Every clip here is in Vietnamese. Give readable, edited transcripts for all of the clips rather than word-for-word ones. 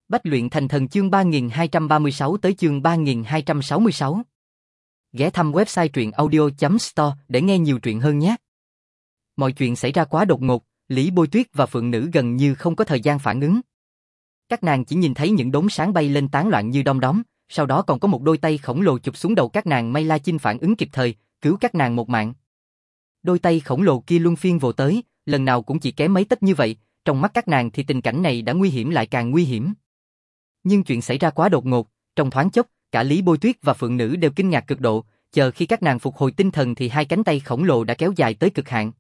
Bách luyện thành thần chương 3236 tới chương 3266. Ghé thăm website truyện audio.store để nghe nhiều truyện hơn nhé. Mọi chuyện xảy ra quá đột ngột, Lý Bôi Tuyết và Phượng Nữ gần như không có thời gian phản ứng. Các nàng chỉ nhìn thấy những đốm sáng bay lên tán loạn như đom đóm, sau đó còn có một đôi tay khổng lồ chụp xuống đầu các nàng, may La Chinh phản ứng kịp thời, cứu các nàng một mạng. Đôi tay khổng lồ kia luân phiên vồ tới, lần nào cũng chỉ kém mấy tấc như vậy, trong mắt các nàng thì tình cảnh này đã nguy hiểm lại càng nguy hiểm. Nhưng chuyện xảy ra quá đột ngột, trong thoáng chốc, cả Lý Bôi Tuyết và Phượng Nữ đều kinh ngạc cực độ, chờ khi các nàng phục hồi tinh thần thì hai cánh tay khổng lồ đã kéo dài tới cực hạn.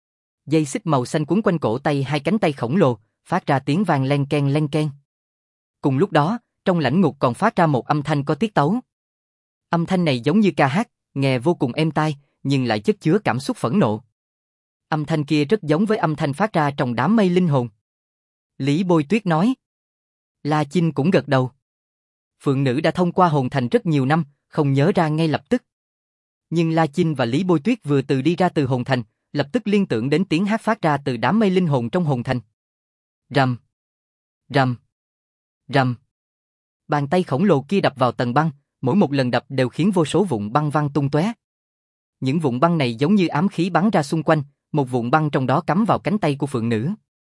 Dây xích màu xanh quấn quanh cổ tay hai cánh tay khổng lồ, phát ra tiếng vang len ken len ken. Cùng lúc đó, trong lãnh ngục còn phát ra một âm thanh có tiết tấu. Âm thanh này giống như ca hát, nghe vô cùng êm tai, nhưng lại chất chứa cảm xúc phẫn nộ. Âm thanh kia rất giống với âm thanh phát ra trong đám mây linh hồn. Lý Bôi Tuyết nói. La Chinh cũng gật đầu. Phượng Nữ đã thông qua hồn thành rất nhiều năm, không nhớ ra ngay lập tức. Nhưng La Chinh và Lý Bôi Tuyết vừa đi ra từ hồn thành, lập tức liên tưởng đến tiếng hát phát ra từ đám mây linh hồn trong hồn thành. Rầm, rầm, rầm. Bàn tay khổng lồ kia đập vào tầng băng, mỗi một lần đập đều khiến vô số vụn băng văng tung tóe. Những vụn băng này giống như ám khí bắn ra xung quanh, một vụn băng trong đó cắm vào cánh tay của Phượng Nữ.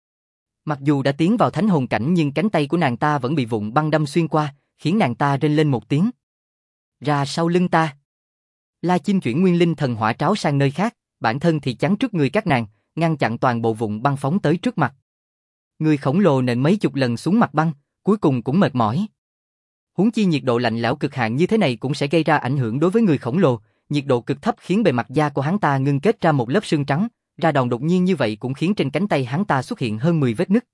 Mặc dù đã tiến vào thánh hồn cảnh nhưng cánh tay của nàng ta vẫn bị vụn băng đâm xuyên qua, khiến nàng ta rên lên một tiếng. Ra sau lưng ta. La Chinh chuyển nguyên linh thần hỏa tráo sang nơi khác, bản thân thì chắn trước người các nàng, ngăn chặn toàn bộ vụn băng phóng tới trước mặt. Người khổng lồ nện mấy chục lần xuống mặt băng, cuối cùng cũng mệt mỏi. Huống chi nhiệt độ lạnh lẽo cực hạn như thế này cũng sẽ gây ra ảnh hưởng đối với người khổng lồ, nhiệt độ cực thấp khiến bề mặt da của hắn ta ngưng kết ra một lớp sương trắng, ra đòn đột nhiên như vậy cũng khiến trên cánh tay hắn ta xuất hiện hơn 10 vết nứt.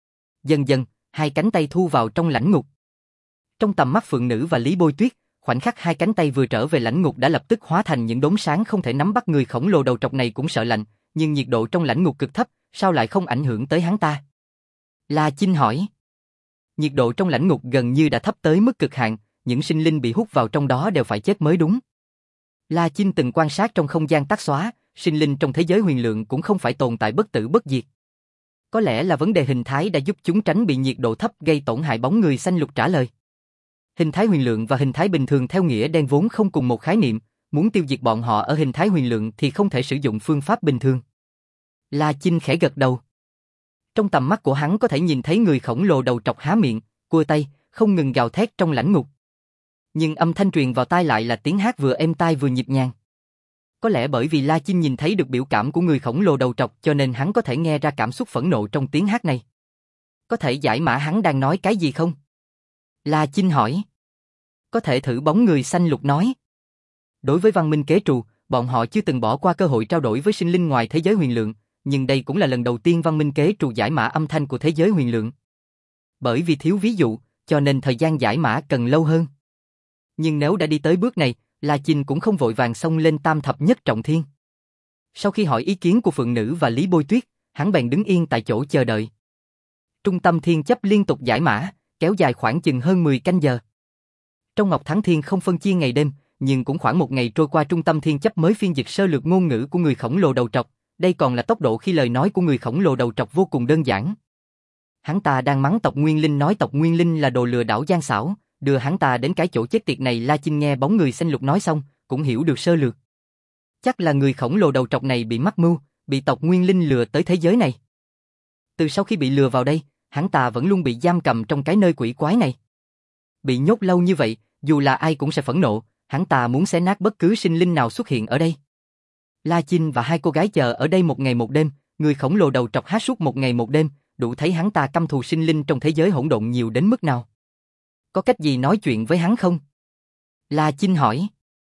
Dần dần, hai cánh tay thu vào trong lãnh ngục. Trong tầm mắt Phượng Nữ và Lý Bôi Tuyết, khoảnh khắc hai cánh tay vừa trở về lãnh ngục đã lập tức hóa thành những đốm sáng không thể nắm bắt. Người khổng lồ đầu trọc này cũng sợ lạnh, nhưng nhiệt độ trong lãnh ngục cực thấp, sao lại không ảnh hưởng tới hắn ta? La Chinh hỏi. Nhiệt độ trong lãnh ngục gần như đã thấp tới mức cực hạn, những sinh linh bị hút vào trong đó đều phải chết mới đúng. La Chinh từng quan sát trong không gian tắc xóa, sinh linh trong thế giới huyền lượng cũng không phải tồn tại bất tử bất diệt. Có lẽ là vấn đề hình thái đã giúp chúng tránh bị nhiệt độ thấp gây tổn hại. Bóng người xanh lục trả lời. Hình thái huyền lượng và hình thái bình thường theo nghĩa đen vốn không cùng một khái niệm, muốn tiêu diệt bọn họ ở hình thái huyền lượng thì không thể sử dụng phương pháp bình thường. La Chinh khẽ gật đầu. Trong tầm mắt của hắn có thể nhìn thấy người khổng lồ đầu trọc há miệng, cua tay, không ngừng gào thét trong lãnh ngục. Nhưng âm thanh truyền vào tai lại là tiếng hát vừa êm tai vừa nhịp nhàng. Có lẽ bởi vì La Chinh nhìn thấy được biểu cảm của người khổng lồ đầu trọc cho nên hắn có thể nghe ra cảm xúc phẫn nộ trong tiếng hát này. Có thể giải mã hắn đang nói cái gì không? La Chinh hỏi. Có thể thử. Bóng người xanh lục nói. Đối với văn minh kế trù, bọn họ chưa từng bỏ qua cơ hội trao đổi với sinh linh ngoài thế giới huyền lượng, nhưng đây cũng là lần đầu tiên văn minh kế trù giải mã âm thanh của thế giới huyền lượng. Bởi vì thiếu ví dụ, cho nên thời gian giải mã cần lâu hơn. Nhưng nếu đã đi tới bước này, La Chinh cũng không vội vàng xông lên tam thập nhất trọng thiên. Sau khi hỏi ý kiến của Phượng Nữ và Lý Bôi Tuyết, hắn bèn đứng yên tại chỗ chờ đợi. Trung tâm thiên chấp liên tục giải mã, kéo dài khoảng chừng hơn 10 canh giờ. Trong Ngọc Thắng Thiên không phân chia ngày đêm, nhưng cũng khoảng một ngày trôi qua Trung tâm thiên chấp mới phiên dịch sơ lược ngôn ngữ của người khổng lồ đầu trọc. Đây còn là tốc độ khi lời nói của người khổng lồ đầu trọc vô cùng đơn giản. Hắn ta đang mắng tộc Nguyên Linh, nói tộc Nguyên Linh là đồ lừa đảo gian xảo, đưa hắn ta đến cái chỗ chết tiệt này. La Chinh nghe bóng người xanh lục nói xong, cũng hiểu được sơ lược. Chắc là người khổng lồ đầu trọc này bị mắc mưu, bị tộc Nguyên Linh lừa tới thế giới này. Từ sau khi bị lừa vào đây, hắn ta vẫn luôn bị giam cầm trong cái nơi quỷ quái này. Bị nhốt lâu như vậy, dù là ai cũng sẽ phẫn nộ, hắn ta muốn xé nát bất cứ sinh linh nào xuất hiện ở đây. La Chinh và hai cô gái chờ ở đây một ngày một đêm, người khổng lồ đầu trọc hát suốt một ngày một đêm, đủ thấy hắn ta căm thù sinh linh trong thế giới hỗn độn nhiều đến mức nào. Có cách gì nói chuyện với hắn không? La Chinh hỏi.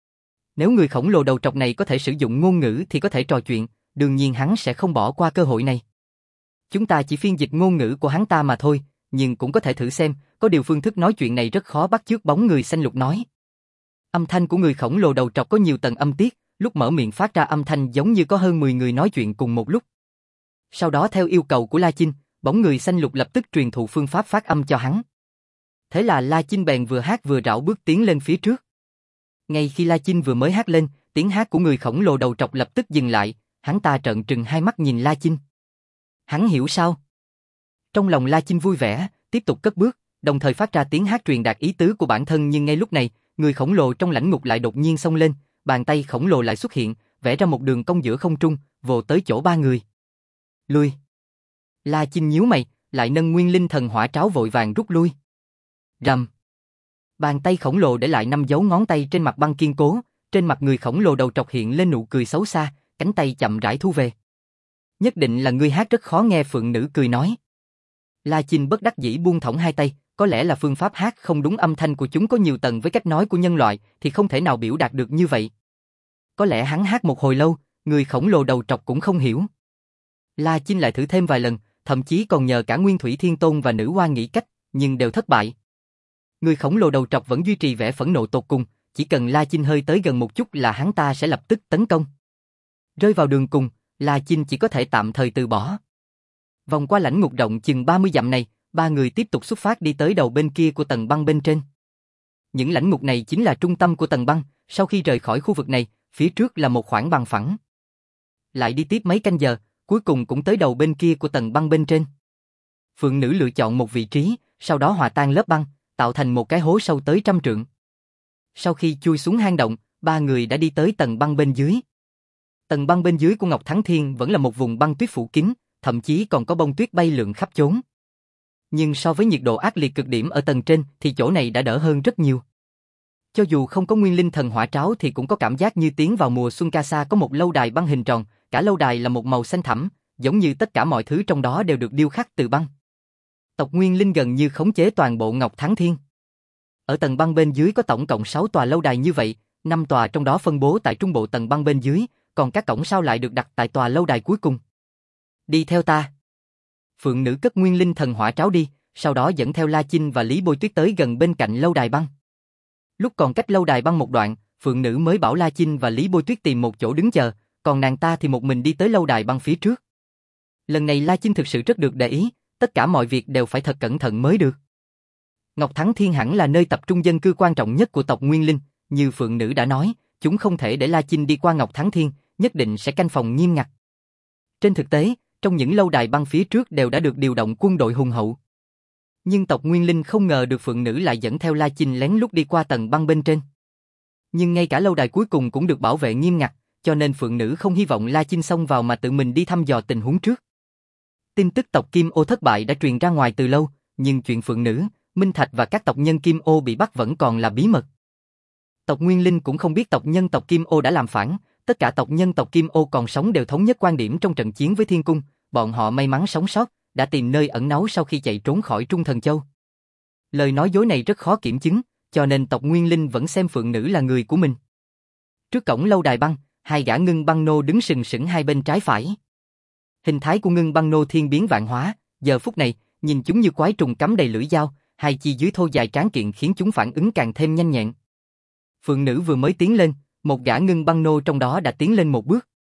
Nếu người khổng lồ đầu trọc này có thể sử dụng ngôn ngữ thì có thể trò chuyện, đương nhiên hắn sẽ không bỏ qua cơ hội này. Chúng ta chỉ phiên dịch ngôn ngữ của hắn ta mà thôi, nhưng cũng có thể thử xem, có điều phương thức nói chuyện này rất khó bắt chước. Bóng người xanh lục nói. Âm thanh của người khổng lồ đầu trọc có nhiều tầng âm tiết, lúc mở miệng phát ra âm thanh giống như có hơn 10 người nói chuyện cùng một lúc. Sau đó theo yêu cầu của La Chinh, bóng người xanh lục lập tức truyền thụ phương pháp phát âm cho hắn. Thế là La Chinh bèn vừa hát vừa rảo bước tiến lên phía trước. Ngay khi La Chinh vừa mới hát lên, tiếng hát của người khổng lồ đầu trọc lập tức dừng lại, hắn ta trợn trừng hai mắt nhìn La Chinh. Hắn hiểu sao? Trong lòng La Chinh vui vẻ, tiếp tục cất bước, đồng thời phát ra tiếng hát truyền đạt ý tứ của bản thân, nhưng ngay lúc này, người khổng lồ trong lãnh ngục lại đột nhiên xông lên, bàn tay khổng lồ lại xuất hiện, vẽ ra một đường cong giữa không trung, vồ tới chỗ ba người. Lui. La Chinh nhíu mày, lại nâng nguyên linh thần hỏa tráo vội vàng rút lui. Rầm. Bàn tay khổng lồ để lại 5 dấu ngón tay trên mặt băng kiên cố, trên mặt người khổng lồ đầu trọc hiện lên nụ cười xấu xa, cánh tay chậm rãi thu về. Nhất định là ngươi hát rất khó nghe, phượng nữ cười nói. La Chinh bất đắc dĩ buông thõng hai tay, có lẽ là phương pháp hát không đúng, âm thanh của chúng có nhiều tầng, với cách nói của nhân loại thì không thể nào biểu đạt được như vậy. Có lẽ hắn hát một hồi lâu, người khổng lồ đầu trọc cũng không hiểu. La Chinh lại thử thêm vài lần, thậm chí còn nhờ cả Nguyên Thủy Thiên Tôn và Nữ Hoa nghĩ cách, nhưng đều thất bại. Người khổng lồ đầu trọc vẫn duy trì vẻ phẫn nộ tột cùng, chỉ cần La Chinh hơi tới gần một chút là hắn ta sẽ lập tức tấn công. Rơi vào đường cùng, La Chinh chỉ có thể tạm thời từ bỏ. Vòng qua lãnh ngục rộng chừng 30 dặm này, ba người tiếp tục xuất phát đi tới đầu bên kia của tầng băng bên trên. Những lãnh ngục này chính là trung tâm của tầng băng, sau khi rời khỏi khu vực này, phía trước là một khoảng bằng phẳng. Lại đi tiếp mấy canh giờ, cuối cùng cũng tới đầu bên kia của tầng băng bên trên. Phượng nữ lựa chọn một vị trí, sau đó hòa tan lớp băng, tạo thành một cái hố sâu tới 100 trượng. Sau khi chui xuống hang động, ba người đã đi tới tầng băng bên dưới. Tầng băng bên dưới của Ngọc Thắng Thiên vẫn là một vùng băng tuyết phủ kín, thậm chí còn có bông tuyết bay lượn khắp chốn. Nhưng so với nhiệt độ ác liệt cực điểm ở tầng trên thì chỗ này đã đỡ hơn rất nhiều. Cho dù không có nguyên linh thần hỏa tráo thì cũng có cảm giác như tiến vào mùa xuân. Casa có một lâu đài băng hình tròn, cả lâu đài là một màu xanh thẳm, giống như tất cả mọi thứ trong đó đều được điêu khắc từ băng. Tộc Nguyên Linh gần như khống chế toàn bộ Ngọc Thắng Thiên. Ở tầng băng bên dưới có tổng cộng 6 tòa lâu đài như vậy, 5 tòa trong đó phân bố tại trung bộ tầng băng bên dưới, còn các cổng sao lại được đặt tại tòa lâu đài cuối cùng. Đi theo ta. Phượng nữ cất nguyên linh thần hỏa tráo đi, sau đó dẫn theo La Chinh và Lý Bôi Tuyết tới gần bên cạnh lâu đài băng. Lúc còn cách lâu đài băng một đoạn, Phượng nữ mới bảo La Chinh và Lý Bôi Tuyết tìm một chỗ đứng chờ, còn nàng ta thì một mình đi tới lâu đài băng phía trước. Lần này La Chinh thực sự rất được để ý, tất cả mọi việc đều phải thật cẩn thận mới được. Ngọc Thắng Thiên hẳn là nơi tập trung dân cư quan trọng nhất của tộc Nguyên Linh, như Phượng nữ đã nói, chúng không thể để La Chinh đi qua Ngọc Thắng Thiên, nhất định sẽ canh phòng nghiêm ngặt. Trên thực tế, trong những lâu đài băng phía trước đều đã được điều động quân đội hùng hậu. Nhưng tộc Nguyên Linh không ngờ được Phượng nữ lại dẫn theo La Chinh lén lút đi qua tầng băng bên trên. Nhưng ngay cả lâu đài cuối cùng cũng được bảo vệ nghiêm ngặt, cho nên Phượng nữ không hy vọng La Chinh xông vào mà tự mình đi thăm dò tình huống trước. Tin tức tộc Kim Ô thất bại đã truyền ra ngoài từ lâu, nhưng chuyện Phượng nữ, Minh Thạch và các tộc nhân Kim Ô bị bắt vẫn còn là bí mật. Tộc Nguyên Linh cũng không biết tộc nhân tộc Kim Ô đã làm phản, tất cả tộc nhân tộc Kim Ô còn sống đều thống nhất quan điểm trong trận chiến với Thiên Cung, bọn họ may mắn sống sót, đã tìm nơi ẩn náu sau khi chạy trốn khỏi Trung Thần Châu. Lời nói dối này rất khó kiểm chứng, cho nên tộc Nguyên Linh vẫn xem Phượng nữ là người của mình. Trước cổng lâu đài băng, hai gã ngưng băng nô đứng sừng sững hai bên trái phải. Hình thái của ngưng băng nô thiên biến vạn hóa, giờ phút này, nhìn chúng như quái trùng cắm đầy lưỡi dao, hai chi dưới thô dài tráng kiện khiến chúng phản ứng càng thêm nhanh nhẹn. Phượng nữ vừa mới tiến lên, một gã ngưng băng nô trong đó đã tiến lên một bước.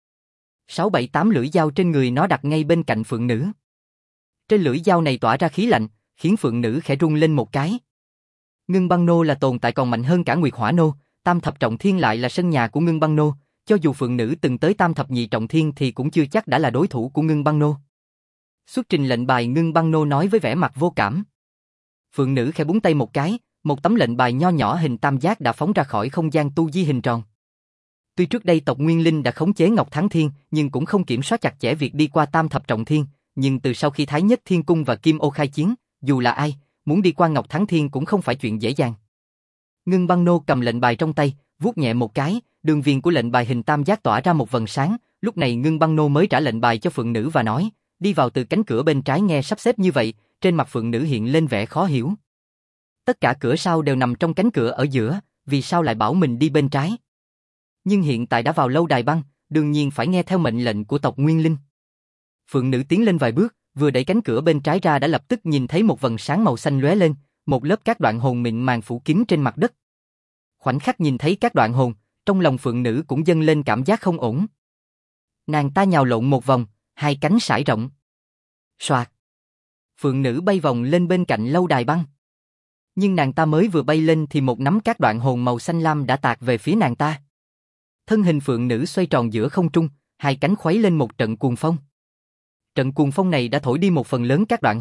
6-7-8 lưỡi dao trên người nó đặt ngay bên cạnh Phượng nữ. Trên lưỡi dao này tỏa ra khí lạnh, khiến Phượng nữ khẽ rung lên một cái. Ngưng băng nô là tồn tại còn mạnh hơn cả Nguyệt Hỏa nô, Tam Thập Trọng Thiên lại là sân nhà của ngưng băng nô, cho dù Phượng nữ từng tới Tam Thập Nhị Trọng Thiên thì cũng chưa chắc đã là đối thủ của ngưng băng nô. Xuất trình lệnh bài, ngưng băng nô nói với vẻ mặt vô cảm. Phượng nữ khẽ búng tay một cái, một tấm lệnh bài nho nhỏ hình tam giác đã phóng ra khỏi không gian tu di hình tròn. Tuy trước đây tộc Nguyên Linh đã khống chế Ngọc Thắng Thiên, nhưng cũng không kiểm soát chặt chẽ việc đi qua Tam Thập Trọng Thiên, nhưng từ sau khi Thái Nhất Thiên Cung và Kim Ô khai chiến, dù là ai, muốn đi qua Ngọc Thắng Thiên cũng không phải chuyện dễ dàng. Ngưng băng nô cầm lệnh bài trong tay, vuốt nhẹ một cái, đường viền của lệnh bài hình tam giác tỏa ra một vầng sáng, lúc này ngưng băng nô mới trả lệnh bài cho Phượng nữ và nói, đi vào từ cánh cửa bên trái. Nghe sắp xếp như vậy, trên mặt Phượng nữ hiện lên vẻ khó hiểu. Tất cả cửa sau đều nằm trong cánh cửa ở giữa, vì sao lại bảo mình đi bên trái? Nhưng hiện tại đã vào lâu đài băng, đương nhiên phải nghe theo mệnh lệnh của tộc Nguyên Linh. Phượng nữ tiến lên vài bước, vừa đẩy cánh cửa bên trái ra đã lập tức nhìn thấy một vầng sáng màu xanh lóe lên, một lớp các đoạn hồn mịn màng phủ kín trên mặt đất. Khoảnh khắc nhìn thấy các đoạn hồn, trong lòng Phượng nữ cũng dâng lên cảm giác không ổn. Nàng ta nhào lộn một vòng, hai cánh sải rộng. Soạt. Phượng nữ bay vòng lên bên cạnh lâu đài băng. Nhưng nàng ta mới vừa bay lên thì một nắm các đoạn hồn màu xanh lam đã tạt về phía nàng ta. Thân hình Phượng nữ xoay tròn giữa không trung, hai cánh khuấy lên một trận cuồng phong. Trận cuồng phong này đã thổi đi một phần lớn các đoạn hồn,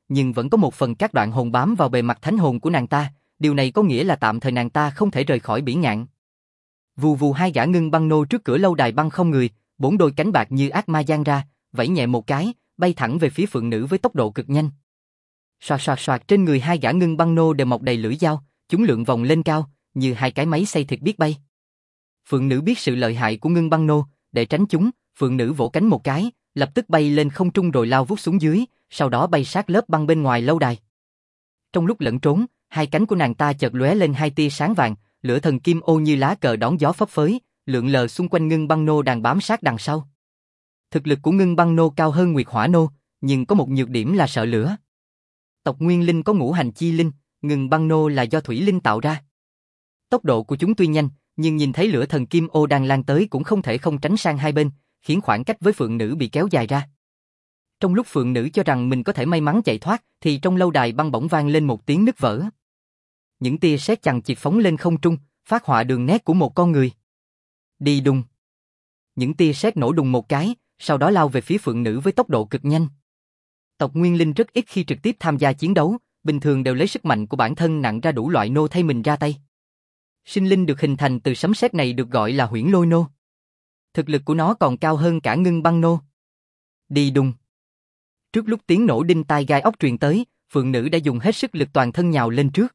nhưng vẫn có một phần các đoạn hồn bám vào bề mặt thánh hồn của nàng ta, điều này có nghĩa là tạm thời nàng ta không thể rời khỏi bỉ ngạn. Vù vù, hai gã ngưng băng nô trước cửa lâu đài băng không người, bốn đôi cánh bạc như ác ma giang ra, vẫy nhẹ một cái, bay thẳng về phía phượng nữ với tốc độ cực nhanh. Xoạt xoạt xoạt, trên người hai gã ngưng băng nô đều mọc đầy lưỡi dao, chúng lượn vòng lên cao, như hai cái máy xay thịt biết bay. Phượng nữ biết sự lợi hại của ngưng băng nô, để tránh chúng, phượng nữ vỗ cánh một cái, lập tức bay lên không trung rồi lao vút xuống dưới, sau đó bay sát lớp băng bên ngoài lâu đài. Trong lúc lẫn trốn, hai cánh của nàng ta chợt lóe lên hai tia sáng vàng, lửa thần kim ô như lá cờ đón gió phấp phới, lượn lờ xung quanh ngưng băng nô đang bám sát đằng sau. Thực lực của ngưng băng nô cao hơn Nguyệt Hỏa nô, nhưng có một nhược điểm là sợ lửa. Tộc Nguyên Linh có ngũ hành chi linh, ngưng băng nô là do thủy linh tạo ra. Tốc độ của chúng tuy nhanh, nhưng nhìn thấy lửa thần kim ô đang lan tới cũng không thể không tránh sang hai bên, khiến khoảng cách với phượng nữ bị kéo dài ra. Trong lúc phượng nữ cho rằng mình có thể may mắn chạy thoát, thì trong lâu đài băng bỗng vang lên một tiếng nứt vỡ. Những tia sét chằng chịt phóng lên không trung, phát họa đường nét của một con người. Đi đùng. Những tia sét nổ đùng một cái, sau đó lao về phía phượng nữ với tốc độ cực nhanh. Tộc Nguyên Linh rất ít khi trực tiếp tham gia chiến đấu, bình thường đều lấy sức mạnh của bản thân nặng ra đủ loại nô thay mình ra tay. Sinh linh được hình thành từ sấm sét này được gọi là huyễn lôi nô. Thực lực của nó còn cao hơn cả ngưng băng nô. Đi đùng. Trước lúc tiếng nổ đinh tai gai ốc truyền tới, phượng nữ đã dùng hết sức lực toàn thân nhào lên trước.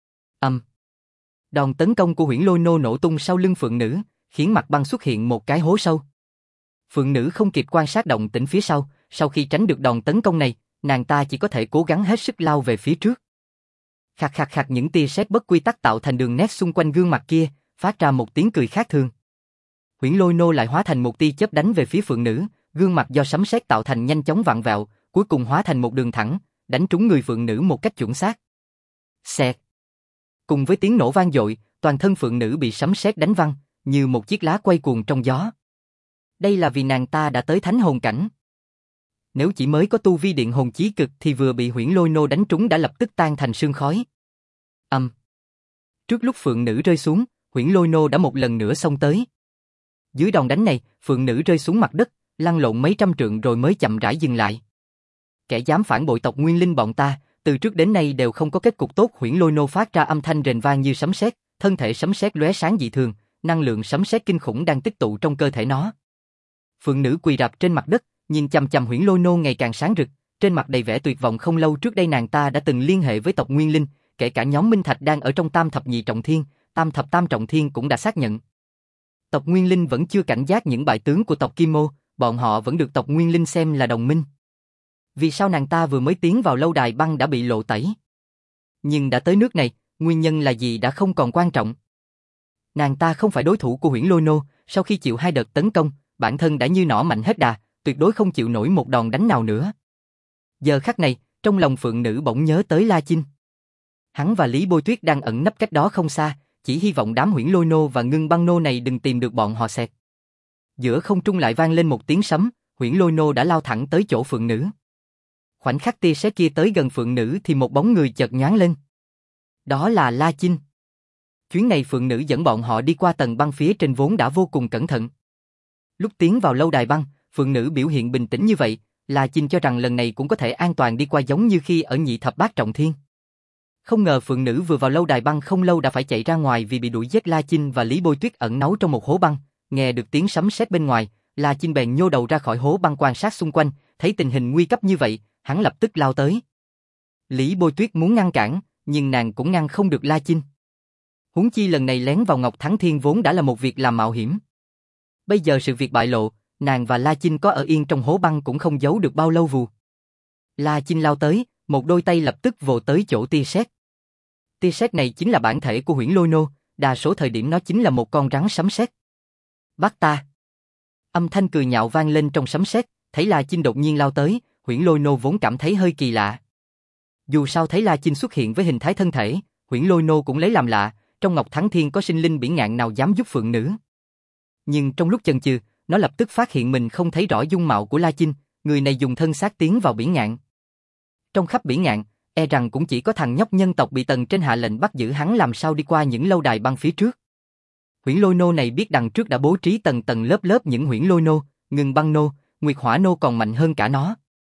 Đòn tấn công của huyễn lôi nô nổ tung sau lưng phượng nữ, khiến mặt băng xuất hiện một cái hố sâu. Phượng nữ không kịp quan sát động tĩnh phía sau khi tránh được đòn tấn công này, nàng ta chỉ có thể cố gắng hết sức lao về phía trước. Khạc khạc khạc, những tia sét bất quy tắc tạo thành đường nét xung quanh gương mặt kia, phát ra một tiếng cười khác thường. Huyễn lôi nô lại hóa thành một tia chớp đánh về phía phượng nữ, gương mặt do sấm sét tạo thành nhanh chóng vặn vẹo, cuối cùng hóa thành một đường thẳng, đánh trúng người phượng nữ một cách chuẩn xác. Xẹt. Cùng với tiếng nổ vang dội, toàn thân phượng nữ bị sấm sét đánh văng, như một chiếc lá quay cuồng trong gió. Đây là vì nàng ta đã tới thánh hồn cảnh. Nếu chỉ mới có tu vi điện hồn chí cực thì vừa bị huyễn lôi nô đánh trúng đã lập tức tan thành sương khói. Trước lúc phượng nữ rơi xuống, huyễn lôi nô đã một lần nữa xông tới. Dưới đòn đánh này, phượng nữ rơi xuống mặt đất, lăn lộn mấy trăm trượng rồi mới chậm rãi dừng lại. Kẻ dám phản bội tộc Nguyên Linh bọn ta, từ trước đến nay đều không có kết cục tốt. Huyễn lôi nô phát ra âm thanh rền vang như sấm sét, thân thể sấm sét lóe sáng dị thường, năng lượng sấm sét kinh khủng đang tích tụ trong cơ thể nó. Phượng nữ quỳ rạp trên mặt đất, nhìn chằm chằm huyễn lôi nô ngày càng sáng rực, trên mặt đầy vẻ tuyệt vọng. Không lâu trước đây nàng ta đã từng liên hệ với tộc Nguyên Linh, kể cả nhóm Minh Thạch đang ở trong Tam Thập Nhị Trọng Thiên, Tam Thập Tam Trọng Thiên cũng đã xác nhận. Tộc Nguyên Linh vẫn chưa cảnh giác những bại tướng của tộc Kim Ô, bọn họ vẫn được tộc Nguyên Linh xem là đồng minh. Vì sao nàng ta vừa mới tiến vào lâu đài băng đã bị lộ tẩy? Nhưng đã tới nước này, nguyên nhân là gì đã không còn quan trọng. Nàng ta không phải đối thủ của huyễn lôi nô, sau khi chịu hai đợt tấn công, bản thân đã như nỏ mạnh hết đà, tuyệt đối không chịu nổi một đòn đánh nào nữa. Giờ khắc này, trong lòng phượng nữ bỗng nhớ tới La Chinh. Hắn và Lý Bôi Tuyết đang ẩn nấp cách đó không xa, chỉ hy vọng đám huyễn lôi nô và ngưng băng nô này đừng tìm được bọn họ xẹt. Giữa không trung lại vang lên một tiếng sấm, huyễn lôi nô đã lao thẳng tới chỗ phượng nữ. Khoảnh khắc tia sét kia tới gần phượng nữ thì một bóng người chợt nhoáng lên. Đó là La Chinh. Chuyến này phượng nữ dẫn bọn họ đi qua tầng băng phía trên vốn đã vô cùng cẩn thận. Lúc tiến vào lâu đài băng, phượng nữ biểu hiện bình tĩnh như vậy, La Chinh cho rằng lần này cũng có thể an toàn đi qua giống như khi ở Nhị Thập Bát Trọng Thiên. Không ngờ phượng nữ vừa vào lâu đài băng không lâu đã phải chạy ra ngoài vì bị đuổi giết. La Chinh và Lý Bôi Tuyết ẩn náu trong một hố băng, nghe được tiếng sấm sét bên ngoài, La Chinh bèn nhô đầu ra khỏi hố băng quan sát xung quanh, thấy tình hình nguy cấp như vậy, hắn lập tức lao tới. Lý Bôi Tuyết muốn ngăn cản, nhưng nàng cũng ngăn không được La Chinh. Huống chi lần này lén vào Ngọc Thắng Thiên vốn đã là một việc làm mạo hiểm. Bây giờ sự việc bại lộ, nàng và La Chinh có ở yên trong hố băng cũng không giấu được bao lâu vù. La Chinh lao tới, một đôi tay lập tức vồ tới chỗ tia sét. Tia sét này chính là bản thể của huyễn lôi nô, đa số thời điểm nó chính là một con rắn sấm sét. Bắt ta! Âm thanh cười nhạo vang lên trong sấm sét, thấy La Chinh đột nhiên lao tới, huyễn lôi nô vốn cảm thấy hơi kỳ lạ. Dù sao thấy La Chinh xuất hiện với hình thái thân thể, huyễn lôi nô cũng lấy làm lạ, trong Ngọc Thắng Thiên có sinh linh bỉ ngạn nào dám giúp phượng nữ. Nhưng trong lúc chần chừ, nó lập tức phát hiện mình không thấy rõ dung mạo của La Chinh, người này dùng thân xác tiến vào bỉ ngạn. Trong khắp bỉ ngạn, e rằng cũng chỉ có thằng nhóc nhân tộc bị tầng trên hạ lệnh bắt giữ hắn làm sao đi qua những lâu đài băng phía trước. Huyễn lôi nô này biết đằng trước đã bố trí tầng tầng lớp lớp những huyễn lôi nô, ngưng băng nô, nguyệt hỏa nô còn mạnh hơn cả nó.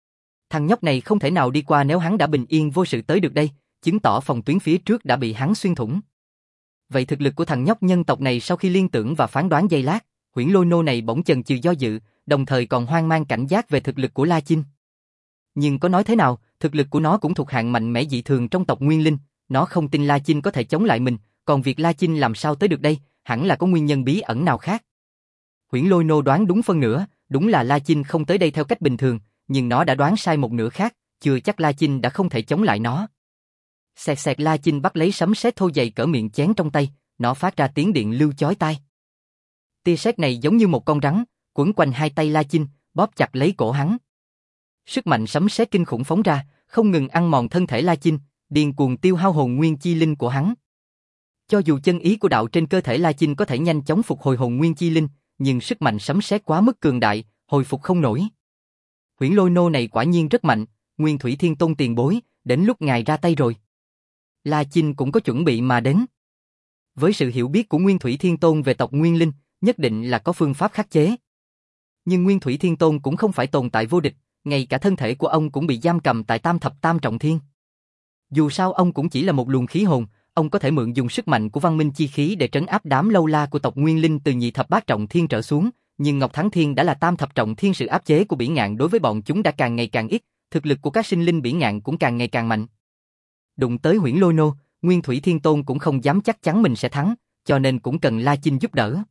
Thằng nhóc này không thể nào đi qua nếu hắn đã bình yên vô sự tới được đây, chứng tỏ phòng tuyến phía trước đã bị hắn xuyên thủng. Vậy thực lực của thằng nhóc nhân tộc này sau khi liên tưởng và phán đoán giây lát, Huyễn Lôi Nô này bỗng chần chừ do dự, đồng thời còn hoang mang cảnh giác về thực lực của La Chinh. Nhưng có nói thế nào, thực lực của nó cũng thuộc hạng mạnh mẽ dị thường trong tộc Nguyên Linh, nó không tin La Chinh có thể chống lại mình, còn việc La Chinh làm sao tới được đây, hẳn là có nguyên nhân bí ẩn nào khác. Huyễn Lôi Nô đoán đúng phân nửa, đúng là La Chinh không tới đây theo cách bình thường, nhưng nó đã đoán sai một nửa khác, chưa chắc La Chinh đã không thể chống lại nó. Xẹt xẹt, La Chinh bắt lấy sấm sét thô dày cỡ miệng chén trong tay, nó phát ra tiếng điện lưu chói tai. Tia sét này giống như một con rắn, quấn quanh hai tay La Chinh, bóp chặt lấy cổ hắn. Sức mạnh sấm sét kinh khủng phóng ra, không ngừng ăn mòn thân thể La Chinh, điên cuồng tiêu hao hồn nguyên chi linh của hắn. Cho dù chân ý của đạo trên cơ thể La Chinh có thể nhanh chóng phục hồi hồn nguyên chi linh, nhưng sức mạnh sấm sét quá mức cường đại, hồi phục không nổi. Huyễn Lôi Nô này quả nhiên rất mạnh, Nguyên Thủy Thiên Tôn tiền bối, đến lúc ngài ra tay rồi. La Chinh cũng có chuẩn bị mà đến. Với sự hiểu biết của Nguyên Thủy Thiên Tôn về tộc Nguyên Linh, nhất định là có phương pháp khắc chế. Nhưng Nguyên Thủy Thiên Tôn cũng không phải tồn tại vô địch, ngay cả thân thể của ông cũng bị giam cầm tại Tam Thập Tam Trọng Thiên. Dù sao ông cũng chỉ là một luồng khí hồn, ông có thể mượn dùng sức mạnh của văn minh chi khí để trấn áp đám lâu la của tộc Nguyên Linh từ nhị thập bát trọng thiên trở xuống, nhưng Ngọc Thắng Thiên đã là tam thập trọng thiên, sự áp chế của Bỉ Ngạn đối với bọn chúng đã càng ngày càng ít, thực lực của các sinh linh Bỉ Ngạn cũng càng ngày càng mạnh. Đụng tới Huyễn Lôi Nô, Nguyên Thủy Thiên Tôn cũng không dám chắc chắn mình sẽ thắng, cho nên cũng cần La Chinh giúp đỡ.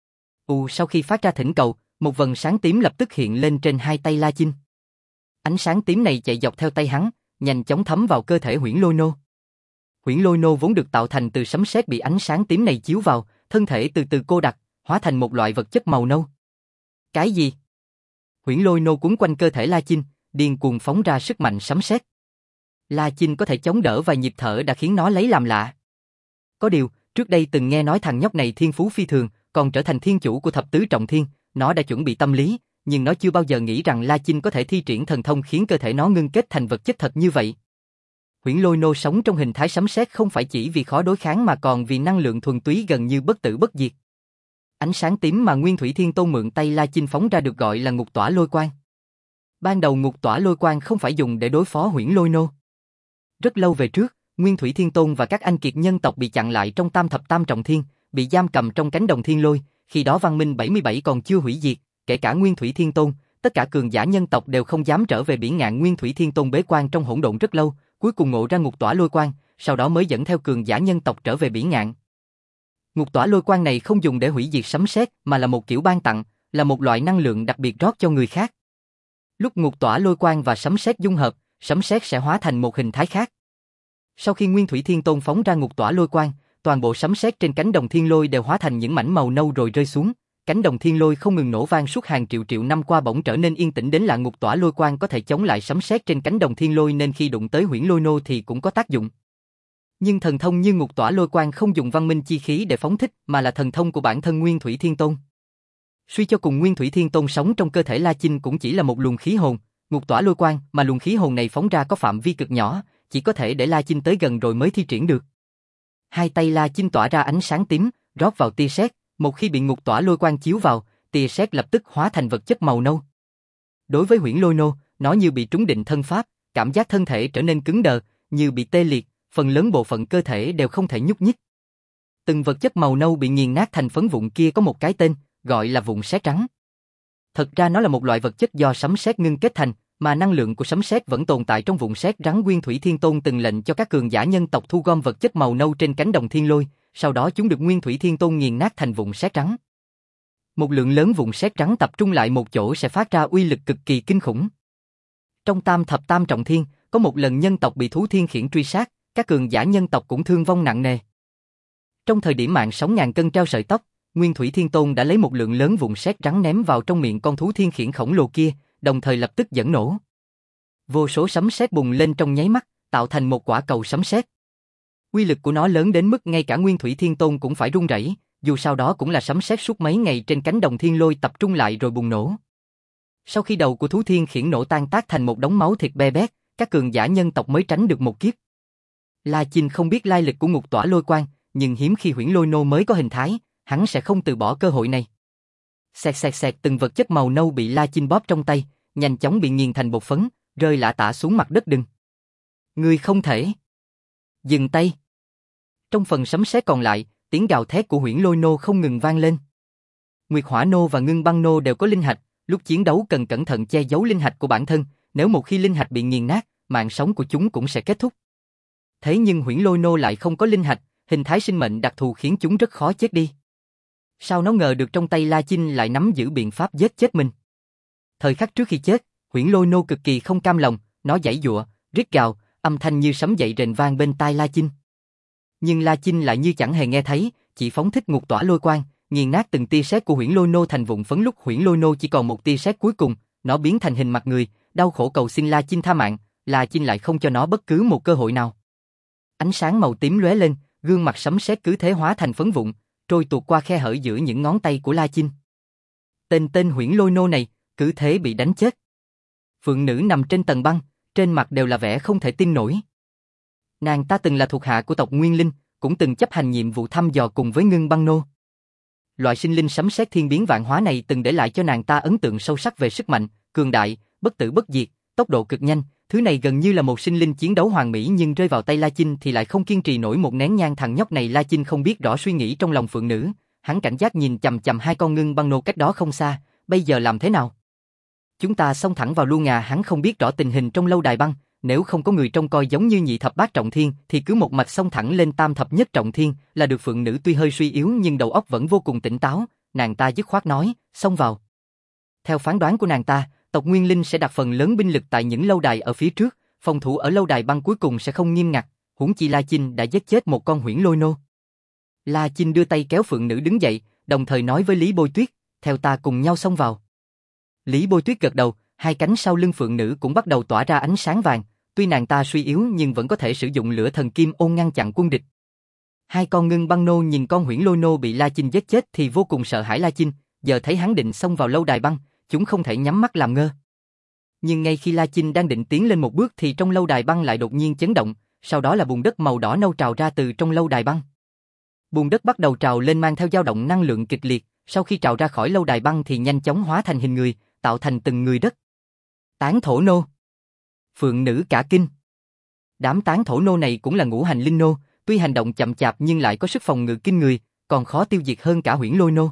Sau khi phát ra thỉnh cầu, một vầng sáng tím lập tức hiện lên trên hai tay La Chinh. Ánh sáng tím này chạy dọc theo tay hắn, nhanh chóng thấm vào cơ thể Huyễn Lôi Nô. Huyễn Lôi Nô vốn được tạo thành từ sấm sét bị ánh sáng tím này chiếu vào, thân thể từ từ cô đặc, hóa thành một loại vật chất màu nâu. Cái gì? Huyễn Lôi Nô quấn quanh cơ thể La Chinh, điên cuồng phóng ra sức mạnh sấm sét. La Chinh có thể chống đỡ vài nhịp thở đã khiến nó lấy làm lạ. Có điều, trước đây từng nghe nói thằng nhóc này thiên phú phi thường, còn trở thành thiên chủ của thập tứ trọng thiên, nó đã chuẩn bị tâm lý, nhưng nó chưa bao giờ nghĩ rằng La Chinh có thể thi triển thần thông khiến cơ thể nó ngưng kết thành vật chất thật như vậy. Huyễn Lôi Nô sống trong hình thái sấm sét không phải chỉ vì khó đối kháng mà còn vì năng lượng thuần túy gần như bất tử bất diệt. Ánh sáng tím mà Nguyên Thủy Thiên Tôn mượn tay La Chinh phóng ra được gọi là Ngục Tỏa Lôi Quang. Ban đầu Ngục Tỏa Lôi Quang không phải dùng để đối phó Huyễn Lôi Nô. Rất lâu về trước, Nguyên Thủy Thiên Tôn và các anh kiệt nhân tộc bị chặn lại trong Tam Thập Tam Trọng Thiên, bị giam cầm trong cánh đồng thiên lôi, khi đó văn minh 77 còn chưa hủy diệt, kể cả Nguyên Thủy Thiên Tôn, tất cả cường giả nhân tộc đều không dám trở về Bỉ Ngạn. Nguyên Thủy Thiên Tôn bế quan trong hỗn độn rất lâu, cuối cùng ngộ ra Ngục Tỏa Lôi Quang, sau đó mới dẫn theo cường giả nhân tộc trở về Bỉ Ngạn. Ngục Tỏa Lôi Quang này không dùng để hủy diệt sấm sét, mà là một kiểu ban tặng, là một loại năng lượng đặc biệt rót cho người khác. Lúc Ngục Tỏa Lôi Quang và sấm sét dung hợp, sấm sét sẽ hóa thành một hình thái khác. Sau khi Nguyên Thủy Thiên Tôn phóng ra Ngục Tỏa Lôi Quang, toàn bộ sấm sét trên cánh đồng thiên lôi đều hóa thành những mảnh màu nâu rồi rơi xuống. Cánh đồng thiên lôi không ngừng nổ vang suốt hàng triệu triệu năm qua bỗng trở nên yên tĩnh đến lạ. Ngục Tỏa Lôi Quang có thể chống lại sấm sét trên cánh đồng thiên lôi nên khi đụng tới Huyễn Lôi Nô thì cũng có tác dụng. Nhưng thần thông như Ngục Tỏa Lôi Quang không dùng văn minh chi khí để phóng thích mà là thần thông của bản thân Nguyên Thủy Thiên Tôn. Suy cho cùng Nguyên Thủy Thiên Tôn sống trong cơ thể La Chinh cũng chỉ là một luồng khí hồn, Ngục Tỏa Lôi Quang mà luồng khí hồn này phóng ra có phạm vi cực nhỏ, chỉ có thể để La Chinh tới gần rồi mới thi triển được. Hai tay La Chinh tỏa ra ánh sáng tím, rót vào tia sét, một khi bị Ngục Tỏa Lôi Quang chiếu vào, tia sét lập tức hóa thành vật chất màu nâu. Đối với Huyễn Lôi Nô, nó như bị trúng định thân pháp, cảm giác thân thể trở nên cứng đờ, như bị tê liệt, phần lớn bộ phận cơ thể đều không thể nhúc nhích. Từng vật chất màu nâu bị nghiền nát thành phấn vụn kia có một cái tên, gọi là vụn sét trắng. Thật ra nó là một loại vật chất do sấm sét ngưng kết thành, mà năng lượng của sấm sét vẫn tồn tại trong vụn sét trắng. Nguyên Thủy Thiên Tôn từng lệnh cho các cường giả nhân tộc thu gom vật chất màu nâu trên cánh đồng thiên lôi, sau đó chúng được Nguyên Thủy Thiên Tôn nghiền nát thành vụn sét trắng. Một lượng lớn vụn sét trắng tập trung lại một chỗ sẽ phát ra uy lực cực kỳ kinh khủng. Trong Tam Thập Tam Trọng Thiên, có một lần nhân tộc bị thú thiên khiển truy sát, các cường giả nhân tộc cũng thương vong nặng nề. Trong thời điểm mạng sống ngàn cân treo sợi tóc, Nguyên Thủy Thiên Tôn đã lấy một lượng lớn vụn sét trắng ném vào trong miệng con thú thiên khiển khổng lồ kia, đồng thời lập tức dẫn nổ. Vô số sấm sét bùng lên trong nháy mắt, tạo thành một quả cầu sấm sét. Uy lực của nó lớn đến mức ngay cả Nguyên Thủy Thiên Tôn cũng phải run rẩy, dù sau đó cũng là sấm sét suốt mấy ngày trên cánh đồng thiên lôi tập trung lại rồi bùng nổ. Sau khi đầu của thú thiên khiển nổ tan tác thành một đống máu thịt be bét, các cường giả nhân tộc mới tránh được một kiếp. La Chinh không biết lai lịch của Ngục Tỏa Lôi Quang, nhưng hiếm khi Huyễn Lôi Nô mới có hình thái, hắn sẽ không từ bỏ cơ hội này. Xẹt xẹt xẹt, từng vật chất màu nâu bị La Chinh bóp trong tay, nhanh chóng bị nghiền thành bột phấn, rơi lả tả xuống mặt đất đừng. Ngươi không thể. Dừng tay. Trong phần sấm sét còn lại, tiếng gào thét của Huyễn Lôi Nô không ngừng vang lên. Nguyệt Hỏa Nô và Ngưng Băng Nô đều có linh hạch, lúc chiến đấu cần cẩn thận che giấu linh hạch của bản thân, nếu một khi linh hạch bị nghiền nát, mạng sống của chúng cũng sẽ kết thúc. Thế nhưng Huyễn Lôi Nô lại không có linh hạch, hình thái sinh mệnh đặc thù khiến chúng rất khó chết đi. Sao nó ngờ được trong tay La Chinh lại nắm giữ biện pháp giết chết mình. Thời khắc trước khi chết, Huyễn Lôi Nô cực kỳ không cam lòng, nó giãy giụa, rít gào, âm thanh như sấm dậy rền vang bên tai La Chinh. Nhưng La Chinh lại như chẳng hề nghe thấy, chỉ phóng thích ngục tỏa lôi quang, nghiền nát từng tia sét của Huyễn Lôi Nô thành vụn phấn. Lúc Huyễn Lôi Nô chỉ còn một tia sét cuối cùng, nó biến thành hình mặt người, đau khổ cầu xin La Chinh tha mạng, La Chinh lại không cho nó bất cứ một cơ hội nào. Ánh sáng màu tím lóe lên, gương mặt sấm sét cứ thế hóa thành phấn vụn, trôi tuột qua khe hở giữa những ngón tay của La Chinh. Tên Huyễn Lôi Nô này, cứ thế bị đánh chết. Phượng nữ nằm trên tầng băng, trên mặt đều là vẻ không thể tin nổi. Nàng ta từng là thuộc hạ của tộc Nguyên Linh, cũng từng chấp hành nhiệm vụ thăm dò cùng với Ngưng Băng Nô. Loại sinh linh sấm sét thiên biến vạn hóa này từng để lại cho nàng ta ấn tượng sâu sắc về sức mạnh, cường đại, bất tử bất diệt, tốc độ cực nhanh. Thứ này gần như là một sinh linh chiến đấu hoàn mỹ, nhưng rơi vào tay La Chinh thì lại không kiên trì nổi một nén nhang. Thằng nhóc này La Chinh không biết rõ suy nghĩ trong lòng Phượng nữ, hắn cảnh giác nhìn chằm chằm hai con Ngưng Băng Nô cách đó không xa, bây giờ làm thế nào? Chúng ta xông thẳng vào luôn à? Hắn không biết rõ tình hình trong lâu đài băng, nếu không có người trông coi giống như nhị thập bát trọng thiên thì cứ một mạch xông thẳng lên tam thập nhất trọng thiên là được. Phượng nữ tuy hơi suy yếu nhưng đầu óc vẫn vô cùng tỉnh táo, nàng ta dứt khoát nói, xông vào. Theo phán đoán của nàng ta, tộc Nguyên Linh sẽ đặt phần lớn binh lực tại những lâu đài ở phía trước, phòng thủ ở lâu đài băng cuối cùng sẽ không nghiêm ngặt, huống chi La Chinh đã giết chết một con Huyễn Lôi Nô. La Chinh đưa tay kéo Phượng nữ đứng dậy, đồng thời nói với Lý Bôi Tuyết, theo ta cùng nhau xông vào. Lý Bôi Tuyết gật đầu, hai cánh sau lưng Phượng nữ cũng bắt đầu tỏa ra ánh sáng vàng, tuy nàng ta suy yếu nhưng vẫn có thể sử dụng lửa thần kim ô ngăn chặn quân địch. Hai con Ngưng Băng Nô nhìn con Huyễn Lôi Nô bị La Chinh giết chết thì vô cùng sợ hãi La Chinh, giờ thấy hắn định xông vào lâu đài băng, chúng không thể nhắm mắt làm ngơ. Nhưng ngay khi La Chinh đang định tiến lên một bước thì trong lâu đài băng lại đột nhiên chấn động, sau đó là bùn đất màu đỏ nâu trào ra từ trong lâu đài băng. Bùn đất bắt đầu trào lên mang theo dao động năng lượng kịch liệt, sau khi trào ra khỏi lâu đài băng thì nhanh chóng hóa thành hình người, tạo thành từng người đất. Tán thổ nô. Phượng nữ cả kinh. Đám tán thổ nô này cũng là ngũ hành linh nô, tuy hành động chậm chạp nhưng lại có sức phòng ngự kinh người, còn khó tiêu diệt hơn cả Huyễn Lôi Nô.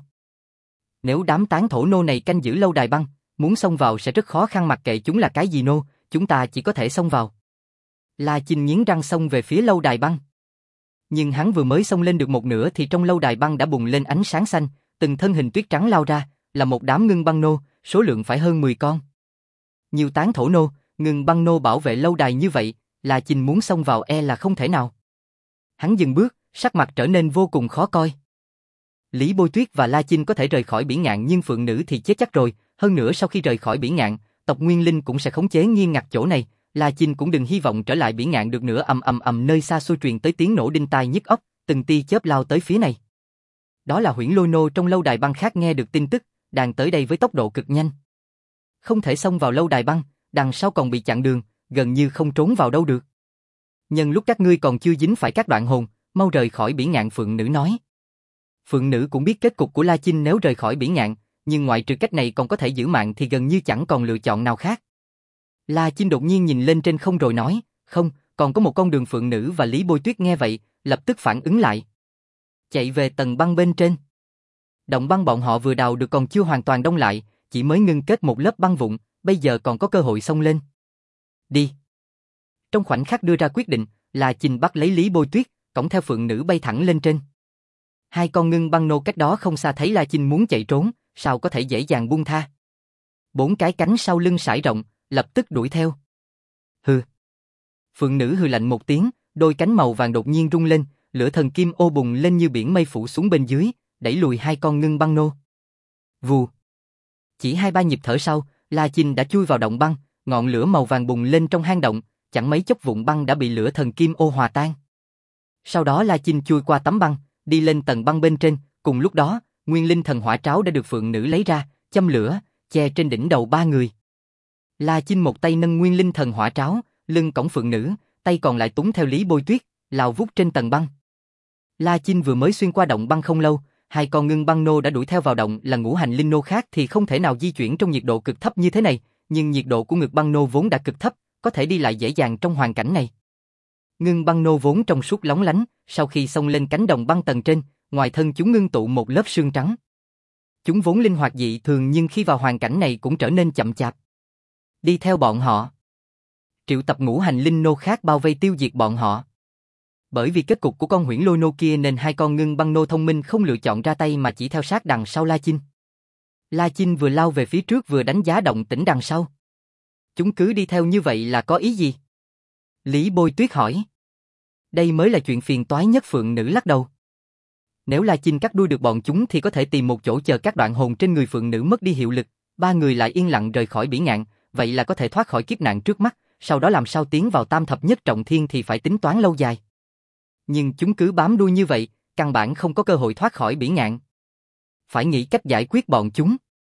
Nếu đám tán thổ nô này canh giữ lâu đài băng, muốn xông vào sẽ rất khó khăn, mặc kệ chúng là cái gì nô, chúng ta chỉ có thể xông vào. La Chinh nghiến răng xông về phía lâu đài băng. Nhưng hắn vừa mới xông lên được một nửa thì trong lâu đài băng đã bùng lên ánh sáng xanh, từng thân hình tuyết trắng lao ra, là một đám Ngưng Băng Nô, số lượng phải hơn 10 con. Nhiều tán thổ nô, Ngưng Băng Nô bảo vệ lâu đài như vậy, La Chinh muốn xông vào e là không thể nào. Hắn dừng bước, sắc mặt trở nên vô cùng khó coi. Lý Bôi Tuyết và La Chinh có thể rời khỏi Biển Ngạn nhưng Phượng nữ thì chết chắc rồi, hơn nữa sau khi rời khỏi Biển Ngạn, tộc Nguyên Linh cũng sẽ khống chế nghiêm ngặt chỗ này, La Chinh cũng đừng hy vọng trở lại Biển Ngạn được nữa. Ầm nơi xa xôi truyền tới tiếng nổ đinh tai nhức óc, từng tia chớp lao tới phía này. Đó là Huyễn Lôi Nô trong lâu đài băng khác nghe được tin tức, đang tới đây với tốc độ cực nhanh. Không thể xông vào lâu đài băng, đằng sau còn bị chặn đường, gần như không trốn vào đâu được. Nhân lúc các ngươi còn chưa dính phải các đoạn hồn, mau rời khỏi Biển Ngạn, Phượng nữ nói. Phượng nữ cũng biết kết cục của La Chinh nếu rời khỏi Biển Ngạn, nhưng ngoại trừ cách này còn có thể giữ mạng thì gần như chẳng còn lựa chọn nào khác. La Chinh đột nhiên nhìn lên trên không rồi nói, không, còn có một con đường. Phượng nữ và Lý Bôi Tuyết nghe vậy, lập tức phản ứng lại. Chạy về tầng băng bên trên. Động băng bọn họ vừa đào được còn chưa hoàn toàn đông lại, chỉ mới ngưng kết một lớp băng vụn, bây giờ còn có cơ hội xông lên. Đi. Trong khoảnh khắc đưa ra quyết định, La Chinh bắt lấy Lý Bôi Tuyết, cõng theo Phượng nữ bay thẳng lên trên. Hai con Ngưng Băng Nô cách đó không xa thấy La Chinh muốn chạy trốn, sao có thể dễ dàng buông tha. Bốn cái cánh sau lưng sải rộng, lập tức đuổi theo. Hừ. Phượng nữ hừ lạnh một tiếng, đôi cánh màu vàng đột nhiên rung lên, lửa thần kim ô bùng lên như biển mây phủ xuống bên dưới, đẩy lùi hai con Ngưng Băng Nô. Vù. Chỉ 2-3 nhịp thở sau, La Chinh đã chui vào động băng, ngọn lửa màu vàng bùng lên trong hang động, chẳng mấy chốc vụn băng đã bị lửa thần kim ô hòa tan. Sau đó La Chinh chui qua tấm băng, đi lên tầng băng bên trên, cùng lúc đó, Nguyên Linh thần hỏa tráo đã được Phượng nữ lấy ra, châm lửa, che trên đỉnh đầu ba người. La Chinh một tay nâng Nguyên Linh thần hỏa tráo, lưng cõng Phượng nữ, tay còn lại túng theo Lý Bôi Tuyết, lao vút trên tầng băng. La Chinh vừa mới xuyên qua động băng không lâu, hai con Ngưng Băng Nô đã đuổi theo vào động, là ngũ hành linh nô khác thì không thể nào di chuyển trong nhiệt độ cực thấp như thế này, nhưng nhiệt độ của ngực băng nô vốn đã cực thấp, có thể đi lại dễ dàng trong hoàn cảnh này. Ngưng băng nô vốn trong suốt lóng lánh, sau khi xông lên cánh đồng băng tầng trên, ngoài thân chúng ngưng tụ một lớp sương trắng. Chúng vốn linh hoạt dị thường nhưng khi vào hoàn cảnh này cũng trở nên chậm chạp. Đi theo bọn họ. Triệu tập ngũ hành linh nô khác bao vây tiêu diệt bọn họ. Bởi vì kết cục của con huyễn lôi nô kia nên hai con ngưng băng nô thông minh không lựa chọn ra tay mà chỉ theo sát đằng sau La Chinh. La Chinh vừa lao về phía trước vừa đánh giá động tĩnh đằng sau. Chúng cứ đi theo như vậy là có ý gì? Lý Bôi Tuyết hỏi. Đây mới là chuyện phiền toái nhất. Phượng Nữ lắc đầu. Nếu La Chinh cắt đuôi được bọn chúng thì có thể tìm một chỗ chờ các đoạn hồn trên người Phượng Nữ mất đi hiệu lực, ba người lại yên lặng rời khỏi Bỉ Ngạn, vậy là có thể thoát khỏi kiếp nạn trước mắt, sau đó làm sao tiến vào tam thập nhất trọng thiên thì phải tính toán lâu dài. Nhưng chúng cứ bám đuôi như vậy, căn bản không có cơ hội thoát khỏi Bỉ Ngạn. Phải nghĩ cách giải quyết bọn chúng.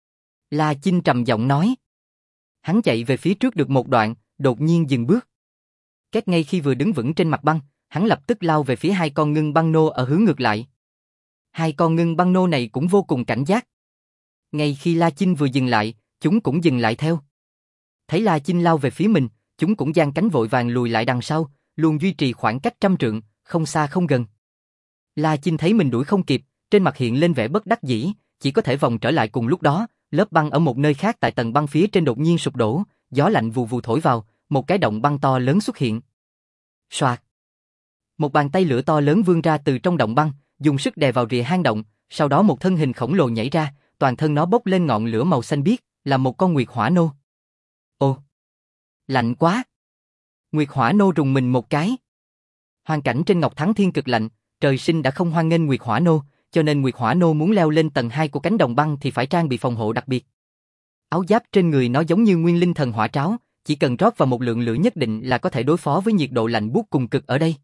La Chinh trầm giọng nói. Hắn chạy về phía trước được một đoạn, đột nhiên dừng bước. Kết ngay khi vừa đứng vững trên mặt băng, hắn lập tức lao về phía hai con ngưng băng nô ở hướng ngược lại. Hai con ngưng băng nô này cũng vô cùng cảnh giác. Ngay khi La Chinh vừa dừng lại, chúng cũng dừng lại theo. Thấy La Chinh lao về phía mình, chúng cũng giang cánh vội vàng lùi lại đằng sau, luôn duy trì khoảng cách 100 trượng, không xa không gần. La Chinh thấy mình đuổi không kịp, trên mặt hiện lên vẻ bất đắc dĩ, chỉ có thể vòng trở lại. Cùng lúc đó, lớp băng ở một nơi khác tại tầng băng phía trên đột nhiên sụp đổ, gió lạnh vù vù thổi vào, một cái động băng to lớn xuất hiện. Soạt. Một bàn tay lửa to lớn vươn ra từ trong động băng, dùng sức đè vào rìa hang động, sau đó một thân hình khổng lồ nhảy ra, toàn thân nó bốc lên ngọn lửa màu xanh biếc, là một con nguyệt hỏa nô. Ồ, lạnh quá. Nguyệt hỏa nô rùng mình một cái. Hoàn cảnh trên Ngọc Thắng Thiên cực lạnh, trời sinh đã không hoan nghênh nguyệt hỏa nô, cho nên nguyệt hỏa nô muốn leo lên tầng 2 của cánh đồng băng thì phải trang bị phòng hộ đặc biệt. Áo giáp trên người nó giống như nguyên linh thần hỏa tráo, chỉ cần rót vào một lượng lửa nhất định là có thể đối phó với nhiệt độ lạnh buốt cùng cực ở đây.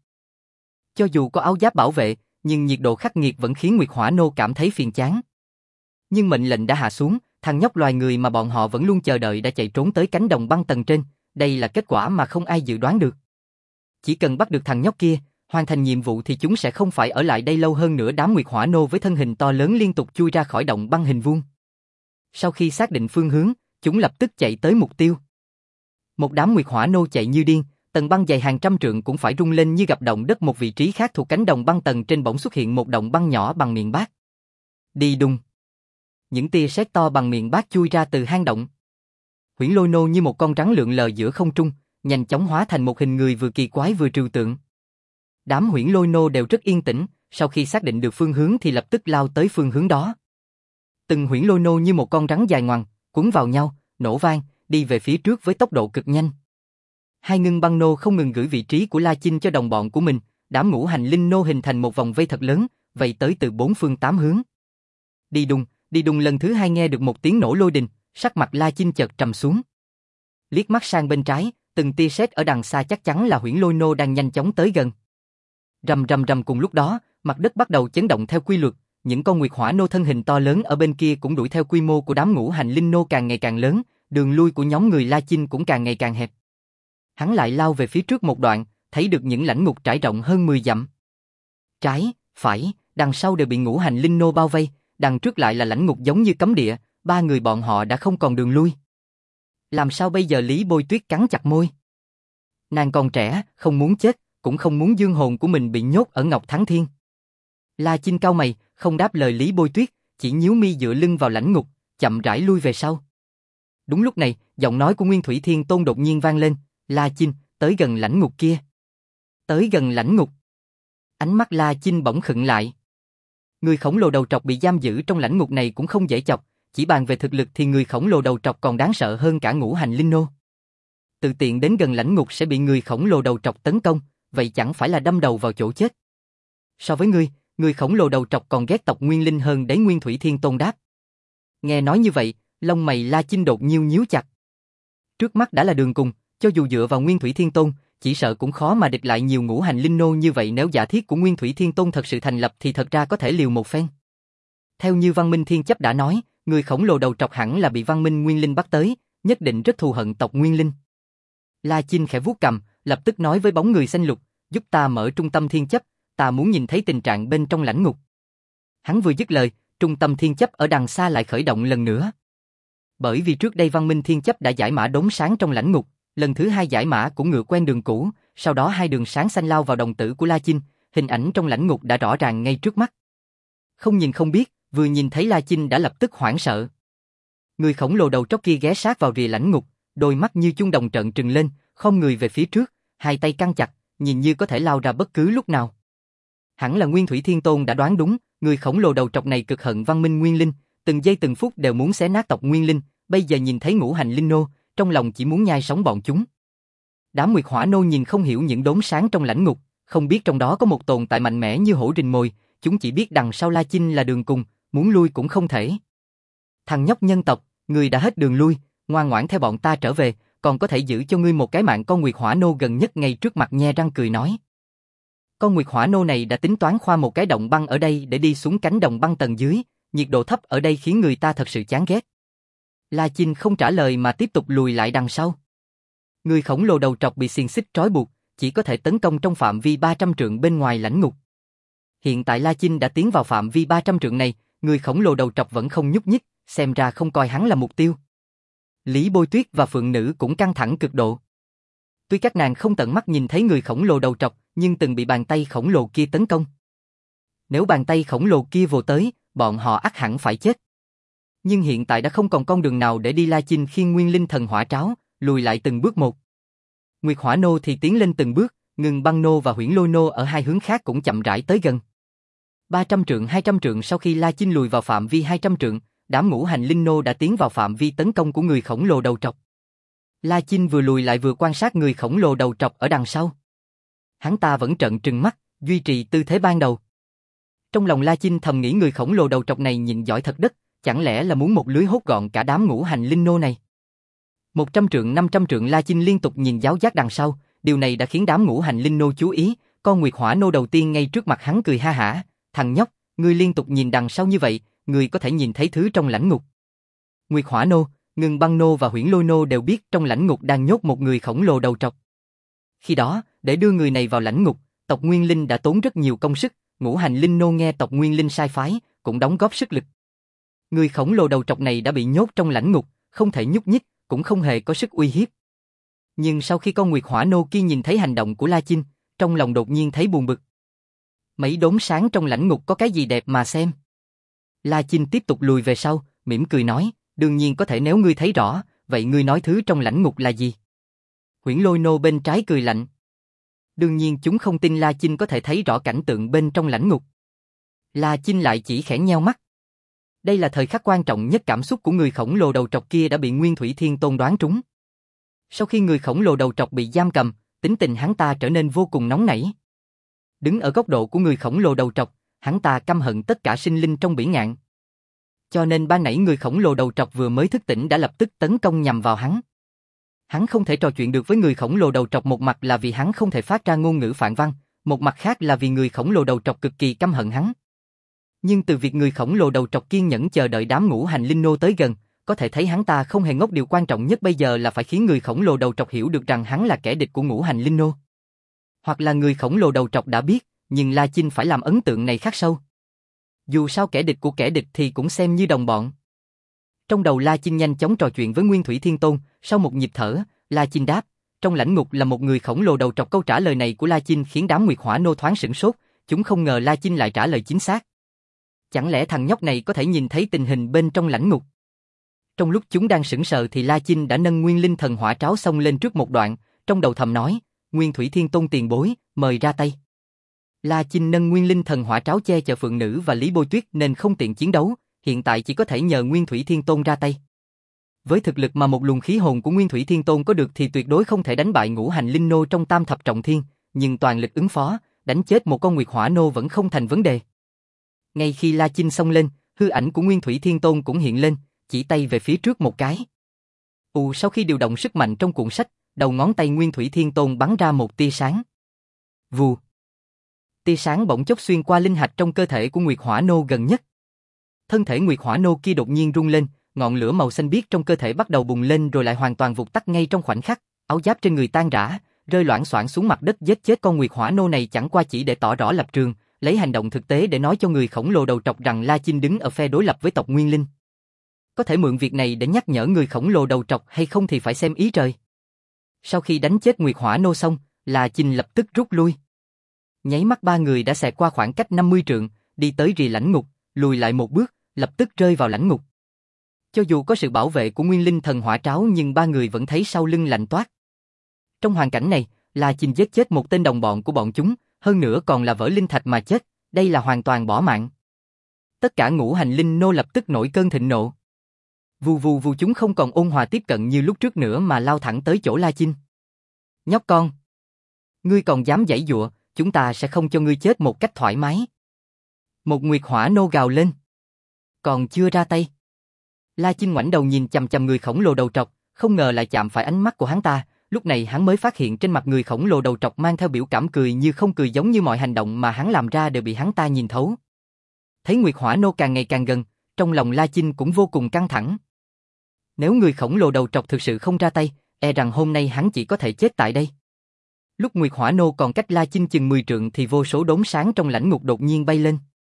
Cho dù có áo giáp bảo vệ, nhưng nhiệt độ khắc nghiệt vẫn khiến nguyệt hỏa nô cảm thấy phiền chán. Nhưng mệnh lệnh đã hạ xuống, thằng nhóc loài người mà bọn họ vẫn luôn chờ đợi đã chạy trốn tới cánh đồng băng tầng trên, đây là kết quả mà không ai dự đoán được. Chỉ cần bắt được thằng nhóc kia, hoàn thành nhiệm vụ thì chúng sẽ không phải ở lại đây lâu hơn nữa. Đám nguyệt hỏa nô với thân hình to lớn liên tục chui ra khỏi động băng hình vuông. Sau khi xác định phương hướng, chúng lập tức chạy tới mục tiêu. Một đám nguyệt hỏa nô chạy như điên, tầng băng dày hàng trăm trượng cũng phải rung lên như gặp động đất. Một vị trí khác thuộc cánh đồng băng tầng trên bỗng xuất hiện một động băng nhỏ bằng miệng bát. Đi đùng. Những tia sét to bằng miệng bát chui ra từ hang động. Huyễn lôi nô như một con rắn lượn lờ giữa không trung, nhanh chóng hóa thành một hình người vừa kỳ quái vừa trừu tượng. Đám huyễn lôi nô đều rất yên tĩnh, sau khi xác định được phương hướng thì lập tức lao tới phương hướng đó. Từng huyễn lôi nô như một con rắn dài ngoằng, quấn vào nhau, nổ vang, đi về phía trước với tốc độ cực nhanh. Hai ngưng băng nô không ngừng gửi vị trí của La Chinh cho đồng bọn của mình, đám ngũ hành linh nô hình thành một vòng vây thật lớn, vây tới từ 4 phương 8 hướng. Đi đùng lần thứ 2 nghe được một tiếng nổ lôi đình, sắc mặt La Chinh chợt trầm xuống. Liếc mắt sang bên trái, từng tia sét ở đằng xa chắc chắn là huyễn lôi nô đang nhanh chóng tới gần. Rầm rầm rầm, cùng lúc đó, mặt đất bắt đầu chấn động theo quy luật, những con nguyệt hỏa nô thân hình to lớn ở bên kia cũng đuổi theo. Quy mô của đám ngũ hành linh nô càng ngày càng lớn, đường lui của nhóm người La Chinh cũng càng ngày càng hẹp. Hắn lại lao về phía trước một đoạn, thấy được những lãnh ngục trải rộng hơn 10 dặm. Trái, phải, đằng sau đều bị ngũ hành linh nô bao vây, đằng trước lại là lãnh ngục giống như cấm địa, ba người bọn họ đã không còn đường lui. Làm sao bây giờ? Lý Bôi Tuyết cắn chặt môi. Nàng còn trẻ, không muốn chết, cũng không muốn dương hồn của mình bị nhốt ở Ngọc Thắng Thiên. La Chinh cau mày, không đáp lời Lý Bôi Tuyết, chỉ nhíu mi dựa lưng vào lãnh ngục, chậm rãi lui về sau. Đúng lúc này, giọng nói của Nguyên Thủy Thiên Tôn đột nhiên vang lên, La Chinh, tới gần lãnh ngục kia. Tới gần lãnh ngục. Ánh mắt La Chinh bỗng khựng lại. Người khổng lồ đầu trọc bị giam giữ trong lãnh ngục này cũng không dễ chọc, chỉ bàn về thực lực thì người khổng lồ đầu trọc còn đáng sợ hơn cả ngũ hành linh nô. Tự tiện đến gần lãnh ngục sẽ bị người khổng lồ đầu trọc tấn công, vậy chẳng phải là đâm đầu vào chỗ chết. So với ngươi, người khổng lồ đầu trọc còn ghét tộc Nguyên Linh hơn đấy. Nguyên Thủy Thiên Tôn đáp. Nghe nói như vậy, lông mày La Chinh đột nhiên nhíu chặt. Trước mắt đã là đường cùng, cho dù dựa vào Nguyên Thủy Thiên Tôn, chỉ sợ cũng khó mà địch lại nhiều ngũ hành linh nô như vậy. Nếu giả thiết của Nguyên Thủy Thiên Tôn thật sự thành lập thì thật ra có thể liều một phen. Theo như Văn Minh Thiên Chấp đã nói, người khổng lồ đầu trọc hẳn là bị Văn Minh Nguyên Linh bắt tới, nhất định rất thù hận tộc Nguyên Linh. La Chinh khẽ vuốt cằm, lập tức nói với bóng người xanh lục, giúp ta mở trung tâm thiên chấp, ta muốn nhìn thấy tình trạng bên trong lãnh ngục. Hắn vừa dứt lời, trung tâm thiên chấp ở đằng xa lại khởi động lần nữa. Bởi vì trước đây Văn Minh Thiên Chấp đã giải mã đốm sáng trong lãnh ngục, lần thứ hai giải mã cũng ngựa quen đường cũ, sau đó hai đường sáng xanh lao vào đồng tử của La Chinh, hình ảnh trong lãnh ngục đã rõ ràng ngay trước mắt. Không nhìn không biết, vừa nhìn thấy La Chinh đã lập tức hoảng sợ. Người khổng lồ đầu tróc kia ghé sát vào rìa lãnh ngục, đôi mắt như chuông đồng trợn trừng lên, khom người về phía trước, hai tay căng chặt, nhìn như có thể lao ra bất cứ lúc nào. Hẳn là Nguyên Thủy Thiên Tôn đã đoán đúng, người khổng lồ đầu trọc này cực hận Văn Minh Nguyên Linh, từng giây từng phút đều muốn xé nát tộc Nguyên Linh, bây giờ nhìn thấy ngũ hành linh nô, trong lòng chỉ muốn nhai sống bọn chúng. Đám Nguyệt Hỏa nô nhìn không hiểu những đốm sáng trong lãnh ngục, không biết trong đó có một tồn tại mạnh mẽ như hổ rình mồi, chúng chỉ biết đằng sau La Chinh là đường cùng, muốn lui cũng không thể. Thằng nhóc nhân tộc, người đã hết đường lui, ngoan ngoãn theo bọn ta trở về, còn có thể giữ cho ngươi một cái mạng. Con Nguyệt Hỏa nô gần nhất ngay trước mặt nhe răng cười nói. Con Nguyệt Hỏa nô này đã tính toán khoa một cái động băng ở đây để đi xuống cánh đồng băng tầng dưới, nhiệt độ thấp ở đây khiến người ta thật sự chán ghét. La Chinh không trả lời mà tiếp tục lùi lại đằng sau. Người khổng lồ đầu trọc bị xiềng xích trói buộc, chỉ có thể tấn công trong phạm vi 300 trượng bên ngoài lãnh ngục. Hiện tại La Chinh đã tiến vào phạm vi 300 trượng này, người khổng lồ đầu trọc vẫn không nhúc nhích, xem ra không coi hắn là mục tiêu. Lý Bôi Tuyết và Phượng Nữ cũng căng thẳng cực độ. Tuy các nàng không tận mắt nhìn thấy người khổng lồ đầu trọc, nhưng từng bị bàn tay khổng lồ kia tấn công. Nếu bàn tay khổng lồ kia vồ tới, bọn họ ắt hẳn phải chết. Nhưng hiện tại đã không còn con đường nào để đi. La Chinh khiêng Nguyên Linh Thần Hỏa Tráo, lùi lại từng bước một. Nguyệt Hỏa nô thì tiến lên từng bước, Ngừng Băng nô và Huyễn Lôi nô ở hai hướng khác cũng chậm rãi tới gần. 300 trượng 200 trượng sau khi La Chinh lùi vào phạm vi 200 trượng, đám ngũ hành linh nô đã tiến vào phạm vi tấn công của người khổng lồ đầu trọc. La Chinh vừa lùi lại vừa quan sát người khổng lồ đầu trọc ở đằng sau. Hắn ta vẫn trợn trừng mắt, duy trì tư thế ban đầu. Trong lòng La Chinh thầm nghĩ người khổng lồ đầu trọc này nhìn giỏi thật đất, chẳng lẽ là muốn một lưới hốt gọn cả đám ngũ hành linh nô này. 100 trượng 500 trượng La Chinh liên tục nhìn giáo giác đằng sau, điều này đã khiến đám ngũ hành linh nô chú ý. Con Nguyệt Hỏa nô đầu tiên ngay trước mặt hắn cười ha hả, thằng nhóc, ngươi liên tục nhìn đằng sau như vậy, ngươi có thể nhìn thấy thứ trong lãnh ngục. Nguyệt Hỏa nô, Ngừng Băng nô và Huyễn Lôi nô đều biết trong lãnh ngục đang nhốt một người khổng lồ đầu trọc. Khi đó, để đưa người này vào lãnh ngục, tộc Nguyên Linh đã tốn rất nhiều công sức, ngũ hành linh nô nghe tộc Nguyên Linh sai phái, cũng đóng góp sức lực. Người khổng lồ đầu trọc này đã bị nhốt trong lãnh ngục, không thể nhúc nhích, cũng không hề có sức uy hiếp. Nhưng sau khi con Nguyệt Hỏa nô kia nhìn thấy hành động của La Chinh, trong lòng đột nhiên thấy buồn bực. Mấy đốm sáng trong lãnh ngục có cái gì đẹp mà xem. La Chinh tiếp tục lùi về sau, mỉm cười nói, đương nhiên có thể nếu ngươi thấy rõ, vậy ngươi nói thứ trong lãnh ngục là gì? Huyễn Lôi nô bên trái cười lạnh. Đương nhiên chúng không tin La Chinh có thể thấy rõ cảnh tượng bên trong lãnh ngục. La Chinh lại chỉ khẽ nheo mắt. Đây là thời khắc quan trọng nhất, cảm xúc của người khổng lồ đầu trọc kia đã bị Nguyên Thủy Thiên Tôn đoán trúng. Sau khi người khổng lồ đầu trọc bị giam cầm, tính tình hắn ta trở nên vô cùng nóng nảy. Đứng ở góc độ của người khổng lồ đầu trọc, hắn ta căm hận tất cả sinh linh trong biển ngạn. Cho nên ban nãy người khổng lồ đầu trọc vừa mới thức tỉnh đã lập tức tấn công nhằm vào hắn. Hắn không thể trò chuyện được với người khổng lồ đầu trọc, một mặt là vì hắn không thể phát ra ngôn ngữ phản văn, một mặt khác là vì người khổng lồ đầu trọc cực kỳ căm hận hắn. Nhưng từ việc người khổng lồ đầu trọc kiên nhẫn chờ đợi đám ngũ hành linh nô tới gần, có thể thấy hắn ta không hề ngốc. Điều quan trọng nhất bây giờ là phải khiến người khổng lồ đầu trọc hiểu được rằng hắn là kẻ địch của ngũ hành linh nô. Hoặc là người khổng lồ đầu trọc đã biết, nhưng La Chinh phải làm ấn tượng này khắc sâu. Dù sao kẻ địch của kẻ địch thì cũng xem như đồng bọn. Trong đầu La Chinh nhanh chóng trò chuyện với Nguyên Thủy Thiên Tôn, sau một nhịp thở, La Chinh đáp, trong lãnh ngục là một người khổng lồ đầu trọc. Câu trả lời này của La Chinh khiến đám Nguyệt Hỏa nô thoáng sửng sốt, chúng không ngờ La Chinh lại trả lời chính xác. Chẳng lẽ thằng nhóc này có thể nhìn thấy tình hình bên trong lãnh ngục? Trong lúc chúng đang sững sờ thì La Chinh đã nâng Nguyên Linh Thần Hỏa Tráo xông lên trước một đoạn, trong đầu thầm nói, Nguyên Thủy Thiên Tôn tiền bối, mời ra tay. La Chinh nâng Nguyên Linh Thần Hỏa Tráo che chở Phượng Nữ và Lý Bôi Tuyết nên không tiện chiến đấu, hiện tại chỉ có thể nhờ Nguyên Thủy Thiên Tôn ra tay. Với thực lực mà một luồng khí hồn của Nguyên Thủy Thiên Tôn có được thì tuyệt đối không thể đánh bại ngũ hành linh nô trong tam thập trọng thiên, nhưng toàn lực ứng phó, đánh chết một con Nguyệt Hỏa nô vẫn không thành vấn đề. Ngay khi La Chinh xông lên, hư ảnh của Nguyên Thủy Thiên Tôn cũng hiện lên, chỉ tay về phía trước một cái. Sau khi điều động sức mạnh trong cuộn sách, đầu ngón tay Nguyên Thủy Thiên Tôn bắn ra một tia sáng. Vù. Tia sáng bỗng chốc xuyên qua linh hạch trong cơ thể của Nguyệt Hỏa nô gần nhất. Thân thể Nguyệt Hỏa nô kia đột nhiên rung lên, ngọn lửa màu xanh biếc trong cơ thể bắt đầu bùng lên rồi lại hoàn toàn vụt tắt ngay trong khoảnh khắc, áo giáp trên người tan rã, rơi loảng xoảng xuống mặt đất. Giết chết con Nguyệt Hỏa nô này chẳng qua chỉ để tỏ rõ lập trường, lấy hành động thực tế để nói cho người khổng lồ đầu trọc rằng La Chinh đứng ở phe đối lập với tộc Nguyên Linh. Có thể mượn việc này để nhắc nhở người khổng lồ đầu trọc hay không thì phải xem ý trời. Sau khi đánh chết Nguyệt Hỏa Nô xong, La Chinh lập tức rút lui. Nháy mắt ba người đã xẹt qua khoảng cách 50 trượng, đi tới rìa lãnh ngục, lùi lại một bước, lập tức rơi vào lãnh ngục. Cho dù có sự bảo vệ của Nguyên Linh Thần Hỏa Tráo nhưng ba người vẫn thấy sau lưng lạnh toát. Trong hoàn cảnh này, La Chinh giết chết một tên đồng bọn của bọn chúng, hơn nữa còn là vỡ linh thạch mà chết, đây là hoàn toàn bỏ mạng. Tất cả ngũ hành linh nô lập tức nổi cơn thịnh nộ. Vù vù vù, chúng không còn ôn hòa tiếp cận như lúc trước nữa mà lao thẳng tới chỗ La Chinh. Nhóc con! Ngươi còn dám giãy giụa, chúng ta sẽ không cho ngươi chết một cách thoải mái. Một Nguyệt Hỏa Nô gào lên. Còn chưa ra tay. La Chinh ngoảnh đầu nhìn chằm chằm người khổng lồ đầu trọc, không ngờ lại chạm phải ánh mắt của hắn ta, lúc này hắn mới phát hiện trên mặt người khổng lồ đầu trọc mang theo biểu cảm cười như không cười, giống như mọi hành động mà hắn làm ra đều bị hắn ta nhìn thấu. Thấy Nguyệt Hỏa Nô càng ngày càng gần, trong lòng La Chinh cũng vô cùng căng thẳng. Nếu người khổng lồ đầu trọc thực sự không ra tay, e rằng hôm nay hắn chỉ có thể chết tại đây. Lúc Nguyệt Hỏa Nô còn cách La Chinh chừng 10 trượng thì vô số đốm sáng trong lãnh ngục đột nhiên bay lên.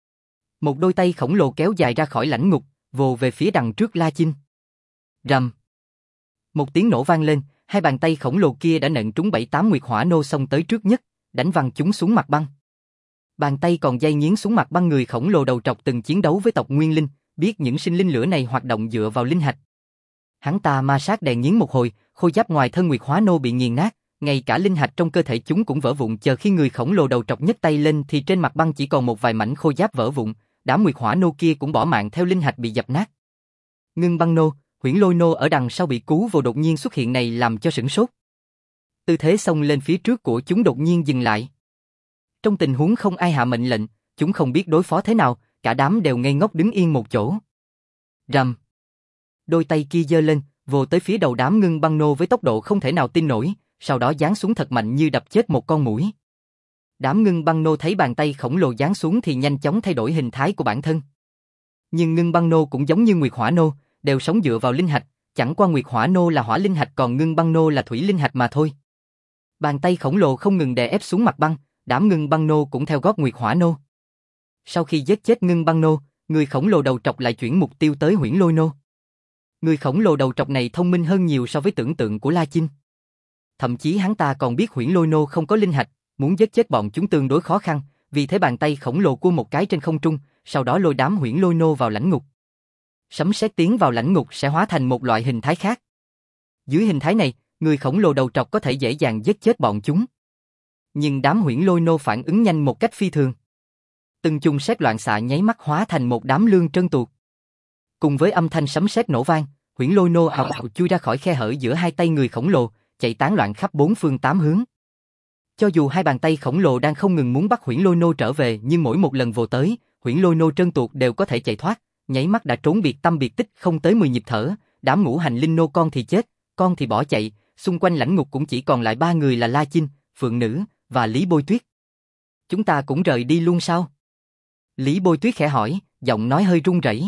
Một đôi tay khổng lồ kéo dài ra khỏi lãnh ngục, vồ về phía đằng trước La Chinh. Rầm. Một tiếng nổ vang lên, hai bàn tay khổng lồ kia đã nện trúng 7-8 Nguyệt Hỏa Nô xông tới trước nhất, đánh văng chúng xuống mặt băng. Bàn tay còn day nghiến xuống mặt băng. Người khổng lồ đầu trọc từng chiến đấu với tộc Nguyên Linh, biết những sinh linh lửa này hoạt động dựa vào linh hạch. Hắn ta ma sát đè nghiến một hồi, khôi giáp ngoài thân Nguyệt Hỏa Nô bị nghiền nát, ngay cả linh hạch trong cơ thể chúng cũng vỡ vụn. Chờ khi người khổng lồ đầu trọc nhấc tay lên thì trên mặt băng chỉ còn một vài mảnh khôi giáp vỡ vụn, đám Nguyệt Hỏa Nô kia cũng bỏ mạng theo linh hạch bị dập nát. Ngưng Băng Nô, Huyễn Lôi Nô ở đằng sau bị cứu vô đột nhiên xuất hiện này làm cho sửng sốt. Tư thế xông lên phía trước của chúng đột nhiên dừng lại. Trong tình huống không ai hạ mệnh lệnh, chúng không biết đối phó thế nào, cả đám đều ngây ngốc đứng yên một chỗ. Rầm. Đôi tay kia giơ lên, vồ tới phía đầu đám Ngưng Băng Nô với tốc độ không thể nào tin nổi, sau đó giáng xuống thật mạnh như đập chết một con muỗi. Đám Ngưng Băng Nô thấy bàn tay khổng lồ giáng xuống thì nhanh chóng thay đổi hình thái của bản thân. Nhưng Ngưng Băng Nô cũng giống như Nguyệt Hỏa Nô, đều sống dựa vào linh hạch, chẳng qua Nguyệt Hỏa Nô là hỏa linh hạch còn Ngưng Băng Nô là thủy linh hạch mà thôi. Bàn tay khổng lồ không ngừng đè ép xuống mặt băng, đám Ngưng Băng Nô cũng theo gót Nguyệt Hỏa Nô. Sau khi giết chết Ngưng Băng Nô, người khổng lồ đầu trọc lại chuyển mục tiêu tới Huyễn Lôi Nô. Người khổng lồ đầu trọc này thông minh hơn nhiều so với tưởng tượng của La Chinh. Thậm chí hắn ta còn biết Huyễn Lôi Nô không có linh hạch, muốn giết chết bọn chúng tương đối khó khăn, vì thế bàn tay khổng lồ cua một cái trên không trung, sau đó lôi đám Huyễn Lôi Nô vào lãnh ngục. Sấm sét tiến vào lãnh ngục sẽ hóa thành một loại hình thái khác. Dưới hình thái này, người khổng lồ đầu trọc có thể dễ dàng giết chết bọn chúng. Nhưng đám Huyễn Lôi Nô phản ứng nhanh một cách phi thường. Từng chùm sét loạn xạ nháy mắt hóa thành một đám lương trân tuột. Cùng với âm thanh sấm sét nổ vang, Huyễn Lôi Nô ào ào chui ra khỏi khe hở giữa hai tay người khổng lồ, chạy tán loạn khắp bốn phương tám hướng. Cho dù hai bàn tay khổng lồ đang không ngừng muốn bắt Huyễn Lôi Nô trở về, nhưng mỗi một lần vồ tới, Huyễn Lôi Nô trân tuột đều có thể chạy thoát, nháy mắt đã trốn biệt tâm biệt tích, không tới 10 nhịp thở. Đám ngũ hành linh nô con thì chết, con thì bỏ chạy, xung quanh lãnh ngục cũng chỉ còn lại ba người là La Chinh, Phượng Nữ và Lý Bôi Tuyết. Chúng ta cũng rời đi luôn sao? Lý Bôi Tuyết khẽ hỏi, giọng nói hơi run rẩy.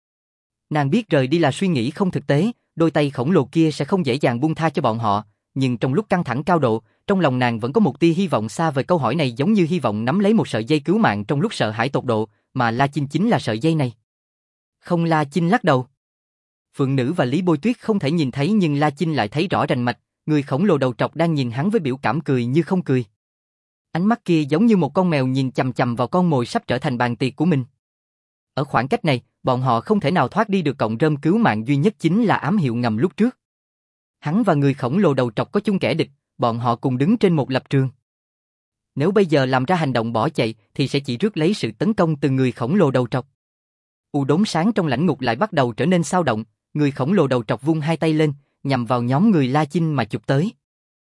Nàng biết rời đi là suy nghĩ không thực tế, đôi tay khổng lồ kia sẽ không dễ dàng buông tha cho bọn họ, nhưng trong lúc căng thẳng cao độ, trong lòng nàng vẫn có một tia hy vọng xa vời. Câu hỏi này giống như hy vọng nắm lấy một sợi dây cứu mạng trong lúc sợ hãi tột độ, mà La Chinh chính là sợi dây này. Không, La Chinh lắc đầu. Phượng Nữ và Lý Bôi Tuyết không thể nhìn thấy nhưng La Chinh lại thấy rõ rành mạch, người khổng lồ đầu trọc đang nhìn hắn với biểu cảm cười như không cười. Ánh mắt kia giống như một con mèo nhìn chằm chằm vào con mồi sắp trở thành bàn tiệc của mình. Ở khoảng cách này, bọn họ không thể nào thoát đi được, cọng rơm cứu mạng duy nhất chính là ám hiệu ngầm lúc trước. Hắn và người khổng lồ đầu trọc có chung kẻ địch, bọn họ cùng đứng trên một lập trường. Nếu bây giờ làm ra hành động bỏ chạy thì sẽ chỉ rước lấy sự tấn công từ người khổng lồ đầu trọc. Đốm sáng trong lãnh ngục lại bắt đầu trở nên xao động, người khổng lồ đầu trọc vung hai tay lên, nhằm vào nhóm người La Chinh mà chụp tới.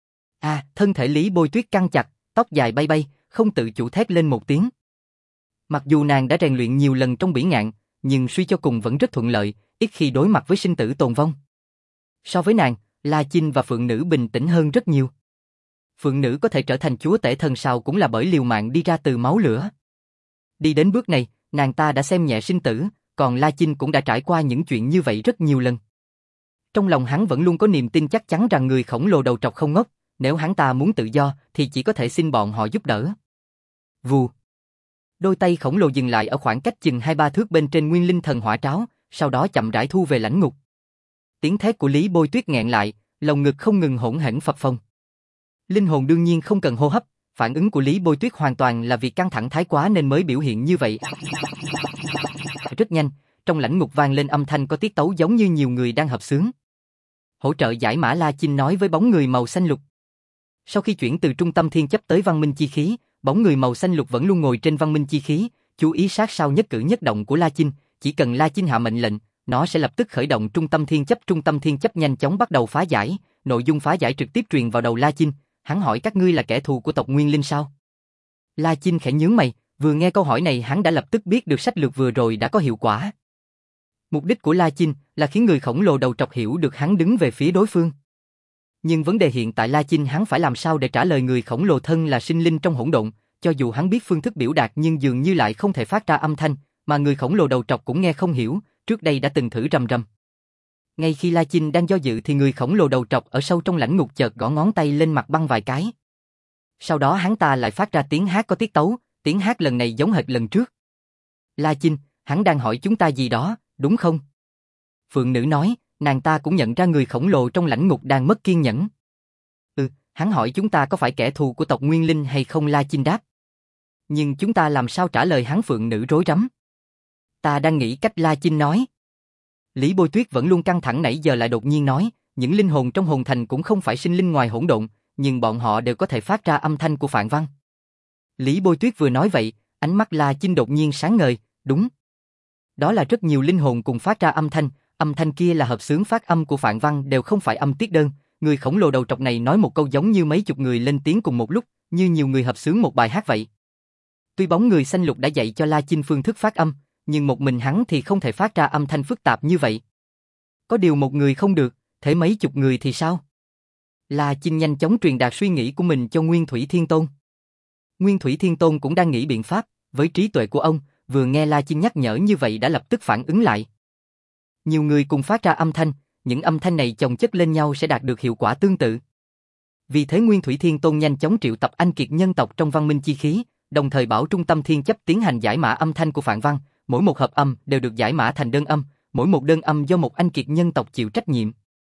Thân thể Lý Bôi Tuyết căng chặt, tóc dài bay bay, không tự chủ thét lên một tiếng. Mặc dù nàng đã rèn luyện nhiều lần trong bỉ ngạn, nhưng suy cho cùng vẫn rất thuận lợi, ít khi đối mặt với sinh tử tồn vong. So với nàng, La Chinh và Phượng Nữ bình tĩnh hơn rất nhiều. Phượng Nữ có thể trở thành chúa tể thần sao cũng là bởi liều mạng đi ra từ máu lửa. Đi đến bước này, nàng ta đã xem nhẹ sinh tử, còn La Chinh cũng đã trải qua những chuyện như vậy rất nhiều lần. Trong lòng hắn vẫn luôn có niềm tin chắc chắn rằng người khổng lồ đầu trọc không ngốc, nếu hắn ta muốn tự do thì chỉ có thể xin bọn họ giúp đỡ. Vù. Đôi tay khổng lồ dừng lại ở khoảng cách chừng 2-3 thước bên trên Nguyên Linh Thần Hỏa Tráo, sau đó chậm rãi thu về lãnh ngục. Tiếng thét của Lý Bôi Tuyết nghẹn lại, lồng ngực không ngừng hỗn hển phập phồng. Linh hồn đương nhiên không cần hô hấp, phản ứng của Lý Bôi Tuyết hoàn toàn là vì căng thẳng thái quá nên mới biểu hiện như vậy. Rất nhanh, trong lãnh ngục vang lên âm thanh có tiết tấu giống như nhiều người đang hợp xướng. Hỗ trợ giải mã La Chinh nói với bóng người màu xanh lục. Sau khi chuyển từ trung tâm thiên chấp tới văn minh chi khí, bóng người màu xanh lục vẫn luôn ngồi trên văn minh chi khí, chú ý sát sao nhất cử nhất động của La Chinh, chỉ cần La Chinh hạ mệnh lệnh, nó sẽ lập tức khởi động trung tâm thiên chấp nhanh chóng bắt đầu phá giải, nội dung phá giải trực tiếp truyền vào đầu La Chinh, hắn hỏi các ngươi là kẻ thù của tộc Nguyên Linh sao? La Chinh khẽ nhướng mày, vừa nghe câu hỏi này hắn đã lập tức biết được sách lược vừa rồi đã có hiệu quả. Mục đích của La Chinh là khiến người khổng lồ đầu trọc hiểu được hắn đứng về phía đối phương. Nhưng vấn đề hiện tại La Chinh hắn phải làm sao để trả lời người khổng lồ thân là sinh linh trong hỗn độn, cho dù hắn biết phương thức biểu đạt nhưng dường như lại không thể phát ra âm thanh, mà người khổng lồ đầu trọc cũng nghe không hiểu, trước đây đã từng thử rầm rầm. Ngay khi La Chinh đang do dự thì người khổng lồ đầu trọc ở sâu trong lãnh ngục chợt gõ ngón tay lên mặt băng vài cái. Sau đó hắn ta lại phát ra tiếng hát có tiết tấu, tiếng hát lần này giống hệt lần trước. La Chinh, hắn đang hỏi chúng ta gì đó, đúng không? Phượng nữ nói, nàng ta cũng nhận ra người khổng lồ trong lãnh ngục đang mất kiên nhẫn. Hắn hỏi chúng ta có phải kẻ thù của tộc Nguyên Linh hay không, La Chinh đáp. Nhưng chúng ta làm sao trả lời hắn, Phượng nữ rối rắm. Ta đang nghĩ cách, La Chinh nói. Lý Bôi Tuyết vẫn luôn căng thẳng nãy giờ lại đột nhiên nói, những linh hồn trong hồn thành cũng không phải sinh linh ngoài hỗn độn, nhưng bọn họ đều có thể phát ra âm thanh của Phạn Văn. Lý Bôi Tuyết vừa nói vậy, ánh mắt La Chinh đột nhiên sáng ngời, đúng. Đó là rất nhiều linh hồn cùng phát ra âm thanh kia là hợp xướng phát âm của Phạn Văn, đều không phải âm tiết đơn. Người khổng lồ đầu trọc này nói một câu giống như mấy chục người lên tiếng cùng một lúc, như nhiều người hợp xướng một bài hát vậy. Tuy bóng người xanh lục đã dạy cho La Chinh phương thức phát âm, nhưng một mình hắn thì không thể phát ra âm thanh phức tạp như vậy. Có điều một người không được, thế mấy chục người thì sao? La Chinh nhanh chóng truyền đạt suy nghĩ của mình cho Nguyên Thủy Thiên Tôn. Nguyên Thủy Thiên Tôn cũng đang nghĩ biện pháp, với trí tuệ của ông, vừa nghe La Chinh nhắc nhở như vậy đã lập tức phản ứng lại. Nhiều người cùng phát ra âm thanh, những âm thanh này chồng chất lên nhau sẽ đạt được hiệu quả tương tự. Vì thế Nguyên Thủy Thiên Tôn nhanh chóng triệu tập anh kiệt nhân tộc trong văn minh chi khí, đồng thời bảo trung tâm thiên chấp tiến hành giải mã âm thanh của Phạn Văn, mỗi một hợp âm đều được giải mã thành đơn âm, mỗi một đơn âm do một anh kiệt nhân tộc chịu trách nhiệm.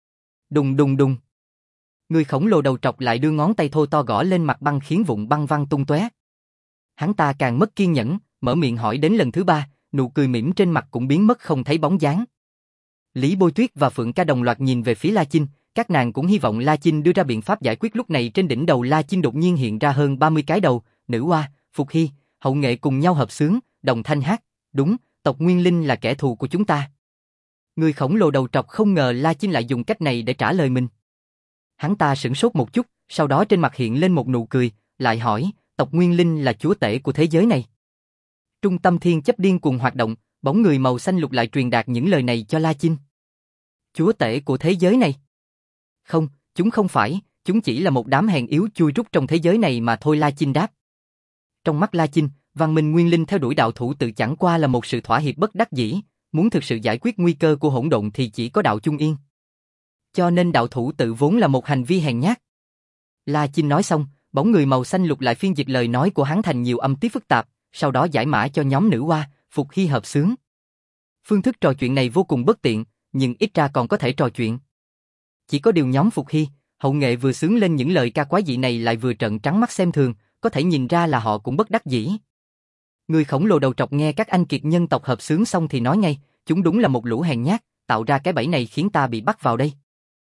Đùng đùng đùng. Người khổng lồ đầu trọc lại đưa ngón tay thô to gõ lên mặt băng khiến vụn băng văng tung tóe. Hắn ta càng mất kiên nhẫn, mở miệng hỏi đến lần thứ ba, nụ cười mỉm trên mặt cũng biến mất không thấy bóng dáng. Lý Bôi Tuyết và Phượng Ca đồng loạt nhìn về phía La Chinh, các nàng cũng hy vọng La Chinh đưa ra biện pháp giải quyết. Lúc này trên đỉnh đầu La Chinh đột nhiên hiện ra hơn 30 cái đầu, Nữ Hoa, Phục Hy, Hậu Nghệ cùng nhau hợp xướng, đồng thanh hát, đúng, tộc Nguyên Linh là kẻ thù của chúng ta. Người khổng lồ đầu trọc không ngờ La Chinh lại dùng cách này để trả lời mình. Hắn ta sửng sốt một chút, sau đó trên mặt hiện lên một nụ cười, lại hỏi, tộc Nguyên Linh là chúa tể của thế giới này. Trung tâm thiên chấp điên cuồng hoạt động, bóng người màu xanh lục lại truyền đạt những lời này cho La Chinh. Chúa tể của thế giới này? Không, chúng không phải, chúng chỉ là một đám hèn yếu chui rút trong thế giới này mà thôi, La Chinh đáp. Trong mắt La Chinh, văn minh Nguyên Linh theo đuổi đạo thủ tự chẳng qua là một sự thỏa hiệp bất đắc dĩ, muốn thực sự giải quyết nguy cơ của hỗn độn thì chỉ có đạo chung yên. Cho nên đạo thủ tự vốn là một hành vi hèn nhát. La Chinh nói xong, bóng người màu xanh lục lại phiên dịch lời nói của hắn thành nhiều âm tiết phức tạp, sau đó giải mã cho nhóm Nữ Hoa, Phục Hy hợp xướng. Phương thức trò chuyện này vô cùng bất tiện, nhưng ít ra còn có thể trò chuyện. Chỉ có điều nhóm Phục Hy, Hậu Nghệ vừa xướng lên những lời ca quái dị này lại vừa trợn trắng mắt xem thường, có thể nhìn ra là họ cũng bất đắc dĩ. Người khổng lồ đầu trọc nghe các anh kiệt nhân tộc hợp xướng xong thì nói ngay, chúng đúng là một lũ hèn nhát, tạo ra cái bẫy này khiến ta bị bắt vào đây.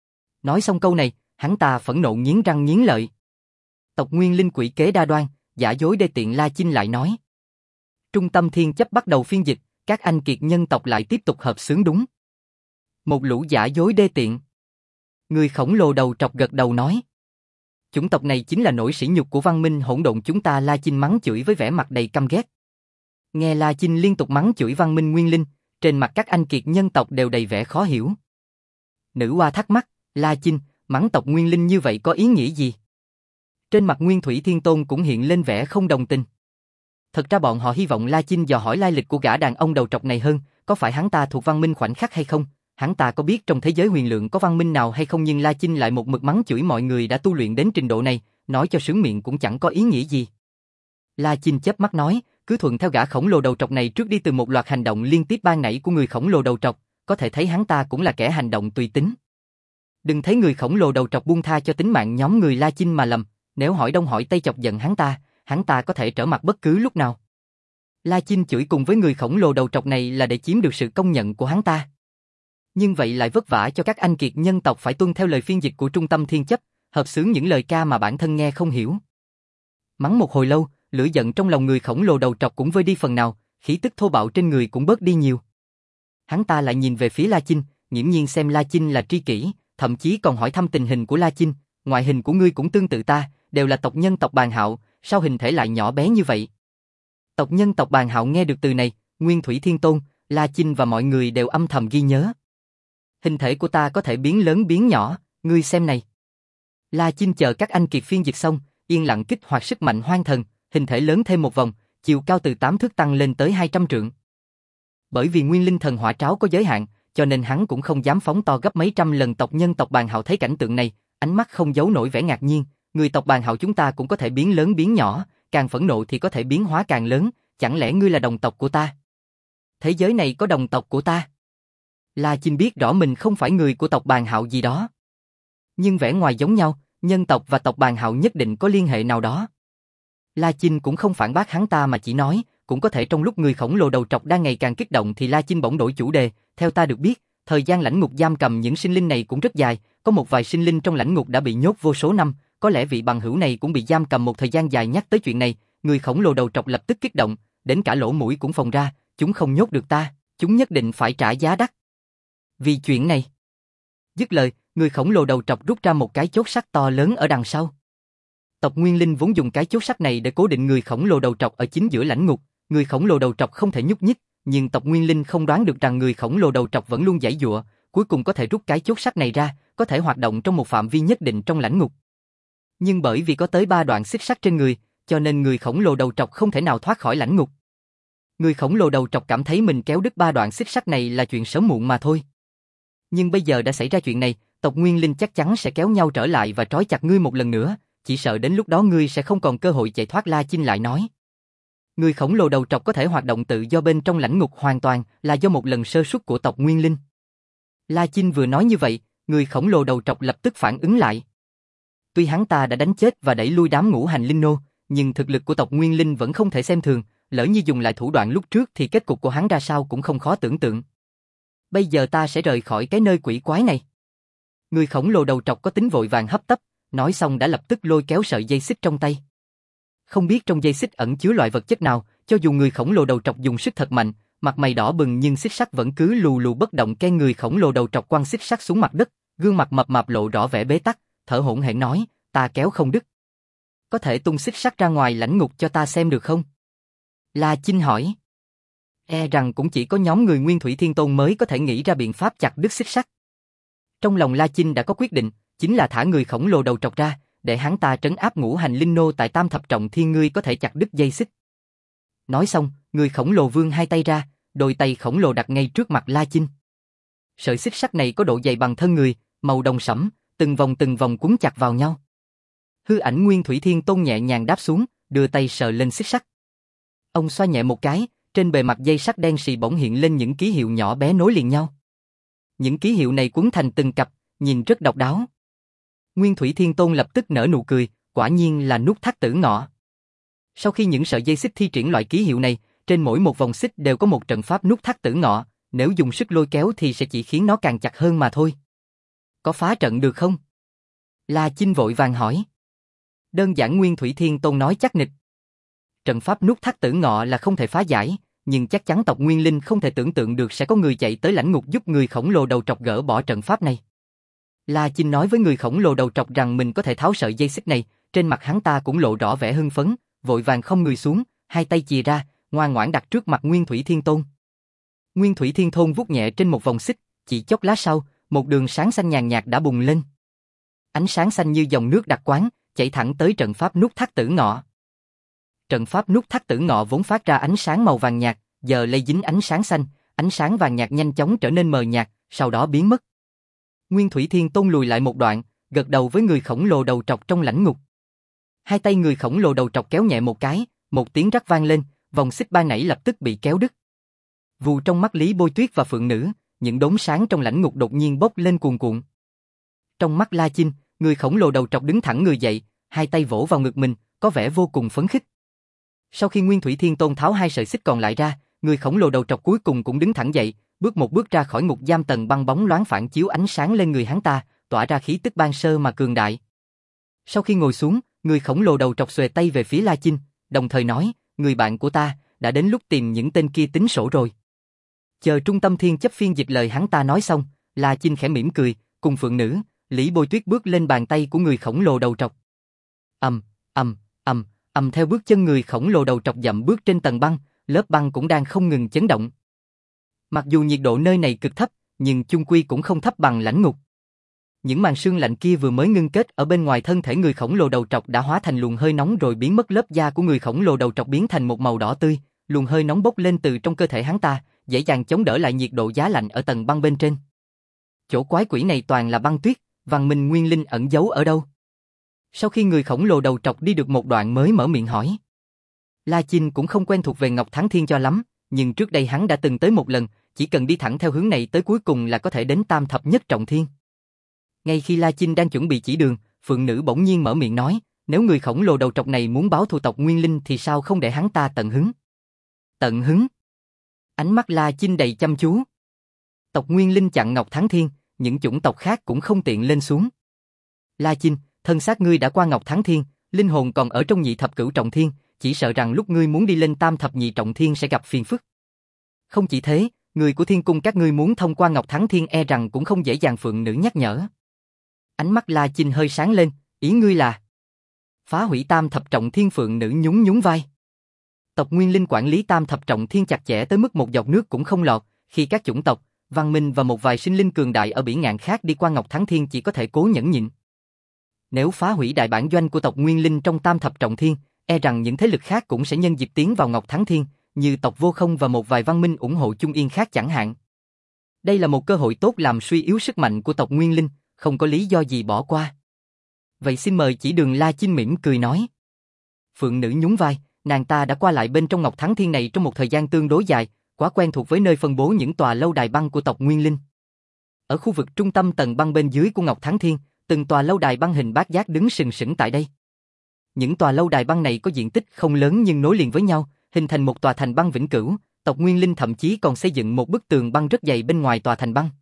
Nói xong câu này, hắn ta phẫn nộ nghiến răng nghiến lợi. Tộc Nguyên Linh quỷ kế đa đoan, giả dối đê tiện, La Chinh lại nói. Trung tâm thiên chấp bắt đầu phiên dịch, các anh kiệt nhân tộc lại tiếp tục hợp xướng đúng. Một lũ giả dối đê tiện. Người khổng lồ đầu trọc gật đầu nói. Chủng tộc này chính là nỗi sỉ nhục của văn minh hỗn độn chúng ta, La Chinh mắng chửi với vẻ mặt đầy căm ghét. Nghe La Chinh liên tục mắng chửi văn minh Nguyên Linh, trên mặt các anh kiệt nhân tộc đều đầy vẻ khó hiểu. Nữ Hoa thắc mắc, La Chinh, mắng tộc Nguyên Linh như vậy có ý nghĩa gì? Trên mặt Nguyên Thủy Thiên Tôn cũng hiện lên vẻ không đồng tình. Thật ra bọn họ hy vọng La Chinh dò hỏi lai lịch của gã đàn ông đầu trọc này hơn, có phải hắn ta thuộc văn minh khoảnh khắc hay không? Hắn ta có biết trong thế giới huyền lượng có văn minh nào hay không, nhưng La Chinh lại một mực mắng chửi mọi người đã tu luyện đến trình độ này, nói cho sướng miệng cũng chẳng có ý nghĩa gì. La Chinh chớp mắt nói, Cứ thuận theo gã khổng lồ đầu trọc này trước đi từ một loạt hành động liên tiếp ban nãy của người khổng lồ đầu trọc, có thể thấy hắn ta cũng là kẻ hành động tùy tính. Đừng thấy người khổng lồ đầu trọc buông tha cho tính mạng nhóm người La Chinh mà lầm, nếu hỏi đông hỏi tây chọc giận hắn ta có thể trở mặt bất cứ lúc nào. La Chinh chửi cùng với người khổng lồ đầu trọc này là để chiếm được sự công nhận của hắn ta. Nhưng vậy lại vất vả cho các anh kiệt nhân tộc phải tuân theo lời phiên dịch của trung tâm thiên chấp, hợp xướng những lời ca mà bản thân nghe không hiểu. Mắng một hồi lâu, lửa giận trong lòng người khổng lồ đầu trọc cũng vơi đi phần nào, khí tức thô bạo trên người cũng bớt đi nhiều. Hắn ta lại nhìn về phía La Chinh, nghiễm nhiên xem La Chinh là tri kỷ, thậm chí còn hỏi thăm tình hình của La Chinh, ngoại hình của ngươi cũng tương tự ta, đều là tộc nhân tộc Bàn Hạo, sao hình thể lại nhỏ bé như vậy? Tộc nhân tộc Bàn Hạo nghe được từ này, Nguyên Thủy Thiên Tôn, La Chinh và mọi người đều âm thầm ghi nhớ. Hình thể của ta có thể biến lớn biến nhỏ, ngươi xem này. La Chinh chờ các anh kiệt phiên dịch xong, yên lặng kích hoạt sức mạnh hoang thần, hình thể lớn thêm một vòng, chiều cao từ 8 thước tăng lên tới 200 trượng. Bởi vì nguyên linh thần hỏa tráo có giới hạn, cho nên hắn cũng không dám phóng to gấp mấy trăm lần. Tộc nhân tộc Bàn Hạo thấy cảnh tượng này, ánh mắt không giấu nổi vẻ ngạc nhiên, người tộc Bàn Hạo chúng ta cũng có thể biến lớn biến nhỏ, càng phẫn nộ thì có thể biến hóa càng lớn, chẳng lẽ ngươi là đồng tộc của ta? Thế giới này có đồng tộc của ta? La Chinh biết rõ mình không phải người của tộc Bàn Hạo gì đó. Nhưng vẻ ngoài giống nhau, nhân tộc và tộc Bàn Hạo nhất định có liên hệ nào đó. La Chinh cũng không phản bác hắn ta mà chỉ nói, cũng có thể trong lúc người khổng lồ đầu trọc đang ngày càng kích động thì La Chinh bỗng đổi chủ đề, theo ta được biết, thời gian lãnh ngục giam cầm những sinh linh này cũng rất dài, có một vài sinh linh trong lãnh ngục đã bị nhốt vô số năm, có lẽ vị bằng hữu này cũng bị giam cầm một thời gian dài. Nhắc tới chuyện này, người khổng lồ đầu trọc lập tức kích động, đến cả lỗ mũi cũng phồng ra, chúng không nhốt được ta, chúng nhất định phải trả giá đắt. Vì chuyện này. Dứt lời, người khổng lồ đầu trọc rút ra một cái chốt sắt to lớn ở đằng sau. Tộc Nguyên Linh vốn dùng cái chốt sắt này để cố định người khổng lồ đầu trọc ở chính giữa lãnh ngục, người khổng lồ đầu trọc không thể nhúc nhích, nhưng tộc Nguyên Linh không đoán được rằng người khổng lồ đầu trọc vẫn luôn giãy giụa, cuối cùng có thể rút cái chốt sắt này ra, có thể hoạt động trong một phạm vi nhất định trong lãnh ngục. Nhưng bởi vì có tới 3 đoạn xích sắt trên người, cho nên người khổng lồ đầu trọc không thể nào thoát khỏi lãnh ngục. Người khổng lồ đầu trọc cảm thấy mình kéo đứt 3 đoạn xích sắt này là chuyện sớm muộn mà thôi. Nhưng bây giờ đã xảy ra chuyện này, tộc Nguyên Linh chắc chắn sẽ kéo nhau trở lại và trói chặt ngươi một lần nữa, chỉ sợ đến lúc đó ngươi sẽ không còn cơ hội chạy thoát. La Chinh lại nói. Người khổng lồ đầu trọc có thể hoạt động tự do bên trong lãnh ngục hoàn toàn là do một lần sơ suất của tộc Nguyên Linh. La Chinh vừa nói như vậy, người khổng lồ đầu trọc lập tức phản ứng lại. Tuy hắn ta đã đánh chết và đẩy lui đám ngũ hành linh nô, nhưng thực lực của tộc Nguyên Linh vẫn không thể xem thường, lỡ như dùng lại thủ đoạn lúc trước thì kết cục của hắn ra sao cũng không khó tưởng tượng. Bây giờ ta sẽ rời khỏi cái nơi quỷ quái này. Người khổng lồ đầu trọc có tính vội vàng hấp tấp, nói xong đã lập tức lôi kéo sợi dây xích trong tay. Không biết trong dây xích ẩn chứa loại vật chất nào, cho dù người khổng lồ đầu trọc dùng sức thật mạnh, mặt mày đỏ bừng nhưng xích sắt vẫn cứ lù lù bất động. Cái người khổng lồ đầu trọc quăng xích sắt xuống mặt đất, gương mặt mập mạp lộ rõ vẻ bế tắc, thở hổn hển nói, ta kéo không đứt. Có thể tung xích sắt ra ngoài lãnh ngục cho ta xem được không? La Chinh hỏi. E rằng cũng chỉ có nhóm người Nguyên Thủy Thiên Tôn mới có thể nghĩ ra biện pháp chặt đứt xích sắt. Trong lòng La Chinh đã có quyết định, chính là thả người khổng lồ đầu trọc ra, để hắn ta trấn áp ngũ hành linh nô tại Tam Thập Trọng Thiên. Ngươi có thể chặt đứt dây xích. Nói xong, người khổng lồ vươn hai tay ra, đôi tay khổng lồ đặt ngay trước mặt La Chinh. Sợi xích sắt này có độ dày bằng thân người, màu đồng sẫm, từng vòng quấn chặt vào nhau. Hư ảnh Nguyên Thủy Thiên Tôn nhẹ nhàng đáp xuống, đưa tay sờ lên xích sắt. Ông xoa nhẹ một cái, trên bề mặt dây sắt đen sì bỗng hiện lên những ký hiệu nhỏ bé nối liền nhau. Những ký hiệu này quấn thành từng cặp, nhìn rất độc đáo. Nguyên Thủy Thiên Tôn lập tức nở nụ cười, quả nhiên là nút thắt tử ngọ. Sau khi những sợi dây xích thi triển loại ký hiệu này, trên mỗi một vòng xích đều có một trận pháp nút thắt tử ngọ, nếu dùng sức lôi kéo thì sẽ chỉ khiến nó càng chặt hơn mà thôi. Có phá trận được không? La Chinh vội vàng hỏi. Đơn giản, Nguyên Thủy Thiên Tôn nói chắc nịch. Trận pháp nút thắt tử ngọ là không thể phá giải, nhưng chắc chắn tộc Nguyên Linh không thể tưởng tượng được sẽ có người chạy tới lãnh ngục giúp người khổng lồ đầu trọc gỡ bỏ trận pháp này. La Chinh nói với người khổng lồ đầu trọc rằng mình có thể tháo sợi dây xích này, trên mặt hắn ta cũng lộ rõ vẻ hưng phấn, vội vàng không người xuống, hai tay chìa ra, ngoan ngoãn đặt trước mặt Nguyên Thủy Thiên Tôn. Nguyên Thủy Thiên Tôn vuốt nhẹ trên một vòng xích, chỉ chốc lát sau, một đường sáng xanh nhàn nhạt đã bùng lên. Ánh sáng xanh như dòng nước đặc quán, chảy thẳng tới trận pháp nút thắt tử ngọ. Trận pháp nút thắt tử ngọ vốn phát ra ánh sáng màu vàng nhạt, giờ lây dính ánh sáng xanh, ánh sáng vàng nhạt nhanh chóng trở nên mờ nhạt, sau đó biến mất. Nguyên Thủy Thiên Tôn lùi lại một đoạn, gật đầu với người khổng lồ đầu trọc trong lãnh ngục. Hai tay người khổng lồ đầu trọc kéo nhẹ một cái, một tiếng rắc vang lên, vòng xích ban nãy lập tức bị kéo đứt. Vù trong mắt Lý Bôi Tuyết và Phượng Nữ, những đốm sáng trong lãnh ngục đột nhiên bốc lên cuồn cuộn. Trong mắt La Chinh, người khổng lồ đầu trọc đứng thẳng người dậy, hai tay vỗ vào ngực mình, có vẻ vô cùng phấn khích. Sau khi Nguyên Thủy Thiên Tôn tháo hai sợi xích còn lại ra, người khổng lồ đầu trọc cuối cùng cũng đứng thẳng dậy, bước một bước ra khỏi ngục giam tầng băng bóng loáng phản chiếu ánh sáng lên người hắn ta, tỏa ra khí tức ban sơ mà cường đại. Sau khi ngồi xuống, người khổng lồ đầu trọc xuề tay về phía La Chinh, đồng thời nói, người bạn của ta, đã đến lúc tìm những tên kia tính sổ rồi. Chờ Trung Tâm Thiên chấp phiên dịch lời hắn ta nói xong, La Chinh khẽ mỉm cười, cùng Phượng Nữ, Lý Bôi Tuyết bước lên bàn tay của người khổng lồ đầu trọc. Theo bước chân người khổng lồ đầu trọc dậm bước trên tầng băng, lớp băng cũng đang không ngừng chấn động. Mặc dù nhiệt độ nơi này cực thấp, nhưng chung quy cũng không thấp bằng lãnh ngục. Những màn sương lạnh kia vừa mới ngưng kết ở bên ngoài thân thể người khổng lồ đầu trọc đã hóa thành luồng hơi nóng rồi biến mất, lớp da của người khổng lồ đầu trọc biến thành một màu đỏ tươi, luồng hơi nóng bốc lên từ trong cơ thể hắn ta, dễ dàng chống đỡ lại nhiệt độ giá lạnh ở tầng băng bên trên. Chỗ quái quỷ này toàn là băng tuyết, văn minh nguyên linh ẩn giấu ở đâu? Sau khi người khổng lồ đầu trọc đi được một đoạn mới mở miệng hỏi. La Chinh cũng không quen thuộc về Ngọc Thắng Thiên cho lắm, nhưng trước đây hắn đã từng tới một lần, chỉ cần đi thẳng theo hướng này tới cuối cùng là có thể đến Tam Thập Nhất Trọng Thiên. Ngay khi La Chinh đang chuẩn bị chỉ đường, Phượng Nữ bỗng nhiên mở miệng nói, nếu người khổng lồ đầu trọc này muốn báo thù tộc Nguyên Linh thì sao không để hắn ta tận hứng? Tận hứng? Ánh mắt La Chinh đầy chăm chú. Tộc Nguyên Linh chặn Ngọc Thắng Thiên, những chủng tộc khác cũng không tiện lên xuống. La Chinh, thân xác ngươi đã qua Ngọc Thắng Thiên, linh hồn còn ở trong Nhị Thập Cửu Trọng Thiên, chỉ sợ rằng lúc ngươi muốn đi lên Tam Thập Nhị Trọng Thiên sẽ gặp phiền phức. Không chỉ thế, người của Thiên Cung các ngươi muốn thông qua Ngọc Thắng Thiên e rằng cũng không dễ dàng, Phượng Nữ nhắc nhở. Ánh mắt La Chinh hơi sáng lên, ý ngươi là phá hủy Tam Thập Trọng Thiên? Phượng Nữ nhún nhún vai. Tộc Nguyên Linh quản lý Tam Thập Trọng Thiên chặt chẽ tới mức một giọt nước cũng không lọt, khi các chủng tộc, văn minh và một vài sinh linh cường đại ở biển ngạn khác đi qua Ngọc Thắng Thiên chỉ có thể cố nhẫn nhịn. Nếu phá hủy đại bản doanh của tộc Nguyên Linh trong Tam Thập Trọng Thiên, e rằng những thế lực khác cũng sẽ nhân dịp tiến vào Ngọc Thắng Thiên, như tộc Vô Không và một vài văn minh ủng hộ Chung Yên khác chẳng hạn. Đây là một cơ hội tốt làm suy yếu sức mạnh của tộc Nguyên Linh, không có lý do gì bỏ qua. Vậy xin mời chỉ đường. La Chinh mỉm cười nói. Phượng Nữ nhún vai, nàng ta đã qua lại bên trong Ngọc Thắng Thiên này trong một thời gian tương đối dài, quá quen thuộc với nơi phân bố những tòa lâu đài băng của tộc Nguyên Linh. Ở khu vực trung tâm tầng băng bên dưới của Ngọc Thắng Thiên, từng tòa lâu đài băng hình bát giác đứng sừng sững tại đây. Những tòa lâu đài băng này có diện tích không lớn nhưng nối liền với nhau, hình thành một tòa thành băng vĩnh cửu. Tộc Nguyên Linh thậm chí còn xây dựng một bức tường băng rất dày bên ngoài tòa thành băng.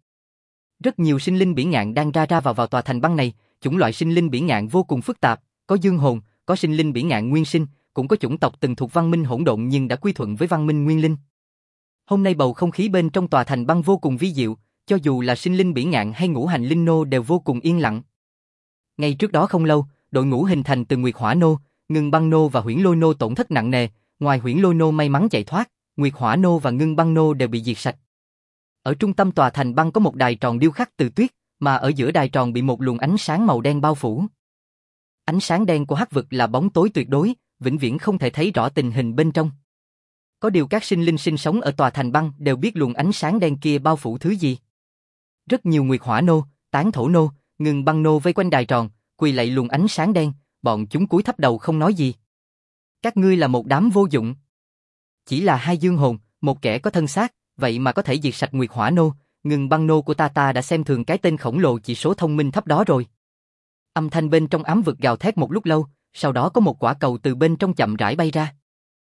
Rất nhiều sinh linh biển ngạn đang ra ra vào tòa thành băng này, chủng loại sinh linh biển ngạn vô cùng phức tạp, có dương hồn, có sinh linh biển ngạn nguyên sinh, cũng có chủng tộc từng thuộc văn minh hỗn độn nhưng đã quy thuận với văn minh nguyên linh. Hôm nay bầu không khí bên trong tòa thành băng vô cùng vi diệu, cho dù là sinh linh biển ngạn hay ngũ hành linh nô đều vô cùng yên lặng. Ngay trước đó không lâu, đội ngũ hình thành từ Nguyệt Hỏa Nô, Ngưng Băng Nô và Huyễn Lôi Nô tổn thất nặng nề, ngoài Huyễn Lôi Nô may mắn chạy thoát, Nguyệt Hỏa Nô và Ngưng Băng Nô đều bị diệt sạch. Ở trung tâm tòa thành băng có một đài tròn điêu khắc từ tuyết, mà ở giữa đài tròn bị một luồng ánh sáng màu đen bao phủ. Ánh sáng đen của hắc vực là bóng tối tuyệt đối, vĩnh viễn không thể thấy rõ tình hình bên trong. Có điều các sinh linh sinh sống ở tòa thành băng đều biết luồng ánh sáng đen kia bao phủ thứ gì. Rất nhiều Nguyệt Hỏa Nô, Tán Thổ Nô, Ngưng Băng Nô vây quanh đài tròn, quỳ lạy luồng ánh sáng đen, bọn chúng cúi thấp đầu không nói gì. Các ngươi là một đám vô dụng. Chỉ là hai dương hồn, một kẻ có thân xác, vậy mà có thể diệt sạch Nguyệt Hỏa Nô, Ngưng Băng Nô của ta đã xem thường cái tên khổng lồ chỉ số thông minh thấp đó rồi. Âm thanh bên trong ám vực gào thét một lúc lâu, sau đó có một quả cầu từ bên trong chậm rãi bay ra.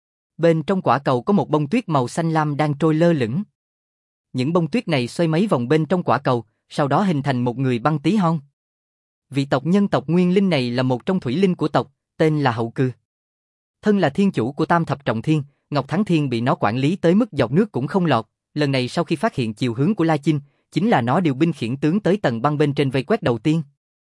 Bên trong quả cầu có một bông tuyết màu xanh lam đang trôi lơ lửng. Những bông tuyết này xoay mấy vòng bên trong quả cầu, sau đó hình thành một người băng tí hon. Vị tộc nhân tộc Nguyên Linh này là một trong thủy linh của tộc, tên là Hậu Cừ. Thân là thiên chủ của Tam Thập Trọng Thiên, Ngọc Thắng Thiên bị nó quản lý tới mức giọt nước cũng không lọt. Lần này sau khi phát hiện chiều hướng của La Chinh, chính là nó điều binh khiển tướng tới tầng băng bên trên vây quét đầu tiên.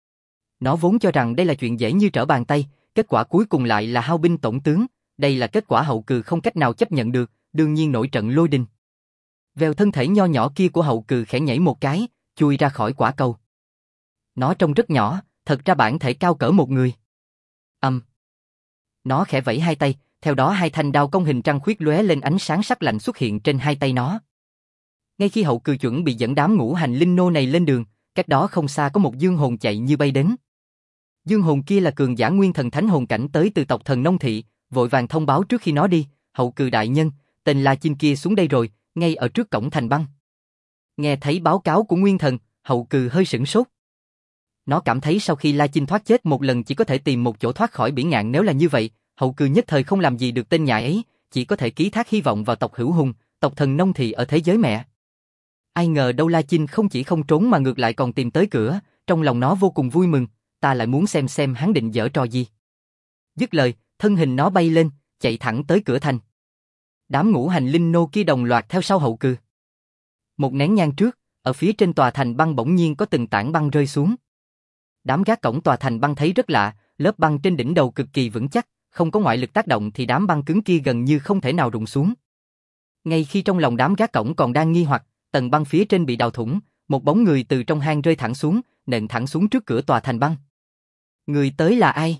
Nó vốn cho rằng đây là chuyện dễ như trở bàn tay, kết quả cuối cùng lại là hao binh tổn tướng. Đây là kết quả Hậu Cừ không cách nào chấp nhận được, đương nhiên nổi trận lôi đình. Vèo, thân thể nho nhỏ kia của Hậu Cừ khẽ nhảy một cái, chui ra khỏi quả cầu. Nó trông rất nhỏ, thật ra bản thể cao cỡ một người. Nó khẽ vẫy hai tay, theo đó hai thanh đao cong hình trăng khuyết lóe lên ánh sáng sắc lạnh xuất hiện trên hai tay nó. Ngay khi Hậu Cừ chuẩn bị dẫn đám ngũ hành linh nô này lên đường, cách đó không xa có một dương hồn chạy như bay đến. Dương hồn kia là cường giả nguyên thần thánh hồn cảnh tới từ tộc Thần Nông Thị, vội vàng thông báo trước khi nó đi, Hậu Cừ đại nhân, tên La Chinh kia xuống đây rồi, ngay ở trước cổng thành băng. Nghe thấy báo cáo của Nguyên Thần, Hậu Cừ hơi sửng sốt. Nó cảm thấy sau khi La Chinh thoát chết một lần chỉ có thể tìm một chỗ thoát khỏi biển ngạn, nếu là như vậy, Hậu Cừ nhất thời không làm gì được tên nhãi ấy, chỉ có thể ký thác hy vọng vào tộc Hữu Hùng, tộc thần nông thị ở thế giới mẹ. Ai ngờ đâu La Chinh không chỉ không trốn mà ngược lại còn tìm tới cửa, trong lòng nó vô cùng vui mừng, ta lại muốn xem hắn định giở trò gì. Dứt lời, thân hình nó bay lên, chạy thẳng tới cửa thành. Đám ngũ hành linh nô kia đồng loạt theo sau Hậu Cừ. Một nén nhang trước, ở phía trên tòa thành băng bỗng nhiên có từng tảng băng rơi xuống. Đám gác cổng tòa thành băng thấy rất lạ, lớp băng trên đỉnh đầu cực kỳ vững chắc, không có ngoại lực tác động thì đám băng cứng kia gần như không thể nào rụng xuống. Ngay khi trong lòng đám gác cổng còn đang nghi hoặc, tầng băng phía trên bị đào thủng, một bóng người từ trong hang rơi thẳng xuống, nện thẳng xuống trước cửa tòa thành băng. Người tới là ai?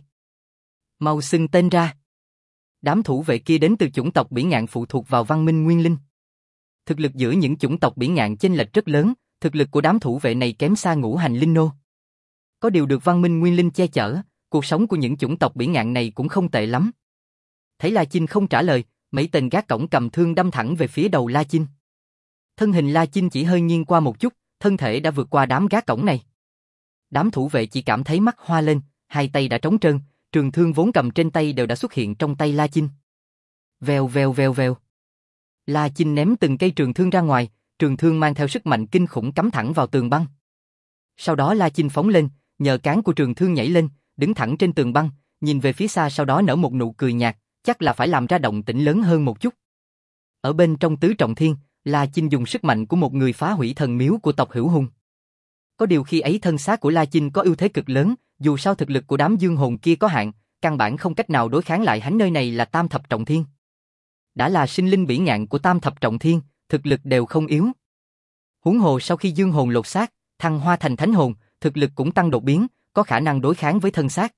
Mau xưng tên ra. Đám thủ vệ kia đến từ chủng tộc Biển Ngạn phụ thuộc vào văn minh Nguyên Linh. Thực lực giữa những chủng tộc Biển Ngạn chênh lệch rất lớn, thực lực của đám thủ vệ này kém xa ngũ hành linh nô. Có điều được văn minh Nguyên Linh che chở, cuộc sống của những chủng tộc Biển Ngạn này cũng không tệ lắm. Thấy La Chinh không trả lời, mấy tên gác cổng cầm thương đâm thẳng về phía đầu La Chinh. Thân hình La Chinh chỉ hơi nghiêng qua một chút, thân thể đã vượt qua đám gác cổng này. Đám thủ vệ chỉ cảm thấy mắt hoa lên, hai tay đã trống trơn, trường thương vốn cầm trên tay đều đã xuất hiện trong tay La Chinh. Vèo vèo vèo vèo. La Chinh ném từng cây trường thương ra ngoài, trường thương mang theo sức mạnh kinh khủng cắm thẳng vào tường băng. Sau đó La Chinh phóng lên, nhờ cán của trường thương nhảy lên, đứng thẳng trên tường băng, nhìn về phía xa sau đó nở một nụ cười nhạt, chắc là phải làm ra động tĩnh lớn hơn một chút. Ở bên trong tứ trọng thiên, La Chinh dùng sức mạnh của một người phá hủy thần miếu của tộc Hữu Hùng. Có điều khi ấy thân xác của La Chinh có ưu thế cực lớn, dù sao thực lực của đám dương hồn kia có hạn, căn bản không cách nào đối kháng lại hắn, nơi này là tam thập trọng thiên. Đã là sinh linh Biển Ngạn của tam thập trọng thiên, thực lực đều không yếu. Huống hồ sau khi dương hồn lột xác, thăng hoa thành thánh hồn, thực lực cũng tăng đột biến, có khả năng đối kháng với thân xác.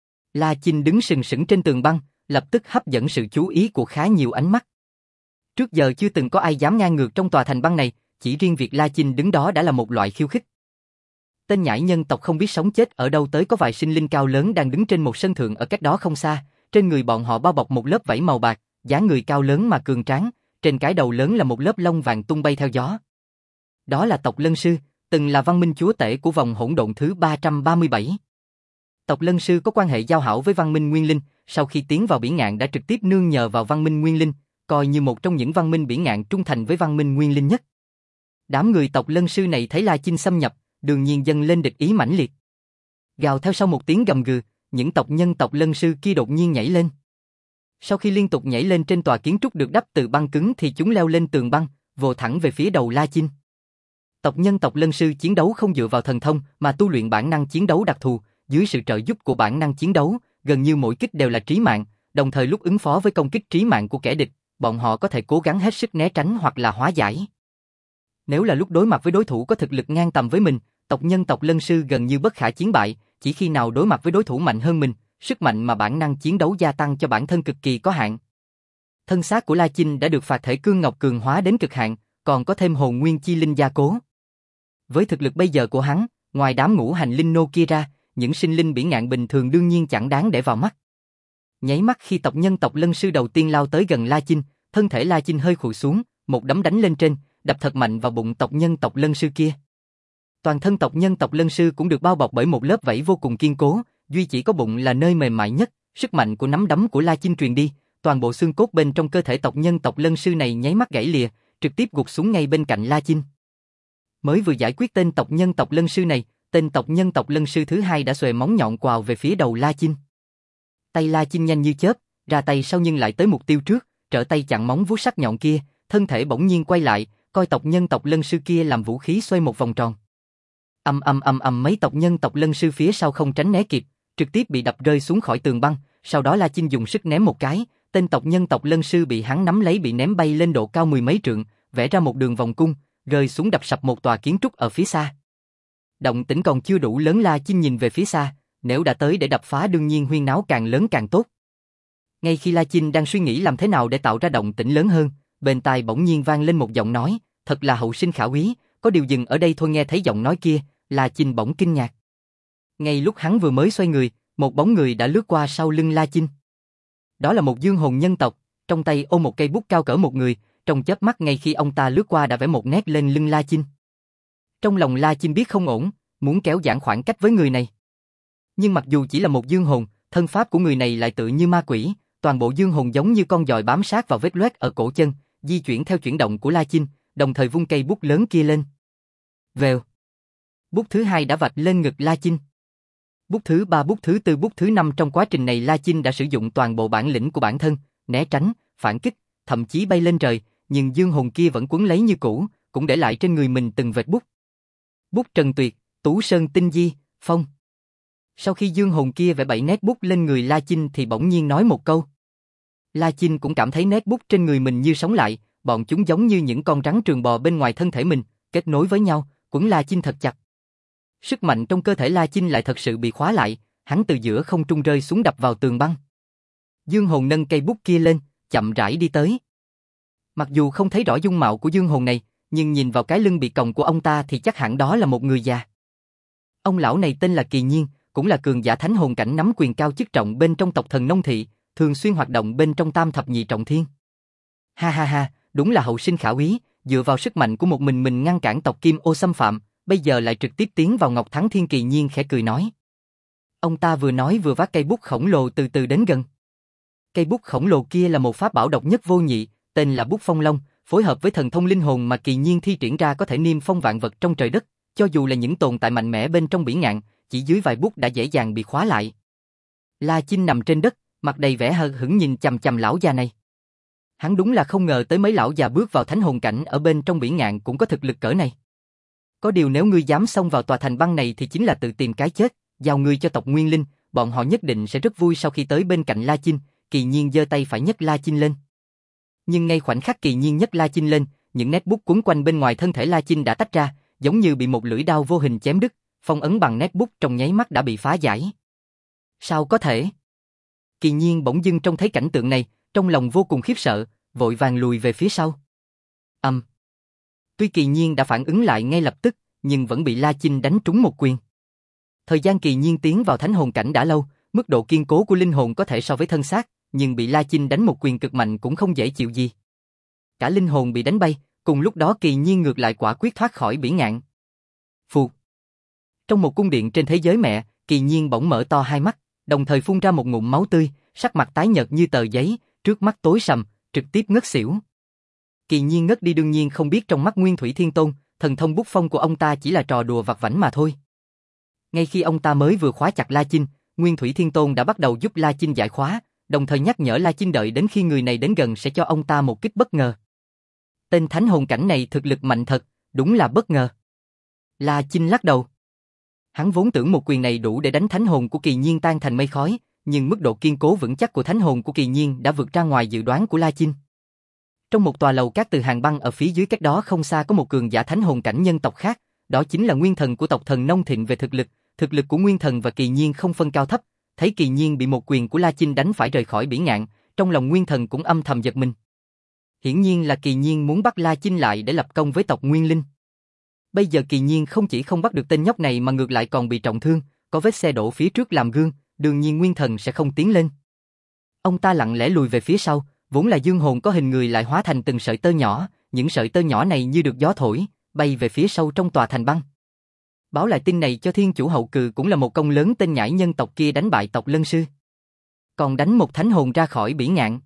La Chinh đứng sừng sững trên tường băng, lập tức hấp dẫn sự chú ý của khá nhiều ánh mắt. Trước giờ chưa từng có ai dám ngang ngược trong tòa thành băng này, chỉ riêng việc La Chinh đứng đó đã là một loại khiêu khích. Tên nhãi nhân tộc không biết sống chết ở đâu tới có vài sinh linh cao lớn đang đứng trên một sân thượng ở cách đó không xa, trên người bọn họ bao bọc một lớp vảy màu bạc, dáng người cao lớn mà cường tráng, trên cái đầu lớn là một lớp lông vàng tung bay theo gió. Đó là tộc Lân Sư, từng là văn minh chúa tể của vòng hỗn độn thứ 337. Tộc Lân Sư có quan hệ giao hảo với văn minh Nguyên Linh, sau khi tiến vào Biển Ngạn đã trực tiếp nương nhờ vào văn minh Nguyên Linh, coi như một trong những văn minh Biển Ngạn trung thành với văn minh Nguyên Linh nhất. Đám người tộc Lân Sư này thấy La Chinh xâm nhập, đương nhiên dâng lên địch ý mãnh liệt. Gào theo sau một tiếng gầm gừ, những tộc nhân tộc Lân Sư kia đột nhiên nhảy lên. Sau khi liên tục nhảy lên trên tòa kiến trúc được đắp từ băng cứng thì chúng leo lên tường băng, vồ thẳng về phía đầu La Chinh. Tộc nhân tộc Lân Sư chiến đấu không dựa vào thần thông mà tu luyện bản năng chiến đấu đặc thù, dưới sự trợ giúp của bản năng chiến đấu, gần như mỗi kích đều là trí mạng, đồng thời lúc ứng phó với công kích trí mạng của kẻ địch, bọn họ có thể cố gắng hết sức né tránh hoặc là hóa giải. Nếu là lúc đối mặt với đối thủ có thực lực ngang tầm với mình, tộc nhân tộc Lân Sư gần như bất khả chiến bại, chỉ khi nào đối mặt với đối thủ mạnh hơn mình, sức mạnh mà bản năng chiến đấu gia tăng cho bản thân cực kỳ có hạn. Thân xác của La Chinh đã được phạt thể cương ngọc cường hóa đến cực hạn, còn có thêm hồn nguyên chi linh gia cố. Với thực lực bây giờ của hắn, ngoài đám ngũ hành linh nô kia ra, những sinh linh Biển Ngạn bình thường đương nhiên chẳng đáng để vào mắt. Nháy mắt khi tộc nhân tộc Lân Sư đầu tiên lao tới gần La Chinh, thân thể La Chinh hơi khuỵu xuống, một đấm đánh lên trên, đập thật mạnh vào bụng tộc nhân tộc Lân Sư kia. Toàn thân tộc nhân tộc Lân Sư cũng được bao bọc bởi một lớp vảy vô cùng kiên cố, duy chỉ có bụng là nơi mềm mại nhất, sức mạnh của nắm đấm của La Chinh truyền đi, toàn bộ xương cốt bên trong cơ thể tộc nhân tộc Lân Sư này nháy mắt gãy lìa, trực tiếp gục xuống ngay bên cạnh La Chinh. Mới vừa giải quyết tên tộc nhân tộc Lân Sư này, tên tộc nhân tộc Lân Sư thứ hai đã xuề móng nhọn quào về phía đầu La Chinh. Tay La Chinh nhanh như chớp, ra tay sau nhưng lại tới mục tiêu trước, trở tay chặn móng vuốt sắc nhọn kia, thân thể bỗng nhiên quay lại, coi tộc nhân tộc Lân Sư kia làm vũ khí xoay một vòng tròn. Mấy tộc nhân tộc Lân Sư phía sau không tránh né kịp, trực tiếp bị đập rơi xuống khỏi tường băng, sau đó La Chinh dùng sức ném một cái, tên tộc nhân tộc Lân Sư bị hắn nắm lấy bị ném bay lên độ cao mười mấy trượng, vẽ ra một đường vòng cung, rơi xuống đập sập một tòa kiến trúc ở phía xa. Động tĩnh còn chưa đủ lớn, La Chinh nhìn về phía xa, nếu đã tới để đập phá đương nhiên huyên náo càng lớn càng tốt. Ngay khi La Chinh đang suy nghĩ làm thế nào để tạo ra động tĩnh lớn hơn, bên tai bỗng nhiên vang lên một giọng nói, thật là hậu sinh khả úy, có điều dừng ở đây thôi. Nghe thấy giọng nói kia, La Chinh bỗng kinh ngạc. Ngay lúc hắn vừa mới xoay người, một bóng người đã lướt qua sau lưng La Chinh. Đó là một dương hồn nhân tộc, trong tay ôm một cây bút cao cỡ một người, trong chớp mắt ngay khi ông ta lướt qua đã vẽ một nét lên lưng La Chinh. Trong lòng La Chinh biết không ổn, muốn kéo giãn khoảng cách với người này. Nhưng mặc dù chỉ là một dương hồn, thân pháp của người này lại tự như ma quỷ, toàn bộ dương hồn giống như con giòi bám sát vào vết loét ở cổ chân, di chuyển theo chuyển động của La Chinh, đồng thời vung cây bút lớn kia lên. Vèo. Bút thứ hai đã vạch lên ngực La Chinh. Bút thứ ba, bút thứ tư, bút thứ năm, trong quá trình này La Chinh đã sử dụng toàn bộ bản lĩnh của bản thân, né tránh, phản kích, thậm chí bay lên trời, nhưng dương hồn kia vẫn quấn lấy như cũ, cũng để lại trên người mình từng vệt bút. Bút Trần Tuyệt, Tú Sơn Tinh Di, Phong. Sau khi dương hồn kia vẽ 7 nét bút lên người La Chinh thì bỗng nhiên nói một câu. La Chinh cũng cảm thấy nét bút trên người mình như sống lại, bọn chúng giống như những con rắn trường bò bên ngoài thân thể mình, kết nối với nhau, quấn La Chinh thật chặt. Sức mạnh trong cơ thể La Chinh lại thật sự bị khóa lại, hắn từ giữa không trung rơi xuống đập vào tường băng. Dương hồn nâng cây bút kia lên, chậm rãi đi tới. Mặc dù không thấy rõ dung mạo của dương hồn này, nhưng nhìn vào cái lưng bị còng của ông ta thì chắc hẳn đó là một người già. Ông lão này tên là Kỳ Nhiên, cũng là cường giả thánh hồn cảnh nắm quyền cao chức trọng bên trong tộc Thần Nông Thị, thường xuyên hoạt động bên trong Tam Thập Nhị Trọng Thiên. Ha ha ha, đúng là hậu sinh khả úy, dựa vào sức mạnh của một mình ngăn cản tộc Kim Ô xâm phạm, bây giờ lại trực tiếp tiến vào Ngọc Thắng Thiên. Kỳ Nhiên khẽ cười nói. Ông ta vừa nói vừa vác cây bút khổng lồ từ từ đến gần. Cây bút khổng lồ kia là một pháp bảo độc nhất vô nhị, tên là bút Phong Long, phối hợp với thần thông linh hồn mà Kỳ Nhiên thi triển ra có thể niêm phong vạn vật trong trời đất, cho dù là những tồn tại mạnh mẽ bên trong bỉ ngạn, chỉ dưới vài bút đã dễ dàng bị khóa lại. La Chinh nằm trên đất, mặt đầy vẻ hờ hững nhìn chằm chằm lão già này. Hắn đúng là không ngờ tới mấy lão già bước vào thánh hồn cảnh ở bên trong bỉ ngạn cũng có thực lực cỡ này. Có điều nếu ngươi dám xông vào tòa thành băng này thì chính là tự tìm cái chết, giao ngươi cho tộc Nguyên Linh, bọn họ nhất định sẽ rất vui. Sau khi tới bên cạnh La Chinh, Kỳ Nhiên giơ tay phải nhấc La Chinh lên. Nhưng ngay khoảnh khắc Kỳ Nhiên nhấc La Chinh lên, những nét bút quấn quanh bên ngoài thân thể La Chinh đã tách ra, giống như bị một lưỡi đao vô hình chém đứt, phong ấn bằng nét bút trong nháy mắt đã bị phá giải. Sao có thể? Kỳ Nhiên bỗng dưng trông thấy cảnh tượng này, trong lòng vô cùng khiếp sợ, vội vàng lùi về phía sau. Tuy Kỳ Nhiên đã phản ứng lại ngay lập tức, nhưng vẫn bị La Chinh đánh trúng một quyền. Thời gian Kỳ Nhiên tiến vào thánh hồn cảnh đã lâu, mức độ kiên cố của linh hồn có thể so với thân xác, nhưng bị La Chinh đánh một quyền cực mạnh cũng không dễ chịu gì. Cả linh hồn bị đánh bay, cùng lúc đó Kỳ Nhiên ngược lại quả quyết thoát khỏi bỉ ngạn. Phụt. Trong một cung điện trên thế giới mẹ, Kỳ Nhiên bỗng mở to hai mắt, đồng thời phun ra một ngụm máu tươi, sắc mặt tái nhợt như tờ giấy, trước mắt tối sầm, trực tiếp ngất xỉu. Kỳ Nhiên ngất đi đương nhiên không biết trong mắt Nguyên Thủy Thiên Tôn, thần thông bút phong của ông ta chỉ là trò đùa vặt vãnh mà thôi. Ngay khi ông ta mới vừa khóa chặt La Chinh, Nguyên Thủy Thiên Tôn đã bắt đầu giúp La Chinh giải khóa, đồng thời nhắc nhở La Chinh đợi đến khi người này đến gần sẽ cho ông ta một kích bất ngờ. Tên thánh hồn cảnh này thực lực mạnh thật, đúng là bất ngờ. La Chinh lắc đầu. Hắn vốn tưởng một quyền này đủ để đánh thánh hồn của Kỳ Nhiên tan thành mây khói, nhưng mức độ kiên cố vững chắc của thánh hồn của Kỳ Nhiên đã vượt ra ngoài dự đoán của La Chinh. Trong một tòa lầu cát từ hàng băng ở phía dưới cách đó không xa có một cường giả thánh hồn cảnh nhân tộc khác, đó chính là Nguyên Thần của tộc Thần Nông Thịnh. Về thực lực của Nguyên Thần và Kỳ Nhiên không phân cao thấp, thấy Kỳ Nhiên bị một quyền của La Chinh đánh phải rời khỏi bỉ ngạn, trong lòng Nguyên Thần cũng âm thầm giật mình. Hiển nhiên là Kỳ Nhiên muốn bắt La Chinh lại để lập công với tộc Nguyên Linh. Bây giờ Kỳ Nhiên không chỉ không bắt được tên nhóc này mà ngược lại còn bị trọng thương, có vết xe đổ phía trước làm gương, đương nhiên Nguyên Thần sẽ không tiến lên. Ông ta lặng lẽ lùi về phía sau, vốn là dương hồn có hình người lại hóa thành từng sợi tơ nhỏ, những sợi tơ nhỏ này như được gió thổi, bay về phía sâu trong tòa thành băng. Báo lại tin này cho Thiên Chủ Hậu Cừ, cũng là một công lớn tên nhãi nhân tộc kia đánh bại tộc Lân Sư. Còn đánh một thánh hồn ra khỏi bỉ ngạn.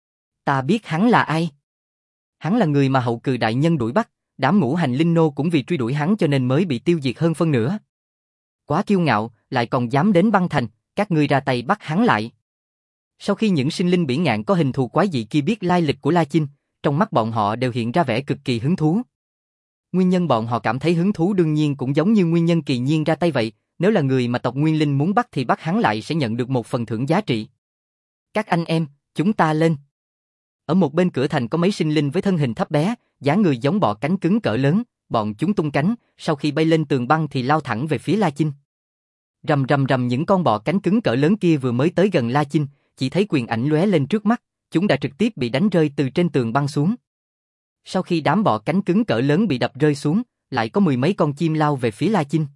Ta biết hắn là ai. Hắn là người mà Hậu Cừ đại nhân đuổi bắt, đám ngũ hành linh nô cũng vì truy đuổi hắn cho nên mới bị tiêu diệt hơn phân nửa. Quá kiêu ngạo, lại còn dám đến băng thành, các ngươi ra tay bắt hắn lại. Sau khi những sinh linh bỉ ngạn có hình thù quái dị kia biết lai lịch của La Chinh, trong mắt bọn họ đều hiện ra vẻ cực kỳ hứng thú. Nguyên nhân bọn họ cảm thấy hứng thú đương nhiên cũng giống như nguyên nhân Kỳ Nhiên ra tay vậy, nếu là người mà tộc Nguyên Linh muốn bắt thì bắt hắn lại sẽ nhận được một phần thưởng giá trị. Các anh em, chúng ta lên. Ở một bên cửa thành có mấy sinh linh với thân hình thấp bé, dáng người giống bọ cánh cứng cỡ lớn, bọn chúng tung cánh, sau khi bay lên tường băng thì lao thẳng về phía La Chinh. Rầm rầm rầm, những con bọ cánh cứng cỡ lớn kia vừa mới tới gần La Chinh, chỉ thấy quyền ảnh lóe lên trước mắt, chúng đã trực tiếp bị đánh rơi từ trên tường băng xuống. Sau khi đám bọ cánh cứng cỡ lớn bị đập rơi xuống, lại có mười mấy con chim lao về phía La Chinh.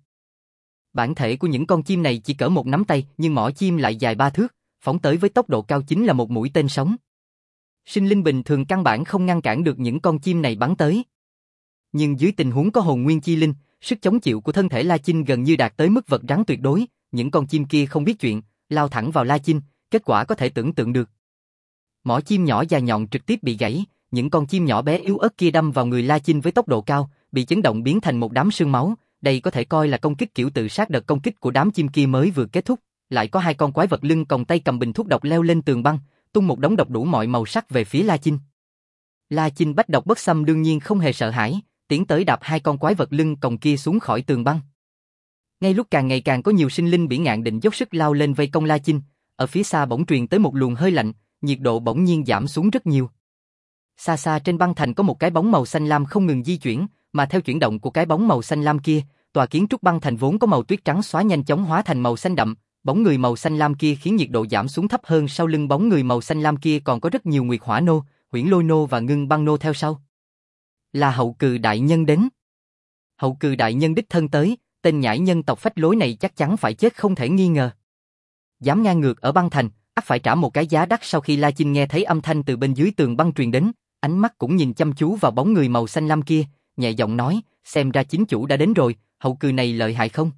Bản thể của những con chim này chỉ cỡ một nắm tay, nhưng mỏ chim lại dài 3 thước, phóng tới với tốc độ cao chính là một mũi tên sống. Sinh linh bình thường căn bản không ngăn cản được những con chim này bắn tới. Nhưng dưới tình huống có hồn nguyên chi linh, sức chống chịu của thân thể La Chinh gần như đạt tới mức vật rắn tuyệt đối, những con chim kia không biết chuyện, lao thẳng vào La Chinh, kết quả có thể tưởng tượng được. Mỏ chim nhỏ dài nhọn trực tiếp bị gãy, những con chim nhỏ bé yếu ớt kia đâm vào người La Chinh với tốc độ cao, bị chấn động biến thành một đám sương máu, đây có thể coi là công kích kiểu tự sát. Đợt công kích của đám chim kia mới vừa kết thúc, lại có hai con quái vật lưng còng tay cầm bình thuốc độc leo lên tường băng, tung một đống độc đủ mọi màu sắc về phía La Chinh. La Chinh bách độc bất xâm đương nhiên không hề sợ hãi, tiến tới đạp hai con quái vật lưng còng kia xuống khỏi tường băng. Ngay lúc càng ngày càng có nhiều sinh linh bỉ ngạn định dốc sức lao lên vây công La Chinh, ở phía xa bỗng truyền tới một luồng hơi lạnh, nhiệt độ bỗng nhiên giảm xuống rất nhiều. Xa xa trên băng thành có một cái bóng màu xanh lam không ngừng di chuyển, mà theo chuyển động của cái bóng màu xanh lam kia, tòa kiến trúc băng thành vốn có màu tuyết trắng xóa nhanh chóng hóa thành màu xanh đậm, bóng người màu xanh lam kia khiến nhiệt độ giảm xuống thấp hơn. Sau lưng bóng người màu xanh lam kia còn có rất nhiều nguyệt hỏa nô, huyễn lôi nô và ngưng băng nô theo sau. Là Hậu Cừ đại nhân đến. Hậu Cừ đại nhân đích thân tới, tên nhãi nhân tộc phách lối này chắc chắn phải chết không thể nghi ngờ. Dám ngang ngược ở băng thành, ắt phải trả một cái giá đắt. Sau khi La Chinh nghe thấy âm thanh từ bên dưới tường băng truyền đến, ánh mắt cũng nhìn chăm chú vào bóng người màu xanh lam kia, nhẹ giọng nói, xem ra chính chủ đã đến rồi, Hậu Cừ này lợi hại không?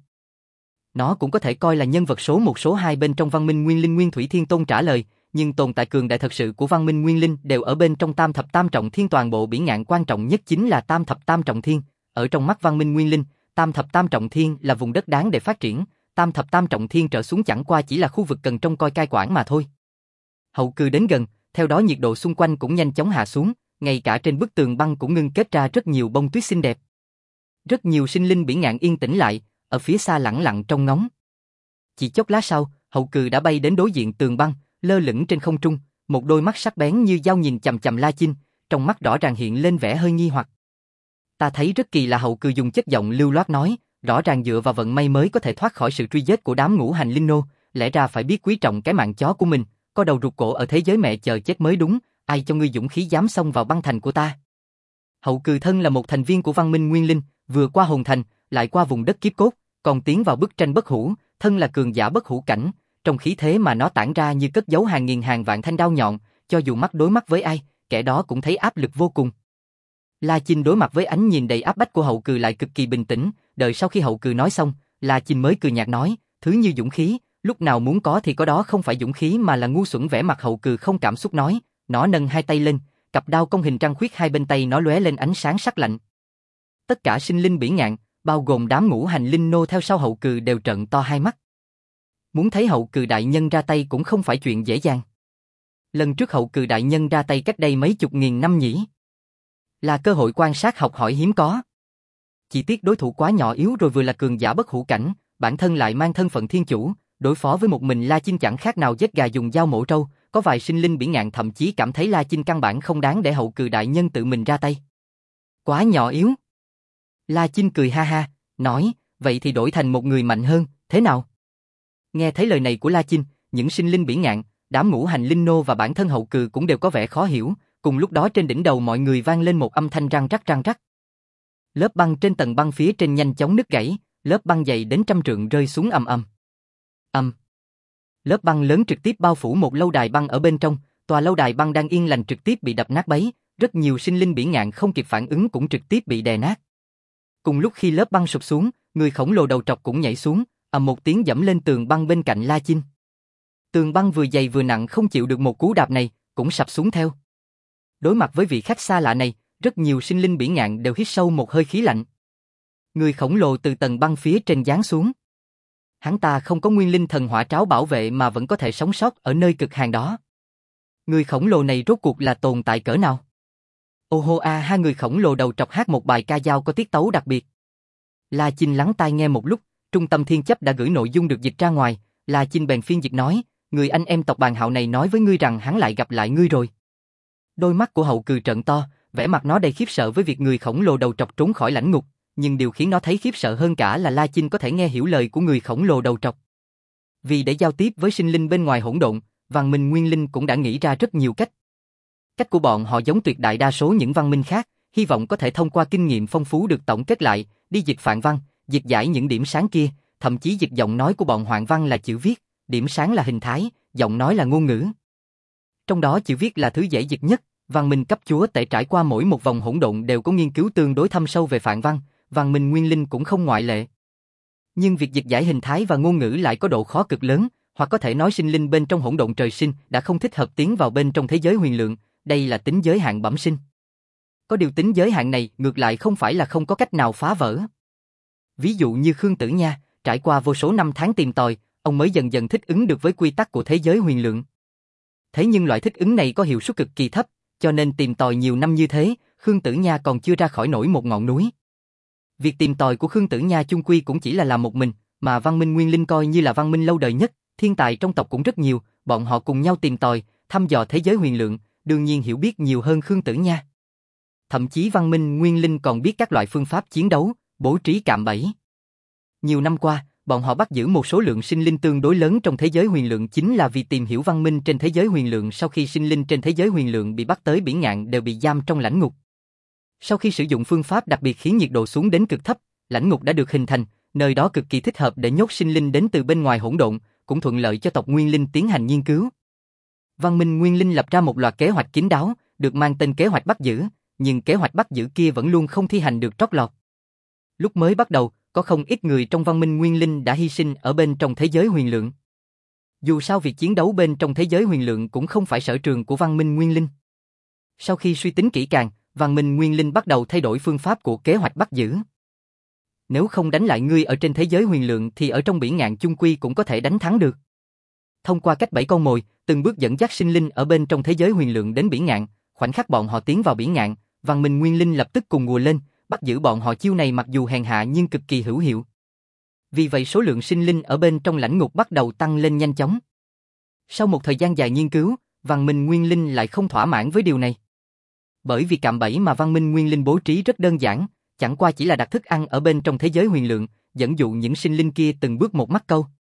Nó cũng có thể coi là nhân vật số 1 số 2 bên trong Văn Minh Nguyên Linh. Nguyên Thủy Thiên Tôn trả lời, nhưng tồn tại cường đại thật sự của Văn Minh Nguyên Linh đều ở bên trong Tam Thập Tam Trọng Thiên. Toàn bộ bỉ ngạn quan trọng nhất chính là Tam Thập Tam Trọng Thiên, ở trong mắt Văn Minh Nguyên Linh, Tam Thập Tam Trọng Thiên là vùng đất đáng để phát triển, Tam Thập Tam Trọng Thiên trở xuống chẳng qua chỉ là khu vực cần trông coi cai quản mà thôi. Hậu Cừ đến gần, theo đó nhiệt độ xung quanh cũng nhanh chóng hạ xuống, ngay cả trên bức tường băng cũng ngưng kết ra rất nhiều bông tuyết xinh đẹp. Rất nhiều sinh linh bỉ ngạn yên tĩnh lại, ở phía xa lẳng lặng trông ngóng. Chỉ chốc lát sau, Hậu Cừ đã bay đến đối diện tường băng, lơ lửng trên không trung, một đôi mắt sắc bén như dao nhìn chằm chằm La Chinh, trong mắt rõ ràng hiện lên vẻ hơi nghi hoặc. Ta thấy rất kỳ lạ. Hậu Cừ dùng chất giọng lưu loát nói, rõ ràng dựa vào vận may mới có thể thoát khỏi sự truy giết của đám ngũ hành linh nô, lẽ ra phải biết quý trọng cái mạng chó của mình, có đầu rụt cổ ở thế giới mẹ chờ chết mới đúng, ai cho ngươi dũng khí dám xông vào băng thành của ta? Hậu Cừ thân là một thành viên của Văn Minh Nguyên Linh, vừa qua hồn thành, lại qua vùng đất kiếp cốt, còn tiến vào bức tranh bất hủ, thân là cường giả bất hủ cảnh, trong khí thế mà nó tản ra như cất giấu hàng nghìn hàng vạn thanh đao nhọn, cho dù mắt đối mắt với ai, kẻ đó cũng thấy áp lực vô cùng. La Chinh đối mặt với ánh nhìn đầy áp bách của Hậu Cừ lại cực kỳ bình tĩnh, đợi sau khi Hậu Cừ nói xong, La Chinh mới cười nhạt nói, thứ như dũng khí, lúc nào muốn có thì có đó, không phải dũng khí mà là ngu xuẩn. Vẻ mặt Hậu Cừ không cảm xúc nói, nó nâng hai tay lên, cặp đao công hình trăng khuyết hai bên tay nó lóe lên ánh sáng sắc lạnh. Tất cả sinh linh bỉ ngạn, bao gồm đám ngũ hành linh nô theo sau Hậu Cừ đều trợn to hai mắt. Muốn thấy Hậu Cừ đại nhân ra tay cũng không phải chuyện dễ dàng. Lần trước Hậu Cừ đại nhân ra tay cách đây mấy chục nghìn năm nhỉ? Là cơ hội quan sát học hỏi hiếm có. Chỉ tiếc đối thủ quá nhỏ yếu rồi, vừa là cường giả bất hủ cảnh, bản thân lại mang thân phận thiên chủ, đối phó với một mình La Chinh chẳng khác nào giết gà dùng dao mổ trâu. Có vài sinh linh bỉ ngạn thậm chí cảm thấy La Chinh căn bản không đáng để Hậu Cừ đại nhân tự mình ra tay. Quá nhỏ yếu. La Chinh cười ha ha, nói, vậy thì đổi thành một người mạnh hơn, thế nào? Nghe thấy lời này của La Chinh, những sinh linh bỉ ngạn, đám ngũ hành linh nô và bản thân Hậu Cừ cũng đều có vẻ khó hiểu. Cùng lúc đó trên đỉnh đầu mọi người vang lên một âm thanh răng rắc răng rắc. Lớp băng trên tầng băng phía trên nhanh chóng nứt gãy, lớp băng dày đến trăm trượng rơi xuống ầm ầm. Ầm. Lớp băng lớn trực tiếp bao phủ một lâu đài băng ở bên trong, tòa lâu đài băng đang yên lành trực tiếp bị đập nát bấy, rất nhiều sinh linh bỉ ngạn không kịp phản ứng cũng trực tiếp bị đè nát. Cùng lúc khi lớp băng sụp xuống, người khổng lồ đầu trọc cũng nhảy xuống, ầm một tiếng dẫm lên tường băng bên cạnh La Chinh. Tường băng vừa dày vừa nặng không chịu được một cú đạp này, cũng sập xuống theo. Đối mặt với vị khách xa lạ này, rất nhiều sinh linh bỉ ngạn đều hít sâu một hơi khí lạnh. Người khổng lồ từ tầng băng phía trên giáng xuống. Hắn ta không có nguyên linh thần hỏa tráo bảo vệ mà vẫn có thể sống sót ở nơi cực hàn đó. Người khổng lồ này rốt cuộc là tồn tại cỡ nào? Ô hô a ha, người khổng lồ đầu trọc hát một bài ca dao có tiết tấu đặc biệt. La Chinh lắng tai nghe một lúc, trung tâm thiên chấp đã gửi nội dung được dịch ra ngoài, La Chinh bèn phiên dịch nói, người anh em tộc Bàn Hạo này nói với ngươi rằng hắn lại gặp lại ngươi rồi. Đôi mắt của Hậu Cừ trợn to, vẻ mặt nó đầy khiếp sợ với việc người khổng lồ đầu trọc trốn khỏi lãnh ngục, nhưng điều khiến nó thấy khiếp sợ hơn cả là La Chinh có thể nghe hiểu lời của người khổng lồ đầu trọc. Vì để giao tiếp với sinh linh bên ngoài hỗn độn, Văn Minh Nguyên Linh cũng đã nghĩ ra rất nhiều cách. Cách của bọn họ giống tuyệt đại đa số những văn minh khác, hy vọng có thể thông qua kinh nghiệm phong phú được tổng kết lại, đi dịch phạn văn, dịch giải những điểm sáng kia, thậm chí dịch giọng nói của bọn Hoạn Văn là chữ viết, điểm sáng là hình thái, giọng nói là ngôn ngữ. Trong đó chữ viết là thứ dễ dịch nhất, văn minh cấp chúa tể trải qua mỗi một vòng hỗn độn đều có nghiên cứu tương đối thâm sâu về phạn văn, văn minh nguyên linh cũng không ngoại lệ. Nhưng việc dịch giải hình thái và ngôn ngữ lại có độ khó cực lớn, hoặc có thể nói sinh linh bên trong hỗn độn trời sinh đã không thích hợp tiến vào bên trong thế giới huyền lượng, đây là tính giới hạn bẩm sinh. Có điều tính giới hạn này ngược lại không phải là không có cách nào phá vỡ. Ví dụ như Khương Tử Nha, trải qua vô số năm tháng tìm tòi, ông mới dần dần thích ứng được với quy tắc của thế giới huyền lượng. Thế nhưng loại thích ứng này có hiệu suất cực kỳ thấp, cho nên tìm tòi nhiều năm như thế, Khương Tử Nha còn chưa ra khỏi nổi một ngọn núi. Việc tìm tòi của Khương Tử Nha chung quy cũng chỉ là làm một mình, mà văn minh nguyên linh coi như là văn minh lâu đời nhất, thiên tài trong tộc cũng rất nhiều, bọn họ cùng nhau tìm tòi, thăm dò thế giới huyền lượng, đương nhiên hiểu biết nhiều hơn Khương Tử Nha. Thậm chí văn minh nguyên linh còn biết các loại phương pháp chiến đấu, bố trí cạm bẫy. Nhiều năm qua, bọn họ bắt giữ một số lượng sinh linh tương đối lớn trong thế giới huyền lượng chính là vì tìm hiểu văn minh trên thế giới huyền lượng sau khi sinh linh trên thế giới huyền lượng bị bắt tới biển ngạn đều bị giam trong lãnh ngục. Sau khi sử dụng phương pháp đặc biệt khiến nhiệt độ xuống đến cực thấp, lãnh ngục đã được hình thành, nơi đó cực kỳ thích hợp để nhốt sinh linh đến từ bên ngoài hỗn độn, cũng thuận lợi cho tộc Nguyên Linh tiến hành nghiên cứu. Văn minh Nguyên Linh lập ra một loạt kế hoạch kín đáo, được mang tên kế hoạch bắt giữ, nhưng kế hoạch bắt giữ kia vẫn luôn không thi hành được trót lọt. Lúc mới bắt đầu, có không ít người trong văn minh Nguyên Linh đã hy sinh ở bên trong thế giới huyền lượng. Dù sao việc chiến đấu bên trong thế giới huyền lượng cũng không phải sở trường của văn minh Nguyên Linh. Sau khi suy tính kỹ càng, văn minh Nguyên Linh bắt đầu thay đổi phương pháp của kế hoạch bắt giữ. Nếu không đánh lại ngươi ở trên thế giới huyền lượng thì ở trong biển ngạn chung quy cũng có thể đánh thắng được. Thông qua cách bẫy con mồi, từng bước dẫn dắt sinh linh ở bên trong thế giới huyền lượng đến biển ngạn, khoảnh khắc bọn họ tiến vào biển ngạn, văn minh Nguyên Linh lập tức cùng ùa lên, bắt giữ bọn họ. Chiêu này mặc dù hèn hạ nhưng cực kỳ hữu hiệu. Vì vậy số lượng sinh linh ở bên trong lãnh ngục bắt đầu tăng lên nhanh chóng. Sau một thời gian dài nghiên cứu, văn minh Nguyên Linh lại không thỏa mãn với điều này. Bởi vì cạm bẫy mà văn minh Nguyên Linh bố trí rất đơn giản, chẳng qua chỉ là đặt thức ăn ở bên trong thế giới huyền lượng, dẫn dụ những sinh linh kia từng bước một mắc câu.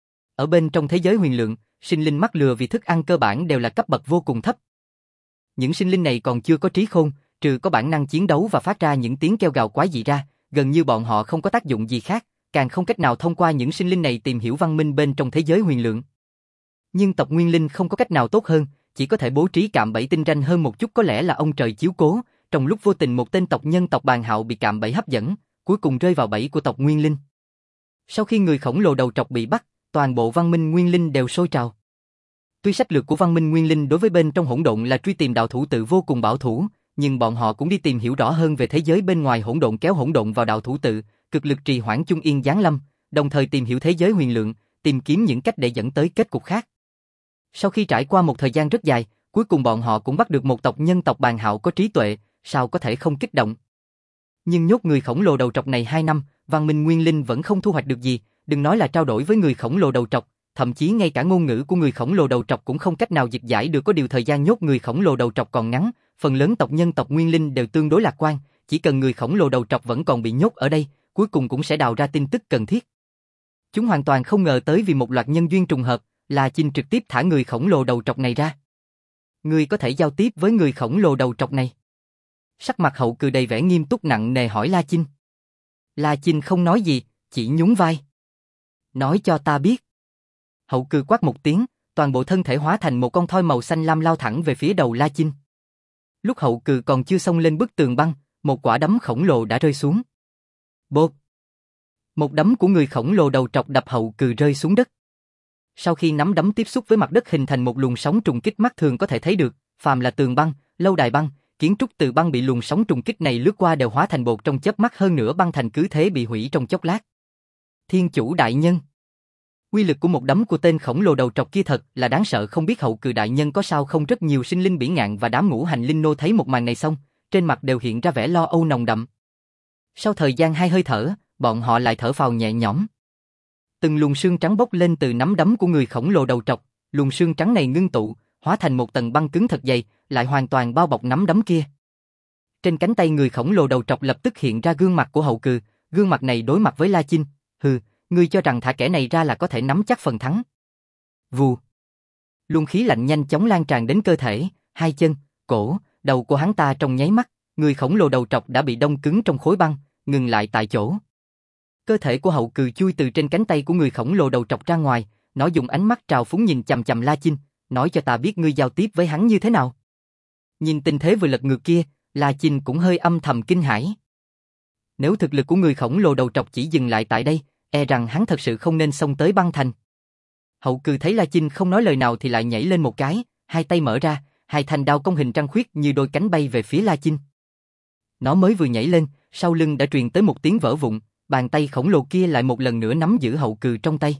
Ở bên trong thế giới huyền lượng, sinh linh mắc lừa vì thức ăn cơ bản đều là cấp bậc vô cùng thấp. Những sinh linh này còn chưa có trí khôn, trừ có bản năng chiến đấu và phát ra những tiếng kêu gào quái dị ra, gần như bọn họ không có tác dụng gì khác, càng không cách nào thông qua những sinh linh này tìm hiểu văn minh bên trong thế giới huyền lượng. Nhưng tộc Nguyên Linh không có cách nào tốt hơn, chỉ có thể bố trí cạm bẫy tinh ranh hơn một chút, có lẽ là ông trời chiếu cố, trong lúc vô tình một tên tộc nhân tộc Bàn Hạo bị cạm bẫy hấp dẫn, cuối cùng rơi vào bẫy của tộc Nguyên Linh. Sau khi người khổng lồ đầu trọc bị bắt, toàn bộ văn minh Nguyên Linh đều sôi trào. Tuy sách lược của văn minh Nguyên Linh đối với bên trong hỗn độn là truy tìm đạo thủ tự vô cùng bảo thủ, nhưng bọn họ cũng đi tìm hiểu rõ hơn về thế giới bên ngoài hỗn độn, kéo hỗn độn vào đạo thủ tự, cực lực trì hoãn Chung Yên giáng lâm, đồng thời tìm hiểu thế giới huyền lượng, tìm kiếm những cách để dẫn tới kết cục khác. Sau khi trải qua một thời gian rất dài, cuối cùng bọn họ cũng bắt được một tộc nhân tộc Bàn Hạo có trí tuệ, sao có thể không kích động. Nhưng nhốt người khổng lồ đầu trọc này 2 năm, văn minh Nguyên Linh vẫn không thu hoạch được gì, đừng nói là trao đổi với người khổng lồ đầu trọc, thậm chí ngay cả ngôn ngữ của người khổng lồ đầu trọc cũng không cách nào dịch giải được. Có điều thời gian nhốt người khổng lồ đầu trọc còn ngắn, phần lớn tộc nhân tộc Nguyên Linh đều tương đối lạc quan, chỉ cần người khổng lồ đầu trọc vẫn còn bị nhốt ở đây, cuối cùng cũng sẽ đào ra tin tức cần thiết. Chúng hoàn toàn không ngờ tới vì một loạt nhân duyên trùng hợp, La Chinh trực tiếp thả người khổng lồ đầu trọc này ra. Ngươi có thể giao tiếp với người khổng lồ đầu trọc này? Sắc mặt Hậu Cừ đầy vẻ nghiêm túc nặng nề hỏi La Chinh. La Chinh không nói gì, chỉ nhún vai. Nói cho ta biết. Hậu Cừ quát một tiếng, toàn bộ thân thể hóa thành một con thoi màu xanh lam lao thẳng về phía đầu La Chinh. Lúc Hậu Cừ còn chưa xông lên bức tường băng, một quả đấm khổng lồ đã rơi xuống. Bột! Một đấm của người khổng lồ đầu trọc đập Hậu Cừ rơi xuống đất. Sau khi nắm đấm tiếp xúc với mặt đất hình thành một luồng sóng trùng kích mắt thường có thể thấy được, phàm là tường băng, lâu đài băng, kiến trúc từ băng bị luồng sóng trùng kích này lướt qua đều hóa thành bột trong chớp mắt, hơn nữa băng thành cứ thế bị hủy trong chốc lát. Thiên chủ đại nhân! Uy lực của một đấm của tên khổng lồ đầu trọc kia thật là đáng sợ, không biết Hậu Cừ đại nhân có sao không. Rất nhiều sinh linh biển ngạn và đám ngũ hành linh nô thấy một màn này xong, trên mặt đều hiện ra vẻ lo âu nồng đậm. Sau thời gian 2 hơi thở, bọn họ lại thở phào nhẹ nhõm. Từng luồng sương trắng bốc lên từ nắm đấm của người khổng lồ đầu trọc, luồng sương trắng này ngưng tụ, hóa thành một tầng băng cứng thật dày, lại hoàn toàn bao bọc nắm đấm kia. Trên cánh tay người khổng lồ đầu trọc lập tức hiện ra gương mặt của Hậu Cừ, gương mặt này đối mặt với La Chinh, hừ, ngươi cho rằng thả kẻ này ra là có thể nắm chắc phần thắng? Vù. Luồng khí lạnh nhanh chóng lan tràn đến cơ thể, 2 chân, cổ, đầu của hắn ta trong nháy mắt, người khổng lồ đầu trọc đã bị đông cứng trong khối băng, ngừng lại tại chỗ. Cơ thể của Hậu Cừ chui từ trên cánh tay của người khổng lồ đầu trọc ra ngoài, nó dùng ánh mắt trào phúng nhìn chằm chằm La Chinh, nói cho ta biết ngươi giao tiếp với hắn như thế nào. Nhìn tình thế vừa lật ngược kia, La Chinh cũng hơi âm thầm kinh hãi. Nếu thực lực của người khổng lồ đầu trọc chỉ dừng lại tại đây, e rằng hắn thật sự không nên xông tới băng thành. Hậu Cừ thấy La Chinh không nói lời nào thì lại nhảy lên một cái, hai tay mở ra, hai thanh đao công hình trăng khuyết như đôi cánh bay về phía La Chinh. Nó mới vừa nhảy lên, sau lưng đã truyền tới một tiếng vỡ vụn, bàn tay khổng lồ kia lại một lần nữa nắm giữ Hậu Cừ trong tay.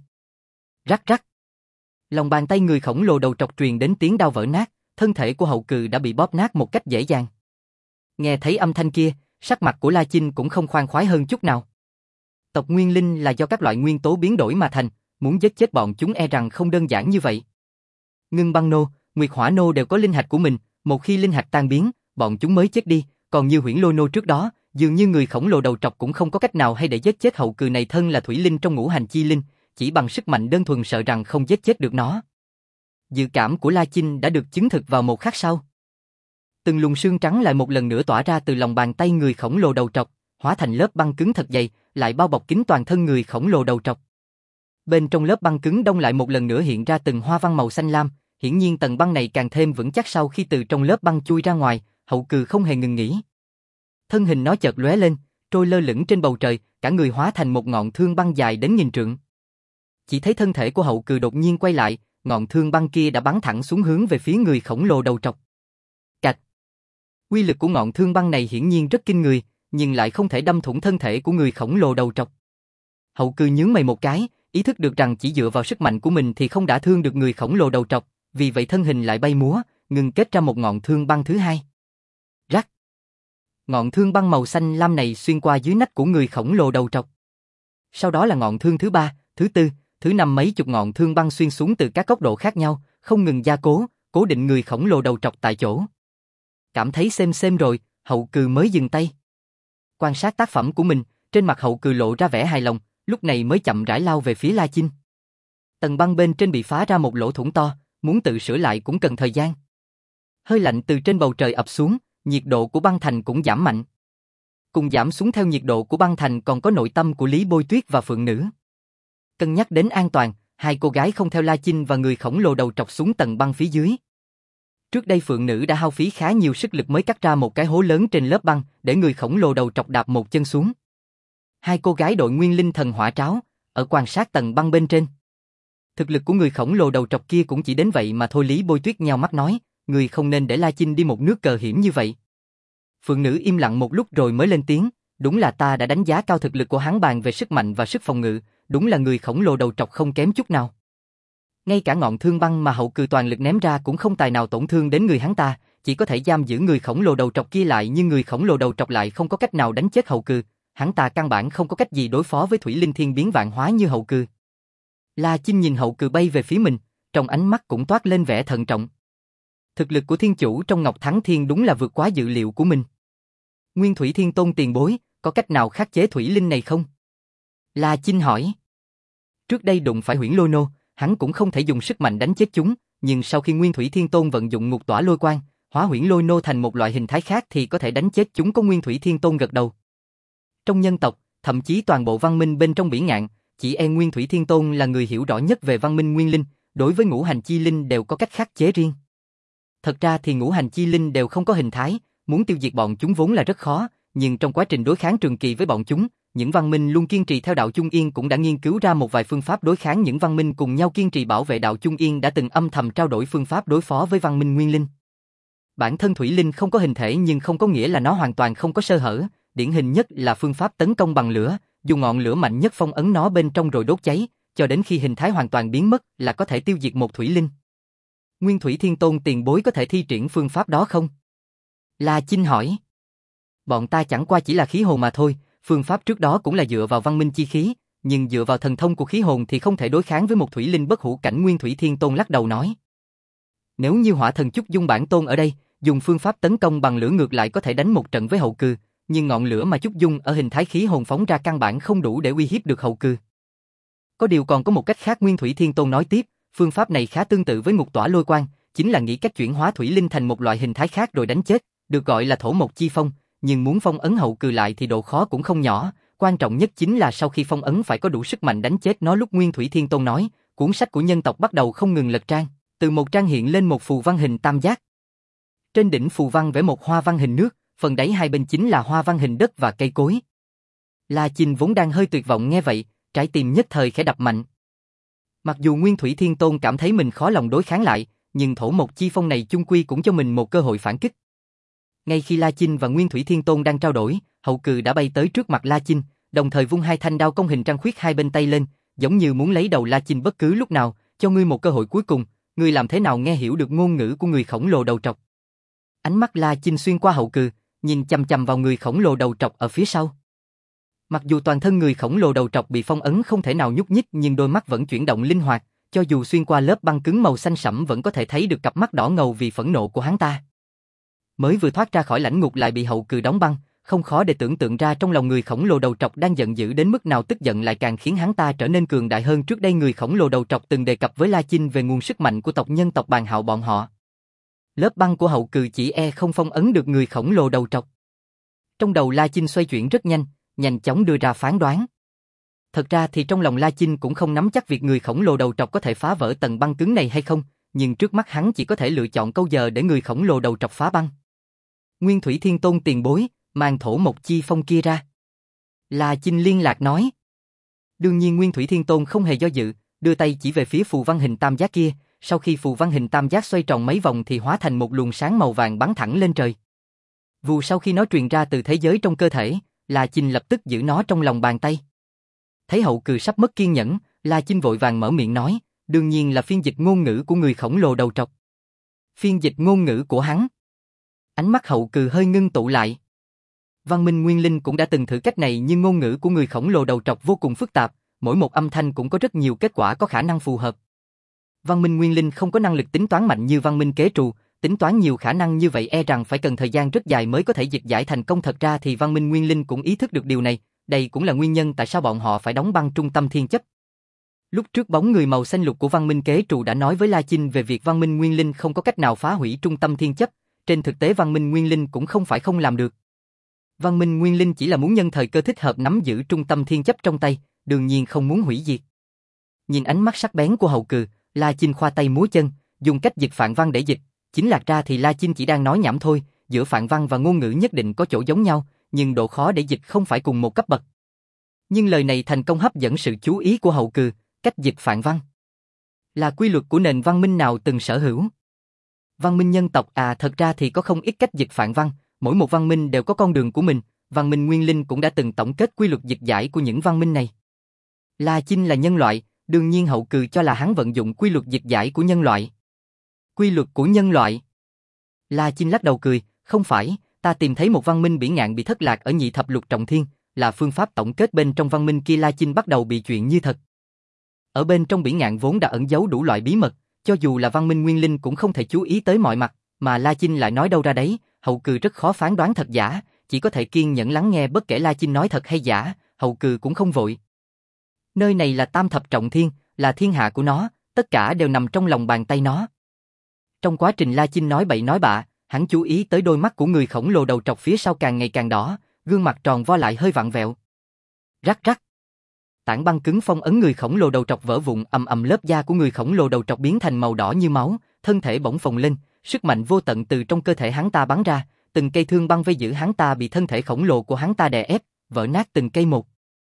Rắc rắc. Lòng bàn tay người khổng lồ đầu trọc truyền đến tiếng đao vỡ nát, thân thể của Hậu Cừ đã bị bóp nát một cách dễ dàng. Nghe thấy âm thanh kia, sắc mặt của La Chinh cũng không khoan khoái hơn chút nào. Tộc Nguyên Linh là do các loại nguyên tố biến đổi mà thành, muốn giết chết bọn chúng e rằng không đơn giản như vậy. Ngưng Băng Nô, Nguyệt Hỏa Nô đều có linh hạch của mình, một khi linh hạch tan biến, bọn chúng mới chết đi, còn như Huyễn Lôi Nô trước đó, dường như người khổng lồ đầu trọc cũng không có cách nào hay để giết chết Hậu Cừ này, thân là thủy linh trong ngũ hành chi linh, chỉ bằng sức mạnh đơn thuần sợ rằng không giết chết được nó. Dự cảm của La Chinh đã được chứng thực vào một khắc sau. Từng luồng sương trắng lại một lần nữa tỏa ra từ lòng bàn tay người khổng lồ đầu trọc, hóa thành lớp băng cứng thật dày, lại bao bọc kín toàn thân người khổng lồ đầu trọc. Bên trong lớp băng cứng đông lại một lần nữa hiện ra từng hoa văn màu xanh lam, hiển nhiên tầng băng này càng thêm vững chắc sau khi từ trong lớp băng chui ra ngoài, Hậu Cừ không hề ngừng nghỉ. Thân hình nó chợt lóe lên, trôi lơ lửng trên bầu trời, cả người hóa thành một ngọn thương băng dài đến nghìn trượng. Chỉ thấy thân thể của Hậu Cừ đột nhiên quay lại, ngọn thương băng kia đã bắn thẳng xuống hướng về phía người khổng lồ đầu trọc. Cạch. Uy lực của ngọn thương băng này hiển nhiên rất kinh người, nhưng lại không thể đâm thủng thân thể của người khổng lồ đầu trọc. Hậu Cừ nhướng mày một cái, ý thức được rằng chỉ dựa vào sức mạnh của mình thì không đả thương được người khổng lồ đầu trọc, vì vậy thân hình lại bay múa, ngừng kết ra một ngọn thương băng thứ hai. Rắc. Ngọn thương băng màu xanh lam này xuyên qua dưới nách của người khổng lồ đầu trọc. Sau đó là ngọn thương thứ ba, thứ tư, thứ năm, mấy chục ngọn thương băng xuyên xuống từ các góc độ khác nhau, không ngừng gia cố định người khổng lồ đầu trọc tại chỗ. Cảm thấy xem rồi, Hậu Cừ mới dừng tay. Quan sát tác phẩm của mình, trên mặt Hậu Cừ lộ ra vẻ hài lòng, lúc này mới chậm rãi lao về phía La Chinh. Tầng băng bên trên bị phá ra một lỗ thủng to, muốn tự sửa lại cũng cần thời gian. Hơi lạnh từ trên bầu trời ập xuống, nhiệt độ của băng thành cũng giảm mạnh. Cùng giảm xuống theo nhiệt độ của băng thành còn có nội tâm của Lý Bôi Tuyết và Phượng Nữ. Cân nhắc đến an toàn, hai cô gái không theo La Chinh và người khổng lồ đầu trọc xuống tầng băng phía dưới. Trước đây Phượng Nữ đã hao phí khá nhiều sức lực mới cắt ra một cái hố lớn trên lớp băng, để người khổng lồ đầu trọc đạp một chân xuống. Hai cô gái đội Nguyên Linh Thần Hỏa Tráo, ở quan sát tầng băng bên trên. Thực lực của người khổng lồ đầu trọc kia cũng chỉ đến vậy mà thôi. Lý Bôi Tuyết nheo mắt nói, người không nên để La Chinh đi một nước cờ hiểm như vậy. Phượng Nữ im lặng một lúc rồi mới lên tiếng, đúng là ta đã đánh giá cao thực lực của hắn, bàn về sức mạnh và sức phòng ngự, đúng là người khổng lồ đầu trọc không kém chút nào. Ngay cả ngọn thương băng mà Hậu Cừ toàn lực ném ra cũng không tài nào tổn thương đến người hắn ta, chỉ có thể giam giữ người khổng lồ đầu trọc kia lại, nhưng người khổng lồ đầu trọc lại không có cách nào đánh chết Hậu Cừ, hắn ta căn bản không có cách gì đối phó với thủy linh thiên biến vạn hóa như Hậu Cừ. La Chinh nhìn Hậu Cừ bay về phía mình, trong ánh mắt cũng toát lên vẻ thận trọng. Thực lực của thiên chủ trong Ngọc Thắng Thiên đúng là vượt quá dự liệu của mình. Nguyên Thủy Thiên Tôn tiền bối, có cách nào khắc chế thủy linh này không? La Chinh hỏi. Trước đây đụng phải Huyễn Lôi Nô, hắn cũng không thể dùng sức mạnh đánh chết chúng, nhưng sau khi Nguyên Thủy Thiên Tôn vận dụng ngục tỏa lôi quang, hóa Huyễn Lôi Nô thành một loại hình thái khác thì có thể đánh chết chúng. Có Nguyên Thủy Thiên Tôn gật đầu. Trong nhân tộc, thậm chí toàn bộ văn minh bên trong Bỉ Ngạn, chỉ e Nguyên Thủy Thiên Tôn là người hiểu rõ nhất về văn minh nguyên linh, đối với ngũ hành chi linh đều có cách khắc chế riêng. Thật ra thì ngũ hành chi linh đều không có hình thái, muốn tiêu diệt bọn chúng vốn là rất khó, nhưng trong quá trình đối kháng trường kỳ với bọn chúng, những văn minh luôn kiên trì theo đạo Chung Yên cũng đã nghiên cứu ra một vài phương pháp đối kháng. Những văn minh cùng nhau kiên trì bảo vệ đạo Chung Yên đã từng âm thầm trao đổi phương pháp đối phó với văn minh nguyên linh. Bản thân thủy linh không có hình thể nhưng không có nghĩa là nó hoàn toàn không có sơ hở, điển hình nhất là phương pháp tấn công bằng lửa, dùng ngọn lửa mạnh nhất phong ấn nó bên trong rồi đốt cháy, cho đến khi hình thái hoàn toàn biến mất là có thể tiêu diệt một thủy linh. Nguyên Thủy Thiên Tôn tiền bối có thể thi triển phương pháp đó không? La Chinh hỏi. Bọn ta chẳng qua chỉ là khí hồn mà thôi, phương pháp trước đó cũng là dựa vào văn minh chi khí, nhưng dựa vào thần thông của khí hồn thì không thể đối kháng với một thủy linh bất hủ cảnh. Nguyên Thủy Thiên Tôn lắc đầu nói. Nếu như Hỏa Thần Chúc Dung bản tôn ở đây, dùng phương pháp tấn công bằng lửa ngược lại có thể đánh một trận với Hậu Cừ, nhưng ngọn lửa mà Chúc Dung ở hình thái khí hồn phóng ra căn bản không đủ để uy hiếp được Hậu Cừ. Có điều còn có một cách khác. Nguyên Thủy Thiên Tôn nói tiếp, phương pháp này khá tương tự với ngục tỏa lôi quang, chính là nghĩ cách chuyển hóa thủy linh thành một loại hình thái khác rồi đánh chết, được gọi là thổ mộc chi phong, nhưng muốn phong ấn Hậu Cừ lại thì độ khó cũng không nhỏ, quan trọng nhất chính là sau khi phong ấn phải có đủ sức mạnh đánh chết nó. Lúc Nguyên Thủy Thiên Tôn nói, cuốn sách của nhân tộc bắt đầu không ngừng lật trang, Từ một trang hiện lên một phù văn hình tam giác. Trên đỉnh phù văn vẽ một hoa văn hình nước, phần đáy hai bên chính là hoa văn hình đất và cây cối. La Chinh vốn đang hơi tuyệt vọng nghe vậy, trái tim nhất thời khẽ đập mạnh. Mặc dù Nguyên Thủy Thiên Tôn cảm thấy mình khó lòng đối kháng lại, nhưng Thổ Mộc Chi Phong này chung quy cũng cho mình một cơ hội phản kích. Ngay khi La Chinh và Nguyên Thủy Thiên Tôn đang trao đổi, Hậu Cừ đã bay tới trước mặt La Chinh, đồng thời vung hai thanh đao công hình trăng khuyết hai bên tay lên, giống như muốn lấy đầu La Chinh bất cứ lúc nào, cho ngươi một cơ hội cuối cùng, ngươi làm thế nào nghe hiểu được ngôn ngữ của người khổng lồ đầu trọc. Ánh mắt La Chinh xuyên qua Hậu Cừ, nhìn chằm chằm vào người khổng lồ đầu trọc ở phía sau. Mặc dù toàn thân người khổng lồ đầu trọc bị phong ấn không thể nào nhúc nhích nhưng đôi mắt vẫn chuyển động linh hoạt, cho dù xuyên qua lớp băng cứng màu xanh sẫm vẫn có thể thấy được cặp mắt đỏ ngầu vì phẫn nộ của hắn ta. Mới vừa thoát ra khỏi lãnh ngục lại bị Hậu Cừ đóng băng, không khó để tưởng tượng ra trong lòng người khổng lồ đầu trọc đang giận dữ đến mức nào, tức giận lại càng khiến hắn ta trở nên cường đại hơn. Trước đây người khổng lồ đầu trọc từng đề cập với La Chinh về nguồn sức mạnh của tộc nhân tộc Bàn Hạo bọn họ. Lớp băng của Hậu Cừ chỉ không phong ấn được người khổng lồ đầu trọc. Trong đầu La Chinh xoay chuyển rất nhanh, nhanh chóng đưa ra phán đoán. Thật ra thì trong lòng La Chinh cũng không nắm chắc việc người khổng lồ đầu trọc có thể phá vỡ tầng băng cứng này hay không, nhưng trước mắt hắn chỉ có thể lựa chọn câu giờ để người khổng lồ đầu trọc phá băng. Nguyên Thủy Thiên Tôn tiền bối, mang Thổ Mộc Chi Phong kia ra. La Chinh liên lạc nói. Đương nhiên Nguyên Thủy Thiên Tôn không hề do dự, đưa tay chỉ về phía phù văn hình tam giác kia, sau khi phù văn hình tam giác xoay tròn mấy vòng thì hóa thành một luồng sáng màu vàng bắn thẳng lên trời. Vù sau khi nó truyền ra từ thế giới trong cơ thể, La Chinh lập tức giữ nó trong lòng bàn tay. Thấy Hậu Cừ sắp mất kiên nhẫn, La Chinh vội vàng mở miệng nói, đương nhiên là phiên dịch ngôn ngữ của người khổng lồ đầu trọc. Phiên dịch ngôn ngữ của hắn. Ánh mắt Hậu Cừ hơi ngưng tụ lại. Văn Minh Nguyên Linh cũng đã từng thử cách này nhưng ngôn ngữ của người khổng lồ đầu trọc vô cùng phức tạp, mỗi một âm thanh cũng có rất nhiều kết quả có khả năng phù hợp. Văn Minh Nguyên Linh không có năng lực tính toán mạnh như Văn Minh Kế Trù, tính toán nhiều khả năng như vậy rằng phải cần thời gian rất dài mới có thể dịch giải thành công. Thật ra thì Văn Minh Nguyên Linh cũng ý thức được điều này, đây cũng là nguyên nhân tại sao bọn họ phải đóng băng trung tâm thiên chấp. Lúc trước bóng người màu xanh lục của Văn Minh Kế Trù đã nói với La Chinh về việc Văn Minh Nguyên Linh không có cách nào phá hủy trung tâm thiên chấp, trên thực tế Văn Minh Nguyên Linh cũng không phải không làm được. Văn Minh Nguyên Linh chỉ là muốn nhân thời cơ thích hợp nắm giữ trung tâm thiên chấp trong tay, đương nhiên không muốn hủy diệt. Nhìn ánh mắt sắc bén của Hậu Cừ, La Chinh khoa tay múa chân, dùng cách dịch phạn văn để dịch, chính lạc ra thì La Chinh chỉ đang nói nhảm thôi, giữa phạn văn và ngôn ngữ nhất định có chỗ giống nhau, nhưng độ khó để dịch không phải cùng một cấp bậc. Nhưng lời này thành công hấp dẫn sự chú ý của Hậu Cừ, cách dịch phạn văn là quy luật của nền văn minh nào từng sở hữu. Văn minh nhân tộc thật ra thì có không ít cách dịch phạn văn, mỗi một văn minh đều có con đường của mình, Văn Minh Nguyên Linh cũng đã từng tổng kết quy luật dịch giải của những văn minh này. La Chinh là nhân loại, đương nhiên Hậu Cừ cho là hắn vận dụng quy luật dịch giải của nhân loại. Quy luật của nhân loại? La Chinh lắc đầu cười, không phải, ta tìm thấy một văn minh bỉ ngạn bị thất lạc ở nhị thập lục trọng thiên, là phương pháp tổng kết bên trong văn minh kia. La Chinh bắt đầu bị chuyện như thật. Ở bên trong bỉ ngạn vốn đã ẩn giấu đủ loại bí mật, cho dù là Văn Minh Nguyên Linh cũng không thể chú ý tới mọi mặt, mà La Chinh lại nói đâu ra đấy. Hậu Cừ rất khó phán đoán thật giả, chỉ có thể kiên nhẫn lắng nghe bất kể La Chinh nói thật hay giả, Hậu Cừ cũng không vội. Nơi này là tam thập trọng thiên, là thiên hạ của nó, tất cả đều nằm trong lòng bàn tay nó. Trong quá trình La Chinh nói bậy nói bạ, hắn chú ý tới đôi mắt của người khổng lồ đầu trọc phía sau càng ngày càng đỏ, gương mặt tròn vo lại hơi vặn vẹo. Rắc rắc. Tảng băng cứng phong ấn người khổng lồ đầu trọc vỡ vụn, ầm ầm, lớp da của người khổng lồ đầu trọc biến thành màu đỏ như máu, thân thể bỗng phồng lên, sức mạnh vô tận từ trong cơ thể hắn ta bắn ra, từng cây thương băng vây giữ hắn ta bị thân thể khổng lồ của hắn ta đè ép, vỡ nát từng cây một.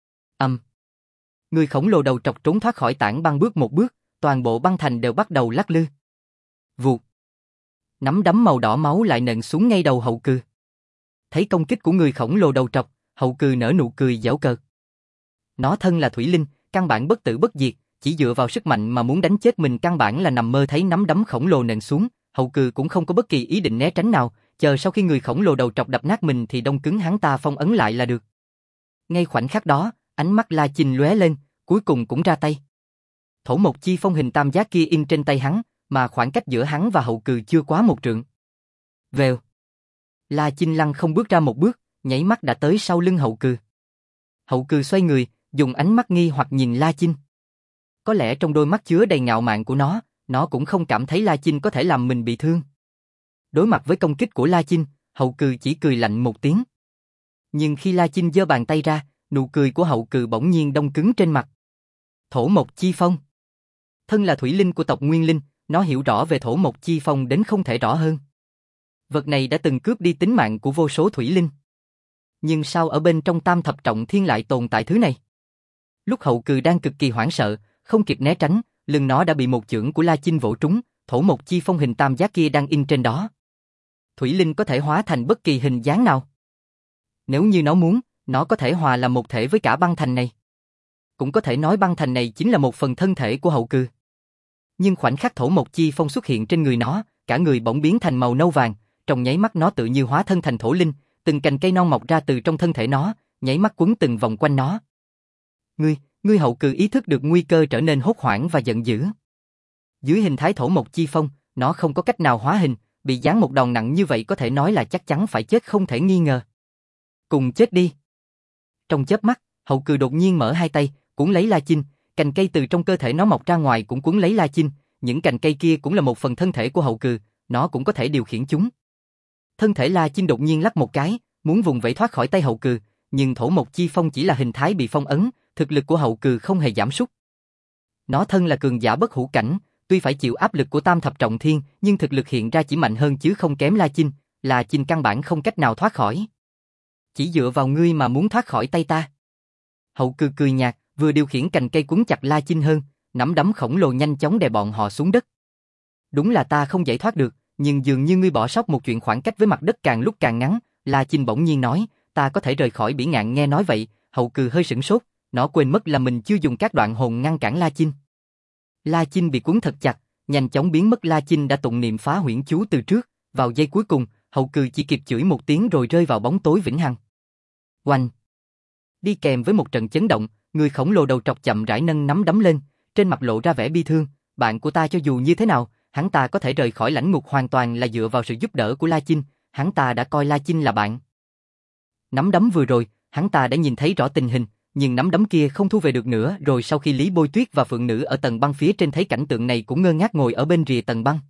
Người khổng lồ đầu trọc trốn thoát khỏi tảng băng bước một bước, toàn bộ băng thành đều bắt đầu lắc lư. Vụt. Nắm đấm màu đỏ máu lại nện xuống ngay đầu Hậu Cừ. Thấy công kích của người khổng lồ đầu trọc, Hậu Cừ nở nụ cười giễu cợt. Nó thân là thủy linh, căn bản bất tử bất diệt, chỉ dựa vào sức mạnh mà muốn đánh chết mình căn bản là nằm mơ. Thấy nắm đấm khổng lồ nện xuống, Hậu Cừ cũng không có bất kỳ ý định né tránh nào, chờ sau khi người khổng lồ đầu trọc đập nát mình thì đông cứng hắn ta phong ấn lại là được. Ngay khoảnh khắc đó, ánh mắt La Chinh lóe lên, cuối cùng cũng ra tay. Thổ Mộc Chi Phong hình tam giác kia in trên tay hắn, mà khoảng cách giữa hắn và Hậu Cừ chưa quá một trượng. Vèo. La Chinh lăng không bước ra một bước, nhảy mắt đã tới sau lưng Hậu Cừ. Hậu Cừ xoay người, dùng ánh mắt nghi hoặc nhìn La Chinh. Có lẽ trong đôi mắt chứa đầy ngạo mạn của nó cũng không cảm thấy La Chinh có thể làm mình bị thương. Đối mặt với công kích của La Chinh, Hậu Cừ chỉ cười lạnh một tiếng. Nhưng khi La Chinh giơ bàn tay ra, nụ cười của Hậu Cừ bỗng nhiên đông cứng trên mặt. Thổ Mộc Chi Phong. Thân là thủy linh của tộc Nguyên Linh, nó hiểu rõ về thổ mộc chi phong đến không thể rõ hơn. Vật này đã từng cướp đi tính mạng của vô số thủy linh. Nhưng sao ở bên trong tam thập trọng thiên lại tồn tại thứ này? Lúc Hậu Cừ đang cực kỳ hoảng sợ, không kịp né tránh, lưng nó đã bị một chưởng của La Chinh vỗ trúng, thổ mộc chi phong hình tam giác kia đang in trên đó. Thủy linh có thể hóa thành bất kỳ hình dáng nào. Nếu như nó muốn, nó có thể hòa làm một thể với cả băng thành này. Cũng có thể nói băng thành này chính là một phần thân thể của Hậu Cừ. Nhưng khoảnh khắc thổ mộc chi phong xuất hiện trên người nó, cả người bỗng biến thành màu nâu vàng, trong nháy mắt nó tự như hóa thân thành thổ linh, từng cành cây non mọc ra từ trong thân thể nó, nháy mắt quấn từng vòng quanh nó. Ngươi Hậu Cừ ý thức được nguy cơ trở nên hốt hoảng và giận dữ. Dưới hình thái thổ mộc chi phong, nó không có cách nào hóa hình, bị giáng một đòn nặng như vậy có thể nói là chắc chắn phải chết không thể nghi ngờ. Cùng chết đi. Trong chớp mắt, Hậu Cừ đột nhiên mở hai tay, cuốn lấy La Chinh, cành cây từ trong cơ thể nó mọc ra ngoài cũng cuốn lấy La Chinh, những cành cây kia cũng là một phần thân thể của Hậu Cừ, nó cũng có thể điều khiển chúng. Thân thể La Chinh đột nhiên lắc một cái, muốn vùng vẫy thoát khỏi tay Hậu Cừ, nhưng thổ mộc chi phong chỉ là hình thái bị phong ấn, thực lực của Hậu Cừ không hề giảm sút. Nó thân là cường giả bất hủ cảnh, tuy phải chịu áp lực của tam thập trọng thiên, nhưng thực lực hiện ra chỉ mạnh hơn chứ không kém La Chinh căn bản không cách nào thoát khỏi. Chỉ dựa vào ngươi mà muốn thoát khỏi tay ta. Hậu Cừ cười nhạt, vừa điều khiển cành cây cuốn chặt La Chinh hơn, nắm đấm khổng lồ nhanh chóng đè bọn họ xuống đất. Đúng là ta không giải thoát được, nhưng dường như ngươi bỏ sót một chuyện, khoảng cách với mặt đất càng lúc càng ngắn. La Chinh bỗng nhiên nói, ta có thể rời khỏi bỉ ngạn. Nghe nói vậy, Hậu Cừ hơi sửng sốt, nó quên mất là mình chưa dùng các đoạn hồn ngăn cản La Chinh. La Chinh bị cuốn thật chặt, nhanh chóng biến mất. La Chinh đã tụng niệm phá huyễn chú từ trước, vào giây cuối cùng, Hậu Cừ chỉ kịp chửi một tiếng rồi rơi vào bóng tối vĩnh hằng. Oanh! Đi kèm với một trận chấn động, người khổng lồ đầu trọc chậm rãi nâng nắm đấm lên, trên mặt lộ ra vẻ bi thương. Bạn của ta cho dù như thế nào, hắn ta có thể rời khỏi lãnh ngục hoàn toàn là dựa vào sự giúp đỡ của La Chinh, hắn ta đã coi La Chinh là bạn. Nắm đấm vừa rồi, hắn ta đã nhìn thấy rõ tình hình, nhưng nắm đấm kia không thu về được nữa. Rồi sau khi Lý Bôi Tuyết và Phượng Nữ ở tầng băng phía trên thấy cảnh tượng này cũng ngơ ngác ngồi ở bên rìa tầng băng.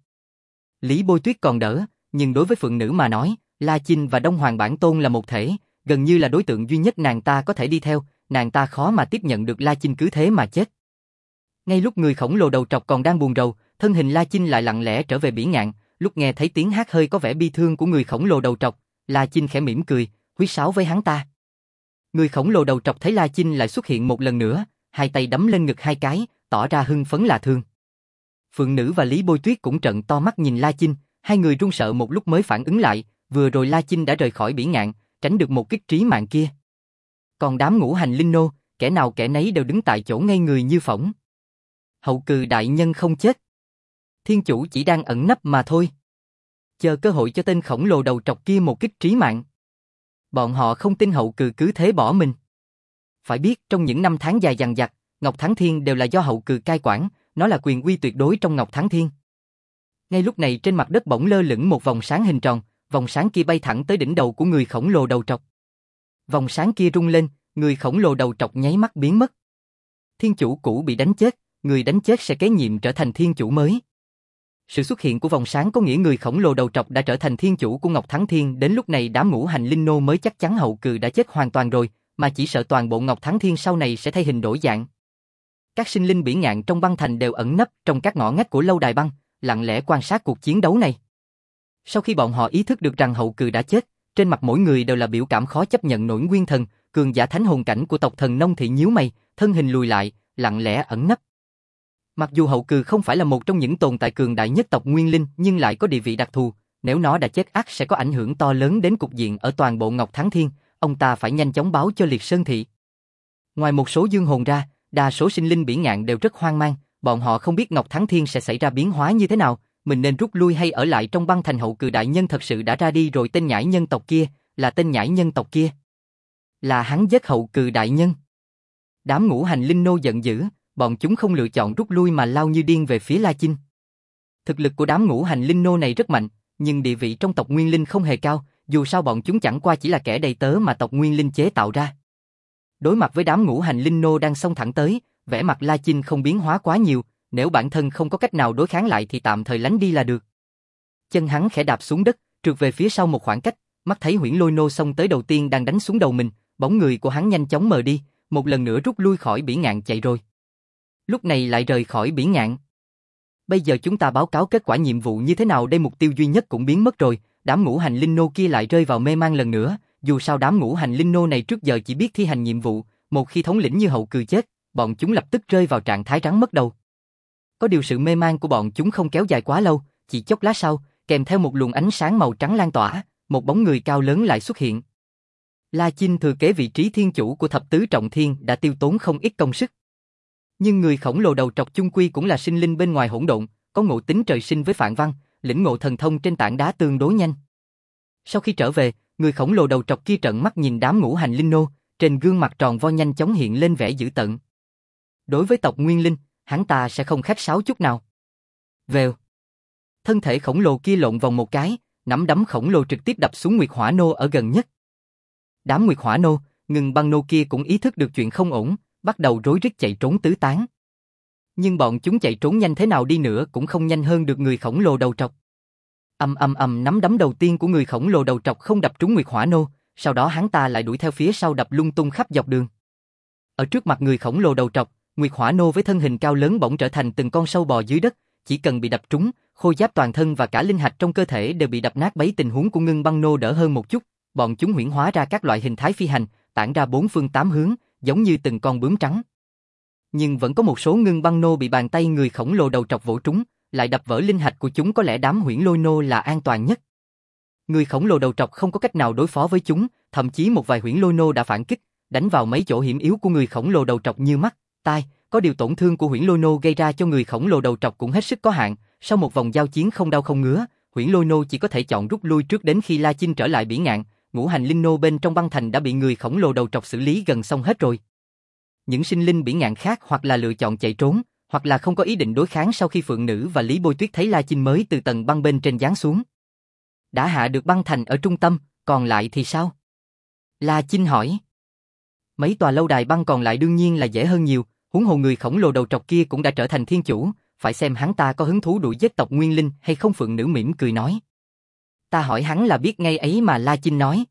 Lý Bôi Tuyết còn đỡ, nhưng đối với Phượng Nữ mà nói, La Chinh và Đông Hoàng Bản Tôn là một thể, gần như là đối tượng duy nhất nàng ta có thể đi theo, nàng ta khó mà tiếp nhận được La Chinh cứ thế mà chết. Ngay lúc người khổng lồ đầu trọc còn đang buồn rầu, thân hình La Chinh lại lặng lẽ trở về bỉ ngạn. Lúc nghe thấy tiếng hát hơi có vẻ bi thương của người khổng lồ đầu trọc, La Chinh khẽ mỉm cười, huýt sáo với hắn ta. Người khổng lồ đầu trọc thấy La Chinh lại xuất hiện một lần nữa, hai tay đấm lên ngực hai cái, tỏ ra hưng phấn lạ thường. Phượng Nữ và Lý Bôi Tuyết cũng trợn to mắt nhìn La Chinh, hai người run sợ một lúc mới phản ứng lại, vừa rồi La Chinh đã rời khỏi bỉ ngạn, tránh được một kích trí mạng kia. Còn đám ngũ hành linh nô, kẻ nào kẻ nấy đều đứng tại chỗ ngây người như phỏng. Hậu Cừ đại nhân không chết. Thiên chủ chỉ đang ẩn nấp mà thôi. Chờ cơ hội cho tên khổng lồ đầu trọc kia một kích trí mạng. Bọn họ không tin Hậu Cừ cứ thế bỏ mình. Phải biết trong những năm tháng dài dằng dặc, Ngọc Thắng Thiên đều là do Hậu Cừ cai quản, nó là quyền uy tuyệt đối trong Ngọc Thắng Thiên. Ngay lúc này trên mặt đất bỗng lơ lửng một vòng sáng hình tròn, vòng sáng kia bay thẳng tới đỉnh đầu của người khổng lồ đầu trọc. Vòng sáng kia rung lên, người khổng lồ đầu trọc nháy mắt biến mất. Thiên chủ cũ bị đánh chết, người đánh chết sẽ kế nhiệm trở thành thiên chủ mới. Sự xuất hiện của vòng sáng có nghĩa người khổng lồ đầu trọc đã trở thành thiên chủ của Ngọc Thắng Thiên. Đến lúc này đám ngũ hành linh nô mới chắc chắn Hậu Cừ đã chết hoàn toàn rồi, mà chỉ sợ toàn bộ Ngọc Thắng Thiên sau này sẽ thay hình đổi dạng. Các sinh linh bỉ ngạn trong băng thành đều ẩn nấp trong các ngõ ngách của lâu đài băng, lặng lẽ quan sát cuộc chiến đấu này. Sau khi bọn họ ý thức được rằng Hậu Cừ đã chết, trên mặt mỗi người đều là biểu cảm khó chấp nhận nổi. Nguyên thần, cường giả thánh hồn cảnh của tộc Thần Nông Thị nhíu mày, thân hình lùi lại, lặng lẽ ẩn nấp. Mặc dù Hậu Cừ không phải là một trong những tồn tại cường đại nhất tộc Nguyên Linh, nhưng lại có địa vị đặc thù, nếu nó đã chết ắt sẽ có ảnh hưởng to lớn đến cục diện ở toàn bộ Ngọc Thắng Thiên, ông ta phải nhanh chóng báo cho Liệt Sơn Thị. Ngoài một số dương hồn ra, đa số sinh linh bỉ ngạn đều rất hoang mang, bọn họ không biết Ngọc Thắng Thiên sẽ xảy ra biến hóa như thế nào, mình nên rút lui hay ở lại trong băng thành. Hậu Cừ đại nhân thật sự đã ra đi rồi. Tên nhãi nhân tộc kia, là tên nhãi nhân tộc kia. Là hắn giết Hậu Cừ đại nhân. Đám ngũ hành linh nô giận dữ, bọn chúng không lựa chọn rút lui mà lao như điên về phía La Chinh. Thực lực của đám ngũ hành linh nô này rất mạnh, nhưng địa vị trong tộc Nguyên Linh không hề cao, dù sao bọn chúng chẳng qua chỉ là kẻ đầy tớ mà tộc Nguyên Linh chế tạo ra. Đối mặt với đám ngũ hành linh nô đang xông thẳng tới, vẻ mặt La Chinh không biến hóa quá nhiều, nếu bản thân không có cách nào đối kháng lại thì tạm thời lánh đi là được. Chân hắn khẽ đạp xuống đất, trượt về phía sau một khoảng cách, mắt thấy Huyễn Lôi Nô xông tới đầu tiên đang đánh xuống đầu mình, bóng người của hắn nhanh chóng mờ đi, một lần nữa rút lui khỏi bỉ ngạn chạy rồi. Lúc này lại rời khỏi bỉ ngạn. Bây giờ chúng ta báo cáo kết quả nhiệm vụ như thế nào đây, mục tiêu duy nhất cũng biến mất rồi, đám ngũ hành linh nô kia lại rơi vào mê man lần nữa, dù sao đám ngũ hành linh nô này trước giờ chỉ biết thi hành nhiệm vụ, một khi thống lĩnh như Hậu Cừ chết, bọn chúng lập tức rơi vào trạng thái rắn mất đầu. Có điều sự mê man của bọn chúng không kéo dài quá lâu, chỉ chốc lát sau, kèm theo một luồng ánh sáng màu trắng lan tỏa, một bóng người cao lớn lại xuất hiện. La Chinh thừa kế vị trí thiên chủ của thập tứ trọng thiên đã tiêu tốn không ít công sức. Nhưng người khổng lồ đầu trọc chung quy cũng là sinh linh bên ngoài hỗn độn, có ngộ tính trời sinh với phản văn, lĩnh ngộ thần thông trên tảng đá tương đối nhanh. Sau khi trở về, người khổng lồ đầu trọc kia trợn mắt nhìn đám ngũ hành linh nô, trên gương mặt tròn vo nhanh chóng hiện lên vẻ dữ tợn. Đối với tộc Nguyên Linh, hắn ta sẽ không khách sáo chút nào. Vèo. Thân thể khổng lồ kia lộn vòng một cái, nắm đấm khổng lồ trực tiếp đập xuống Nguyệt Hỏa Nô ở gần nhất. Đám Nguyệt Hỏa Nô, Ngân Băng Nô kia cũng ý thức được chuyện không ổn, bắt đầu rối rít chạy trốn tứ tán. Nhưng bọn chúng chạy trốn nhanh thế nào đi nữa cũng không nhanh hơn được người khổng lồ đầu trọc. Nắm đấm đầu tiên của người khổng lồ đầu trọc không đập trúng Nguyệt Hỏa Nô, sau đó hắn ta lại đuổi theo phía sau đập lung tung khắp dọc đường. Ở trước mặt người khổng lồ đầu trọc, Nguyệt Hỏa Nô với thân hình cao lớn bỗng trở thành từng con sâu bò dưới đất, chỉ cần bị đập trúng, khôi giáp toàn thân và cả linh hạch trong cơ thể đều bị đập nát bấy. Tình huống của Ngân Băng Nô đỡ hơn một chút, bọn chúng huyễn hóa ra các loại hình thái phi hành, tản ra bốn phương tám hướng, giống như từng con bướm trắng. Nhưng vẫn có một số Ngân Băng Nô bị bàn tay người khổng lồ đầu trọc vỗ trúng, lại đập vỡ linh hạch của chúng. Có lẽ đám huyễn lôi nô là an toàn nhất. Người khổng lồ đầu trọc không có cách nào đối phó với chúng, thậm chí một vài huyễn lôi nô đã phản kích, đánh vào mấy chỗ hiểm yếu của người khổng lồ đầu trọc như mắt, tai. Có điều tổn thương của huyễn lôi nô gây ra cho người khổng lồ đầu trọc cũng hết sức có hạn. Sau một vòng giao chiến không đau không ngứa, huyễn lôi nô chỉ có thể chọn rút lui trước. Đến khi La Chinh trở lại Bỉ Ngạn, ngũ hành linh nô bên trong băng thành đã bị người khổng lồ đầu trọc xử lý gần xong hết rồi. Những sinh linh Bỉ Ngạn khác hoặc là lựa chọn chạy trốn, hoặc là không có ý định đối kháng. Sau khi Phượng Nữ và Lý Bôi Tuyết thấy La Chinh mới từ tầng băng bên trên giáng xuống, đã hạ được băng thành ở trung tâm, còn lại thì sao? La Chinh hỏi. Mấy tòa lâu đài băng còn lại đương nhiên là dễ hơn nhiều, huống hồ người khổng lồ đầu trọc kia cũng đã trở thành thiên chủ, phải xem hắn ta có hứng thú đuổi giết tộc Nguyên Linh hay không. Phượng Nữ mỉm cười nói. Ta hỏi hắn là biết ngay ấy mà. La Chinh nói.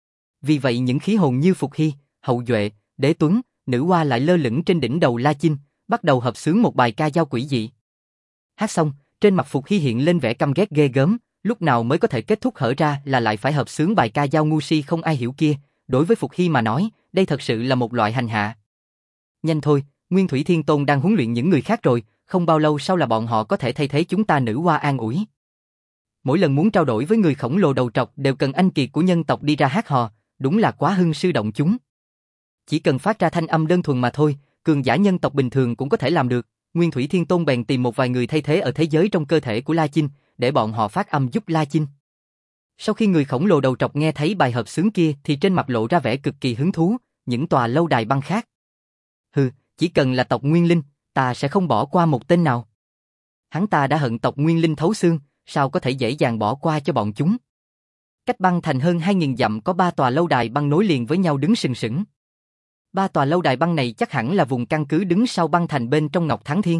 Vì vậy những khí hồn như Phục Hy, Hậu Duệ, Đế Tuấn, Nữ Hoa lại lơ lửng trên đỉnh đầu La Chinh, bắt đầu hợp xướng một bài ca dao quỷ dị. Hát xong, trên mặt Phục Hy hiện lên vẻ căm ghét ghê gớm, lúc nào mới có thể kết thúc hở ra là lại phải hợp xướng bài ca dao ngu si không ai hiểu kia. Đối với Phục Hy mà nói, đây thật sự là một loại hành hạ. Nhanh thôi, Nguyên Thủy Thiên Tôn đang huấn luyện những người khác rồi, không bao lâu sau là bọn họ có thể thay thế chúng ta. Nữ Hoa an ủi. Mỗi lần muốn trao đổi với người khổng lồ đầu trọc đều cần anh kiệt của nhân tộc đi ra hát hò, đúng là quá hưng sư động chúng. Chỉ cần phát ra thanh âm đơn thuần mà thôi, cường giả nhân tộc bình thường cũng có thể làm được. Nguyên Thủy Thiên Tôn bèn tìm một vài người thay thế ở thế giới trong cơ thể của La Chinh, để bọn họ phát âm giúp La Chinh. Sau khi người khổng lồ đầu trọc nghe thấy bài hợp xướng kia thì trên mặt lộ ra vẻ cực kỳ hứng thú. Những tòa lâu đài băng khác, hừ, chỉ cần là tộc Nguyên Linh, ta sẽ không bỏ qua một tên nào. Hắn ta đã hận tộc Nguyên Linh thấu xương, sao có thể dễ dàng bỏ qua cho bọn chúng. Cách băng thành hơn 2000 dặm có 3 tòa lâu đài băng nối liền với nhau đứng sừng sững. 3 tòa lâu đài băng này chắc hẳn là vùng căn cứ đứng sau băng thành bên trong Ngọc Thắng Thiên.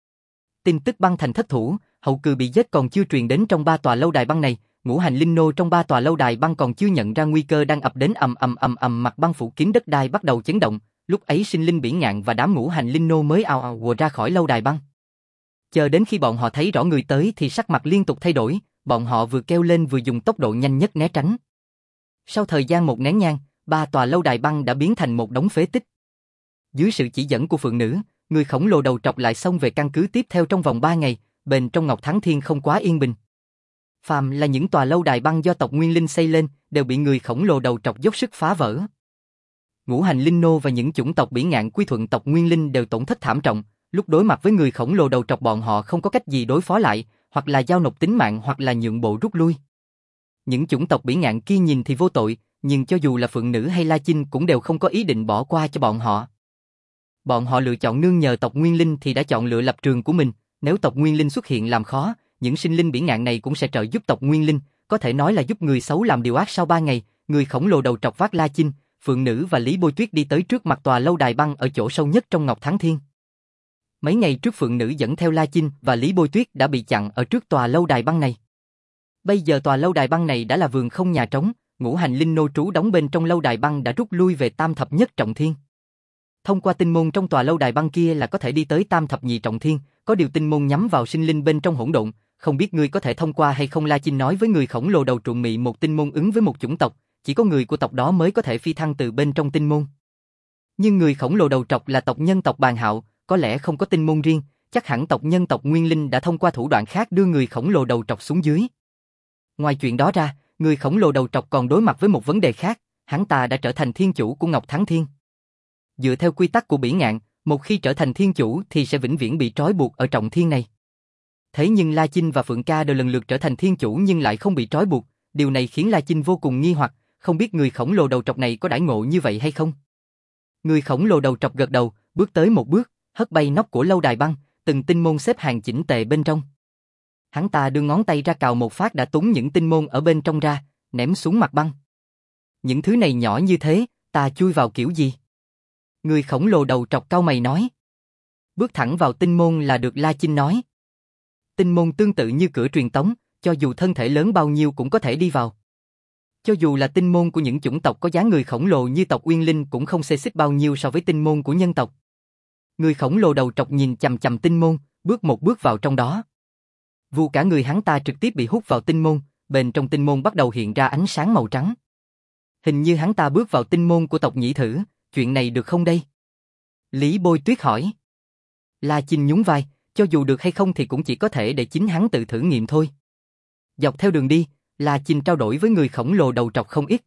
Tin tức băng thành thất thủ, Hậu Cừ bị giết còn chưa truyền đến trong 3 tòa lâu đài băng này. Ngũ hành linh nô trong 3 tòa lâu đài băng còn chưa nhận ra nguy cơ đang ập đến. Mặt băng phủ kín đất đai bắt đầu chấn động. Lúc ấy sinh linh Bỉ Ngạn và đám ngũ hành linh nô mới ào ào ùa ra khỏi lâu đài băng. Chờ đến khi bọn họ thấy rõ người tới thì sắc mặt liên tục thay đổi, bọn họ vừa kêu lên vừa dùng tốc độ nhanh nhất né tránh. Sau thời gian một nén nhang, 3 tòa lâu đài băng đã biến thành một đống phế tích. Dưới sự chỉ dẫn của Phượng Nữ, người khổng lồ đầu trọc lại xông về căn cứ tiếp theo trong vòng 3 ngày, bên trong Ngọc Thắng Thiên không quá yên bình. Phàm là những tòa lâu đài băng do tộc Nguyên Linh xây lên, đều bị người khổng lồ đầu trọc dốc sức phá vỡ. Ngũ hành linh nô và những chủng tộc Bỉ Ngạn quy thuận tộc Nguyên Linh đều tổn thất thảm trọng, lúc đối mặt với người khổng lồ đầu trọc bọn họ không có cách gì đối phó lại, hoặc là giao nộp tính mạng hoặc là nhượng bộ rút lui. Những chủng tộc Bỉ Ngạn kia nhìn thì vô tội, nhưng cho dù là Phượng Nữ hay La Chinh cũng đều không có ý định bỏ qua cho bọn họ. Bọn họ lựa chọn nương nhờ tộc Nguyên Linh thì đã chọn lựa lập trường của mình, nếu tộc Nguyên Linh xuất hiện làm khó, những sinh linh Bỉ Ngạn này cũng sẽ trợ giúp tộc Nguyên Linh, có thể nói là giúp người xấu làm điều ác. Sau 3 ngày, người khổng lồ đầu trọc vác La Chinh, Phượng Nữ và Lý Bôi Tuyết đi tới trước mặt tòa lâu đài băng ở chỗ sâu nhất trong Ngọc Thắng Thiên. Mấy ngày trước Phượng Nữ dẫn theo La Chinh và Lý Bôi Tuyết đã bị chặn ở trước tòa lâu đài băng này. Bây giờ tòa lâu đài băng này đã là vườn không nhà trống, ngũ hành linh nô trú đóng bên trong lâu đài băng đã rút lui về tam thập nhất trọng thiên. Thông qua tinh môn trong tòa lâu đài băng kia là có thể đi tới tam thập nhị trọng thiên, có điều tinh môn nhắm vào sinh linh bên trong hỗn độn, không biết ngươi có thể thông qua hay không. La Chinh nói với người khổng lồ đầu trụn mị, một tinh môn ứng với một chủng tộc, chỉ có người của tộc đó mới có thể phi thăng từ bên trong tinh môn. Nhưng người khổng lồ đầu trọc là tộc nhân tộc Bàn Hạo, có lẽ không có tinh môn riêng, chắc hẳn tộc nhân tộc Nguyên Linh đã thông qua thủ đoạn khác đưa người khổng lồ đầu trọc xuống dưới. Ngoài chuyện đó ra, người khổng lồ đầu trọc còn đối mặt với một vấn đề khác, hắn ta đã trở thành thiên chủ của Ngọc Thắng Thiên. Dựa theo quy tắc của Bỉ Ngạn, một khi trở thành thiên chủ thì sẽ vĩnh viễn bị trói buộc ở trọng thiên này. Thế nhưng La Chinh và Phượng Ca đều lần lượt trở thành thiên chủ nhưng lại không bị trói buộc, điều này khiến La Chinh vô cùng nghi hoặc, không biết người khổng lồ đầu trọc này có đãi ngộ như vậy hay không. Người khổng lồ đầu trọc gật đầu, bước tới một bước, hất bay nóc của lâu đài băng, từng tinh môn xếp hàng chỉnh tề bên trong. Hắn ta đưa ngón tay ra cào một phát đã túng những tinh môn ở bên trong ra, ném xuống mặt băng. Những thứ này nhỏ như thế, ta chui vào kiểu gì? Người khổng lồ đầu trọc cau mày nói. Bước thẳng vào tinh môn là được. La Chinh nói. Tinh môn tương tự như cửa truyền tống, cho dù thân thể lớn bao nhiêu cũng có thể đi vào. Cho dù là tinh môn của những chủng tộc có dáng người khổng lồ như tộc Uyên Linh cũng không xê xích bao nhiêu so với tinh môn của nhân tộc. Người khổng lồ đầu trọc nhìn chằm chằm tinh môn, bước một bước vào trong đó. Vu cả người hắn ta trực tiếp bị hút vào tinh môn, bên trong tinh môn bắt đầu hiện ra ánh sáng màu trắng. Hình như hắn ta bước vào tinh môn của tộc Nhĩ Thử, chuyện này được không đây? Lý Bôi Tuyết hỏi. La Chinh nhún vai, cho dù được hay không thì cũng chỉ có thể để chính hắn tự thử nghiệm thôi. Dọc theo đường đi, La Chinh trao đổi với người khổng lồ đầu trọc không ít.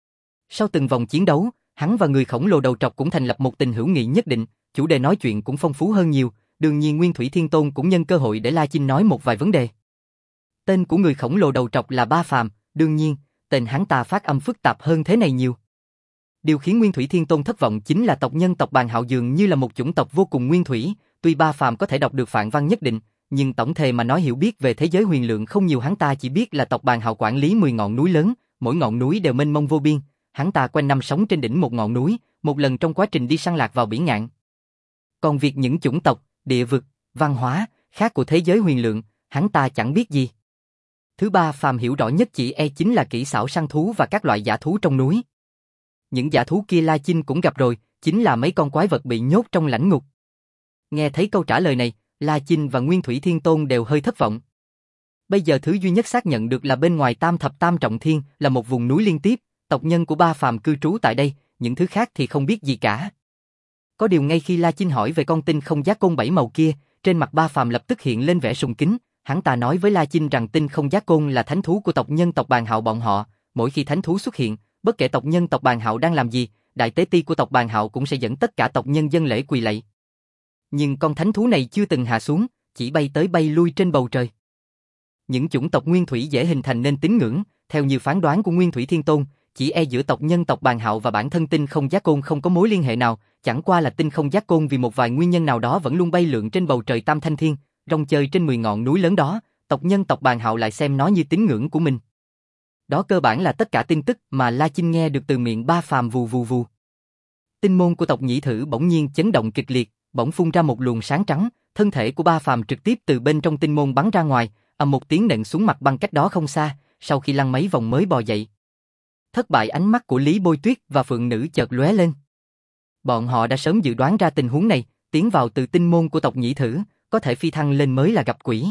Sau từng vòng chiến đấu, hắn và người khổng lồ đầu trọc cũng thành lập một tình hữu nghị nhất định, chủ đề nói chuyện cũng phong phú hơn nhiều, đương nhiên Nguyên Thủy Thiên Tôn cũng nhân cơ hội để La Chinh nói một vài vấn đề. Tên của người khổng lồ đầu trọc là Ba Phàm, đương nhiên, tên hắn ta phát âm phức tạp hơn thế này nhiều. Điều khiến Nguyên Thủy Thiên Tôn thất vọng chính là tộc nhân tộc Bàn Hạo dường như là một chủng tộc vô cùng nguyên thủy, tuy Ba Phàm có thể đọc được phạn văn nhất định, nhưng tổng thể mà nói hiểu biết về thế giới huyền lượng không nhiều. Hắn ta chỉ biết là tộc Bàn Hạo quản lý 10 ngọn núi lớn, mỗi ngọn núi đều mênh mông vô biên, hắn ta quanh năm sống trên đỉnh một ngọn núi, một lần trong quá trình đi săn lạc vào Bỉ Ngạn. Còn việc những chủng tộc, địa vực, văn hóa khác của thế giới huyền lượng, hắn ta chẳng biết gì. Thứ Ba Phàm hiểu rõ nhất chỉ chính là kỹ xảo săn thú và các loại dã thú trong núi. Những dã thú kia La Chinh cũng gặp rồi, chính là mấy con quái vật bị nhốt trong lãnh ngục. Nghe thấy câu trả lời này, La Chinh và Nguyên Thủy Thiên Tôn đều hơi thất vọng. Bây giờ thứ duy nhất xác nhận được là bên ngoài Tam Thập Tam Trọng Thiên là một vùng núi liên tiếp, tộc nhân của Ba Phàm cư trú tại đây, những thứ khác thì không biết gì cả. Có điều ngay khi La Chinh hỏi về con tinh không giác côn 7 màu kia, trên mặt Ba Phàm lập tức hiện lên vẻ sùng kính, hắn ta nói với La Chinh rằng tinh không giác côn là thánh thú của tộc nhân tộc Bàn Hạo bọn họ, mỗi khi thánh thú xuất hiện, bất kể tộc nhân tộc Bàn Hạo đang làm gì, đại tế ti của tộc Bàn Hạo cũng sẽ dẫn tất cả tộc nhân dâng lễ quỳ lạy. Nhưng con thánh thú này chưa từng hạ xuống, chỉ bay tới bay lui trên bầu trời. Những chủng tộc nguyên thủy dễ hình thành nên tín ngưỡng, theo như phán đoán của Nguyên Thủy Thiên Tôn, chỉ giữa tộc nhân tộc Bàn Hạo và bản thân tinh không giác côn không có mối liên hệ nào, chẳng qua là tinh không giác côn vì một vài nguyên nhân nào đó vẫn luôn bay lượn trên bầu trời Tam Thanh Thiên, rong chơi trên 10 ngọn núi lớn đó, tộc nhân tộc Bàn Hạo lại xem nó như tín ngưỡng của mình. Đó cơ bản là tất cả tin tức mà La Chinh nghe được từ miệng Ba Phàm. Vù vù vù. Tinh môn của tộc Nhĩ Thử bỗng nhiên chấn động kịch liệt, bỗng phun ra một luồng sáng trắng, thân thể của Ba Phàm trực tiếp từ bên trong tinh môn bắn ra ngoài, ầm một tiếng nện xuống mặt băng cách đó không xa, sau khi lăn mấy vòng mới bò dậy. Thất bại. Ánh mắt của Lý Bôi Tuyết và Phượng Nữ chợt lóe lên. Bọn họ đã sớm dự đoán ra tình huống này, tiến vào từ tinh môn của tộc Nhĩ Thử, có thể phi thăng lên mới là gặp quỷ.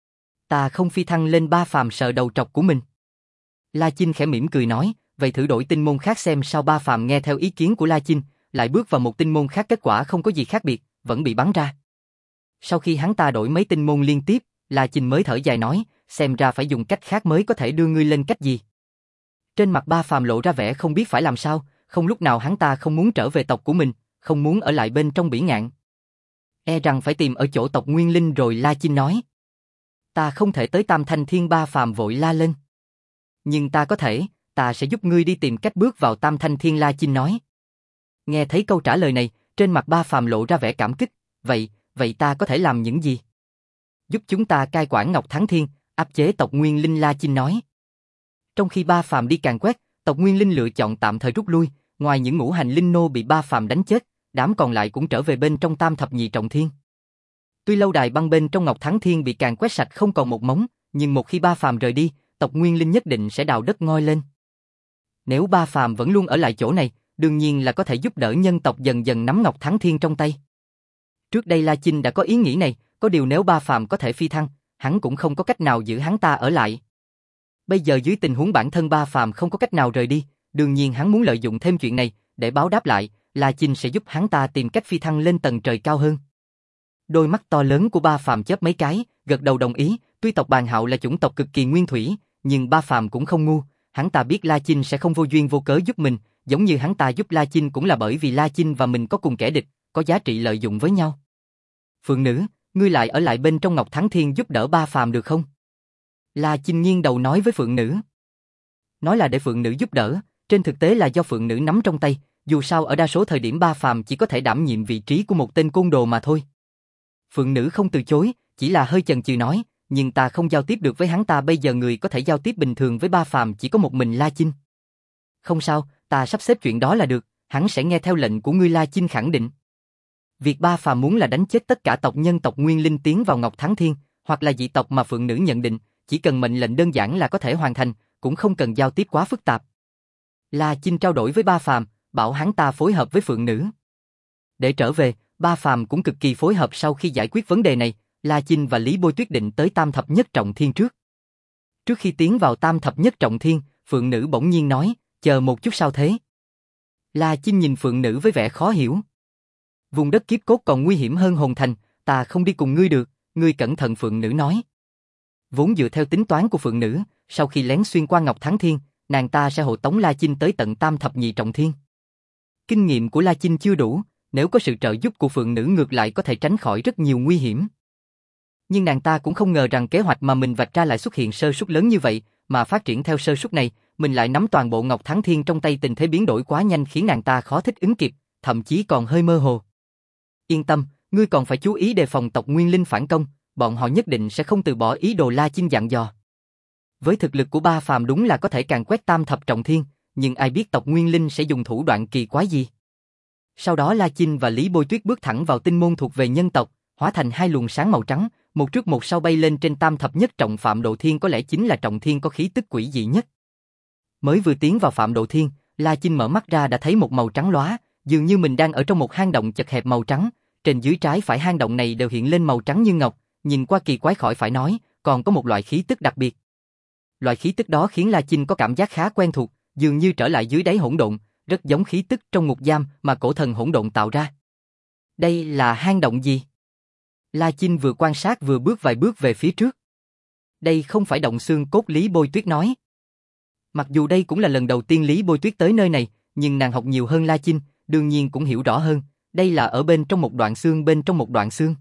Ta không phi thăng lên. Ba Phàm sờ đầu trọc của mình. La Chinh khẽ mỉm cười nói, vậy thử đổi tinh môn khác xem sao. Ba Phàm nghe theo ý kiến của La Chinh, lại bước vào một tinh môn khác, kết quả không có gì khác biệt, vẫn bị bắn ra. Sau khi hắn ta đổi mấy tinh môn liên tiếp, La Chinh mới thở dài nói, xem ra phải dùng cách khác mới có thể đưa ngươi lên. Cách gì? Trên mặt Ba Phàm lộ ra vẻ không biết phải làm sao, không lúc nào hắn ta không muốn trở về tộc của mình, không muốn ở lại bên trong Bỉ Ngạn. Rằng phải tìm ở chỗ tộc Nguyên Linh rồi. La Chinh nói. Ta không thể tới Tam Thanh Thiên. Ba Phàm vội la lên. Nhưng ta có thể, ta sẽ giúp ngươi đi tìm cách bước vào Tam Thanh Thiên. La Chinh nói. Nghe thấy câu trả lời này, trên mặt Ba Phàm lộ ra vẻ cảm kích, vậy ta có thể làm những gì? Giúp chúng ta cai quản Ngọc Thắng Thiên, áp chế tộc Nguyên Linh. La Chinh nói. Trong khi Ba Phàm đi càn quét, tộc Nguyên Linh lựa chọn tạm thời rút lui, ngoài những ngũ hành linh nô bị Ba Phàm đánh chết, đám còn lại cũng trở về bên trong Tam Thập Nhị Trọng Thiên. Tuy lâu đài băng bên trong Ngọc Thắng Thiên bị càn quét sạch không còn một mống, nhưng một khi Ba Phàm rời đi, tộc Nguyên Linh nhất định sẽ đào đất ngoi lên. Nếu Ba Phàm vẫn luôn ở lại chỗ này, đương nhiên là có thể giúp đỡ nhân tộc dần dần nắm Ngọc Thắng Thiên trong tay. Trước đây La Chinh đã có ý nghĩ này, có điều nếu Ba Phàm có thể phi thăng, hắn cũng không có cách nào giữ hắn ta ở lại. Bây giờ dưới tình huống bản thân Ba Phàm không có cách nào rời đi, đương nhiên hắn muốn lợi dụng thêm chuyện này, để báo đáp lại, La Chinh sẽ giúp hắn ta tìm cách phi thăng lên tầng trời cao hơn. Đôi mắt to lớn của Ba Phàm chớp mấy cái, gật đầu đồng ý, tuy tộc Bàn Hạo là chủng tộc cực kỳ nguyên thủy, nhưng Ba Phàm cũng không ngu, hắn ta biết La Chinh sẽ không vô duyên vô cớ giúp mình, giống như hắn ta giúp La Chinh cũng là bởi vì La Chinh và mình có cùng kẻ địch, có giá trị lợi dụng với nhau. Phượng Nữ, ngươi lại ở lại bên trong Ngọc Thắng Thiên giúp đỡ Ba Phàm được không? La Chinh nghiêng đầu nói với Phượng Nữ. Nói là để Phượng Nữ giúp đỡ, trên thực tế là do Phượng Nữ nắm trong tay, dù sao ở đa số thời điểm Ba Phàm chỉ có thể đảm nhiệm vị trí của một tên côn đồ mà thôi. Phượng Nữ không từ chối, chỉ là hơi chần chừ nói, nhưng ta không giao tiếp được với hắn ta, bây giờ người có thể giao tiếp bình thường với Ba Phàm chỉ có một mình La Chinh. Không sao, ta sắp xếp chuyện đó là được, hắn sẽ nghe theo lệnh của ngươi, La Chinh khẳng định. Việc Ba Phàm muốn là đánh chết tất cả tộc nhân tộc Nguyên Linh tiến vào Ngọc Thắng Thiên, hoặc là dị tộc mà Phượng Nữ nhận định, chỉ cần mệnh lệnh đơn giản là có thể hoàn thành, cũng không cần giao tiếp quá phức tạp. La Chinh trao đổi với Ba Phàm, bảo hắn ta phối hợp với Phượng Nữ. Để trở về, Ba Phàm cũng cực kỳ phối hợp. Sau khi giải quyết vấn đề này, La Chinh và Lý Bôi Tuyết định tới Tam Thập Nhất Trọng Thiên trước. Trước khi tiến vào Tam Thập Nhất Trọng Thiên, Phượng Nữ bỗng nhiên nói, chờ một chút, sao thế? La Chinh nhìn Phượng Nữ với vẻ khó hiểu. Vùng đất kiếp cốt còn nguy hiểm hơn hồn thành, ta không đi cùng ngươi được, ngươi cẩn thận, Phượng Nữ nói. Vốn dựa theo tính toán của Phượng Nữ, sau khi lén xuyên qua Ngọc Thắng Thiên, nàng ta sẽ hộ tống La Chinh tới tận Tam Thập Nhị Trọng Thiên. Kinh nghiệm của La Chinh chưa đủ, nếu có sự trợ giúp của Phượng Nữ ngược lại có thể tránh khỏi rất nhiều nguy hiểm. Nhưng nàng ta cũng không ngờ rằng kế hoạch mà mình vạch ra lại xuất hiện sơ suất lớn như vậy, mà phát triển theo sơ suất này, mình lại nắm toàn bộ Ngọc Thắng Thiên trong tay, tình thế biến đổi quá nhanh khiến nàng ta khó thích ứng kịp, thậm chí còn hơi mơ hồ. Yên tâm, ngươi còn phải chú ý đề phòng tộc Nguyên Linh phản công, bọn họ nhất định sẽ không từ bỏ ý đồ, La Chinh dặn dò. Với thực lực của Ba Phàm đúng là có thể càn quét Tam Thập Trọng Thiên, nhưng ai biết tộc Nguyên Linh sẽ dùng thủ đoạn kỳ quái gì. Sau đó La Chinh và Lý Bôi Tuyết bước thẳng vào tinh môn thuộc về nhân tộc, hóa thành hai luồng sáng màu trắng, một trước một sau bay lên trên Tam Thập Nhất Trọng Phạm Độ Thiên, có lẽ chính là trọng thiên có khí tức quỷ dị nhất. Mới vừa tiến vào Phạm Độ Thiên, La Chinh mở mắt ra đã thấy một màu trắng lóa, dường như mình đang ở trong một hang động chật hẹp màu trắng, trên dưới trái phải hang động này đều hiện lên màu trắng như ngọc, nhìn qua kỳ quái khỏi phải nói, còn có một loại khí tức đặc biệt. Loại khí tức đó khiến La Chinh có cảm giác khá quen thuộc, dường như trở lại dưới đáy hỗn độn, rất giống khí tức trong ngục giam mà cổ thần hỗn độn tạo ra. Đây là hang động gì? La Chinh vừa quan sát vừa bước vài bước về phía trước. Đây không phải động xương cốt, Lý Bôi Tuyết nói. Mặc dù đây cũng là lần đầu tiên Lý Bôi Tuyết tới nơi này, nhưng nàng học nhiều hơn La Chinh, đương nhiên cũng hiểu rõ hơn, đây là ở bên trong một đoạn xương bên trong một đoạn xương.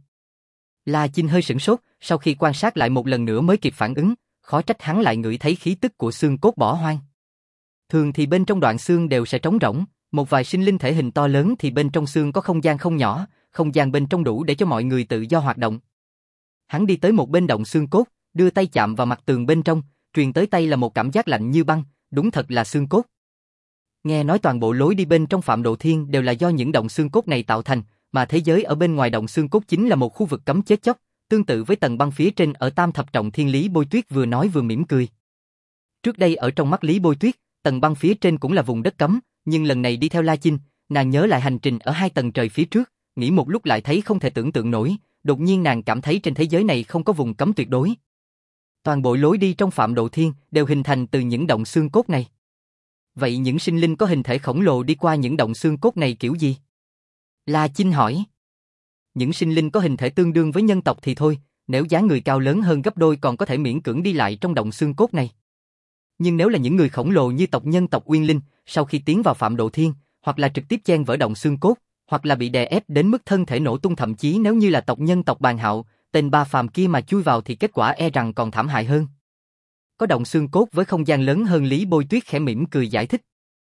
La Chinh hơi sửng sốt, sau khi quan sát lại một lần nữa mới kịp phản ứng, khó trách hắn lại ngửi thấy khí tức của xương cốt bỏ hoang. Thường thì bên trong đoạn xương đều sẽ trống rỗng, một vài sinh linh thể hình to lớn thì bên trong xương có không gian không nhỏ, không gian bên trong đủ để cho mọi người tự do hoạt động. Hắn đi tới một bên động xương cốt, đưa tay chạm vào mặt tường bên trong, truyền tới tay là một cảm giác lạnh như băng, đúng thật là xương cốt. Nghe nói toàn bộ lối đi bên trong Phạm Độ Thiên đều là do những động xương cốt này tạo thành, mà thế giới ở bên ngoài động xương cốt chính là một khu vực cấm chết chóc, tương tự với tầng băng phía trên ở Tam Thập Trọng Thiên. Lý Bôi Tuyết vừa nói vừa mỉm cười. Trước đây ở trong mắt Lý Bôi Tuyết, tầng băng phía trên cũng là vùng đất cấm, nhưng lần này đi theo La Chinh, nàng nhớ lại hành trình ở hai tầng trời phía trước, nghĩ một lúc lại thấy không thể tưởng tượng nổi, đột nhiên nàng cảm thấy trên thế giới này không có vùng cấm tuyệt đối. Toàn bộ lối đi trong Phạm Độ Thiên đều hình thành từ những động xương cốt này. Vậy những sinh linh có hình thể khổng lồ đi qua những động xương cốt này kiểu gì? La Chinh hỏi. Những sinh linh có hình thể tương đương với nhân tộc thì thôi, nếu dáng người cao lớn hơn gấp đôi còn có thể miễn cưỡng đi lại trong động xương cốt này. Nhưng nếu là những người khổng lồ như tộc nhân tộc Uyên Linh, sau khi tiến vào Phạm Độ Thiên, hoặc là trực tiếp chen vỡ động xương cốt, hoặc là bị đè ép đến mức thân thể nổ tung, thậm chí nếu như là tộc nhân tộc Bàn Hạo, tên Ba Phàm kia mà chui vào thì kết quả e rằng còn thảm hại hơn. Có động xương cốt với không gian lớn hơn, Lý Bôi Tuyết khẽ mỉm cười giải thích.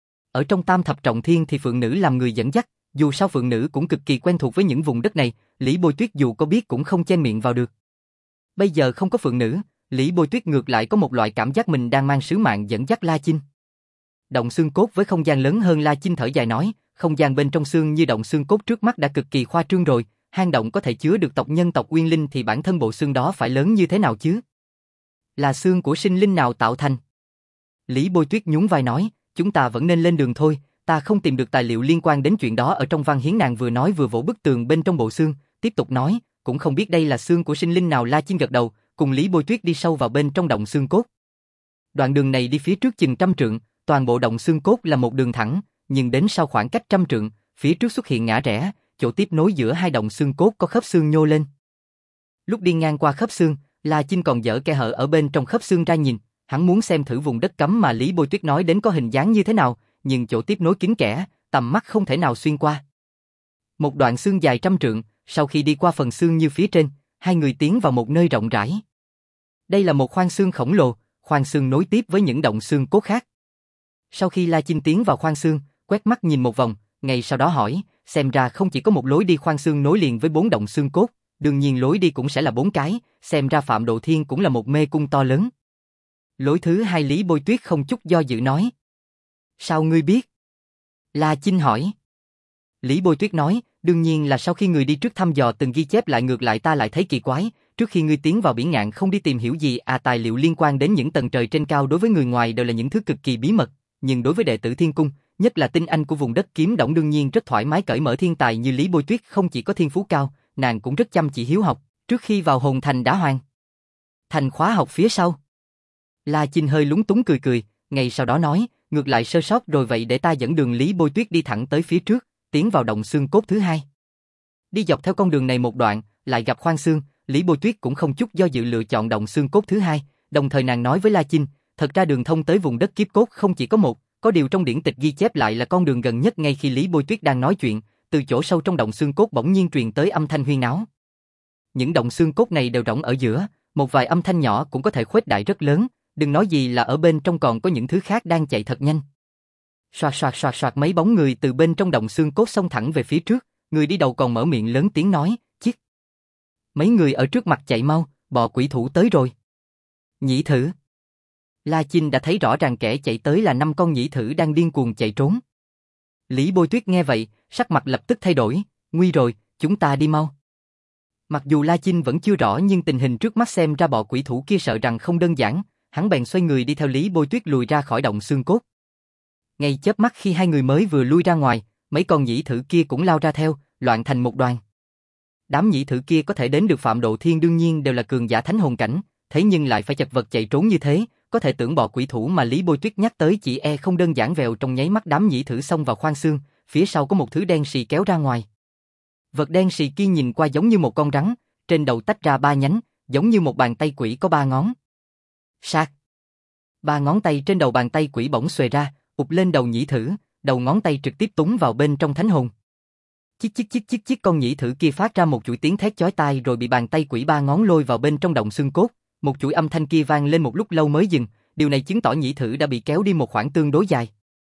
Ở trong Tam Thập Trọng Thiên thì Phượng Nữ làm người dẫn dắt, dù sao Phượng Nữ cũng cực kỳ quen thuộc với những vùng đất này, Lý Bôi Tuyết dù có biết cũng không chen miệng vào được. Bây giờ không có Phượng Nữ, Lý Bôi Tuyết ngược lại có một loại cảm giác mình đang mang sứ mạng dẫn dắt La Chinh. Động xương cốt với không gian lớn hơn, La Chinh thở dài nói, không gian bên trong xương như động xương cốt trước mắt đã cực kỳ khoa trương rồi, hang động có thể chứa được tộc nhân tộc Uyên Linh thì bản thân bộ xương đó phải lớn như thế nào chứ? Là xương của sinh linh nào tạo thành? Lý Bôi Tuyết nhún vai nói, chúng ta vẫn nên lên đường thôi, ta không tìm được tài liệu liên quan đến chuyện đó ở trong văn hiến. Nàng vừa nói vừa vỗ bức tường bên trong bộ xương, tiếp tục nói, cũng không biết đây là xương của sinh linh nào. La Chinh gật đầu, cùng Lý Bôi Tuyết đi sâu vào bên trong động xương cốt. Đoạn đường này đi phía trước chừng 100 trượng, toàn bộ động xương cốt là một đường thẳng, nhưng đến sau khoảng cách 100 trượng, phía trước xuất hiện ngã rẽ, chỗ tiếp nối giữa hai động xương cốt có khớp xương nhô lên. Lúc đi ngang qua khớp xương, La Chinh còn dở kẽ hở ở bên trong khớp xương ra nhìn, hắn muốn xem thử vùng đất cấm mà Lý Bôi Tuyết nói đến có hình dáng như thế nào, nhưng chỗ tiếp nối kín kẽ, tầm mắt không thể nào xuyên qua. Một đoạn xương dài 100 trượng, sau khi đi qua phần xương như phía trên, hai người tiến vào một nơi rộng rãi. Đây là một khoang xương khổng lồ, khoang xương nối tiếp với những động xương cốt khác. Sau khi La Chinh tiến vào khoang xương, quét mắt nhìn một vòng, ngay sau đó hỏi, xem ra không chỉ có một lối đi khoang xương nối liền với 4 động xương cốt, đương nhiên lối đi cũng sẽ là 4 cái, xem ra Phạm Độ Thiên cũng là một mê cung to lớn. Lối thứ hai, Lý Bôi Tuyết không chút do dự nói. Sao ngươi biết? La Chinh hỏi. Lý Bôi Tuyết nói, đương nhiên là sau khi người đi trước thăm dò từng ghi chép lại, ngược lại ta lại thấy kỳ quái, trước khi ngươi tiến vào biển ngạn không đi tìm hiểu gì tài liệu liên quan đến những tầng trời trên cao đối với người ngoài đều là những thứ cực kỳ bí mật, nhưng đối với đệ tử Thiên Cung, nhất là tinh anh của vùng đất Kiếm Động đương nhiên rất thoải mái cởi mở. Thiên tài như Lý Bôi Tuyết không chỉ có thiên phú cao, nàng cũng rất chăm chỉ hiếu học, trước khi vào Hồn Thành đã hoàn thành khóa học phía sau. La Chinh hơi lúng túng cười cười, ngay sau đó nói, ngược lại sơ sót rồi, vậy để ta dẫn đường. Lý Bôi Tuyết đi thẳng tới phía trước, tiến vào động xương cốt thứ hai. Đi dọc theo con đường này một đoạn, lại gặp khoang xương, Lý Bôi Tuyết cũng không chút do dự lựa chọn động xương cốt thứ hai, đồng thời nàng nói với La Chinh, thật ra đường thông tới vùng đất kiếp cốt không chỉ có một, có điều trong điển tịch ghi chép lại là con đường gần nhất. Ngay khi Lý Bôi Tuyết đang nói chuyện, từ chỗ sâu trong động xương cốt bỗng nhiên truyền tới âm thanh huyên náo. Những động xương cốt này đều rỗng ở giữa, một vài âm thanh nhỏ cũng có thể khuếch đại rất lớn, đừng nói gì là ở bên trong còn có những thứ khác đang chạy thật nhanh. Soạt soạt soạt soạt, mấy bóng người từ bên trong động xương cốt xông thẳng về phía trước, người đi đầu còn mở miệng lớn tiếng nói, chiếc. Mấy người ở trước mặt chạy mau, bọ quỷ thủ tới rồi. Nhĩ thử. La Chinh đã thấy rõ ràng kẻ chạy tới là 5 con nhĩ thử đang điên cuồng chạy trốn. Lý Bôi Tuyết nghe vậy, sắc mặt lập tức thay đổi, nguy rồi, chúng ta đi mau. Mặc dù La Chinh vẫn chưa rõ nhưng tình hình trước mắt xem ra bọ quỷ thủ kia sợ rằng không đơn giản, hắn bèn xoay người đi theo Lý Bôi Tuyết lùi ra khỏi động xương cốt. Ngay chớp mắt khi hai người mới vừa lui ra ngoài, mấy con nhĩ thử kia cũng lao ra theo, loạn thành một đoàn. Đám nhĩ thử kia có thể đến được Phạm Độ Thiên đương nhiên đều là cường giả thánh hồn cảnh, thế nhưng lại phải chật vật chạy trốn như thế, có thể tưởng bọ quỷ thủ mà Lý Bôi Tuyết nhắc tới chỉ e không đơn giản. Vèo, trong nháy mắt đám nhĩ thử xông vào khoang xương, phía sau có một thứ đen xì kéo ra ngoài. Vật đen xì kia nhìn qua giống như một con rắn, trên đầu tách ra 3 nhánh, giống như một bàn tay quỷ có 3 ngón. Sạc. 3 ngón tay trên đầu bàn tay quỷ bỗng xuề ra, ụp lên đầu nhĩ thử, đầu ngón tay trực tiếp túng vào bên trong thánh hồn. Chích chích chích chích chích, con nhĩ thử kia phát ra một chuỗi tiếng thét chói tai rồi bị bàn tay quỷ 3 ngón lôi vào bên trong động xương cốt. Một chuỗi âm thanh kia vang lên một lúc lâu mới dừng, điều này chứng tỏ nhĩ thử đã bị kéo đi một khoảng tương đối dài.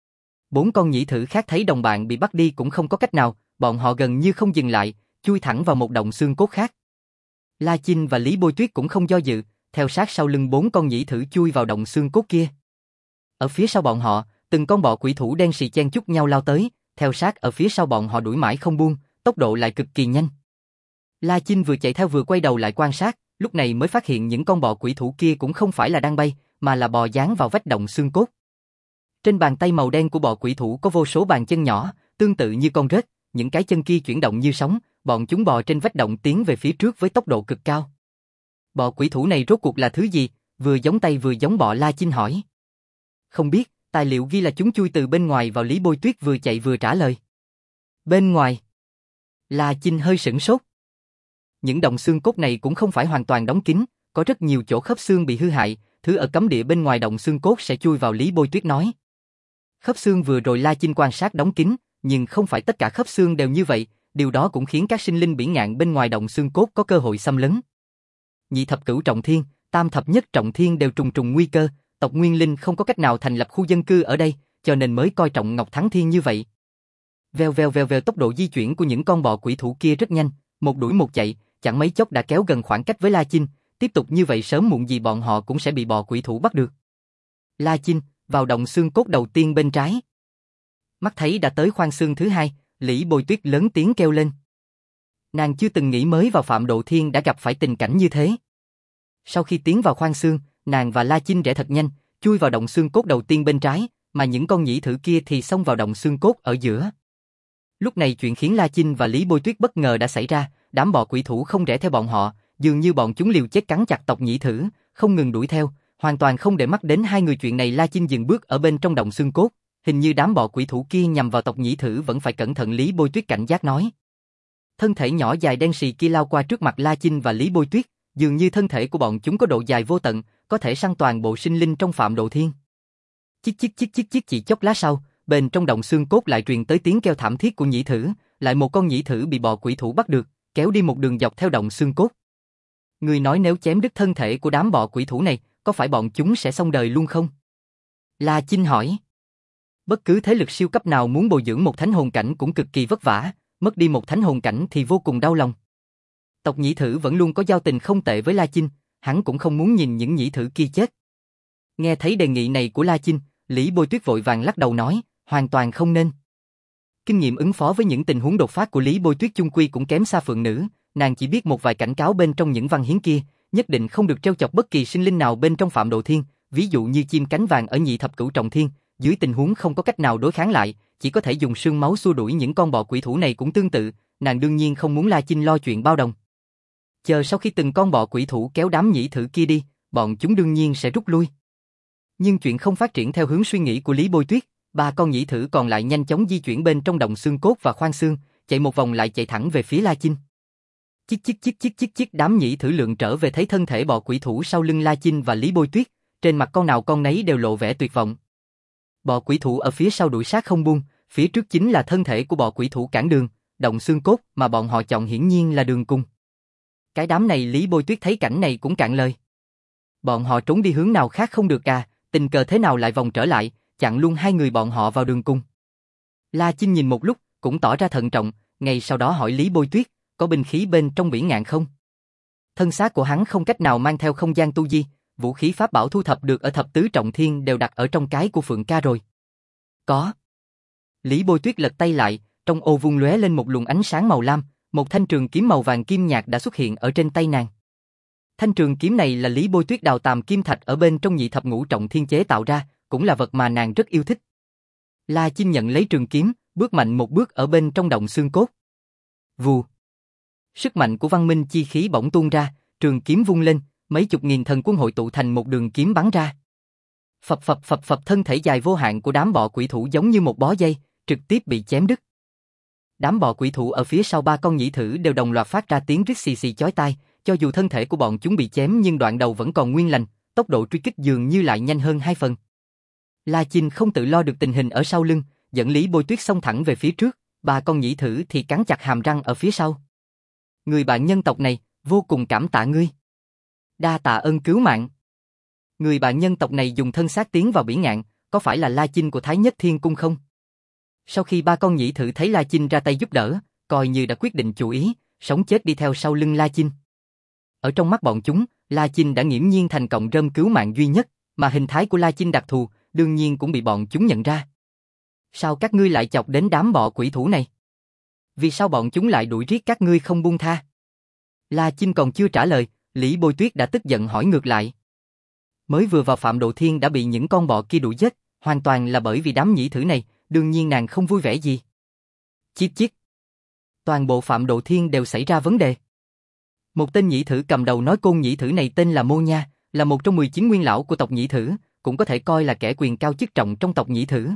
4 con nhĩ thử khác thấy đồng bạn bị bắt đi cũng không có cách nào, bọn họ gần như không dừng lại, chui thẳng vào một động xương cốt khác. La Chinh và Lý Bôi Tuyết cũng không do dự, theo sát sau lưng 4 con nhĩ thử chui vào động xương cốt kia. Ở phía sau bọn họ, từng con bọ quỷ thủ đen xì chen chúc nhau lao tới, theo sát ở phía sau bọn họ đuổi mãi không buông, tốc độ lại cực kỳ nhanh. La Chinh vừa chạy theo vừa quay đầu lại quan sát, lúc này mới phát hiện những con bọ quỷ thủ kia cũng không phải là đang bay, mà là bò dán vào vách động xương cốt. Trên bàn tay màu đen của bọ quỷ thủ có vô số bàn chân nhỏ, tương tự như con rết, những cái chân kia chuyển động như sóng, bọn chúng bò trên vách động tiến về phía trước với tốc độ cực cao. Bọ quỷ thủ này rốt cuộc là thứ gì, vừa giống tay vừa giống bọ? La Chinh hỏi. Không biết, tài liệu ghi là chúng chui từ bên ngoài vào. Lý Bôi Tuyết vừa chạy vừa trả lời. Bên ngoài? La Chinh hơi sửng sốt. Những động xương cốt này cũng không phải hoàn toàn đóng kín, có rất nhiều chỗ khớp xương bị hư hại, thứ ở cấm địa bên ngoài động xương cốt sẽ chui vào. Lý Bôi Tuyết nói. Khớp xương vừa rồi La Chinh quan sát đóng kín, nhưng không phải tất cả khớp xương đều như vậy, điều đó cũng khiến các sinh linh biển ngạn bên ngoài động xương cốt có cơ hội xâm lấn. Nhị thập cửu trọng thiên, tam thập nhất trọng thiên đều trùng trùng nguy cơ, tộc Nguyên Linh không có cách nào thành lập khu dân cư ở đây, cho nên mới coi trọng Ngọc Thắng Thiên như vậy. Vèo vèo vèo vèo, tốc độ di chuyển của những con bọ quỷ thủ kia rất nhanh, một đuổi một chạy, chẳng mấy chốc đã kéo gần khoảng cách với La Chinh, tiếp tục như vậy sớm muộn gì bọn họ cũng sẽ bị bọ quỷ thủ bắt được. La Chinh, vào động xương cốt đầu tiên bên trái. Mắt thấy đã tới khoang xương thứ hai, Lý Bôi Tuyết lớn tiếng kêu lên. Nàng chưa từng nghĩ mới vào Phạm Độ Thiên đã gặp phải tình cảnh như thế. Sau khi tiến vào khoang xương, nàng và La Chinh rẽ thật nhanh, chui vào động xương cốt đầu tiên bên trái, mà những con nhĩ thử kia thì xông vào động xương cốt ở giữa. Lúc này chuyện khiến La Chinh và Lý Bôi Tuyết bất ngờ đã xảy ra, đám bọ quỷ thủ không rẽ theo bọn họ, dường như bọn chúng liều chết cắn chặt Tộc Nhĩ Thử, không ngừng đuổi theo, hoàn toàn không để mắt đến hai người. Chuyện này La Chinh dừng bước ở bên trong động xương cốt, hình như đám bọ quỷ thủ kia nhằm vào Tộc Nhĩ Thử vẫn phải cẩn thận. Lý Bôi Tuyết cảnh giác nói. Thân thể nhỏ dài đen sì kia lao qua trước mặt La Chinh và Lý Bôi Tuyết, dường như thân thể của bọn chúng có độ dài vô tận, có thể săn toàn bộ sinh linh trong Phạm Độ Thiên. Chích chích chích chích chích. Chỉ chốc lát sau, bên trong động xương cốt lại truyền tới tiếng kêu thảm thiết của Nhĩ Thử, lại một con Nhĩ Thử bị bọ quỷ thủ bắt được, kéo đi một đường dọc theo động xương cốt. Người nói nếu chém đứt thân thể của đám bọ quỷ thủ này, có phải bọn chúng sẽ xong đời luôn không? La Chinh hỏi. Bất cứ thế lực siêu cấp nào muốn bồi dưỡng một thánh hồn cảnh cũng cực kỳ vất vả, mất đi một thánh hồn cảnh thì vô cùng đau lòng. Tộc Nhĩ Thử vẫn luôn có giao tình không tệ với La Chinh, hắn cũng không muốn nhìn những Nhĩ Thử kia chết. Nghe thấy đề nghị này của La Chinh, Lý Bôi Tuyết vội vàng lắc đầu nói, hoàn toàn không nên. Kinh nghiệm ứng phó với những tình huống đột phát của Lý Bôi Tuyết chung quy cũng kém xa Phượng Nữ, nàng chỉ biết một vài cảnh cáo bên trong những văn hiến kia, nhất định không được trêu chọc bất kỳ sinh linh nào bên trong Phạm Độ Thiên, ví dụ như chim cánh vàng ở Nhị Thập Cửu Trọng Thiên, dưới tình huống không có cách nào đối kháng lại, chỉ có thể dùng xương máu xua đuổi những con bọ quỷ thủ này cũng tương tự, nàng đương nhiên không muốn La Chinh lo chuyện bao đồng. Chờ sau khi từng con bọ quỷ thủ kéo đám Nhĩ Thử kia đi, bọn chúng đương nhiên sẽ rút lui. Nhưng chuyện không phát triển theo hướng suy nghĩ của Lý Bôi Tuyết, ba con Nhĩ Thử còn lại nhanh chóng di chuyển bên trong động xương cốt và khoang xương, chạy một vòng lại chạy thẳng về phía La Chinh. Chích chích chích chích chích chích. Đám Nhĩ Thử lượn trở về thấy thân thể bọ quỷ thủ sau lưng La Chinh và Lý Bôi Tuyết, trên mặt con nào con nấy đều lộ vẻ tuyệt vọng. Bọ quỷ thủ ở phía sau đuổi sát không buông, phía trước chính là thân thể của bọ quỷ thủ cản đường, động xương cốt mà bọn họ chọn hiển nhiên là đường cung. Cái đám này Lý Bôi Tuyết thấy cảnh này cũng cạn lời. Bọn họ trốn đi hướng nào khác không được à, tình cờ thế nào lại vòng trở lại, chặn luôn hai người bọn họ vào đường cung. La Chinh nhìn một lúc, cũng tỏ ra thận trọng, ngay sau đó hỏi Lý Bôi Tuyết, có binh khí bên trong bỉ ngạn không? Thân xác của hắn không cách nào mang theo không gian tu di, vũ khí pháp bảo thu thập được ở Thập Tứ Trọng Thiên đều đặt ở trong cái của Phượng Ca rồi. Có. Lý Bôi Tuyết lật tay lại, trong ô vuông lóe lên một luồng ánh sáng màu lam, một thanh trường kiếm màu vàng kim nhạt đã xuất hiện ở trên tay nàng. Thanh trường kiếm này là Lý Bôi Tuyết đào tàm kim thạch ở bên trong Nhị Thập Ngũ Trọng Thiên chế tạo ra, cũng là vật mà nàng rất yêu thích. La Chinh nhận lấy trường kiếm, bước mạnh một bước ở bên trong động xương cốt. Vù. Sức mạnh của văn minh chi khí bỗng tuôn ra, trường kiếm vung lên, mấy chục nghìn thần quân hội tụ thành một đường kiếm bắn ra. Phập phập phập phập. Thân thể dài vô hạn của đám bọ quỷ thủ giống như một bó dây, trực tiếp bị chém đứt. Đám bọ quỷ thủ ở phía sau ba con Nhĩ Thử đều đồng loạt phát ra tiếng rít xì xì chói tai, cho dù thân thể của bọn chúng bị chém nhưng đoạn đầu vẫn còn nguyên lành, tốc độ truy kích dường như lại nhanh hơn 2 phần. La Chinh không tự lo được tình hình ở sau lưng, dẫn Lý Bôi Tuyết xông thẳng về phía trước, ba con Nhĩ Thử thì cắn chặt hàm răng ở phía sau. Người bạn nhân tộc này, vô cùng cảm tạ ngươi. Đa tạ ơn cứu mạng. Người bạn nhân tộc này dùng thân xác tiến vào bỉ ngạn, có phải là La Chinh của Thái Nhất Thiên Cung không? Sau khi ba con Nhĩ Thử thấy La Chinh ra tay giúp đỡ, coi như đã quyết định chủ ý, sống chết đi theo sau lưng La Chinh. Ở trong mắt bọn chúng, La Chinh đã nghiễm nhiên thành cọng rơm cứu mạng duy nhất, mà hình thái của La Chinh đặc thù, đương nhiên cũng bị bọn chúng nhận ra. Sao các ngươi lại chọc đến đám bọ quỷ thủ này? Vì sao bọn chúng lại đuổi riết các ngươi không buông tha? La Chinh còn chưa trả lời, Lý Bôi Tuyết đã tức giận hỏi ngược lại. Mới vừa vào Phạm Độ Thiên đã bị những con bọ kia đuổi giết, hoàn toàn là bởi vì đám Nhĩ Thử này, đương nhiên nàng không vui vẻ gì. Chíp chíp. Toàn bộ Phạm Độ Thiên đều xảy ra vấn đề. Một tên Nhĩ Thử cầm đầu nói côn Nhĩ Thử này tên là Mô Nha, là một trong 19 nguyên lão của tộc Nhĩ Thử, cũng có thể coi là kẻ quyền cao chức trọng trong tộc Nhĩ Thử.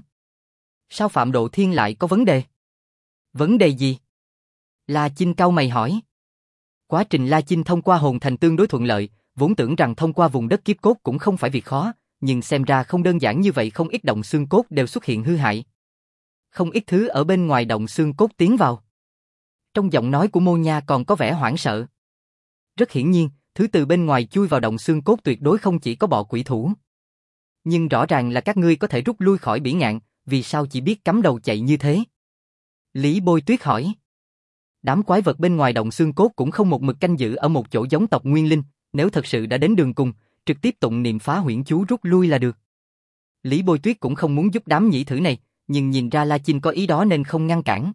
Sao Phạm Độ Thiên lại có vấn đề? Vấn đề gì? La Chinh cau mày hỏi. Quá trình La Chinh thông qua hồn thành tương đối thuận lợi, vốn tưởng rằng thông qua vùng đất kiếp cốt cũng không phải việc khó, nhưng xem ra không đơn giản như vậy, không ít động xương cốt đều xuất hiện hư hại. Không ít thứ ở bên ngoài động xương cốt tiến vào. Trong giọng nói của Mô Nha còn có vẻ hoảng sợ. Rất hiển nhiên, thứ từ bên ngoài chui vào động xương cốt tuyệt đối không chỉ có bọ quỷ thủ. Nhưng rõ ràng là các ngươi có thể rút lui khỏi bỉ ngạn, vì sao chỉ biết cắm đầu chạy như thế? Lý Bôi Tuyết hỏi. Đám quái vật bên ngoài động xương cốt cũng không một mực canh giữ ở một chỗ giống tộc Nguyên Linh, nếu thật sự đã đến đường cùng, trực tiếp tụng niệm phá huyễn chú rút lui là được. Lý Bôi Tuyết cũng không muốn giúp đám Nhĩ Thử này, nhưng nhìn ra La Chinh có ý đó nên không ngăn cản.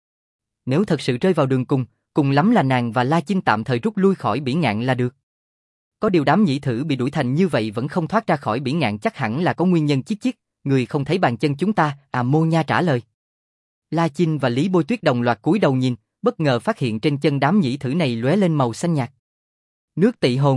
Nếu thật sự rơi vào đường cùng, cùng lắm là nàng và La Chinh tạm thời rút lui khỏi bỉ ngạn là được. Có điều đám Nhĩ Thử bị đuổi thành như vậy vẫn không thoát ra khỏi bỉ ngạn chắc hẳn là có nguyên nhân. Chíp chíp, người không thấy bàn chân chúng ta, Mô Nha trả lời. La Chinh và Lý Bôi Tuyết đồng loạt cúi đầu nhìn, bất ngờ phát hiện trên chân đám nhĩ thử này lóe lên màu xanh nhạt. Nước tỵ hồn.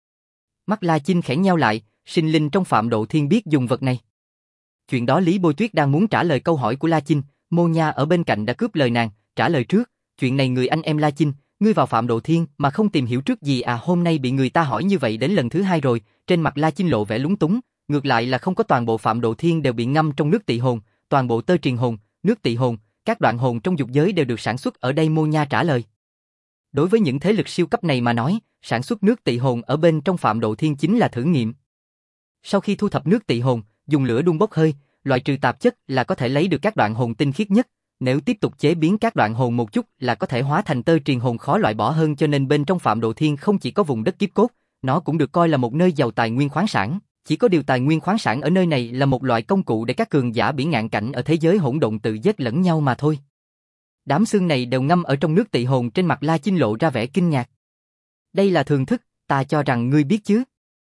Mắt La Chinh khẽ nheo lại, sinh linh trong Phạm Độ Thiên biết dùng vật này. Chuyện đó Lý Bôi Tuyết đang muốn trả lời câu hỏi của La Chinh, Mô Nha ở bên cạnh đã cướp lời nàng, trả lời trước. Chuyện này người anh em La Chinh, ngươi vào Phạm Độ Thiên mà không tìm hiểu trước gì à? Hôm nay bị người ta hỏi như vậy đến lần thứ hai rồi. Trên mặt La Chinh lộ vẻ lúng túng, ngược lại là không có toàn bộ Phạm Độ Thiên đều bị ngâm trong nước tỵ hồn, toàn bộ tơ triền hồn, nước tỵ hồn, các đoạn hồn trong dục giới đều được sản xuất ở đây. Mô Nha trả lời. Đối với những thế lực siêu cấp này mà nói, sản xuất nước tỵ hồn ở bên trong Phạm Độ Thiên chính là thử nghiệm. Sau khi thu thập nước tỵ hồn, dùng lửa đun bốc hơi, loại trừ tạp chất là có thể lấy được các đoạn hồn tinh khiết nhất. Nếu tiếp tục chế biến các đoạn hồn một chút là có thể hóa thành tơ triền hồn khó loại bỏ hơn, cho nên bên trong Phạm Độ Thiên không chỉ có vùng đất kiếp cốt, nó cũng được coi là một nơi giàu tài nguyên khoáng sản. Chỉ có điều tài nguyên khoáng sản ở nơi này là một loại công cụ để các cường giả biển ngạn cảnh ở thế giới hỗn độn tự giết lẫn nhau mà thôi. Đám xương này đều ngâm ở trong nước tỵ hồn. Trên mặt La Chinh lộ ra vẻ kinh ngạc. Đây là thường thức, ta cho rằng ngươi biết chứ.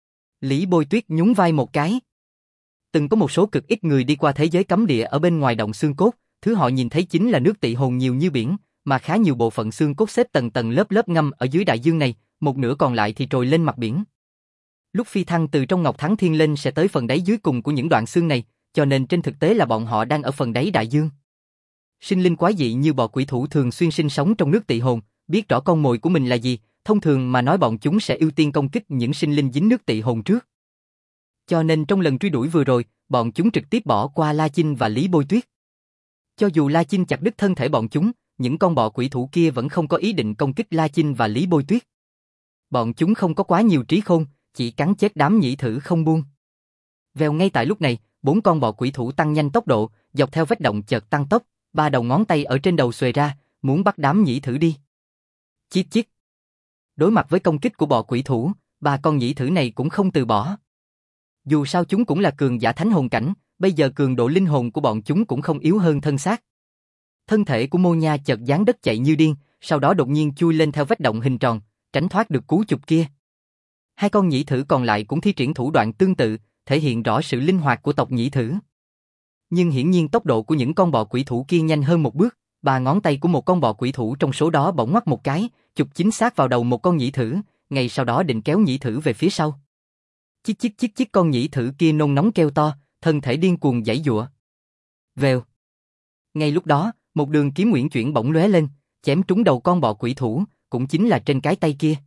Lý Bôi Tuyết nhún vai một cái. Từng có một số cực ít người đi qua thế giới cấm địa ở bên ngoài động xương cốt, thứ họ nhìn thấy chính là nước tỵ hồn nhiều như biển, mà khá nhiều bộ phận xương cốt xếp tầng tầng lớp lớp ngâm ở dưới đại dương này, một nửa còn lại thì trồi lên mặt biển. Lúc phi thăng từ trong Ngọc Thắng Thiên lên sẽ tới phần đáy dưới cùng của những đoạn xương này, cho nên trên thực tế là bọn họ đang ở phần đáy đại dương. Sinh linh quái dị như bọ quỷ thủ thường xuyên sinh sống trong nước tỵ hồn, biết rõ con mồi của mình là gì, thông thường mà nói bọn chúng sẽ ưu tiên công kích những sinh linh dính nước tỵ hồn trước. Cho nên trong lần truy đuổi vừa rồi, bọn chúng trực tiếp bỏ qua La Chinh và Lý Bôi Tuyết. Cho dù La Chinh chặt đứt thân thể bọn chúng, những con bọ quỷ thủ kia vẫn không có ý định công kích La Chinh và Lý Bôi Tuyết. Bọn chúng không có quá nhiều trí khôn, chỉ cắn chết đám nhĩ thử không buông. Vèo, ngay tại lúc này, 4 con bọ quỷ thủ tăng nhanh tốc độ, dọc theo vết động chợt tăng tốc, 3 đầu ngón tay ở trên đầu xuề ra, muốn bắt đám nhĩ thử đi. Chít chít. Đối mặt với công kích của bọ quỷ thủ, 3 con nhĩ thử này cũng không từ bỏ. Dù sao chúng cũng là cường giả thánh hồn cảnh, bây giờ cường độ linh hồn của bọn chúng cũng không yếu hơn thân xác. Thân thể của Mô Nha chợt giáng đất chạy như điên, sau đó đột nhiên chui lên theo vết động hình tròn, tránh thoát được cú chụp kia. 2 con nhĩ thử còn lại cũng thi triển thủ đoạn tương tự, thể hiện rõ sự linh hoạt của tộc nhĩ thử. Nhưng hiển nhiên tốc độ của những con bọ quỷ thủ kia nhanh hơn một bước, 3 ngón tay của một con bọ quỷ thủ trong số đó bỗng ngoắc một cái, chụp chính xác vào đầu một con nhĩ thử, ngay sau đó định kéo nhĩ thử về phía sau. Chít chít chít chít, con nhĩ thử kia nôn nóng kêu to, thân thể điên cuồng giãy giụa. Vèo. Ngay lúc đó, một đường kiếm uyển chuyển bỗng lóe lên, chém trúng đầu con bọ quỷ thủ, cũng chính là trên cái tay kia.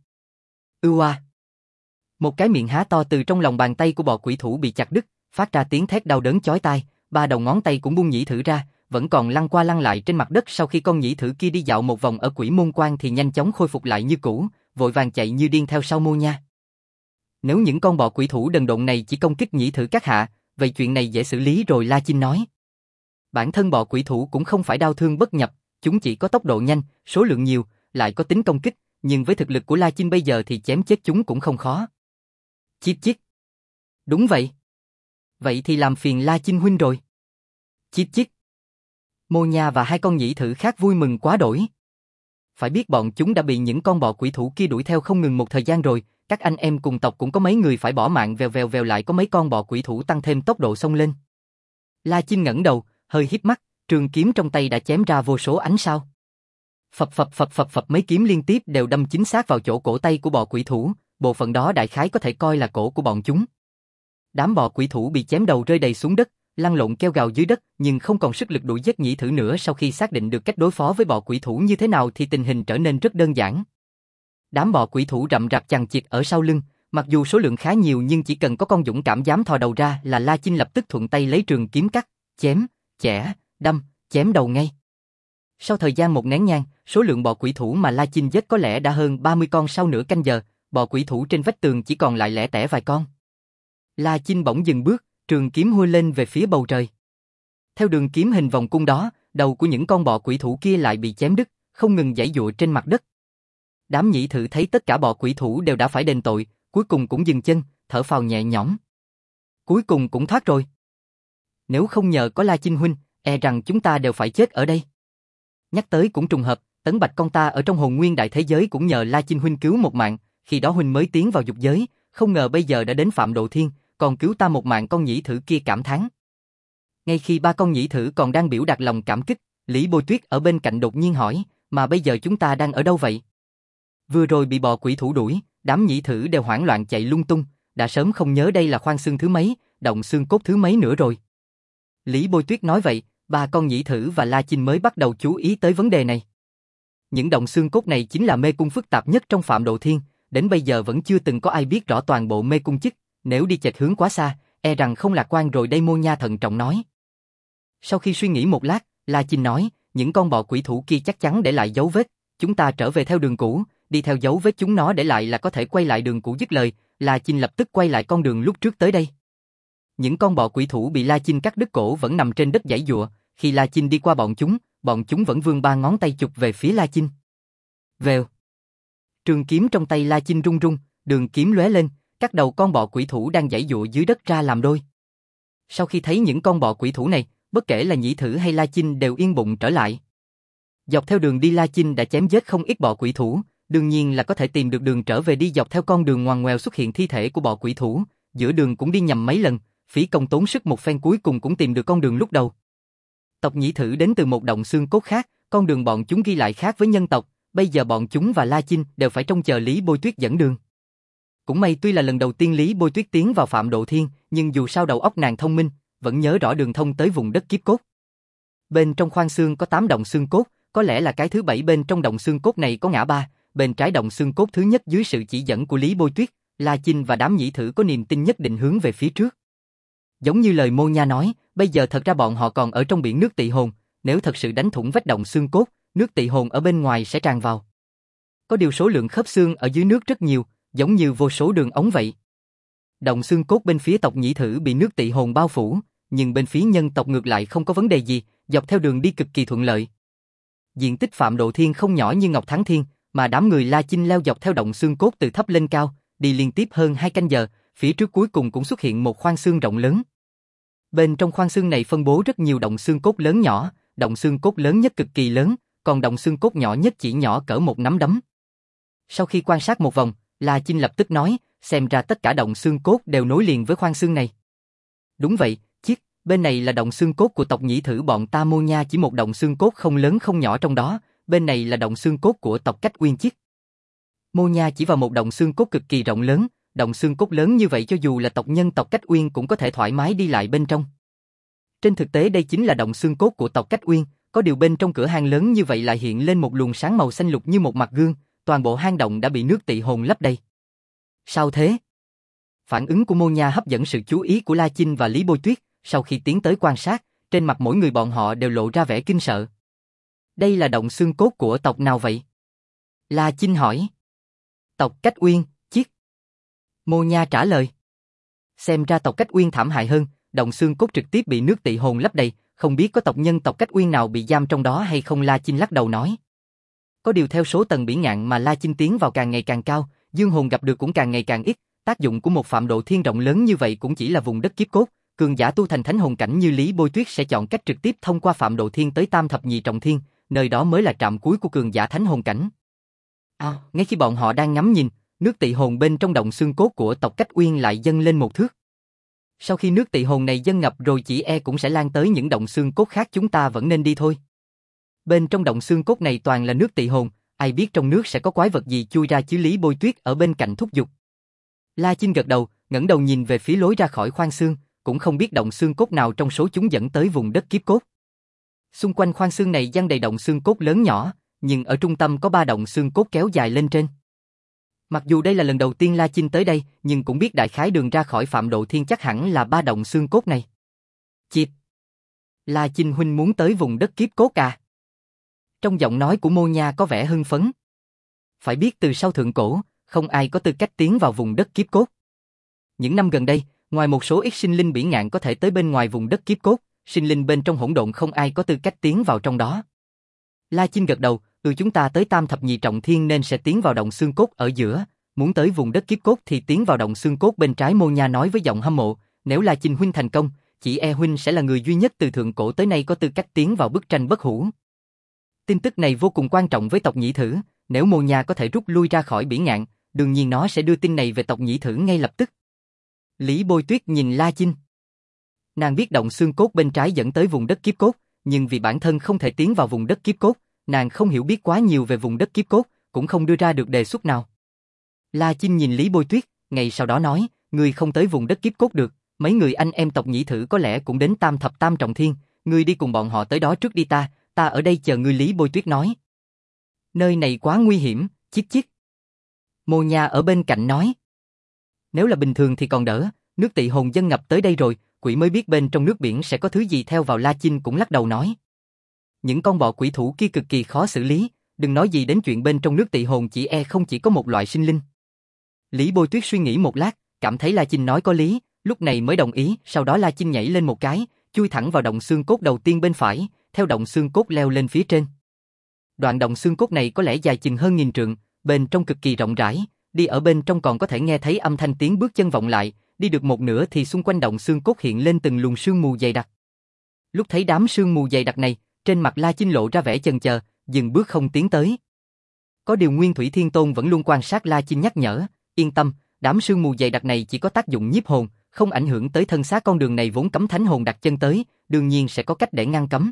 Ua. Một cái miệng há to từ trong lòng bàn tay của bọ quỷ thủ bị chặt đứt, phát ra tiếng thét đau đớn chói tai, 3 đầu ngón tay cũng buông nhĩ thử ra, vẫn còn lăn qua lăn lại trên mặt đất. Sau khi con nhĩ thử kia đi dạo một vòng ở Quỷ Môn Quan thì nhanh chóng khôi phục lại như cũ, vội vàng chạy như điên theo sau Mô Nha. Nếu những con bọ quỷ thủ đần độn này chỉ công kích nhĩ thử các hạ, vậy chuyện này dễ xử lý rồi. La Chinh nói. Bản thân bọ quỷ thủ cũng không phải đau thương bất nhập, chúng chỉ có tốc độ nhanh, số lượng nhiều, lại có tính công kích, nhưng với thực lực của La Chinh bây giờ thì chém chết chúng cũng không khó. Chít chít. Đúng vậy. Vậy thì làm phiền La Chinh huynh rồi. Chít chít. Mô Nha và 2 con nhĩ thử khác vui mừng quá đổi. Phải biết bọn chúng đã bị những con bọ quỷ thủ kia đuổi theo không ngừng một thời gian rồi, các anh em cùng tộc cũng có mấy người phải bỏ mạng. Vèo lại có mấy con bọ quỷ thủ tăng thêm tốc độ xông lên. La Chinh ngẩng đầu, hơi híp mắt, trường kiếm trong tay đã chém ra vô số ánh sao. Phập phập phập phập phập, mấy kiếm liên tiếp đều đâm chính xác vào chỗ cổ tay của bọ quỷ thủ, bộ phận đó đại khái có thể coi là cổ của bọn chúng. Đám bọ quỷ thủ bị chém đầu rơi đầy xuống đất, lăn lộn kêu gào dưới đất, nhưng không còn sức lực đuổi giết nhĩ thử nữa. Sau khi xác định được cách đối phó với bọ quỷ thủ như thế nào thì tình hình trở nên rất đơn giản. Đám bọ quỷ thủ rậm rạp chằng chịt ở sau lưng, mặc dù số lượng khá nhiều nhưng chỉ cần có con dũng cảm dám thò đầu ra là La Chinh lập tức thuận tay lấy trường kiếm cắt, chém, chẻ, đâm, chém đầu ngay. Sau thời gian một nén nhang, số lượng bọ quỷ thủ mà La Chinh giết có lẽ đã hơn 30 con. Sau nửa canh giờ, bọ quỷ thủ trên vách tường chỉ còn lại lẻ tẻ vài con. La Chinh bỗng dừng bước, trường kiếm hôi lên về phía bầu trời. Theo đường kiếm hình vòng cung đó, đầu của những con bọ quỷ thủ kia lại bị chém đứt, không ngừng giãy giụa trên mặt đất. Đám nhĩ thử thấy tất cả bọ quỷ thủ đều đã phải đền tội, cuối cùng cũng dừng chân, thở phào nhẹ nhõm. Cuối cùng cũng thoát rồi. Nếu không nhờ có La Chinh huynh, e rằng chúng ta đều phải chết ở đây. Nhắc tới cũng trùng hợp, Tấn Bạch con ta ở trong hồn nguyên đại thế giới cũng nhờ La Chinh huynh cứu một mạng, khi đó huynh mới tiến vào dục giới, không ngờ bây giờ đã đến Phạm Độ Thiên, còn cứu ta một mạng. Con nhĩ thử kia cảm thán. Ngay khi 3 con nhĩ thử còn đang biểu đạt lòng cảm kích, Lý Bôi Tuyết ở bên cạnh đột nhiên hỏi, mà bây giờ chúng ta đang ở đâu vậy? Vừa rồi bị bò quỷ thủ đuổi, đám nhĩ thử đều hoảng loạn chạy lung tung, đã sớm không nhớ đây là khoang xương thứ mấy, động xương cốt thứ mấy nữa rồi. Lý Bôi Tuyết nói vậy, ba con nhĩ thử và La Chinh mới bắt đầu chú ý tới vấn đề này. Những động xương cốt này chính là mê cung phức tạp nhất trong Phạm Độ Thiên, đến bây giờ vẫn chưa từng có ai biết rõ toàn bộ mê cung chức, nếu đi chệch hướng quá xa, e rằng không lạc quan rồi đây. Mô Nha thận trọng nói. Sau khi suy nghĩ một lát, La Chinh nói, những con bọ quỷ thủ kia chắc chắn để lại dấu vết, chúng ta trở về theo đường cũ, đi theo dấu vết chúng nó để lại là có thể quay lại đường cũ. Dứt lời, La Chinh lập tức quay lại con đường lúc trước tới đây. Những con bọ quỷ thủ bị La Chinh cắt đứt cổ vẫn nằm trên đất giãy giụa, khi La Chinh đi qua bọn chúng vẫn vươn ba ngón tay chụp về phía La Chinh. Vèo. Trường kiếm trong tay La Chinh rung rung, đường kiếm lóe lên, cắt đầu con bọ quỷ thủ đang giãy giụa dưới đất ra làm đôi. Sau khi thấy những con bọ quỷ thủ này, bất kể là nhĩ thử hay La Chinh đều yên bụng trở lại. Dọc theo đường đi La Chinh đã chém giết không ít bọ quỷ thủ, đương nhiên là có thể tìm được đường trở về. Đi dọc theo con đường ngoằn ngoèo xuất hiện thi thể của bọ quỷ thủ, giữa đường cũng đi nhầm mấy lần, phí công tốn sức một phen cuối cùng cũng tìm được con đường lúc đầu. Tộc nhĩ thử đến từ một động xương cốt khác, con đường bọn chúng ghi lại khác với nhân tộc, bây giờ bọn chúng và La Chinh đều phải trông chờ Lý Bôi Tuyết dẫn đường. Cũng may tuy là lần đầu tiên Lý Bôi Tuyết tiến vào Phạm Độ Thiên, nhưng dù sao đầu óc nàng thông minh, vẫn nhớ rõ đường thông tới vùng đất kiếp cốt. Bên trong khoang xương có 8 động xương cốt, có lẽ là cái thứ 7 bên trong động xương cốt này có ngã ba, bên trái động xương cốt thứ nhất dưới sự chỉ dẫn của Lý Bôi Tuyết, La Chinh và đám nhĩ thử có niềm tin nhất định hướng về phía trước. Giống như lời Mô Nha nói, bây giờ thật ra bọn họ còn ở trong biển nước tị hồn, nếu thật sự đánh thủng vách động xương cốt, nước tị hồn ở bên ngoài sẽ tràn vào. Có điều số lượng khớp xương ở dưới nước rất nhiều, giống như vô số đường ống vậy. Động xương cốt bên phía tộc nhĩ thử bị nước tị hồn bao phủ, nhưng bên phía nhân tộc ngược lại không có vấn đề gì, dọc theo đường đi cực kỳ thuận lợi. Diện tích Phạm Độ Thiên không nhỏ như Ngọc Thắng Thiên, mà đám người La Chinh leo dọc theo động xương cốt từ thấp lên cao, đi liên tiếp hơn 2 canh giờ, phía trước cuối cùng cũng xuất hiện một khoang xương rộng lớn. Bên trong khoang xương này phân bố rất nhiều động xương cốt lớn nhỏ, động xương cốt lớn nhất cực kỳ lớn, còn động xương cốt nhỏ nhất chỉ nhỏ cỡ một nắm đấm. Sau khi quan sát một vòng, La Chinh lập tức nói, xem ra tất cả động xương cốt đều nối liền với khoang xương này. Đúng vậy, chiếc, bên này là động xương cốt của tộc nhĩ thử bọn ta. Mô Nha chỉ một động xương cốt không lớn không nhỏ trong đó, bên này là động xương cốt của tộc Cách Uyên chiếc. Mô Nha chỉ vào một động xương cốt cực kỳ rộng lớn, động xương cốt lớn như vậy cho dù là tộc nhân tộc Cách Uyên cũng có thể thoải mái đi lại bên trong. Trên thực tế đây chính là động xương cốt của tộc Cách Uyên, có điều bên trong cửa hang lớn như vậy lại hiện lên một luồng sáng màu xanh lục như một mặt gương, toàn bộ hang động đã bị nước tị hồn lấp đầy. Sao thế? Phản ứng của Mô Nha hấp dẫn sự chú ý của La Chinh và Lý Bôi Tuyết, sau khi tiến tới quan sát, trên mặt mỗi người bọn họ đều lộ ra vẻ kinh sợ. Đây là động xương cốt của tộc nào vậy? La Chinh hỏi. Tộc Cách Uyên, chiếc. Mô Nha trả lời. Xem ra tộc Cách Uyên thảm hại hơn, động xương cốt trực tiếp bị nước tị hồn lấp đầy, không biết có tộc nhân tộc Cách Uyên nào bị giam trong đó hay không. La Chinh lắc đầu nói. Có điều theo số tầng biển ngạn mà La Chinh tiến vào càng ngày càng cao, dương hồn gặp được cũng càng ngày càng ít, tác dụng của một Phạm Độ Thiên rộng lớn như vậy cũng chỉ là vùng đất kiếp cốt, cường giả tu thành thánh hồn cảnh như Lý Bôi Tuyết sẽ chọn cách trực tiếp thông qua Phạm Độ Thiên tới Tam Thập Nhị Trọng Thiên, nơi đó mới là trạm cuối của cường giả thánh hồn cảnh. Ngay khi bọn họ đang ngắm nhìn, nước tị hồn bên trong động xương cốt của tộc Cách Uyên lại dâng lên một thước. Sau khi nước tị hồn này dâng ngập rồi chỉ e cũng sẽ lan tới những động xương cốt khác, chúng ta vẫn nên đi thôi. Bên trong động xương cốt này toàn là nước tị hồn, ai biết trong nước sẽ có quái vật gì chui ra chứ. Lý Bôi Tuyết ở bên cạnh thúc giục. La Chinh gật đầu, ngẩng đầu nhìn về phía lối ra khỏi khoang xương, cũng không biết động xương cốt nào trong số chúng dẫn tới vùng đất kiếp cốt. Xung quanh khoang xương này dang đầy động xương cốt lớn nhỏ, nhưng ở trung tâm có 3 động xương cốt kéo dài lên trên. Mặc dù đây là lần đầu tiên La Chinh tới đây, nhưng cũng biết đại khái đường ra khỏi Phạm Độ Thiên chắc hẳn là 3 động xương cốt này. Chịp! La Chinh huynh muốn tới vùng đất kiếp cốt à? Trong giọng nói của Mô Nha có vẻ hưng phấn. Phải biết từ sau thượng cổ, không ai có tư cách tiến vào vùng đất kiếp cốt. Những năm gần đây, ngoài một số ít sinh linh biển ngạn có thể tới bên ngoài vùng đất kiếp cốt, sinh linh bên trong hỗn độn không ai có tư cách tiến vào trong đó. La Chinh gật đầu, chúng ta tới Tam Thập Nhị Trọng Thiên nên sẽ tiến vào động xương cốt ở giữa, muốn tới vùng đất kiếp cốt thì tiến vào động xương cốt bên trái. Mô Nha nói với giọng hâm mộ, nếu La Chinh huynh thành công, chỉ e huynh sẽ là người duy nhất từ thượng cổ tới nay có tư cách tiến vào bức tranh bất hủ. Tin tức này vô cùng quan trọng với tộc nhĩ thử, nếu Mô Nha có thể rút lui ra khỏi biển ngạn, đương nhiên nó sẽ đưa tin này về tộc nhĩ thử ngay lập tức. Lý Bôi Tuyết nhìn La Chinh. Nàng biết động xương cốt bên trái dẫn tới vùng đất kiếp cốt, nhưng vì bản thân không thể tiến vào vùng đất kiếp cốt, nàng không hiểu biết quá nhiều về vùng đất kiếp cốt, cũng không đưa ra được đề xuất nào. La Chinh nhìn Lý Bôi Tuyết, ngày sau đó nói, ngươi không tới vùng đất kiếp cốt được, mấy người anh em tộc Nhĩ Thử có lẽ cũng đến Tam Thập Tam Trọng Thiên, ngươi đi cùng bọn họ tới đó trước đi, ta ở đây chờ ngươi, Lý Bôi Tuyết nói. Nơi này quá nguy hiểm, chiếc chiếc. Mô Nha ở bên cạnh nói. Nếu là bình thường thì còn đỡ, nước Tị hồn dân ngập tới đây rồi, quỷ mới biết bên trong nước biển sẽ có thứ gì theo vào. La Chinh cũng lắc đầu nói. Những con bọ quỷ thủ kia cực kỳ khó xử lý, đừng nói gì đến chuyện bên trong nước Tị hồn, không chỉ có một loại sinh linh. Lý Bôi Tuyết suy nghĩ một lát, cảm thấy La Chinh nói có lý, lúc này mới đồng ý. Sau đó La Chinh nhảy lên một cái, chui thẳng vào động xương cốt đầu tiên bên phải, theo động xương cốt leo lên phía trên. Đoạn động xương cốt này có lẽ dài chừng hơn 1000 trượng, bên trong cực kỳ rộng rãi, đi ở bên trong còn có thể nghe thấy âm thanh tiếng bước chân vọng lại, đi được một nửa thì xung quanh động xương cốt hiện lên từng luồng sương mù dày đặc. Lúc thấy đám sương mù dày đặc này, trên mặt La Chinh lộ ra vẻ chần chờ, dừng bước không tiến tới. Có điều Nguyên Thủy Thiên Tôn vẫn luôn quan sát. La Chinh nhắc nhở, yên tâm, đám sương mù dày đặc này chỉ có tác dụng nhiếp hồn, không ảnh hưởng tới thân xác, con đường này vốn cấm thánh hồn đặt chân tới, đương nhiên sẽ có cách để ngăn cấm.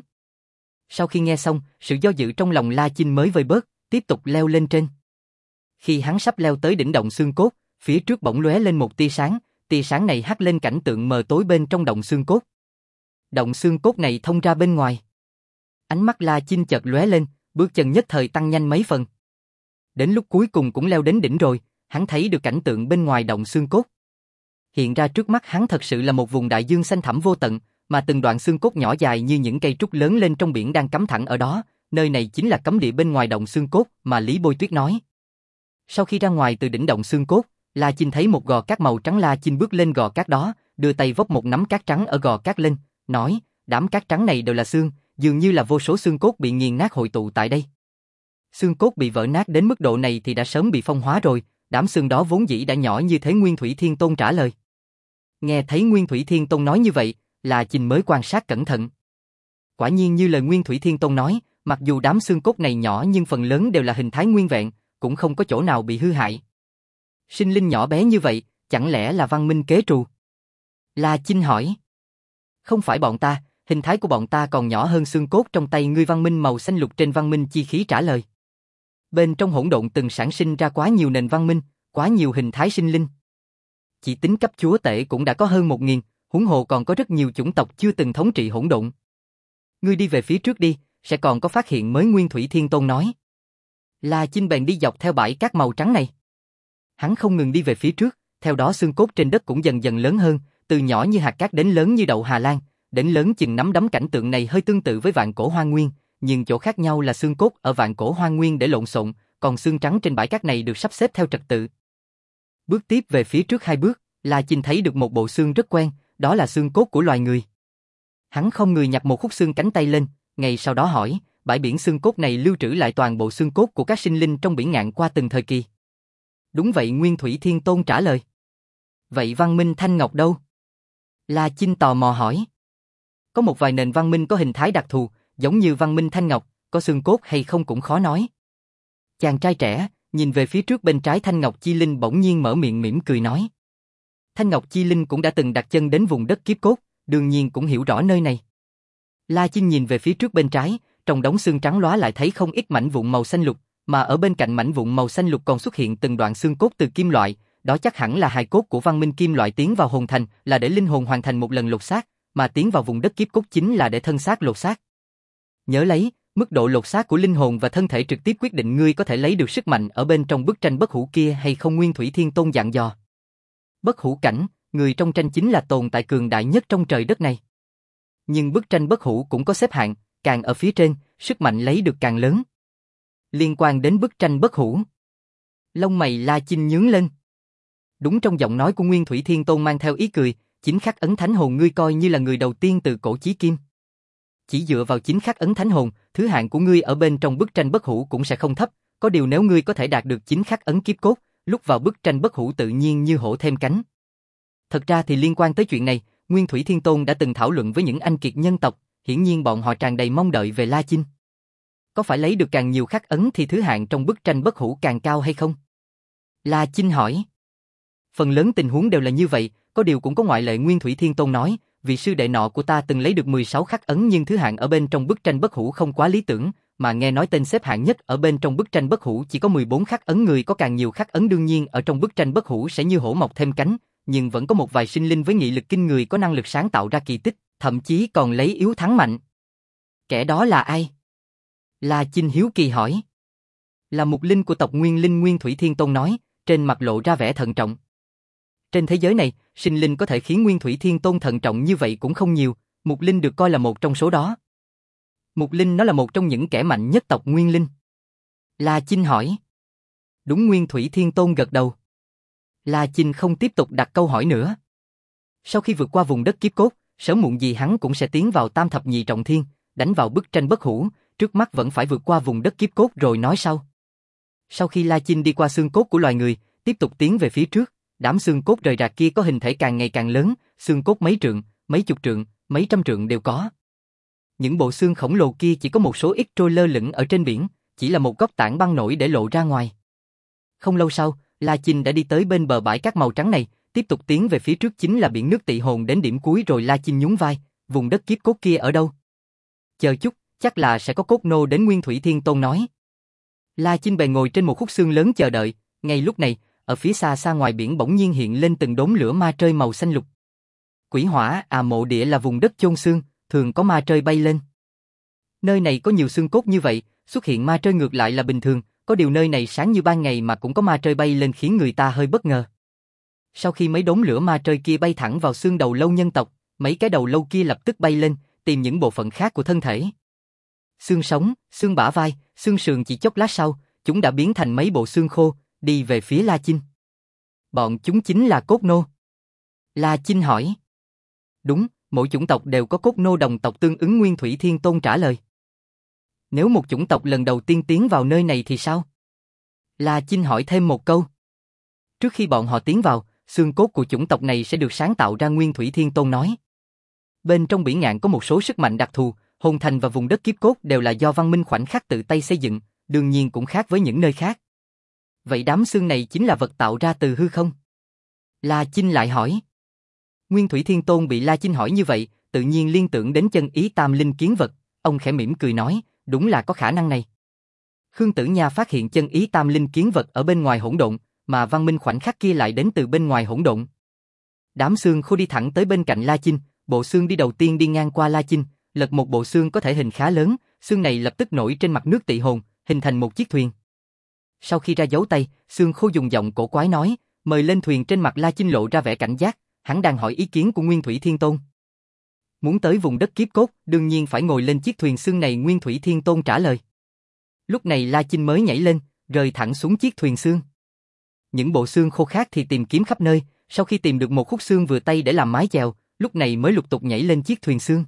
Sau khi nghe xong, sự do dự trong lòng La Chinh mới vơi bớt, tiếp tục leo lên trên. Khi hắn sắp leo tới đỉnh động xương cốt, phía trước bỗng lóe lên một tia sáng này hắt lên cảnh tượng mờ tối bên trong động xương cốt. Động xương cốt này thông ra bên ngoài. Ánh mắt La Chinh chợt lóe lên, bước chân nhất thời tăng nhanh mấy phần. Đến lúc cuối cùng cũng leo đến đỉnh rồi, hắn thấy được cảnh tượng bên ngoài động xương cốt. Hiện ra trước mắt hắn thật sự là một vùng đại dương xanh thẳm vô tận, mà từng đoạn xương cốt nhỏ dài như những cây trúc lớn lên trong biển đang cắm thẳng ở đó, nơi này chính là cấm địa bên ngoài động xương cốt mà Lý Bôi Tuyết nói. Sau khi ra ngoài từ đỉnh động xương cốt, La Chinh thấy một gò cát màu trắng. La Chinh bước lên gò cát đó, đưa tay vốc một nắm cát trắng ở gò cát lên, nói, đám cát trắng này đều là xương, dường như là vô số xương cốt bị nghiền nát hội tụ tại đây. Xương cốt bị vỡ nát đến mức độ này thì đã sớm bị phong hóa rồi, đám xương đó vốn dĩ đã nhỏ như thế. Nguyên Thủy Thiên Tôn trả lời. Nghe thấy Nguyên Thủy Thiên Tôn nói như vậy, La Chinh mới quan sát cẩn thận. Quả nhiên như lời Nguyên Thủy Thiên Tôn nói, mặc dù đám xương cốt này nhỏ nhưng phần lớn đều là hình thái nguyên vẹn, cũng không có chỗ nào bị hư hại. Sinh linh nhỏ bé như vậy, chẳng lẽ là văn minh kế trù? La Chinh hỏi. Không phải bọn ta, hình thái của bọn ta còn nhỏ hơn xương cốt trong tay ngươi. Văn minh màu xanh lục trên văn minh chi khí trả lời. Bên trong hỗn độn từng sản sinh ra quá nhiều nền văn minh, quá nhiều hình thái sinh linh. Chỉ tính cấp chúa tể cũng đã có hơn 1000, huống hồ còn có rất nhiều chủng tộc chưa từng thống trị hỗn độn. Ngươi đi về phía trước đi, sẽ còn có phát hiện mới. Nguyên Thủy Thiên Tôn nói. La Chinh bèn đi dọc theo bãi cát màu trắng này. Hắn không ngừng đi về phía trước, theo đó xương cốt trên đất cũng dần dần lớn hơn, từ nhỏ như hạt cát đến lớn như đậu Hà Lan, đến lớn chừng nắm đấm. Cảnh tượng này hơi tương tự với Vạn Cổ Hoang Nguyên, nhưng chỗ khác nhau là xương cốt ở Vạn Cổ Hoang Nguyên để lộn xộn, còn xương trắng trên bãi cát này được sắp xếp theo trật tự. Bước tiếp về phía trước 2 bước, La Chinh thấy được một bộ xương rất quen, đó là xương cốt của loài người. Hắn không người nhặt một khúc xương cánh tay lên, ngay sau đó hỏi, bãi biển xương cốt này lưu trữ lại toàn bộ xương cốt của các sinh linh trong biển ngạn qua từng thời kỳ. Đúng vậy, Nguyên Thủy Thiên Tôn trả lời. Vậy văn minh Thanh Ngọc đâu? La Chinh tò mò hỏi. Có một vài nền văn minh có hình thái đặc thù, giống như văn minh Thanh Ngọc, có xương cốt hay không cũng khó nói. Chàng trai trẻ, nhìn về phía trước bên trái Thanh Ngọc Chi Linh bỗng nhiên mở miệng mỉm cười nói. Thanh Ngọc Chi Linh cũng đã từng đặt chân đến vùng đất kiếp cốt, đương nhiên cũng hiểu rõ nơi này. La Chinh nhìn về phía trước bên trái, trong đống xương trắng lóa lại thấy không ít mảnh vụn màu xanh lục, mà ở bên cạnh mảnh vụn màu xanh lục còn xuất hiện từng đoạn xương cốt từ kim loại, đó chắc hẳn là hài cốt của văn minh kim loại. Tiến vào hồn thành là để linh hồn hoàn thành một lần lột xác, mà tiến vào vùng đất kiếp cốt chính là để thân xác lột xác. Nhớ lấy, mức độ lột xác của linh hồn và thân thể trực tiếp quyết định ngươi có thể lấy được sức mạnh ở bên trong bức tranh bất hủ kia hay không. Nguyên Thủy Thiên Tôn dặn dò. Bất hủ cảnh, người trong tranh chính là tồn tại cường đại nhất trong trời đất này. Nhưng bức tranh bất hủ cũng có xếp hạng, càng ở phía trên, sức mạnh lấy được càng lớn. Liên quan đến bức tranh bất hủ, lông mày La Chinh nhướng lên. Đúng, trong giọng nói của Nguyên Thủy Thiên Tôn mang theo ý cười, chính khắc ấn thánh hồn ngươi coi như là người đầu tiên từ cổ chí kim. Chỉ dựa vào chính khắc ấn thánh hồn, thứ hạng của ngươi ở bên trong bức tranh bất hủ cũng sẽ không thấp, có điều nếu ngươi có thể đạt được chính khắc ấn kiếp cốt, lúc vào bức tranh bất hủ tự nhiên như hổ thêm cánh. Thật ra thì liên quan tới chuyện này, Nguyên Thủy Thiên Tôn đã từng thảo luận với những anh kiệt nhân tộc, hiển nhiên bọn họ tràn đầy mong đợi về La Chinh. Có phải lấy được càng nhiều khắc ấn thì thứ hạng trong bức tranh bất hủ càng cao hay không? La Chinh hỏi. Phần lớn tình huống đều là như vậy, có điều cũng có ngoại lệ. Nguyên Thủy Thiên Tôn nói, vị sư đệ nọ của ta từng lấy được 16 khắc ấn nhưng thứ hạng ở bên trong bức tranh bất hủ không quá lý tưởng, mà nghe nói tên xếp hạng nhất ở bên trong bức tranh bất hủ chỉ có 14 khắc ấn, người có càng nhiều khắc ấn đương nhiên ở trong bức tranh bất hủ sẽ như hổ mọc thêm cánh, nhưng vẫn có một vài sinh linh với nghị lực kinh người có năng lực sáng tạo ra kỳ tích, thậm chí còn lấy yếu thắng mạnh. Kẻ đó là ai? La Chinh hiếu kỳ hỏi. Là một linh của tộc Nguyên Linh, Nguyên Thủy Thiên Tôn nói, trên mặt lộ ra vẻ thận trọng. Trên thế giới này, sinh linh có thể khiến Nguyên Thủy Thiên Tôn thận trọng như vậy cũng không nhiều, Mục Linh được coi là một trong số đó. Mục Linh nó là một trong những kẻ mạnh nhất tộc Nguyên Linh. La Chinh hỏi. Đúng, Nguyên Thủy Thiên Tôn gật đầu. La Chinh không tiếp tục đặt câu hỏi nữa. Sau khi vượt qua vùng đất kiếp cốt, sớm muộn gì hắn cũng sẽ tiến vào tam thập nhị trọng thiên, đánh vào bức tranh bất hủ, trước mắt vẫn phải vượt qua vùng đất kiếp cốt rồi nói sau. Sau khi La Chinh đi qua xương cốt của loài người, tiếp tục tiến về phía trước, đám xương cốt rời rạc kia có hình thể càng ngày càng lớn, xương cốt mấy trượng, mấy chục trượng, mấy trăm trượng đều có. Những bộ xương khổng lồ kia chỉ có một số ít trôi lơ lửng ở trên biển, chỉ là một góc tảng băng nổi để lộ ra ngoài. Không lâu sau, La Chinh đã đi tới bên bờ bãi cát màu trắng này, tiếp tục tiến về phía trước chính là biển nước Tị Hồn, đến điểm cuối rồi La Chinh nhún vai, vùng đất kiếp cốt kia ở đâu? Chờ chút, chắc là sẽ có cốt nô đến, Nguyên Thủy Thiên Tôn nói. La Chinh bèn ngồi trên một khúc xương lớn chờ đợi, ngay lúc này, ở phía xa xa ngoài biển bỗng nhiên hiện lên từng đốm lửa ma trơi màu xanh lục. Quỷ hỏa mộ địa là vùng đất chôn xương, thường có ma trơi bay lên. Nơi này có nhiều xương cốt như vậy, xuất hiện ma trơi ngược lại là bình thường, có điều nơi này sáng như ban ngày mà cũng có ma trơi bay lên khiến người ta hơi bất ngờ. Sau khi mấy đốm lửa ma trơi kia bay thẳng vào xương đầu lâu nhân tộc, mấy cái đầu lâu kia lập tức bay lên, tìm những bộ phận khác của thân thể. Xương sống, xương bả vai, xương sườn, chỉ chốc lát sau, chúng đã biến thành mấy bộ xương khô, đi về phía La Chinh. Bọn chúng chính là cốt nô. La Chinh hỏi. Đúng, mỗi chủng tộc đều có cốt nô đồng tộc tương ứng, Nguyên Thủy Thiên Tôn trả lời. Nếu một chủng tộc lần đầu tiên tiến vào nơi này thì sao? La Chinh hỏi thêm một câu. Trước khi bọn họ tiến vào, xương cốt của chủng tộc này sẽ được sáng tạo ra, Nguyên Thủy Thiên Tôn nói. Bên trong biển ngạn có một số sức mạnh đặc thù, hồn thành và vùng đất kiếp cốt đều là do văn minh khoảnh khắc tự tay xây dựng, đương nhiên cũng khác với những nơi khác. Vậy đám xương này chính là vật tạo ra từ hư không? La Chinh lại hỏi. Nguyên Thủy Thiên Tôn bị La Chinh hỏi như vậy, tự nhiên liên tưởng đến chân ý tam linh kiến vật, ông khẽ mỉm cười nói, đúng là có khả năng này. Khương Tử Nha phát hiện chân ý tam linh kiến vật ở bên ngoài hỗn độn, mà văn minh khoảnh khắc kia lại đến từ bên ngoài hỗn độn. Đám xương khô đi thẳng tới bên cạnh La Chinh, bộ xương đi đầu tiên đi ngang qua La Chinh, lật một bộ xương có thể hình khá lớn, xương này lập tức nổi trên mặt nước Tị Hồn, hình thành một chiếc thuyền. Sau khi ra dấu tay, xương khô dùng giọng cổ quái nói, mời lên thuyền. Trên mặt La Chinh lộ ra vẻ cảnh giác, hắn đang hỏi ý kiến của Nguyên Thủy Thiên Tôn. Muốn tới vùng đất kiếp cốt, đương nhiên phải ngồi lên chiếc thuyền xương này, Nguyên Thủy Thiên Tôn trả lời. Lúc này La Chinh mới nhảy lên, rời thẳng xuống chiếc thuyền xương. Những bộ xương khô khác thì tìm kiếm khắp nơi, sau khi tìm được một khúc xương vừa tay để làm mái chèo, lúc này mới lục tục nhảy lên chiếc thuyền xương.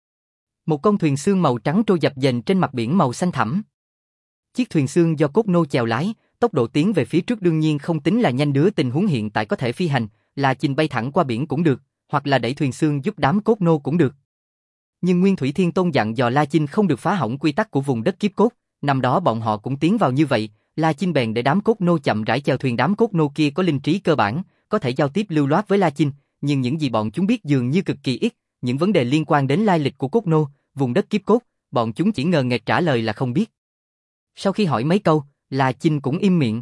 Một con thuyền xương màu trắng trôi dập dềnh trên mặt biển màu xanh thẳm. Chiếc thuyền xương do cốt nô chèo lái, tốc độ tiến về phía trước đương nhiên không tính là nhanh, đứa tình huống hiện tại có thể phi hành, La Chinh bay thẳng qua biển cũng được, hoặc là đẩy thuyền xương giúp đám cốt nô cũng được. Nhưng Nguyên Thủy Thiên Tôn dặn dò La Chinh không được phá hỏng quy tắc của vùng đất kiếp cốt, năm đó bọn họ cũng tiến vào như vậy, La Chinh bèn để đám cốt nô chậm rãi chèo thuyền. Đám cốt nô kia có linh trí cơ bản, có thể giao tiếp lưu loát với La Chinh, nhưng những gì bọn chúng biết dường như cực kỳ ít, những vấn đề liên quan đến lai lịch của cốt nô, vùng đất kiếp cốt, bọn chúng chỉ ngờ nghệch trả lời là không biết. Sau khi hỏi mấy câu, La Chinh cũng im miệng.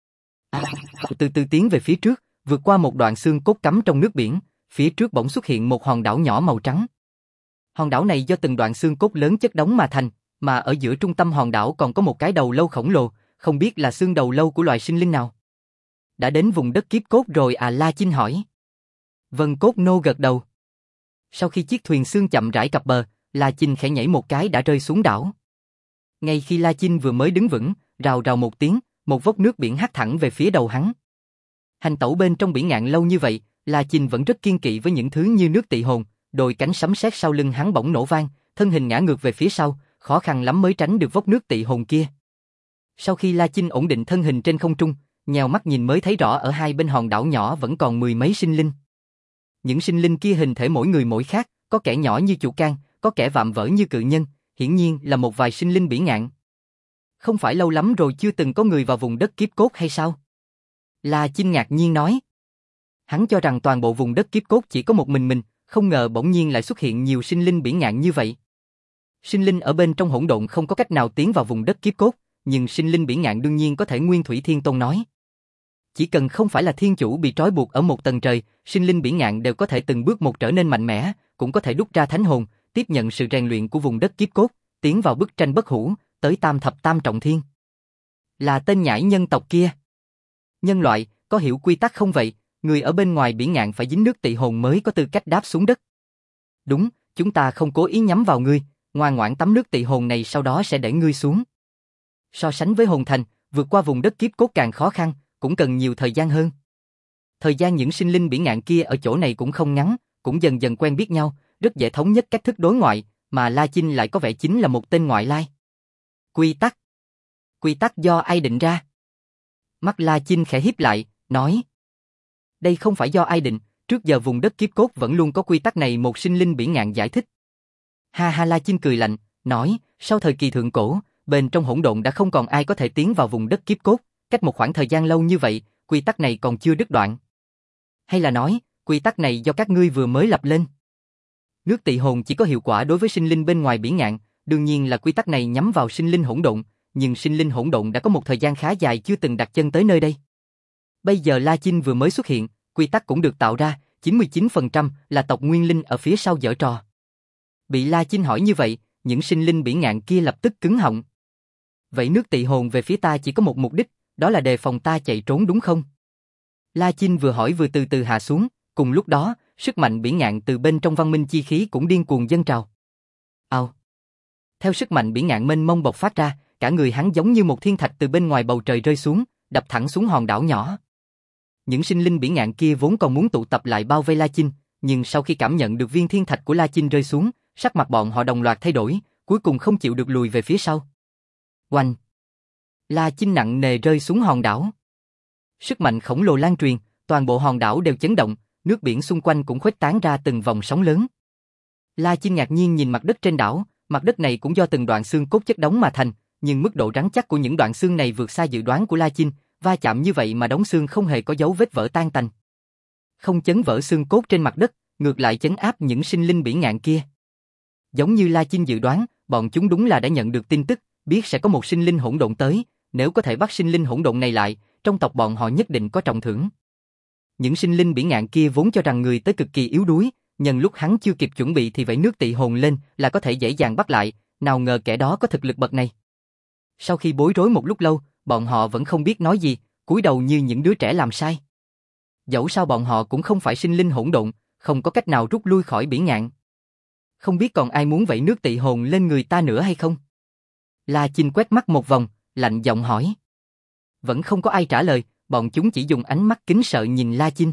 Từ từ tiến về phía trước, vượt qua một đoạn xương cốt cắm trong nước biển, phía trước bỗng xuất hiện một hòn đảo nhỏ màu trắng. Hòn đảo này do từng đoạn xương cốt lớn chất đóng mà thành, mà ở giữa trung tâm hòn đảo còn có một cái đầu lâu khổng lồ, không biết là xương đầu lâu của loài sinh linh nào. Đã đến vùng đất kiếp cốt rồi à? La Chinh hỏi. Vân cốt nô gật đầu. Sau khi chiếc thuyền xương chậm rãi cập bờ, La Chinh khẽ nhảy một cái đã rơi xuống đảo. Ngay khi La Chinh vừa mới đứng vững, rào rào một tiếng, một vốc nước biển hắt thẳng về phía đầu hắn. Hành tẩu bên trong biển ngạn lâu như vậy, La Chinh vẫn rất kiêng kỵ với những thứ như nước Tị Hồn, đôi cánh sấm sét sau lưng hắn bỗng nổ vang, thân hình ngã ngược về phía sau, khó khăn lắm mới tránh được vốc nước Tị Hồn kia. Sau khi La Chinh ổn định thân hình trên không trung, nhèo mắt nhìn mới thấy rõ ở hai bên hòn đảo nhỏ vẫn còn mười mấy sinh linh. Những sinh linh kia hình thể mỗi người mỗi khác, có kẻ nhỏ như chuột can, có kẻ vạm vỡ như cự nhân, hiển nhiên là một vài sinh linh biển ngạn. Không phải lâu lắm rồi chưa từng có người vào vùng đất kiếp cốt hay sao? La Chinh ngạc nhiên nói. Hắn cho rằng toàn bộ vùng đất kiếp cốt chỉ có một mình, không ngờ bỗng nhiên lại xuất hiện nhiều sinh linh biển ngạn như vậy. Sinh linh ở bên trong hỗn độn không có cách nào tiến vào vùng đất kiếp cốt, nhưng sinh linh biển ngạn đương nhiên có thể. Nguyên Thủy Thiên Tôn nói. Chỉ cần không phải là thiên chủ bị trói buộc ở một tầng trời, sinh linh biển ngạn đều có thể từng bước một trở nên mạnh mẽ, cũng có thể đúc ra thánh hồn, tiếp nhận sự rèn luyện của vùng đất kiếp cốt, tiến vào bức tranh bất hủ, tới tam thập tam trọng thiên. Là tên nhãi nhân tộc kia. Nhân loại, có hiểu quy tắc không vậy? Người ở bên ngoài biển ngạn phải dính nước tị hồn mới có tư cách đáp xuống đất. Đúng, chúng ta không cố ý nhắm vào ngươi, ngoan ngoãn tắm nước tị hồn này sau đó sẽ để ngươi xuống. So sánh với hồn thành, vượt qua vùng đất kiếp cốt càng khó khăn, cũng cần nhiều thời gian hơn. Thời gian những sinh linh biển ngạn kia ở chỗ này cũng không ngắn, cũng dần dần quen biết nhau, rất dễ thống nhất cách thức đối ngoại, mà La Chinh lại có vẻ chính là một tên ngoại lai. Quy tắc. Quy tắc do ai định ra? Mắt La Chinh khẽ híp lại, nói. Đây không phải do ai định, trước giờ vùng đất kiếp cốt vẫn luôn có quy tắc này. Một sinh linh biển ngạn giải thích. Ha ha, La Chinh cười lạnh, nói, sau thời kỳ thượng cổ, bên trong hỗn độn đã không còn ai có thể tiến vào vùng đất kiếp cốt, cách một khoảng thời gian lâu như vậy, quy tắc này còn chưa đứt đoạn. Hay là nói, quy tắc này do các ngươi vừa mới lập lên? Nước tị hồn chỉ có hiệu quả đối với sinh linh bên ngoài biển ngạn, đương nhiên là quy tắc này nhắm vào sinh linh hỗn độn, nhưng sinh linh hỗn độn đã có một thời gian khá dài chưa từng đặt chân tới nơi đây. Bây giờ La Chinh vừa mới xuất hiện, quy tắc cũng được tạo ra, 99% là tộc Nguyên Linh ở phía sau giở trò. Bị La Chinh hỏi như vậy, những sinh linh biển ngạn kia lập tức cứng họng. Vậy nước tị hồn về phía ta chỉ có một mục đích, đó là đề phòng ta chạy trốn đúng không? La Chinh vừa hỏi vừa từ từ hạ xuống, cùng lúc đó, sức mạnh biển ngạn từ bên trong văn minh chi khí cũng điên cuồng dâng trào. Ao. Theo sức mạnh biển ngạn mênh mông bộc phát ra, cả người hắn giống như một thiên thạch từ bên ngoài bầu trời rơi xuống, đập thẳng xuống hòn đảo nhỏ. Những sinh linh biển ngạn kia vốn còn muốn tụ tập lại bao vây La Chinh, nhưng sau khi cảm nhận được viên thiên thạch của La Chinh rơi xuống, sắc mặt bọn họ đồng loạt thay đổi, cuối cùng không chịu được lùi về phía sau. Oanh! La Chinh nặng nề rơi xuống hòn đảo. Sức mạnh khổng lồ lan truyền, toàn bộ hòn đảo đều chấn động, nước biển xung quanh cũng khuếch tán ra từng vòng sóng lớn. La Chinh ngạc nhiên nhìn mặt đất trên đảo, mặt đất này cũng do từng đoạn xương cốt chất đóng mà thành, nhưng mức độ rắn chắc của những đoạn xương này vượt xa dự đoán của La Chinh, va chạm như vậy mà đống xương không hề có dấu vết vỡ tan tành. Không chấn vỡ xương cốt trên mặt đất, ngược lại chấn áp những sinh linh biển ngạn kia. Giống như La Chinh dự đoán, bọn chúng đúng là đã nhận được tin tức, biết sẽ có một sinh linh hỗn độn tới, nếu có thể bắt sinh linh hỗn độn này lại, trong tộc bọn họ nhất định có trọng thưởng. Những sinh linh biển ngạn kia vốn cho rằng người tới cực kỳ yếu đuối, nhân lúc hắn chưa kịp chuẩn bị thì vẫy nước tị hồn lên là có thể dễ dàng bắt lại, nào ngờ kẻ đó có thực lực bậc này. Sau khi bối rối một lúc lâu, bọn họ vẫn không biết nói gì, cúi đầu như những đứa trẻ làm sai. Dẫu sao bọn họ cũng không phải sinh linh hỗn độn, không có cách nào rút lui khỏi biển ngạn. Không biết còn ai muốn vẫy nước tị hồn lên người ta nữa hay không? La Chinh quét mắt một vòng, lạnh giọng hỏi. Vẫn không có ai trả lời, bọn chúng chỉ dùng ánh mắt kính sợ nhìn La Chinh.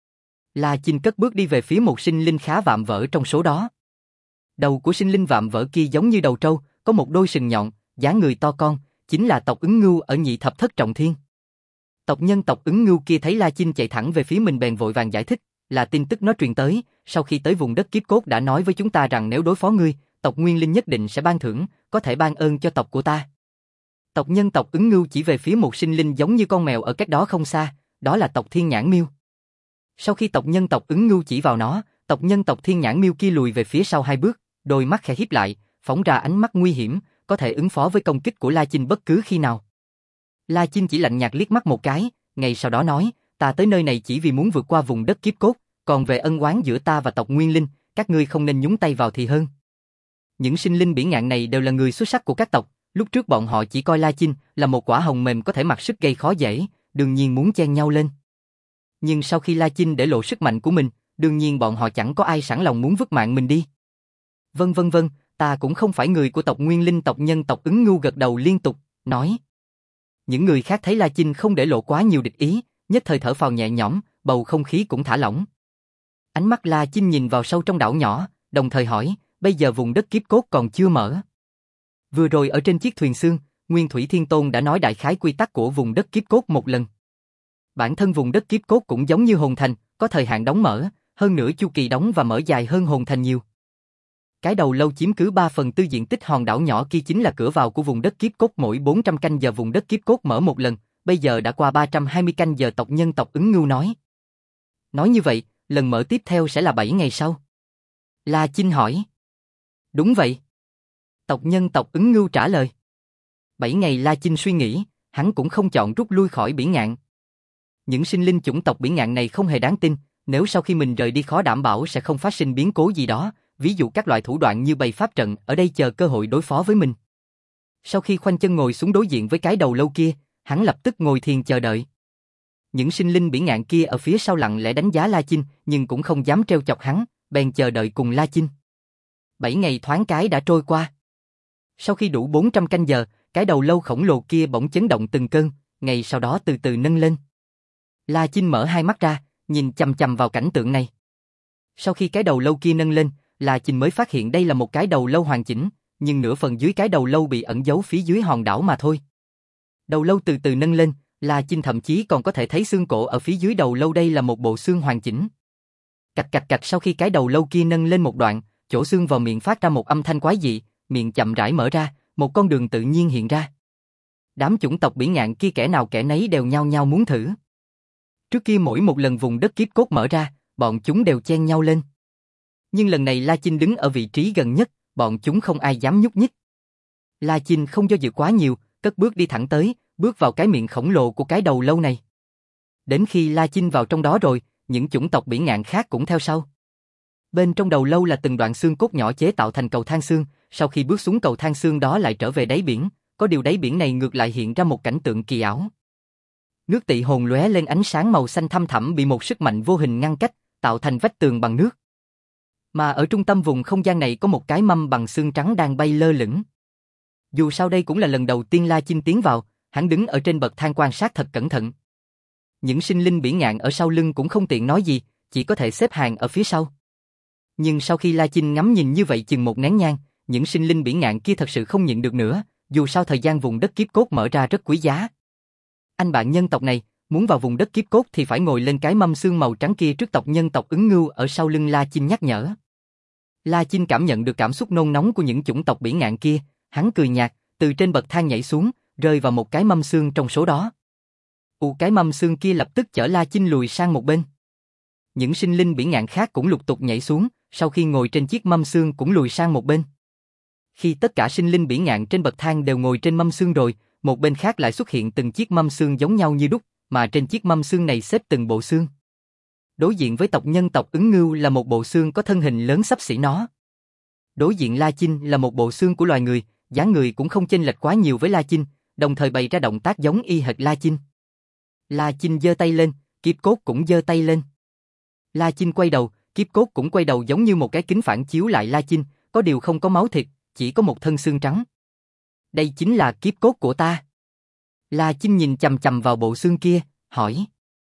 La Chinh cất bước đi về phía một sinh linh khá vạm vỡ trong số đó. Đầu của sinh linh vạm vỡ kia giống như đầu trâu, có một đôi sừng nhọn, dáng người to con, chính là tộc Ứng Ngưu ở Nhị Thập Thất Trọng Thiên. Tộc nhân tộc Ứng Ngưu kia thấy La Chinh chạy thẳng về phía mình bèn vội vàng giải thích, là tin tức nó truyền tới, sau khi tới vùng đất kiếp cốt đã nói với chúng ta rằng nếu đối phó ngươi, tộc Nguyên Linh nhất định sẽ ban thưởng, có thể ban ơn cho tộc của ta. Tộc nhân tộc Ứng Ngưu chỉ về phía một sinh linh giống như con mèo ở cách đó không xa, đó là tộc Thiên Nhãn Miêu. Sau khi tộc nhân tộc Ứng Ngưu chỉ vào nó, tộc nhân tộc Thiên Nhãn Miêu kia lùi về phía sau 2 bước, đôi mắt khẽ híp lại, phóng ra ánh mắt nguy hiểm, có thể ứng phó với công kích của La Chinh bất cứ khi nào. La Chinh chỉ lạnh nhạt liếc mắt một cái, ngay sau đó nói, ta tới nơi này chỉ vì muốn vượt qua vùng đất kiếp cốt, còn về ân oán giữa ta và tộc Nguyên Linh, các ngươi không nên nhúng tay vào thì hơn. Những sinh linh biển ngạn này đều là người xuất sắc của các tộc, lúc trước bọn họ chỉ coi La Chinh là một quả hồng mềm có thể mặc sức gây khó dễ, đương nhiên muốn chen nhau lên. Nhưng sau khi La Chinh để lộ sức mạnh của mình, đương nhiên bọn họ chẳng có ai sẵn lòng muốn vứt mạng mình đi. Vâng, ta cũng không phải người của tộc Nguyên Linh. Tộc nhân tộc Ứng Ngưu gật đầu liên tục, nói. Những người khác thấy La Chinh không để lộ quá nhiều địch ý, nhất thời thở phào nhẹ nhõm, bầu không khí cũng thả lỏng. Ánh mắt La Chinh nhìn vào sâu trong đảo nhỏ, đồng thời hỏi, bây giờ vùng đất kiếp cốt còn chưa mở. Vừa rồi ở trên chiếc thuyền xương, Nguyên Thủy Thiên Tôn đã nói đại khái quy tắc của vùng đất kiếp cốt một lần. Bản thân vùng đất kiếp cốt cũng giống như hồn thành, có thời hạn đóng mở, hơn nữa chu kỳ đóng và mở dài hơn hồn thành nhiều. Cái đầu lâu chiếm cứ 3/4 diện tích hòn đảo nhỏ kia chính là cửa vào của vùng đất kiếp cốt. Mỗi 400 canh giờ vùng đất kiếp cốt mở một lần, bây giờ đã qua 320 canh giờ. Tộc nhân tộc Ứng Ngưu nói. Nói như vậy, lần mở tiếp theo sẽ là 7 ngày sau. La Chinh hỏi. Đúng vậy. Tộc nhân tộc Ứng Ngưu trả lời. 7 ngày La Chinh suy nghĩ, hắn cũng không chọn rút lui khỏi biển ngạn. Những sinh linh chủng tộc biển ngạn này không hề đáng tin, nếu sau khi mình rời đi khó đảm bảo sẽ không phát sinh biến cố gì đó, ví dụ các loại thủ đoạn như bày pháp trận ở đây chờ cơ hội đối phó với mình. Sau khi khoanh chân ngồi xuống đối diện với cái đầu lâu kia, hắn lập tức ngồi thiền chờ đợi. Những sinh linh biển ngạn kia ở phía sau lặng lẽ đánh giá La Chinh, nhưng cũng không dám trêu chọc hắn, bèn chờ đợi cùng La Chinh. 7 ngày thoáng cái đã trôi qua. Sau khi đủ 400 canh giờ, cái đầu lâu khổng lồ kia bỗng chấn động từng cơn, ngày sau đó từ từ nâng lên. La Chinh mở hai mắt ra, nhìn chằm chằm vào cảnh tượng này. Sau khi cái đầu lâu kia nâng lên, La Chinh mới phát hiện đây là một cái đầu lâu hoàn chỉnh, nhưng nửa phần dưới cái đầu lâu bị ẩn giấu phía dưới hòn đảo mà thôi. Đầu lâu từ từ nâng lên, La Chinh thậm chí còn có thể thấy xương cổ ở phía dưới đầu lâu, đây là một bộ xương hoàn chỉnh. Cạch cạch cạch, sau khi cái đầu lâu kia nâng lên một đoạn, chỗ xương vào miệng phát ra một âm thanh quái dị, miệng chậm rãi mở ra, một con đường tự nhiên hiện ra. Đám chủng tộc biển ngạn kia kẻ nào kẻ nấy đều nhao nhao muốn thử. Trước kia mỗi một lần vùng đất kiếp cốt mở ra, bọn chúng đều chen nhau lên. Nhưng lần này La Chinh đứng ở vị trí gần nhất, bọn chúng không ai dám nhúc nhích. La Chinh không do dự quá nhiều, cất bước đi thẳng tới, bước vào cái miệng khổng lồ của cái đầu lâu này. Đến khi La Chinh vào trong đó rồi, những chủng tộc biển ngạn khác cũng theo sau. Bên trong đầu lâu là từng đoạn xương cốt nhỏ chế tạo thành cầu thang xương, sau khi bước xuống cầu thang xương đó lại trở về đáy biển, có điều đáy biển này ngược lại hiện ra một cảnh tượng kỳ ảo. Nước tị hồn lóe lên ánh sáng màu xanh thăm thẳm bị một sức mạnh vô hình ngăn cách, tạo thành vách tường bằng nước. Mà ở trung tâm vùng không gian này có một cái mâm bằng xương trắng đang bay lơ lửng. Dù sao đây cũng là lần đầu tiên La Chinh tiến vào, hắn đứng ở trên bậc thang quan sát thật cẩn thận. Những sinh linh biển ngạn ở sau lưng cũng không tiện nói gì, chỉ có thể xếp hàng ở phía sau. Nhưng sau khi La Chinh ngắm nhìn như vậy chừng một nén nhang, những sinh linh biển ngạn kia thật sự không nhịn được nữa, dù sao thời gian vùng đất kiếp cốt mở ra rất quý giá. Anh bạn nhân tộc này, muốn vào vùng đất kiếp cốt thì phải ngồi lên cái mâm xương màu trắng kia trước. Tộc nhân tộc Ứng Ngưu ở sau lưng La Chinh nhắc nhở. La Chinh cảm nhận được cảm xúc nôn nóng của những chủng tộc biển ngạn kia, hắn cười nhạt, từ trên bậc thang nhảy xuống, rơi vào một cái mâm xương trong số đó. Cái mâm xương kia lập tức chở La Chinh lùi sang một bên. Những sinh linh biển ngạn khác cũng lục tục nhảy xuống, sau khi ngồi trên chiếc mâm xương cũng lùi sang một bên. Khi tất cả sinh linh biển ngạn trên bậc thang đều ngồi trên mâm xương rồi, một bên khác lại xuất hiện từng chiếc mâm xương giống nhau như đúc, mà trên chiếc mâm xương này xếp từng bộ xương. Đối diện với tộc nhân tộc Ứng Ngưu là một bộ xương có thân hình lớn xấp xỉ nó. Đối diện La Chinh là một bộ xương của loài người, dáng người cũng không chênh lệch quá nhiều với La Chinh, đồng thời bày ra động tác giống y hệt La Chinh. La Chinh giơ tay lên, kiếp cốt cũng giơ tay lên. La Chinh quay đầu, kiếp cốt cũng quay đầu, giống như một cái kính phản chiếu lại La Chinh, có điều không có máu thịt, chỉ có một thân xương trắng. Đây chính là kiếp cốt của ta. La Chinh nhìn chằm chằm vào bộ xương kia, hỏi.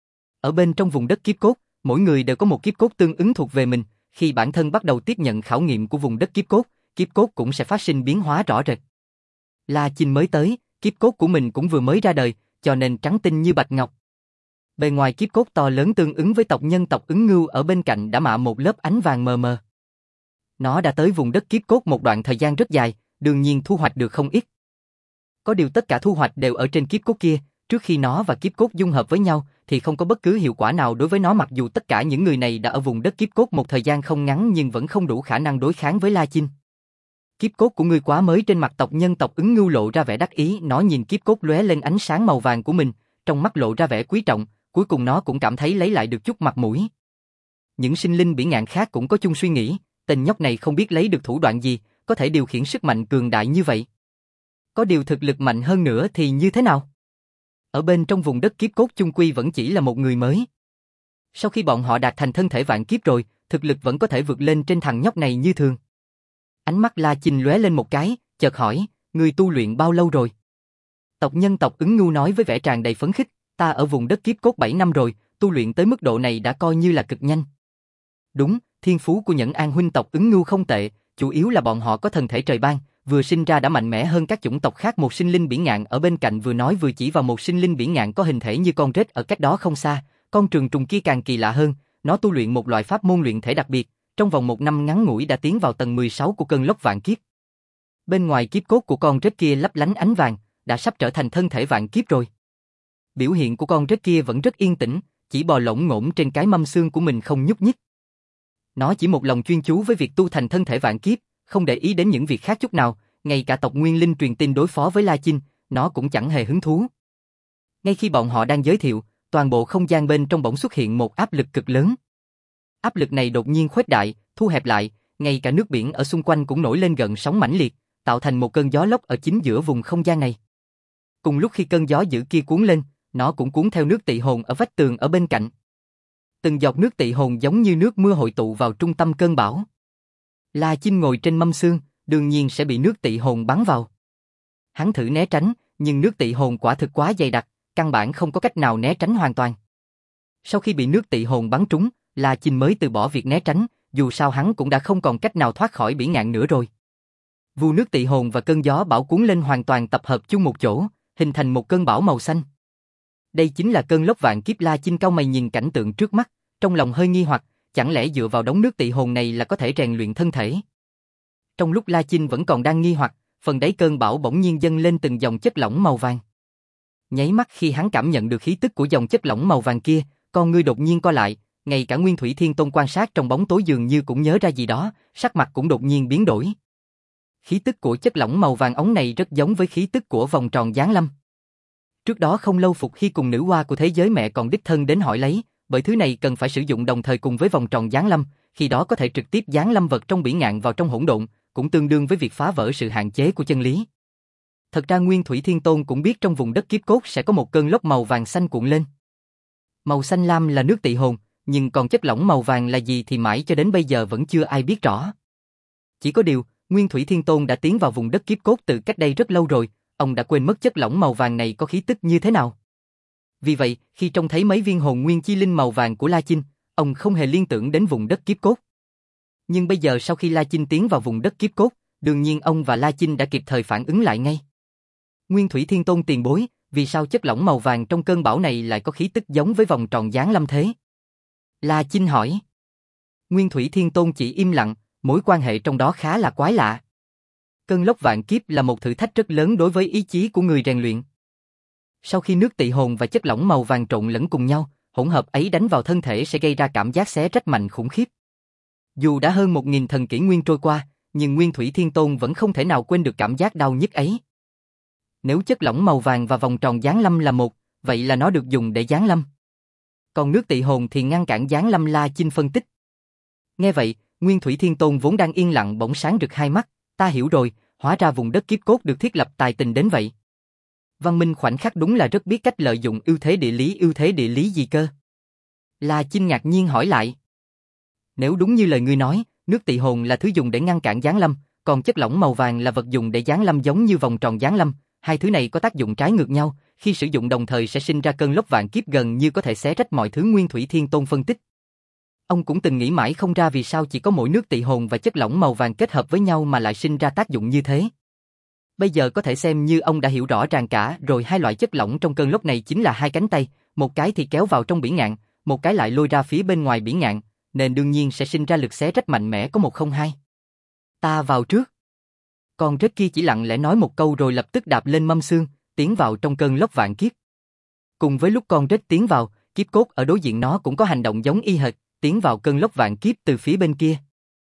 Ở bên trong vùng đất kiếp cốt, mỗi người đều có một kiếp cốt tương ứng thuộc về mình, khi bản thân bắt đầu tiếp nhận khảo nghiệm của vùng đất kiếp cốt cũng sẽ phát sinh biến hóa rõ rệt. La Chinh mới tới, kiếp cốt của mình cũng vừa mới ra đời, cho nên trắng tinh như bạch ngọc. Bề ngoài kiếp cốt to lớn tương ứng với tộc nhân tộc Ứng Ngưu ở bên cạnh đã mạ một lớp ánh vàng mờ mờ. Nó đã tới vùng đất kiếp cốt một đoạn thời gian rất dài, đương nhiên thu hoạch được không ít. Có điều tất cả thu hoạch đều ở trên kiếp cốt kia, trước khi nó và kiếp cốt dung hợp với nhau thì không có bất cứ hiệu quả nào đối với nó, mặc dù tất cả những người này đã ở vùng đất kiếp cốt một thời gian không ngắn nhưng vẫn không đủ khả năng đối kháng với La Chinh. Kiếp cốt của ngươi quá mới. Trên mặt tộc nhân tộc Ứng Ngưu lộ ra vẻ đắc ý, nó nhìn kiếp cốt lóe lên ánh sáng màu vàng của mình, trong mắt lộ ra vẻ quý trọng, cuối cùng nó cũng cảm thấy lấy lại được chút mặt mũi. Những sinh linh biển ngạn khác cũng có chung suy nghĩ, tên nhóc này không biết lấy được thủ đoạn gì, có thể điều khiển sức mạnh cường đại như vậy. Có điều thực lực mạnh hơn nữa thì như thế nào? Ở bên trong vùng đất kiếp cốt chung quy vẫn chỉ là một người mới. Sau khi bọn họ đạt thành thân thể vạn kiếp rồi, thực lực vẫn có thể vượt lên trên thằng nhóc này như thường. Ánh mắt La Chinh lóe lên một cái, chợt hỏi, người tu luyện bao lâu rồi? Tộc nhân tộc Ứng Ngưu nói với vẻ tràn đầy phấn khích, ta ở vùng đất kiếp cốt 7 năm rồi, tu luyện tới mức độ này đã coi như là cực nhanh. Đúng, thiên phú của Nhẫn An huynh tộc Ứng Ngưu không tệ, chủ yếu là bọn họ có thần thể trời ban, vừa sinh ra đã mạnh mẽ hơn các chủng tộc khác. Một sinh linh biển ngạn ở bên cạnh vừa nói vừa chỉ vào một sinh linh biển ngạn có hình thể như con rết ở cách đó không xa. Con trường trùng kia càng kỳ lạ hơn, nó tu luyện một loại pháp môn luyện thể đặc biệt, trong vòng một năm ngắn ngủi đã tiến vào tầng 16 của cơn lốc vạn kiếp. Bên ngoài kiếp cốt của con rết kia lấp lánh ánh vàng, đã sắp trở thành thân thể vạn kiếp rồi. Biểu hiện của con rết kia vẫn rất yên tĩnh, chỉ bò lổn ngổn trên cái mâm xương của mình không nhúc nhích. Nó chỉ một lòng chuyên chú với việc tu thành thân thể vạn kiếp, không để ý đến những việc khác chút nào, ngay cả tộc Nguyên Linh truyền tin đối phó với La Chinh, nó cũng chẳng hề hứng thú. Ngay khi bọn họ đang giới thiệu, toàn bộ không gian bên trong bỗng xuất hiện một áp lực cực lớn. Áp lực này đột nhiên khuếch đại, thu hẹp lại, ngay cả nước biển ở xung quanh cũng nổi lên gợn sóng mãnh liệt, tạo thành một cơn gió lốc ở chính giữa vùng không gian này. Cùng lúc khi cơn gió dữ kia cuốn lên, nó cũng cuốn theo nước tị hồn ở vách tường ở bên cạnh. Từng giọt nước tị hồn giống như nước mưa hội tụ vào trung tâm cơn bão. La Chinh ngồi trên mâm xương, đương nhiên sẽ bị nước tị hồn bắn vào. Hắn thử né tránh, nhưng nước tị hồn quả thực quá dày đặc, căn bản không có cách nào né tránh hoàn toàn. Sau khi bị nước tị hồn bắn trúng, La Chinh mới từ bỏ việc né tránh, dù sao hắn cũng đã không còn cách nào thoát khỏi bỉ ngạn nữa rồi. Vu nước tị hồn và cơn gió bão cuốn lên hoàn toàn tập hợp chung một chỗ, hình thành một cơn bão màu xanh. Đây chính là cơn lốc vạn kiếp. La Chinh cau mày nhìn cảnh tượng trước mắt, trong lòng hơi nghi hoặc, chẳng lẽ dựa vào đống nước tị hồn này là có thể rèn luyện thân thể? Trong lúc La Chinh vẫn còn đang nghi hoặc, phần đáy cơn bão bỗng nhiên dâng lên từng dòng chất lỏng màu vàng. Nháy mắt khi hắn cảm nhận được khí tức của dòng chất lỏng màu vàng kia, con ngươi đột nhiên co lại, ngay cả Nguyên Thủy Thiên Tôn quan sát trong bóng tối dường như cũng nhớ ra gì đó, sắc mặt cũng đột nhiên biến đổi. Khí tức của chất lỏng màu vàng óng này rất giống với khí tức của vòng tròn giáng lâm. Trước đó không lâu Phục Hy cùng nữ hoa của thế giới mẹ còn đích thân đến hỏi lấy, bởi thứ này cần phải sử dụng đồng thời cùng với vòng tròn giáng lâm, khi đó có thể trực tiếp giáng lâm vật trong bỉ ngạn vào trong hỗn độn, cũng tương đương với việc phá vỡ sự hạn chế của chân lý. Thật ra Nguyên Thủy Thiên Tôn cũng biết trong vùng đất kiếp cốt sẽ có một cơn lốc màu vàng xanh cuộn lên. Màu xanh lam là nước tị hồn, nhưng còn chất lỏng màu vàng là gì thì mãi cho đến bây giờ vẫn chưa ai biết rõ. Chỉ có điều, Nguyên Thủy Thiên Tôn đã tiến vào vùng đất kiếp cốt từ cách đây rất lâu rồi, ông đã quên mất chất lỏng màu vàng này có khí tức như thế nào. Vì vậy, khi trông thấy mấy viên hồn nguyên chi linh màu vàng của La Chinh, ông không hề liên tưởng đến vùng đất kiếp cốt. Nhưng bây giờ sau khi La Chinh tiến vào vùng đất kiếp cốt, đương nhiên ông và La Chinh đã kịp thời phản ứng lại ngay. Nguyên Thủy Thiên Tôn tiền bối, vì sao chất lỏng màu vàng trong cơn bão này lại có khí tức giống với vòng tròn giáng lâm thế? La Chinh hỏi. Nguyên Thủy Thiên Tôn chỉ im lặng, mối quan hệ trong đó khá là quái lạ. Cơn lốc vạn kiếp là một thử thách rất lớn đối với ý chí của người rèn luyện. Sau khi nước tị hồn và chất lỏng màu vàng trộn lẫn cùng nhau, hỗn hợp ấy đánh vào thân thể sẽ gây ra cảm giác xé rách mạnh khủng khiếp. Dù đã hơn 1000 thần kỷ nguyên trôi qua, nhưng Nguyên Thủy Thiên Tôn vẫn không thể nào quên được cảm giác đau nhức ấy. Nếu chất lỏng màu vàng và vòng tròn giáng lâm là một, vậy là nó được dùng để giáng lâm. Còn nước tị hồn thì ngăn cản giáng lâm. La Chinh phân tích. Nghe vậy, Nguyên Thủy Thiên Tôn vốn đang yên lặng bỗng sáng rực hai mắt, ta hiểu rồi, hóa ra vùng đất kiếp cốt được thiết lập tài tình đến vậy. Văn minh khoảnh khắc đúng là rất biết cách lợi dụng ưu thế địa lý gì cơ? La Chinh ngạc nhiên hỏi lại. Nếu đúng như lời ngươi nói, nước tị hồn là thứ dùng để ngăn cản giáng lâm, còn chất lỏng màu vàng là vật dùng để giáng lâm giống như vòng tròn giáng lâm, hai thứ này có tác dụng trái ngược nhau, khi sử dụng đồng thời sẽ sinh ra cơn lốc vạn kiếp gần như có thể xé rách mọi thứ. Nguyên Thủy Thiên Tôn phân tích. Ông cũng từng nghĩ mãi không ra vì sao chỉ có mỗi nước tị hồn và chất lỏng màu vàng kết hợp với nhau mà lại sinh ra tác dụng như thế. Bây giờ có thể xem như ông đã hiểu rõ ràng cả rồi. Hai loại chất lỏng trong cơn lốc này chính là hai cánh tay, một cái thì kéo vào trong bỉ ngạn, một cái lại lôi ra phía bên ngoài bỉ ngạn, nên đương nhiên sẽ sinh ra lực xé rách mạnh mẽ có 102. Ta vào trước. Con rết kia chỉ lặng lẽ nói một câu rồi lập tức đạp lên mâm xương, tiến vào trong cơn lốc vạn kiếp. Cùng với lúc con rết tiến vào, kiếp cốt ở đối diện nó cũng có hành động giống y hệt, tiến vào cơn lốc vạn kiếp từ phía bên kia.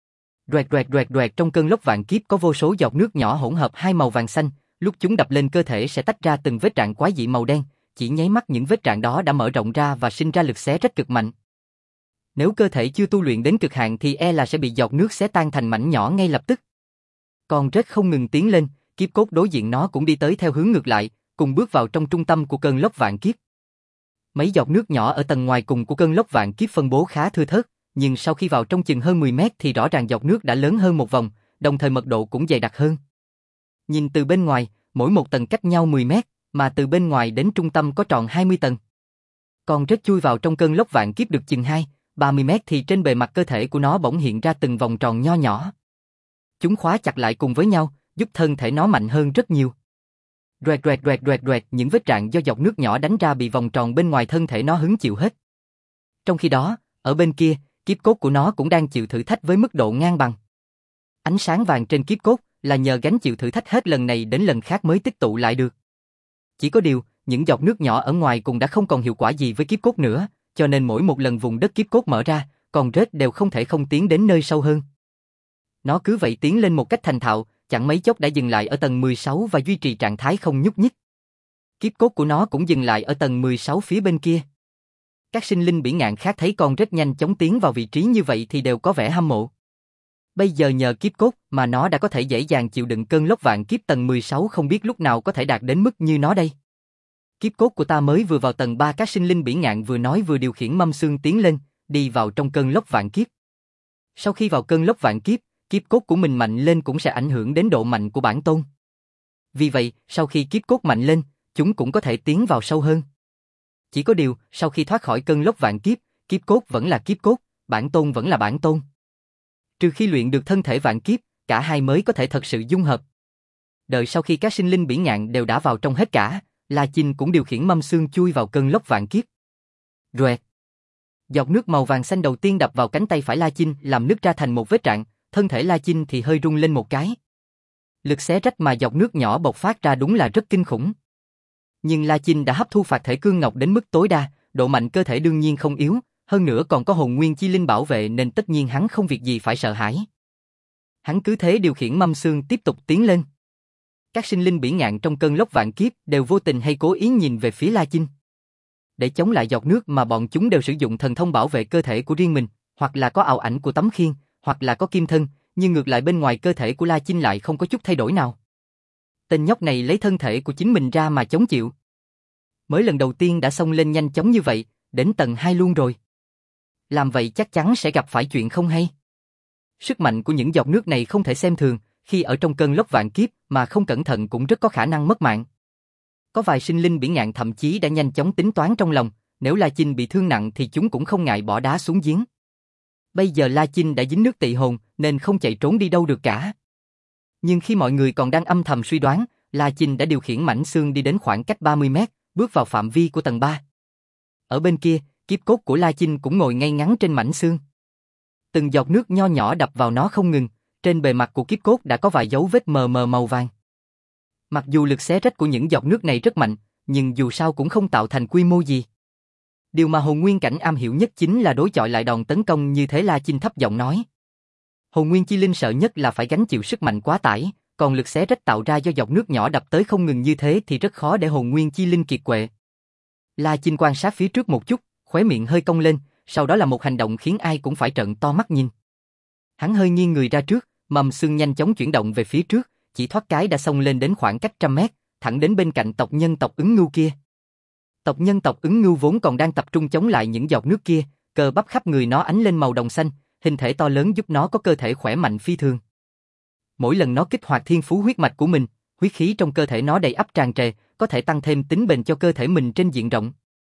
Đoẹt, trong cơn lốc vạn kiếp có vô số giọt nước nhỏ hỗn hợp hai màu vàng xanh, lúc chúng đập lên cơ thể sẽ tách ra từng vết rạn quái dị màu đen, chỉ nháy mắt những vết rạn đó đã mở rộng ra và sinh ra lực xé rách cực mạnh. Nếu cơ thể chưa tu luyện đến cực hạn thì e là sẽ bị giọt nước xé tan thành mảnh nhỏ ngay lập tức. Con rết không ngừng tiến lên, kiếp cốt đối diện nó cũng đi tới theo hướng ngược lại, cùng bước vào trong trung tâm của cơn lốc vạn kiếp. Mấy giọt nước nhỏ ở tầng ngoài cùng của cơn lốc vạn kiếp phân bố khá thưa thớt, nhưng sau khi vào trong chừng hơn 10 mét thì rõ ràng giọt nước đã lớn hơn một vòng, đồng thời mật độ cũng dày đặc hơn. Nhìn từ bên ngoài, mỗi một tầng cách nhau 10 mét, mà từ bên ngoài đến trung tâm có tròn 20 tầng. Con rết chui vào trong cơn lốc vạn kiếp được chừng 30 mét thì trên bề mặt cơ thể của nó bỗng hiện ra từng vòng tròn nho nhỏ. Chúng khóa chặt lại cùng với nhau, giúp thân thể nó mạnh hơn rất nhiều. Đoẹt, những vết rạn do giọt nước nhỏ đánh ra bị vòng tròn bên ngoài thân thể nó hứng chịu hết. Trong khi đó, ở bên kia, kiếp cốt của nó cũng đang chịu thử thách với mức độ ngang bằng. Ánh sáng vàng trên kiếp cốt là nhờ gánh chịu thử thách hết lần này đến lần khác mới tích tụ lại được. Chỉ có điều, những giọt nước nhỏ ở ngoài cùng đã không còn hiệu quả gì với kiếp cốt nữa, cho nên mỗi một lần vùng đất kiếp cốt mở ra, con rết đều không thể không tiến đến nơi sâu hơn. Nó cứ vậy tiến lên một cách thành thạo, chẳng mấy chốc đã dừng lại ở tầng 16 và duy trì trạng thái không nhúc nhích. Kiếp cốt của nó cũng dừng lại ở tầng 16 phía bên kia. Các sinh linh bỉ ngạn khác thấy con rết nhanh chóng tiến vào vị trí như vậy thì đều có vẻ hâm mộ. Bây giờ nhờ kiếp cốt mà nó đã có thể dễ dàng chịu đựng cơn lốc vạn kiếp tầng 16, không biết lúc nào có thể đạt đến mức như nó đây. Kiếp cốt của ta mới vừa vào tầng 3, các sinh linh bỉ ngạn vừa nói vừa điều khiển mâm xương tiến lên, đi vào trong cơn lốc vạn kiếp. Sau khi vào cơn lốc vạn kiếp, kiếp cốt của mình mạnh lên cũng sẽ ảnh hưởng đến độ mạnh của bản tôn. Vì vậy, sau khi kiếp cốt mạnh lên, chúng cũng có thể tiến vào sâu hơn. Chỉ có điều, sau khi thoát khỏi cơn lốc vạn kiếp, kiếp cốt vẫn là kiếp cốt, bản tôn vẫn là bản tôn. Trừ khi luyện được thân thể vạn kiếp, cả hai mới có thể thật sự dung hợp. Đợi sau khi các sinh linh bỉ ngạn đều đã vào trong hết cả, La Chinh cũng điều khiển mâm xương chui vào cơn lốc vạn kiếp. Roẹt. Giọt nước màu vàng xanh đầu tiên đập vào cánh tay phải La Chinh làm nứt ra thành một vết rạn, thân thể La Chinh thì hơi rung lên một cái. Lực xé rách mà giọt nước nhỏ bộc phát ra đúng là rất kinh khủng. Nhưng La Chinh đã hấp thu phạt thể cương ngọc đến mức tối đa, độ mạnh cơ thể đương nhiên không yếu, hơn nữa còn có hồn nguyên chi linh bảo vệ nên tất nhiên hắn không việc gì phải sợ hãi. Hắn cứ thế điều khiển mâm xương tiếp tục tiến lên. Các sinh linh bỉ ngạn trong cơn lốc vạn kiếp đều vô tình hay cố ý nhìn về phía La Chinh. Để chống lại giọt nước mà bọn chúng đều sử dụng thần thông bảo vệ cơ thể của riêng mình, hoặc là có ảo ảnh của tấm khiên, hoặc là có kim thân, nhưng ngược lại bên ngoài cơ thể của La Chinh lại không có chút thay đổi nào. Tên nhóc này lấy thân thể của chính mình ra mà chống chịu. Mới lần đầu tiên đã xông lên nhanh chóng như vậy, đến tầng 2 luôn rồi. Làm vậy chắc chắn sẽ gặp phải chuyện không hay. Sức mạnh của những giọt nước này không thể xem thường, khi ở trong cơn lốc vạn kiếp mà không cẩn thận cũng rất có khả năng mất mạng. Có vài sinh linh bỉ ngạn thậm chí đã nhanh chóng tính toán trong lòng, nếu La Chinh bị thương nặng thì chúng cũng không ngại bỏ đá xuống giếng. Bây giờ La Chinh đã dính nước tị hồn nên không chạy trốn đi đâu được cả. Nhưng khi mọi người còn đang âm thầm suy đoán, La Chinh đã điều khiển mảnh xương đi đến khoảng cách 30 mét, bước vào phạm vi của tầng 3. Ở bên kia, kiếp cốt của La Chinh cũng ngồi ngay ngắn trên mảnh xương. Từng giọt nước nho nhỏ đập vào nó không ngừng, trên bề mặt của kiếp cốt đã có vài dấu vết mờ mờ màu vàng. Mặc dù lực xé rách của những giọt nước này rất mạnh, nhưng dù sao cũng không tạo thành quy mô gì. Điều mà hồn nguyên cảnh am hiểu nhất chính là đối chọi lại đòn tấn công như thế. La Chinh thấp giọng nói. Hồn nguyên chi linh sợ nhất là phải gánh chịu sức mạnh quá tải, còn lực xé rách tạo ra do giọt nước nhỏ đập tới không ngừng như thế thì rất khó để hồn nguyên chi linh kiệt quệ. La Chinh quan sát phía trước một chút, khóe miệng hơi cong lên, sau đó là một hành động khiến ai cũng phải trợn to mắt nhìn. Hắn hơi nghiêng người ra trước, mầm xương nhanh chóng chuyển động về phía trước, chỉ thoát cái đã xông lên đến khoảng cách 100 mét, thẳng đến bên cạnh tộc nhân tộc ứng ngưu kia. Tộc nhân tộc ứng ngưu vốn còn đang tập trung chống lại những giọt nước kia, cơ bắp khắp người nó ánh lên màu đồng xanh, hình thể to lớn giúp nó có cơ thể khỏe mạnh phi thường. Mỗi lần nó kích hoạt thiên phú huyết mạch của mình, huyết khí trong cơ thể nó đầy ắp tràn trề, có thể tăng thêm tính bền cho cơ thể mình trên diện rộng.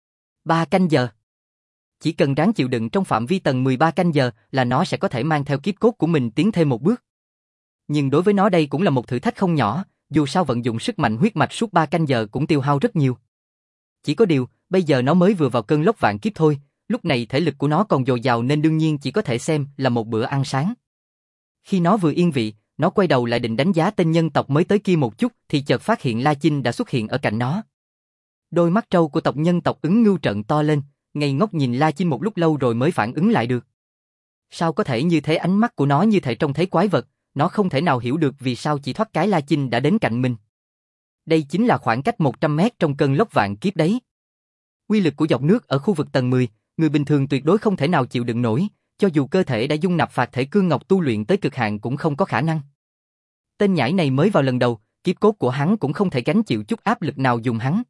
3 canh giờ. Chỉ cần ráng chịu đựng trong phạm vi tầng 13 canh giờ là nó sẽ có thể mang theo kiếp cốt của mình tiến thêm một bước. Nhưng đối với nó đây cũng là một thử thách không nhỏ, dù sao vận dụng sức mạnh huyết mạch suốt 3 canh giờ cũng tiêu hao rất nhiều. Chỉ có điều, bây giờ nó mới vừa vào cơn lốc vạn kiếp thôi, lúc này thể lực của nó còn dồi dào nên đương nhiên chỉ có thể xem là một bữa ăn sáng. Khi nó vừa yên vị, nó quay đầu lại định đánh giá tên nhân tộc mới tới kia một chút thì chợt phát hiện La Chinh đã xuất hiện ở cạnh nó. Đôi mắt trâu của tộc nhân tộc ứng ngưu trợn to lên, ngây ngốc nhìn La Chinh một lúc lâu rồi mới phản ứng lại được. Sao có thể như thế, ánh mắt của nó như thể trông thấy quái vật, nó không thể nào hiểu được vì sao chỉ thoát cái La Chinh đã đến cạnh mình. Đây chính là khoảng cách 100 mét trong cơn lốc vạn kiếp đấy. Uy lực của giọt nước ở khu vực tầng 10, người bình thường tuyệt đối không thể nào chịu đựng nổi, cho dù cơ thể đã dung nạp phạt thể cương ngọc tu luyện tới cực hạn cũng không có khả năng. Tên nhãi này mới vào lần đầu, kiếp cốt của hắn cũng không thể gánh chịu chút áp lực nào dùng hắn.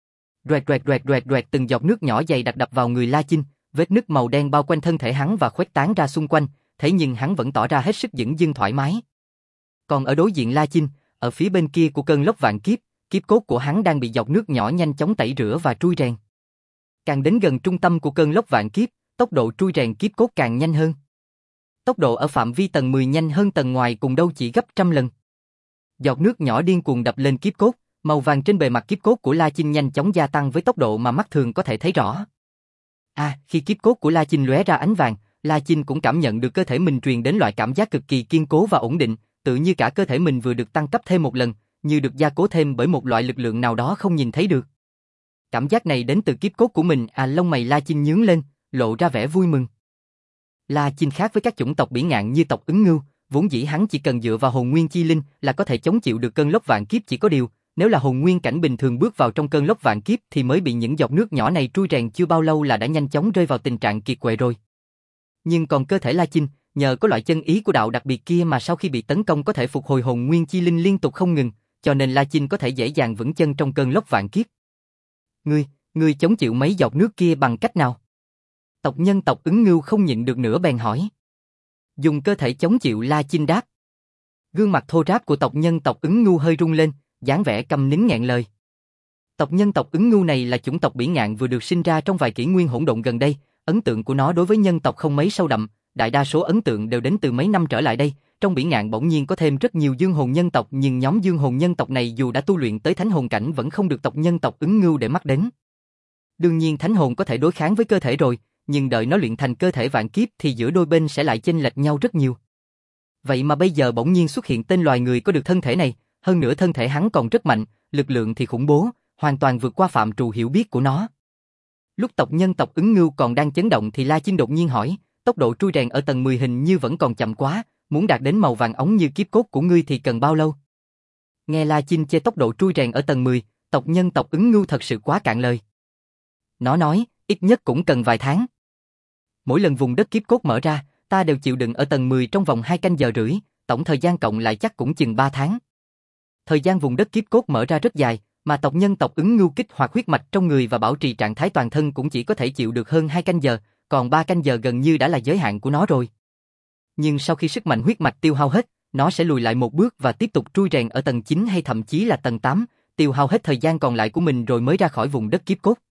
Roẹt, từng giọt nước nhỏ dày đặc đập vào người La Chinh, vết nứt màu đen bao quanh thân thể hắn và khuếch tán ra xung quanh, thế nhưng hắn vẫn tỏ ra hết sức dửng dưng thoải mái. Còn ở đối diện La Chinh, ở phía bên kia của cơn lốc vạn kiếp, kiếp cốt của hắn đang bị giọt nước nhỏ nhanh chóng tẩy rửa và trui rèn. Càng đến gần trung tâm của cơn lốc vạn kiếp, tốc độ trui rèn kiếp cốt càng nhanh hơn. Tốc độ ở phạm vi tầng 10 nhanh hơn tầng ngoài cùng đâu chỉ gấp 100 lần. Giọt nước nhỏ điên cuồng đập lên kiếp cốt, màu vàng trên bề mặt kiếp cốt của La Chinh nhanh chóng gia tăng với tốc độ mà mắt thường có thể thấy rõ. Khi kiếp cốt của La Chinh lóe ra ánh vàng, La Chinh cũng cảm nhận được cơ thể mình truyền đến loại cảm giác cực kỳ kiên cố và ổn định, tự như cả cơ thể mình vừa được tăng cấp thêm một lần, như được gia cố thêm bởi một loại lực lượng nào đó không nhìn thấy được. Cảm giác này đến từ kiếp cốt của mình. Lông mày La Chinh nhướng lên, lộ ra vẻ vui mừng. La Chinh khác với các chủng tộc biển ngạn như tộc ứng ngưu, vốn dĩ hắn chỉ cần dựa vào hồn nguyên chi linh là có thể chống chịu được cơn lốc vạn kiếp, chỉ có điều, nếu là hồn nguyên cảnh bình thường bước vào trong cơn lốc vạn kiếp thì mới bị những giọt nước nhỏ này trui rèn chưa bao lâu là đã nhanh chóng rơi vào tình trạng kiệt quệ rồi. Nhưng còn cơ thể La Chinh, nhờ có loại chân ý của đạo đặc biệt kia mà sau khi bị tấn công có thể phục hồi hồn nguyên chi linh liên tục không ngừng, cho nên La Chinh có thể dễ dàng vững chân trong cơn lốc vạn kiếp. Ngươi chống chịu mấy giọt nước kia bằng cách nào? Tộc nhân tộc ứng ngưu không nhịn được nữa bèn hỏi. Dùng cơ thể chống chịu, La Chinh đáp. Gương mặt thô ráp của tộc nhân tộc ứng ngưu hơi rung lên, dáng vẻ câm nín nghẹn lời. Tộc nhân tộc ứng ngưu này là chủng tộc biển ngạn vừa được sinh ra trong vài kỷ nguyên hỗn độn gần đây, ấn tượng của nó đối với nhân tộc không mấy sâu đậm, đại đa số ấn tượng đều đến từ mấy năm trở lại đây. Trong biển ngạn bỗng nhiên có thêm rất nhiều dương hồn nhân tộc, nhưng nhóm dương hồn nhân tộc này dù đã tu luyện tới thánh hồn cảnh vẫn không được tộc nhân tộc ứng ngưu để mắt đến. Đương nhiên thánh hồn có thể đối kháng với cơ thể rồi, nhưng đợi nó luyện thành cơ thể vạn kiếp thì giữa đôi bên sẽ lại chênh lệch nhau rất nhiều. Vậy mà bây giờ bỗng nhiên xuất hiện tên loài người có được thân thể này, hơn nữa thân thể hắn còn rất mạnh, lực lượng thì khủng bố, hoàn toàn vượt qua phạm trù hiểu biết của nó. Lúc tộc nhân tộc ứng ngưu còn đang chấn động thì La Chinh đột nhiên hỏi, tốc độ trui rèn ở tầng 10 hình như vẫn còn chậm quá, muốn đạt đến màu vàng óng như kiếp cốt của ngươi thì cần bao lâu? Nghe La Chinh chê tốc độ trui rèn ở tầng 10, tộc nhân tộc ứng ngưu thật sự quá cạn lời. Nó nói, ít nhất cũng cần vài tháng. Mỗi lần vùng đất kiếp cốt mở ra, ta đều chịu đựng ở tầng 10 trong vòng 2 canh giờ rưỡi, tổng thời gian cộng lại chắc cũng chừng 3 tháng. Thời gian vùng đất kiếp cốt mở ra rất dài, mà tộc nhân tộc ứng ngưu kích hoạt huyết mạch trong người và bảo trì trạng thái toàn thân cũng chỉ có thể chịu được hơn 2 canh giờ, còn 3 canh giờ gần như đã là giới hạn của nó rồi. Nhưng sau khi sức mạnh huyết mạch tiêu hao hết, nó sẽ lùi lại một bước và tiếp tục trui rèn ở tầng 9 hay thậm chí là tầng 8, tiêu hao hết thời gian còn lại của mình rồi mới ra khỏi vùng đất kiếp cốt.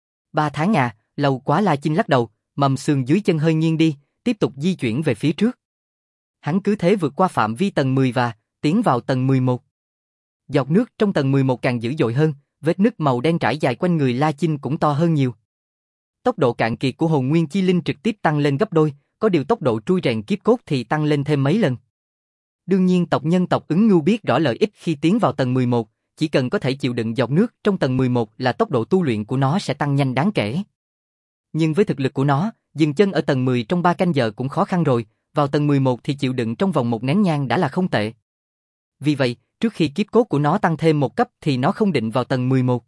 3 tháng à, lâu quá. La Chinh lắc đầu, mầm xương dưới chân hơi nghiêng đi, tiếp tục di chuyển về phía trước. Hắn cứ thế vượt qua phạm vi tầng 10 và tiến vào tầng 11. Giọt nước trong tầng 11 càng dữ dội hơn, vết nứt màu đen trải dài quanh người La Chinh cũng to hơn nhiều. Tốc độ cạn kiệt của hồn nguyên chi linh trực tiếp tăng lên gấp đôi, có điều tốc độ trui rèn kiếp cốt thì tăng lên thêm mấy lần. Đương nhiên tộc nhân tộc ứng ngưu biết rõ lợi ích khi tiến vào tầng 11, chỉ cần có thể chịu đựng giọt nước trong tầng 11 là tốc độ tu luyện của nó sẽ tăng nhanh đáng kể. Nhưng với thực lực của nó, dừng chân ở tầng 10 trong 3 canh giờ cũng khó khăn rồi, vào tầng 11 thì chịu đựng trong vòng một nén nhang đã là không tệ. Vì vậy, trước khi kiếp cốt của nó tăng thêm một cấp thì nó không định vào tầng 11.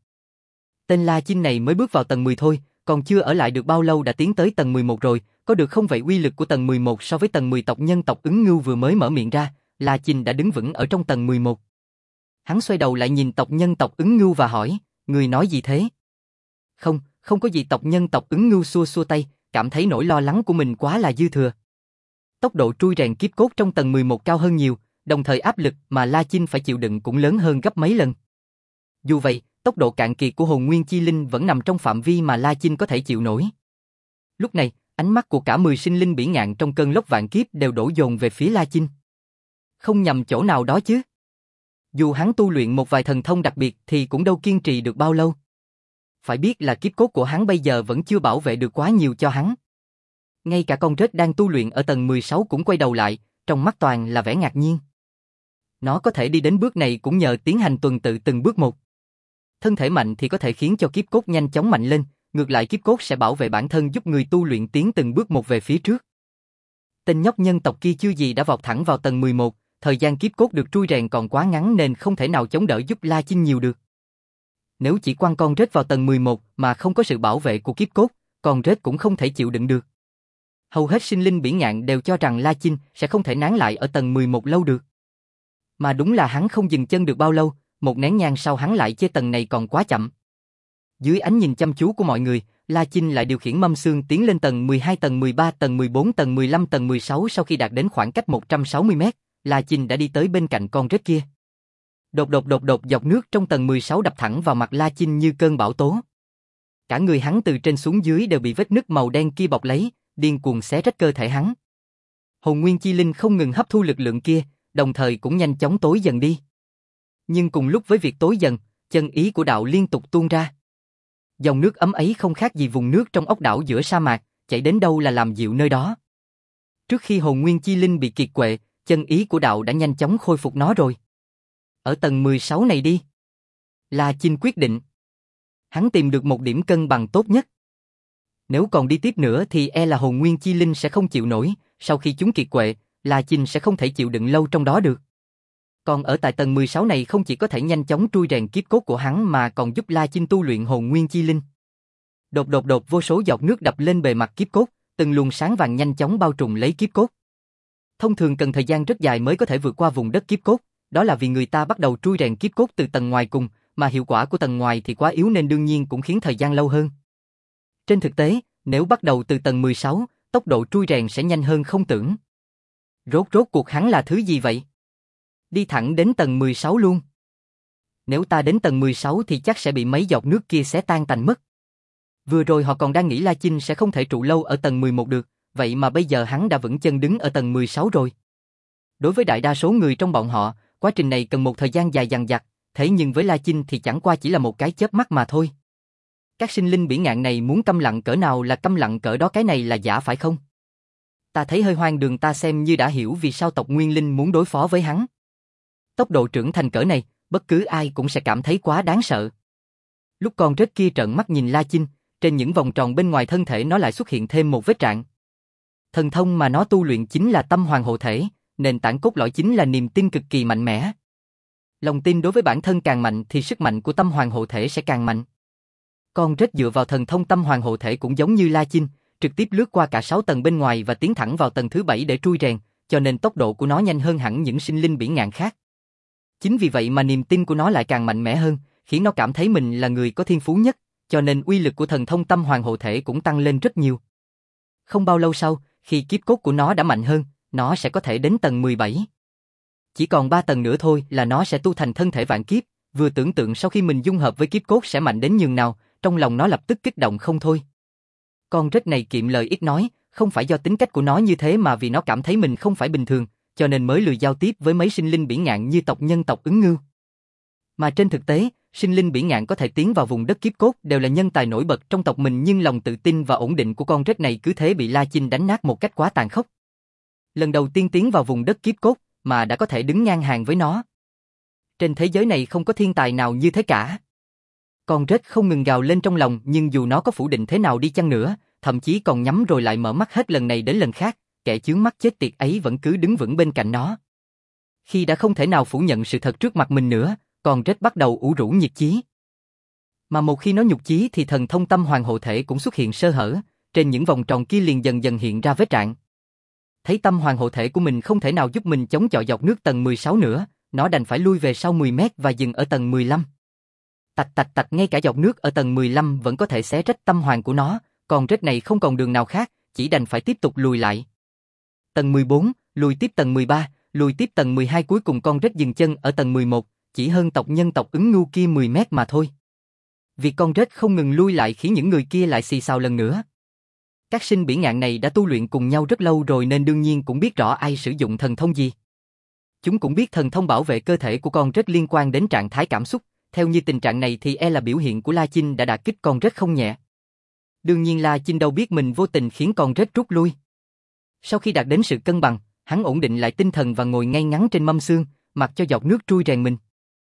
Tên La Chinh này mới bước vào tầng 10 thôi, còn chưa ở lại được bao lâu đã tiến tới tầng 11 rồi, có được không vậy? Uy lực của tầng 11 so với tầng 10 tộc nhân tộc ứng ngưu vừa mới mở miệng ra, La Chinh đã đứng vững ở trong tầng 11. Hắn xoay đầu lại nhìn tộc nhân tộc ứng ngưu và hỏi, người nói gì thế? Không có gì. Tộc nhân tộc ứng ngưu xua xua tay, cảm thấy nỗi lo lắng của mình quá là dư thừa. Tốc độ trui rèn kiếp cốt trong tầng 11 cao hơn nhiều, đồng thời áp lực mà La Chinh phải chịu đựng cũng lớn hơn gấp mấy lần. Dù vậy, tốc độ cạn kiệt của hồn nguyên chi linh vẫn nằm trong phạm vi mà La Chinh có thể chịu nổi. Lúc này, ánh mắt của cả 10 sinh linh biển ngạn trong cơn lốc vạn kiếp đều đổ dồn về phía La Chinh. Không nhầm chỗ nào đó chứ? Dù hắn tu luyện một vài thần thông đặc biệt thì cũng đâu kiên trì được bao lâu. Phải biết là kiếp cốt của hắn bây giờ vẫn chưa bảo vệ được quá nhiều cho hắn. Ngay cả con rết đang tu luyện ở tầng 16 cũng quay đầu lại, trong mắt toàn là vẻ ngạc nhiên. Nó có thể đi đến bước này cũng nhờ tiến hành tuần tự từng bước một. Thân thể mạnh thì có thể khiến cho kiếp cốt nhanh chóng mạnh lên, ngược lại kiếp cốt sẽ bảo vệ bản thân giúp người tu luyện tiến từng bước một về phía trước. Tên nhóc nhân tộc kia chưa gì đã vọt thẳng vào tầng 11, thời gian kiếp cốt được trui rèn còn quá ngắn nên không thể nào chống đỡ giúp La Chinh nhiều được. Nếu chỉ quăng con rết vào tầng 11 mà không có sự bảo vệ của kiếp cốt, con rết cũng không thể chịu đựng được. Hầu hết sinh linh biển ngạn đều cho rằng La Chinh sẽ không thể nán lại ở tầng 11 lâu được. Mà đúng là hắn không dừng chân được bao lâu, một nén nhang sau hắn lại chê tầng này còn quá chậm. Dưới ánh nhìn chăm chú của mọi người, La Chinh lại điều khiển mâm xương tiến lên tầng 12, tầng 13, tầng 14, tầng 15, tầng 16. Sau khi đạt đến khoảng cách 160 mét, La Chinh đã đi tới bên cạnh con rết kia. Đột giọt nước trong tầng 16 đập thẳng vào mặt La Chinh như cơn bão tố. Cả người hắn từ trên xuống dưới đều bị vết nứt màu đen kia bọc lấy, điên cuồng xé rách cơ thể hắn. Hồn nguyên chi linh không ngừng hấp thu lực lượng kia, đồng thời cũng nhanh chóng tối dần đi. Nhưng cùng lúc với việc tối dần, chân ý của đạo liên tục tuôn ra. Dòng nước ấm ấy không khác gì vùng nước trong ốc đảo giữa sa mạc, chảy đến đâu là làm dịu nơi đó. Trước khi hồn nguyên chi linh bị kiệt quệ, chân ý của đạo đã nhanh chóng khôi phục nó rồi. Ở tầng 16 này đi. La Chinh quyết định. Hắn tìm được một điểm cân bằng tốt nhất. Nếu còn đi tiếp nữa thì e là hồn nguyên chi linh sẽ không chịu nổi, sau khi chúng kiệt quệ, La Chinh sẽ không thể chịu đựng lâu trong đó được. Còn ở tại tầng 16 này không chỉ có thể nhanh chóng trui rèn kiếp cốt của hắn mà còn giúp La Chinh tu luyện hồn nguyên chi linh. Đột đột đột, vô số giọt nước đập lên bề mặt kiếp cốt, từng luồng sáng vàng nhanh chóng bao trùm lấy kiếp cốt. Thông thường cần thời gian rất dài mới có thể vượt qua vùng đất kiếp cốt, đó là vì người ta bắt đầu trui rèn kiếp cốt từ tầng ngoài cùng, mà hiệu quả của tầng ngoài thì quá yếu nên đương nhiên cũng khiến thời gian lâu hơn. Trên thực tế, nếu bắt đầu từ tầng 16, tốc độ trui rèn sẽ nhanh hơn không tưởng. Rốt cuộc hắn là thứ gì vậy? Đi thẳng đến tầng 16 luôn. Nếu ta đến tầng 16 thì chắc sẽ bị mấy giọt nước kia xé tan tành mất. Vừa rồi họ còn đang nghĩ La Chinh sẽ không thể trụ lâu ở tầng 11 được, vậy mà bây giờ hắn đã vững chân đứng ở tầng 16 rồi. Đối với đại đa số người trong bọn họ, quá trình này cần một thời gian dài dằng dặc, thế nhưng với La Chinh thì chẳng qua chỉ là một cái chớp mắt mà thôi. Các sinh linh bỉ ngạn này muốn câm lặng cỡ nào là câm lặng cỡ đó, cái này là giả phải không? Ta thấy hơi hoang đường, ta xem như đã hiểu vì sao tộc Nguyên Linh muốn đối phó với hắn. Tốc độ trưởng thành cỡ này, bất cứ ai cũng sẽ cảm thấy quá đáng sợ. Lúc con rết kia trợn mắt nhìn La Chinh, trên những vòng tròn bên ngoài thân thể nó lại xuất hiện thêm một vết rạn. Thần thông mà nó tu luyện chính là tâm hoàng hộ thể, nền tảng cốt lõi chính là niềm tin cực kỳ mạnh mẽ. Lòng tin đối với bản thân càng mạnh thì sức mạnh của tâm hoàng hộ thể sẽ càng mạnh. Con rết dựa vào thần thông tâm hoàng hộ thể cũng giống như La Chinh, trực tiếp lướt qua cả 6 tầng bên ngoài và tiến thẳng vào tầng thứ 7 để trui rèn, cho nên tốc độ của nó nhanh hơn hẳn những sinh linh bỉ ngạn khác. Chính vì vậy mà niềm tin của nó lại càng mạnh mẽ hơn, khiến nó cảm thấy mình là người có thiên phú nhất, cho nên uy lực của thần thông tâm hoàng hộ thể cũng tăng lên rất nhiều. Không bao lâu sau, khi kiếp cốt của nó đã mạnh hơn, nó sẽ có thể đến tầng 17. Chỉ còn 3 tầng nữa thôi là nó sẽ tu thành thân thể vạn kiếp, vừa tưởng tượng sau khi mình dung hợp với kiếp cốt sẽ mạnh đến nhường nào, trong lòng nó lập tức kích động không thôi. Con rết này kiệm lời ít nói, không phải do tính cách của nó như thế mà vì nó cảm thấy mình không phải bình thường, cho nên mới lười giao tiếp với mấy sinh linh bỉ ngạn như tộc nhân tộc ứng ngưu. Mà trên thực tế, sinh linh bỉ ngạn có thể tiến vào vùng đất kiếp cốt đều là nhân tài nổi bật trong tộc mình, nhưng lòng tự tin và ổn định của con rết này cứ thế bị La Chinh đánh nát một cách quá tàn khốc. Lần đầu tiên tiến vào vùng đất kiếp cốt mà đã có thể đứng ngang hàng với nó. Trên thế giới này không có thiên tài nào như thế cả. Con rết không ngừng gào lên trong lòng, nhưng dù nó có phủ định thế nào đi chăng nữa, thậm chí còn nhắm rồi lại mở mắt hết lần này đến lần khác, kẻ chướng mắt chết tiệt ấy vẫn cứ đứng vững bên cạnh nó. Khi đã không thể nào phủ nhận sự thật trước mặt mình nữa, con rết bắt đầu ủ rũ nhiệt chí. Mà một khi nó nhục chí thì thần thông tâm hoàng hộ thể cũng xuất hiện sơ hở, trên những vòng tròn kia liền dần dần hiện ra vết rạn. Thấy tâm hoàng hộ thể của mình không thể nào giúp mình chống chọi giọt nước tầng 16 nữa, nó đành phải lui về sau 10 mét và dừng ở tầng 15. Tạch tạch tạch, ngay cả giọt nước ở tầng 15 vẫn có thể xé rách tâm hoàng của nó, con rết này không còn đường nào khác, chỉ đành phải tiếp tục lùi lại. Tầng 14, lùi tiếp tầng 13, lùi tiếp tầng 12, cuối cùng con rết dừng chân ở tầng 11, chỉ hơn tộc nhân tộc ứng ngưu kia 10 mét mà thôi. Việc con rết không ngừng lui lại khiến những người kia lại xì xào lần nữa. Các sinh bỉ ngạn này đã tu luyện cùng nhau rất lâu rồi nên đương nhiên cũng biết rõ ai sử dụng thần thông gì. Chúng cũng biết thần thông bảo vệ cơ thể của con rết liên quan đến trạng thái cảm xúc, theo như tình trạng này thì e là biểu hiện của La Chinh đã đả kích con rết không nhẹ. Đương nhiên La Chinh đâu biết mình vô tình khiến con rết rút lui. Sau khi đạt đến sự cân bằng, hắn ổn định lại tinh thần và ngồi ngay ngắn trên mâm xương, mặc cho giọt nước trui rèn mình.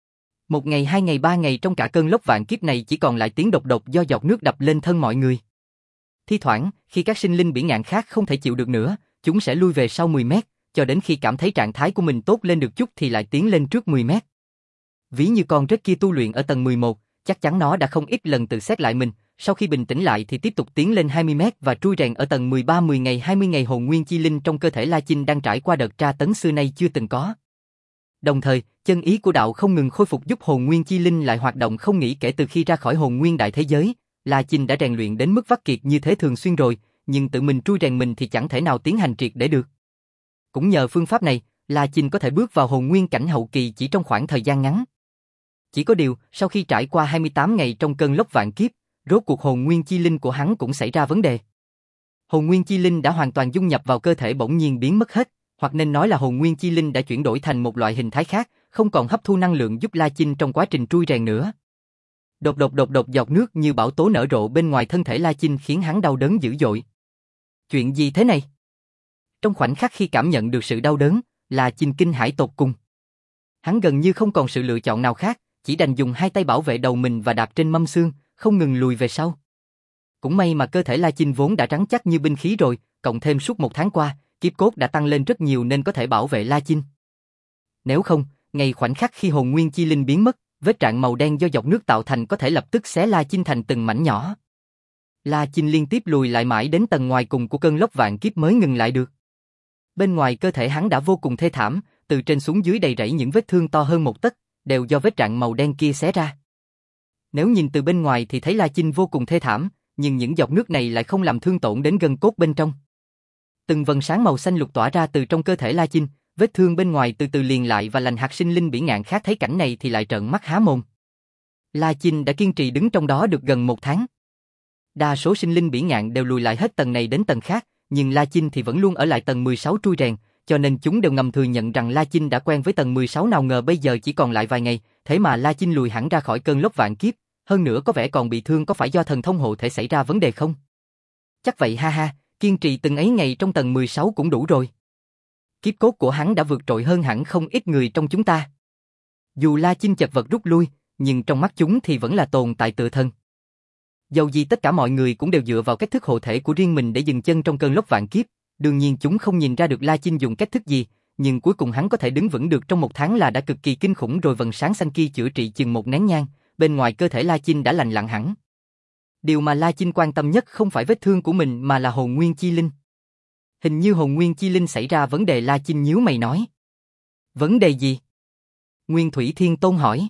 1 ngày, 2 ngày, 3 ngày trong cả cơn lốc vạn kiếp này chỉ còn lại tiếng độc độc do giọt nước đập lên thân mọi người. Thi thoảng, khi các sinh linh bỉ ngạn khác không thể chịu được nữa, chúng sẽ lui về sau 10 mét, cho đến khi cảm thấy trạng thái của mình tốt lên được chút thì lại tiến lên trước 10 mét. Ví như con rết kia tu luyện ở tầng 11, chắc chắn nó đã không ít lần tự xét lại mình, sau khi bình tĩnh lại thì tiếp tục tiến lên 20 mét và trui rèn ở tầng 13. 10 ngày 20 ngày hồn nguyên chi linh trong cơ thể La Chinh đang trải qua đợt tra tấn xưa nay chưa từng có. Đồng thời, chân ý của đạo không ngừng khôi phục giúp hồn nguyên chi linh lại hoạt động không nghỉ. Kể từ khi ra khỏi hồn nguyên đại thế giới, La Chinh đã rèn luyện đến mức vắt kiệt như thế thường xuyên rồi, nhưng tự mình trui rèn mình thì chẳng thể nào tiến hành triệt để được. Cũng nhờ phương pháp này, La Chinh có thể bước vào hồn nguyên cảnh hậu kỳ chỉ trong khoảng thời gian ngắn. Chỉ có điều, sau khi trải qua 28 ngày trong cơn lốc vạn kiếp, rốt cuộc hồn nguyên chi linh của hắn cũng xảy ra vấn đề. Hồn nguyên chi linh đã hoàn toàn dung nhập vào cơ thể bỗng nhiên biến mất hết, hoặc nên nói là hồn nguyên chi linh đã chuyển đổi thành một loại hình thái khác, không còn hấp thu năng lượng giúp La Chinh trong quá trình trui rèn nữa. Đột đột giọt nước như bão tố nở rộ bên ngoài thân thể La Chinh khiến hắn đau đớn dữ dội. Chuyện gì thế này? Trong khoảnh khắc khi cảm nhận được sự đau đớn, La Chinh kinh hãi tột cùng. Hắn gần như không còn sự lựa chọn nào khác, chỉ đành dùng hai tay bảo vệ đầu mình và đạp trên mâm xương, không ngừng lùi về sau. Cũng may mà cơ thể La Chinh vốn đã rắn chắc như binh khí rồi, cộng thêm suốt một tháng qua, kiếp cốt đã tăng lên rất nhiều nên có thể bảo vệ La Chinh. Nếu không, ngay khoảnh khắc khi hồn nguyên chi linh biến mất, vết rạn màu đen do dòng nước tạo thành có thể lập tức xé La Chinh thành từng mảnh nhỏ. La Chinh liên tiếp lùi lại mãi đến tầng ngoài cùng của cơn lốc vạn kiếp mới ngừng lại được. Bên ngoài cơ thể hắn đã vô cùng thê thảm, từ trên xuống dưới đầy rẫy những vết thương to hơn một tấc, đều do vết rạn màu đen kia xé ra. Nếu nhìn từ bên ngoài thì thấy La Chinh vô cùng thê thảm, nhưng những giọt nước này lại không làm thương tổn đến gân cốt bên trong. Từng vầng sáng màu xanh lục tỏa ra từ trong cơ thể La Chinh, vết thương bên ngoài từ từ liền lại và lành hạt sinh linh bỉ ngạn khác thấy cảnh này thì lại trợn mắt há mồm. La Chinh đã kiên trì đứng trong đó được gần một tháng. Đa số sinh linh bỉ ngạn đều lùi lại hết tầng này đến tầng khác, nhưng La Chinh thì vẫn luôn ở lại tầng 16 trui rèn, cho nên chúng đều ngầm thừa nhận rằng La Chinh đã quen với tầng 16, nào ngờ bây giờ chỉ còn lại vài ngày, thế mà La Chinh lùi hẳn ra khỏi cơn lốc vạn kiếp, hơn nữa có vẻ còn bị thương, có phải do thần thông hộ thể xảy ra vấn đề không? Chắc vậy ha ha, kiên trì từng ấy ngày trong tầng 16 cũng đủ rồi. Kiếp cốt của hắn đã vượt trội hơn hẳn không ít người trong chúng ta. Dù La Chinh chật vật rút lui, nhưng trong mắt chúng thì vẫn là tồn tại tự thân. Dầu gì tất cả mọi người cũng đều dựa vào cách thức hộ thể của riêng mình để dừng chân trong cơn lốc vạn kiếp, đương nhiên chúng không nhìn ra được La Chinh dùng cách thức gì, nhưng cuối cùng hắn có thể đứng vững được trong một tháng là đã cực kỳ kinh khủng rồi. Vầng sáng xanh kia chữa trị chừng một nén nhang, bên ngoài cơ thể La Chinh đã lành lặn hẳn. Điều mà La Chinh quan tâm nhất không phải vết thương của mình mà là hồn nguyên chi linh. Hình như hồn nguyên chi linh xảy ra vấn đề. La Chinh nhíu mày nói. Vấn đề gì? Nguyên Thủy Thiên Tôn hỏi.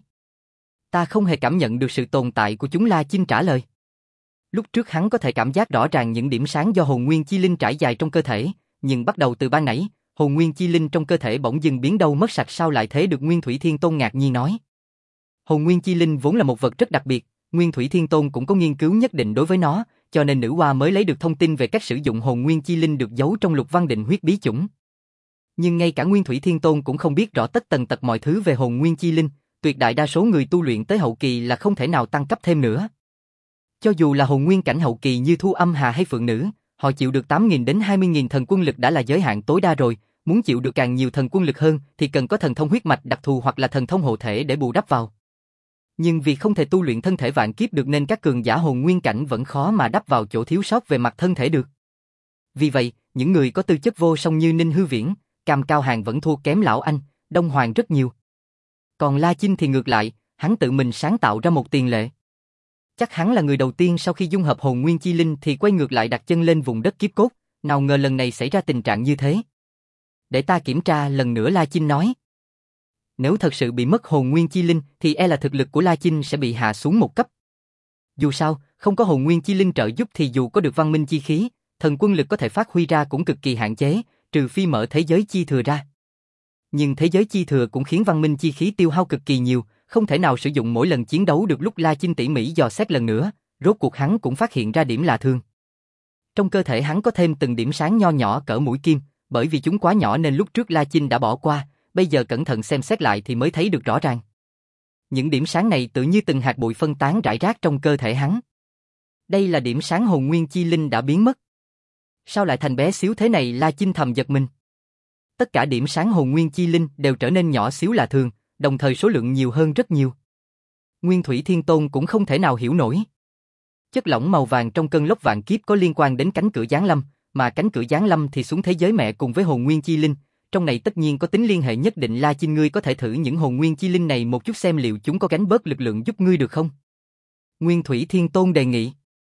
Ta không hề cảm nhận được sự tồn tại của chúng. La Chinh trả lời. Lúc trước hắn có thể cảm giác rõ ràng những điểm sáng do hồn nguyên chi linh trải dài trong cơ thể, nhưng bắt đầu từ ban nãy, hồn nguyên chi linh trong cơ thể bỗng dưng biến đâu mất sạch. Sao lại thế được? Nguyên Thủy Thiên Tôn ngạc nhiên nói. Hồn nguyên chi linh vốn là một vật rất đặc biệt, Nguyên Thủy Thiên Tôn cũng có nghiên cứu nhất định đối với nó, cho nên nữ hoa mới lấy được thông tin về cách sử dụng hồn nguyên chi linh được giấu trong Lục Văn Định Huyết Bí Chủng. Nhưng ngay cả Nguyên Thủy Thiên Tôn cũng không biết rõ tất tần tật mọi thứ về hồn nguyên chi linh, tuyệt đại đa số người tu luyện tới hậu kỳ là không thể nào tăng cấp thêm nữa. Cho dù là hồn nguyên cảnh hậu kỳ như Thu Âm Hà hay Phượng Nữ, họ chịu được 8.000 đến 20.000 thần quân lực đã là giới hạn tối đa rồi, muốn chịu được càng nhiều thần quân lực hơn thì cần có thần thông huyết mạch đặc thù hoặc là thần thông hộ thể để bù đắp vào. Nhưng vì không thể tu luyện thân thể vạn kiếp được nên các cường giả hồn nguyên cảnh vẫn khó mà đắp vào chỗ thiếu sót về mặt thân thể được. Vì vậy, những người có tư chất vô song như Ninh Hư Viễn, Cam Cao Hàng vẫn thua kém Lão Anh, Đông Hoàng rất nhiều. Còn La Chinh thì ngược lại, hắn tự mình sáng tạo ra một tiền lệ. Chắc hắn là người đầu tiên sau khi dung hợp hồn nguyên chi linh thì quay ngược lại đặt chân lên vùng đất kiếp cốt, nào ngờ lần này xảy ra tình trạng như thế. Để ta kiểm tra lần nữa. La Chinh nói. Nếu thật sự bị mất hồn nguyên chi linh thì e là thực lực của La Chinh sẽ bị hạ xuống một cấp. Dù sao, không có hồn nguyên chi linh trợ giúp thì dù có được văn minh chi khí, thần quân lực có thể phát huy ra cũng cực kỳ hạn chế, trừ phi mở thế giới chi thừa ra. Nhưng thế giới chi thừa cũng khiến văn minh chi khí tiêu hao cực kỳ nhiều, không thể nào sử dụng mỗi lần chiến đấu được. Lúc La Chinh tỉ mỉ dò xét lần nữa, rốt cuộc hắn cũng phát hiện ra điểm lạ thường. Trong cơ thể hắn có thêm từng điểm sáng nho nhỏ cỡ mũi kim, bởi vì chúng quá nhỏ nên lúc trước La Chinh đã bỏ qua, bây giờ cẩn thận xem xét lại thì mới thấy được rõ ràng. Những điểm sáng này tự như từng hạt bụi phân tán rải rác trong cơ thể hắn. Đây là điểm sáng hồn nguyên chi linh đã biến mất. Sao lại thành bé xíu thế này? La Chinh thầm giật mình. Tất cả điểm sáng hồn nguyên chi linh đều trở nên nhỏ xíu lạ thường, đồng thời số lượng nhiều hơn rất nhiều. Nguyên Thủy Thiên Tôn cũng không thể nào hiểu nổi. Chất lỏng màu vàng trong cơn lốc vạn kiếp có liên quan đến cánh cửa giáng lâm, mà cánh cửa giáng lâm thì xuống thế giới mẹ cùng với hồn nguyên chi linh, trong này tất nhiên có tính liên hệ nhất định. La Chinh, ngươi có thể thử những hồn nguyên chi linh này một chút xem liệu chúng có gánh bớt lực lượng giúp ngươi được không? Nguyên Thủy Thiên Tôn đề nghị.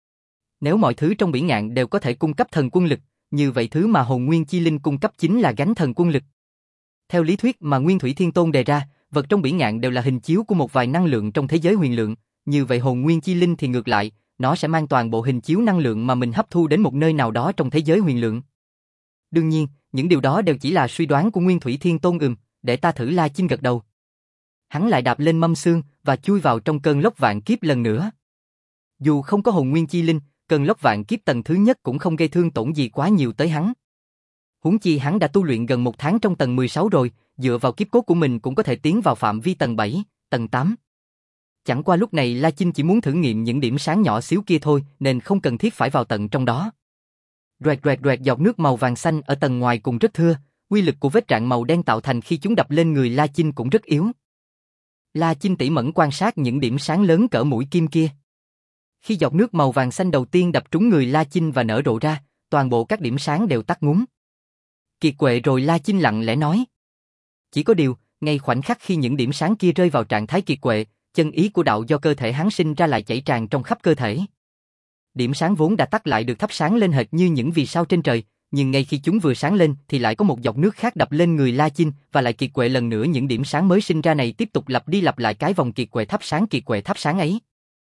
Nếu mọi thứ trong bỉ ngạn đều có thể cung cấp thần quân lực, như vậy thứ mà hồn nguyên chi linh cung cấp chính là gánh thần quân lực. Theo lý thuyết mà Nguyên Thủy Thiên Tôn đề ra, vật trong bỉ ngạn đều là hình chiếu của một vài năng lượng trong thế giới huyền lượng, như vậy hồn nguyên chi linh thì ngược lại, nó sẽ mang toàn bộ hình chiếu năng lượng mà mình hấp thu đến một nơi nào đó trong thế giới huyền lượng. Đương nhiên, những điều đó đều chỉ là suy đoán của Nguyên Thủy Thiên Tôn. Để ta thử. La Chinh gật đầu. Hắn lại đạp lên mâm xương và chui vào trong cơn lốc vạn kiếp lần nữa. Dù không có hồn nguyên chi linh, cơn lốc vạn kiếp tầng thứ nhất cũng không gây thương tổn gì quá nhiều tới hắn. Huống chi hắn đã tu luyện gần một tháng trong tầng 16 rồi, dựa vào kiếp cốt của mình cũng có thể tiến vào phạm vi tầng 7, tầng 8. Chẳng qua lúc này La Chinh chỉ muốn thử nghiệm những điểm sáng nhỏ xíu kia thôi, nên không cần thiết phải vào tận trong đó. Roẹt roẹt roẹt, giọt nước màu vàng xanh ở tầng ngoài cùng rất thưa, uy lực của vết rạn màu đen tạo thành khi chúng đập lên người La Chinh cũng rất yếu. La Chinh tỉ mẩn quan sát những điểm sáng lớn cỡ mũi kim kia. Khi giọt nước màu vàng xanh đầu tiên đập trúng người La Chinh và nở rộ ra, toàn bộ các điểm sáng đều tắt ngúm. Kiệt quệ rồi, La Chinh lặng lẽ nói. Chỉ có điều, ngay khoảnh khắc khi những điểm sáng kia rơi vào trạng thái kiệt quệ, chân ý của đạo do cơ thể hắn sinh ra lại chảy tràn trong khắp cơ thể. Điểm sáng vốn đã tắt lại được thắp sáng lên hệt như những vì sao trên trời, nhưng ngay khi chúng vừa sáng lên thì lại có một giọt nước khác đập lên người La Chinh và lại kiệt quệ lần nữa. Những điểm sáng mới sinh ra này tiếp tục lặp đi lặp lại cái vòng kiệt quệ thắp sáng ấy.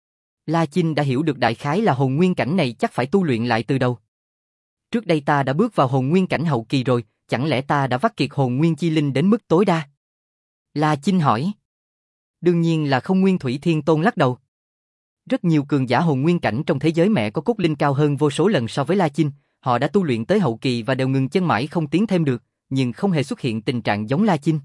La Chinh đã hiểu được đại khái là hồn nguyên cảnh này chắc phải tu luyện lại từ đầu. Trước đây ta đã bước vào hồn nguyên cảnh hậu kỳ rồi, chẳng lẽ ta đã vắt kiệt hồn nguyên chi linh đến mức tối đa? La Chinh hỏi. Đương nhiên là không. Nguyên Thủy Thiên Tôn lắc đầu. Rất nhiều cường giả hồn nguyên cảnh trong thế giới mẹ có cốt linh cao hơn vô số lần so với La Chinh, họ đã tu luyện tới hậu kỳ và đều ngừng chân mãi không tiến thêm được, nhưng không hề xuất hiện tình trạng giống La Chinh.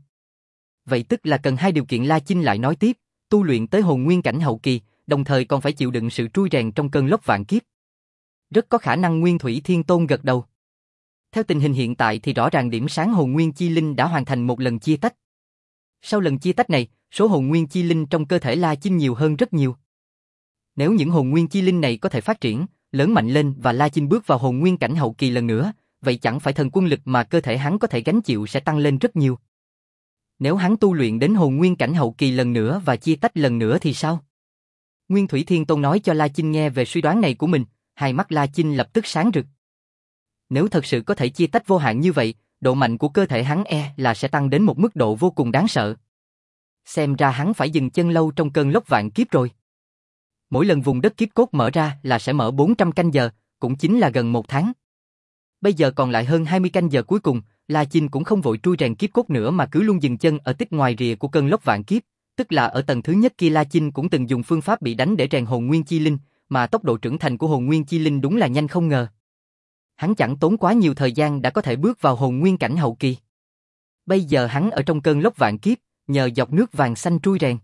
Vậy tức là cần hai điều kiện. La Chinh lại nói tiếp, tu luyện tới hồn nguyên cảnh hậu kỳ, đồng thời còn phải chịu đựng sự trui rèn trong cơn lốc vạn kiếp. Rất có khả năng. Nguyên Thủy Thiên Tôn gật đầu. Theo tình hình hiện tại thì rõ ràng điểm sáng hồn nguyên chi linh đã hoàn thành một lần chia tách. Sau lần chia tách này, số hồn nguyên chi linh trong cơ thể La Chinh nhiều hơn rất nhiều. Nếu những hồn nguyên chi linh này có thể phát triển, lớn mạnh lên và La Chinh bước vào hồn nguyên cảnh hậu kỳ lần nữa, vậy chẳng phải thần quân lực mà cơ thể hắn có thể gánh chịu sẽ tăng lên rất nhiều. Nếu hắn tu luyện đến hồn nguyên cảnh hậu kỳ lần nữa và chia tách lần nữa thì sao? Nguyên Thủy Thiên Tôn nói cho La Chinh nghe về suy đoán này của mình, hai mắt La Chinh lập tức sáng rực. Nếu thật sự có thể chia tách vô hạn như vậy, độ mạnh của cơ thể hắn là sẽ tăng đến một mức độ vô cùng đáng sợ. Xem ra hắn phải dừng chân lâu trong cơn lốc vạn kiếp rồi. Mỗi lần vùng đất kiếp cốt mở ra là sẽ mở 400 canh giờ, cũng chính là gần 1 tháng. Bây giờ còn lại hơn 20 canh giờ cuối cùng, La Chinh cũng không vội trui rèn kiếp cốt nữa mà cứ luôn dừng chân ở tích ngoài rìa của cơn lốc vạn kiếp, tức là ở tầng thứ nhất kia. La Chinh cũng từng dùng phương pháp bị đánh để rèn hồn nguyên chi linh, mà tốc độ trưởng thành của hồn nguyên chi linh đúng là nhanh không ngờ. Hắn chẳng tốn quá nhiều thời gian đã có thể bước vào hồn nguyên cảnh hậu kỳ. Bây giờ hắn ở trong cơn lốc vạn kiếp, nhờ giọt nước vàng xanh trui rèn.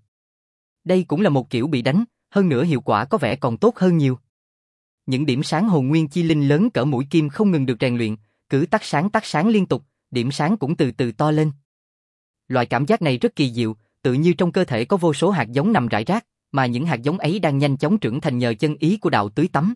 Đây cũng là một kiểu bị đánh, hơn nữa hiệu quả có vẻ còn tốt hơn nhiều. Những điểm sáng hồn nguyên chi linh lớn cỡ mũi kim không ngừng được rèn luyện, cứ tắt sáng liên tục, điểm sáng cũng từ từ to lên. Loại cảm giác này rất kỳ diệu, tự như trong cơ thể có vô số hạt giống nằm rải rác, mà những hạt giống ấy đang nhanh chóng trưởng thành nhờ chân ý của đạo tưới tắm.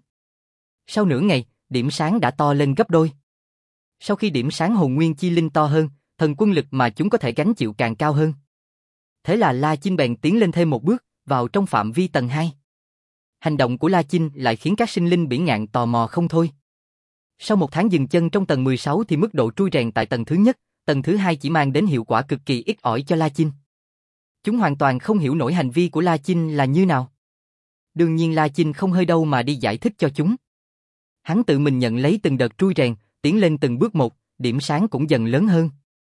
Sau nửa ngày, điểm sáng đã to lên gấp đôi. Sau khi điểm sáng hồn nguyên chi linh to hơn, thần quân lực mà chúng có thể gánh chịu càng cao hơn. Thế là La Chinh bèn tiến lên thêm một bước, vào trong phạm vi tầng 2. Hành động của La Chinh lại khiến các sinh linh biển ngạn tò mò không thôi. Sau 1 tháng dừng chân trong tầng 16 thì mức độ trui rèn tại tầng thứ nhất, tầng thứ 2 chỉ mang đến hiệu quả cực kỳ ít ỏi cho La Chinh. Chúng hoàn toàn không hiểu nổi hành vi của La Chinh là như nào. Đương nhiên La Chinh không hơi đâu mà đi giải thích cho chúng. Hắn tự mình nhận lấy từng đợt trui rèn, tiến lên từng bước một, điểm sáng cũng dần lớn hơn.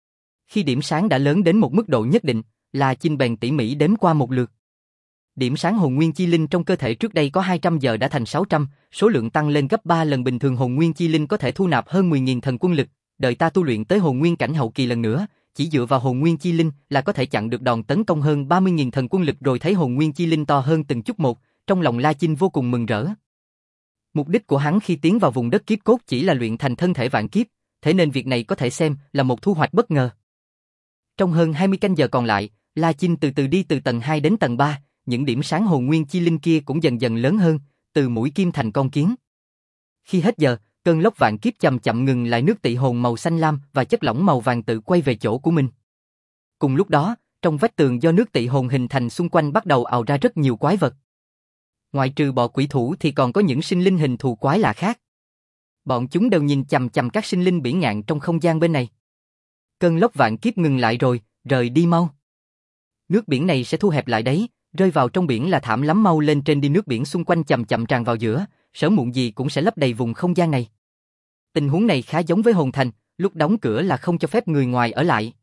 Khi điểm sáng đã lớn đến một mức độ nhất định, La Chinh bèn tỉ mỉ đếm qua một lượt. Điểm sáng hồn nguyên chi linh trong cơ thể trước đây có 200 giờ đã thành 600, số lượng tăng lên gấp 3 lần. Bình thường hồn nguyên chi linh có thể thu nạp hơn 10.000 thần quân lực, đợi ta tu luyện tới hồn nguyên cảnh hậu kỳ lần nữa, chỉ dựa vào hồn nguyên chi linh là có thể chặn được đòn tấn công hơn 30.000 thần quân lực. Rồi thấy hồn nguyên chi linh to hơn từng chút một, trong lòng La Chinh vô cùng mừng rỡ. Mục đích của hắn khi tiến vào vùng đất kiếp cốt chỉ là luyện thành thân thể vạn kiếp, thế nên việc này có thể xem là một thu hoạch bất ngờ. Trong hơn 20 canh giờ còn lại, La Chinh từ từ đi từ tầng 2 đến tầng 3, những điểm sáng hồn nguyên chi linh kia cũng dần dần lớn hơn, từ mũi kim thành con kiến. Khi hết giờ, cơn lốc vạn kiếp chậm chậm ngừng lại, nước tị hồn màu xanh lam và chất lỏng màu vàng tự quay về chỗ của mình. Cùng lúc đó, trong vách tường do nước tị hồn hình thành xung quanh bắt đầu ào ra rất nhiều quái vật. Ngoại trừ bọ quỷ thủ thì còn có những sinh linh hình thù quái lạ khác. Bọn chúng đều nhìn chằm chằm các sinh linh biển ngạn trong không gian bên này. Cơn lốc vạn kiếp ngừng lại rồi, rời đi mau. Nước biển này sẽ thu hẹp lại đấy, rơi vào trong biển là thảm lắm, mau lên trên đi. Nước biển xung quanh chậm chậm tràn vào giữa, sớm muộn gì cũng sẽ lấp đầy vùng không gian này. Tình huống này khá giống với hồn thành, lúc đóng cửa là không cho phép người ngoài ở lại.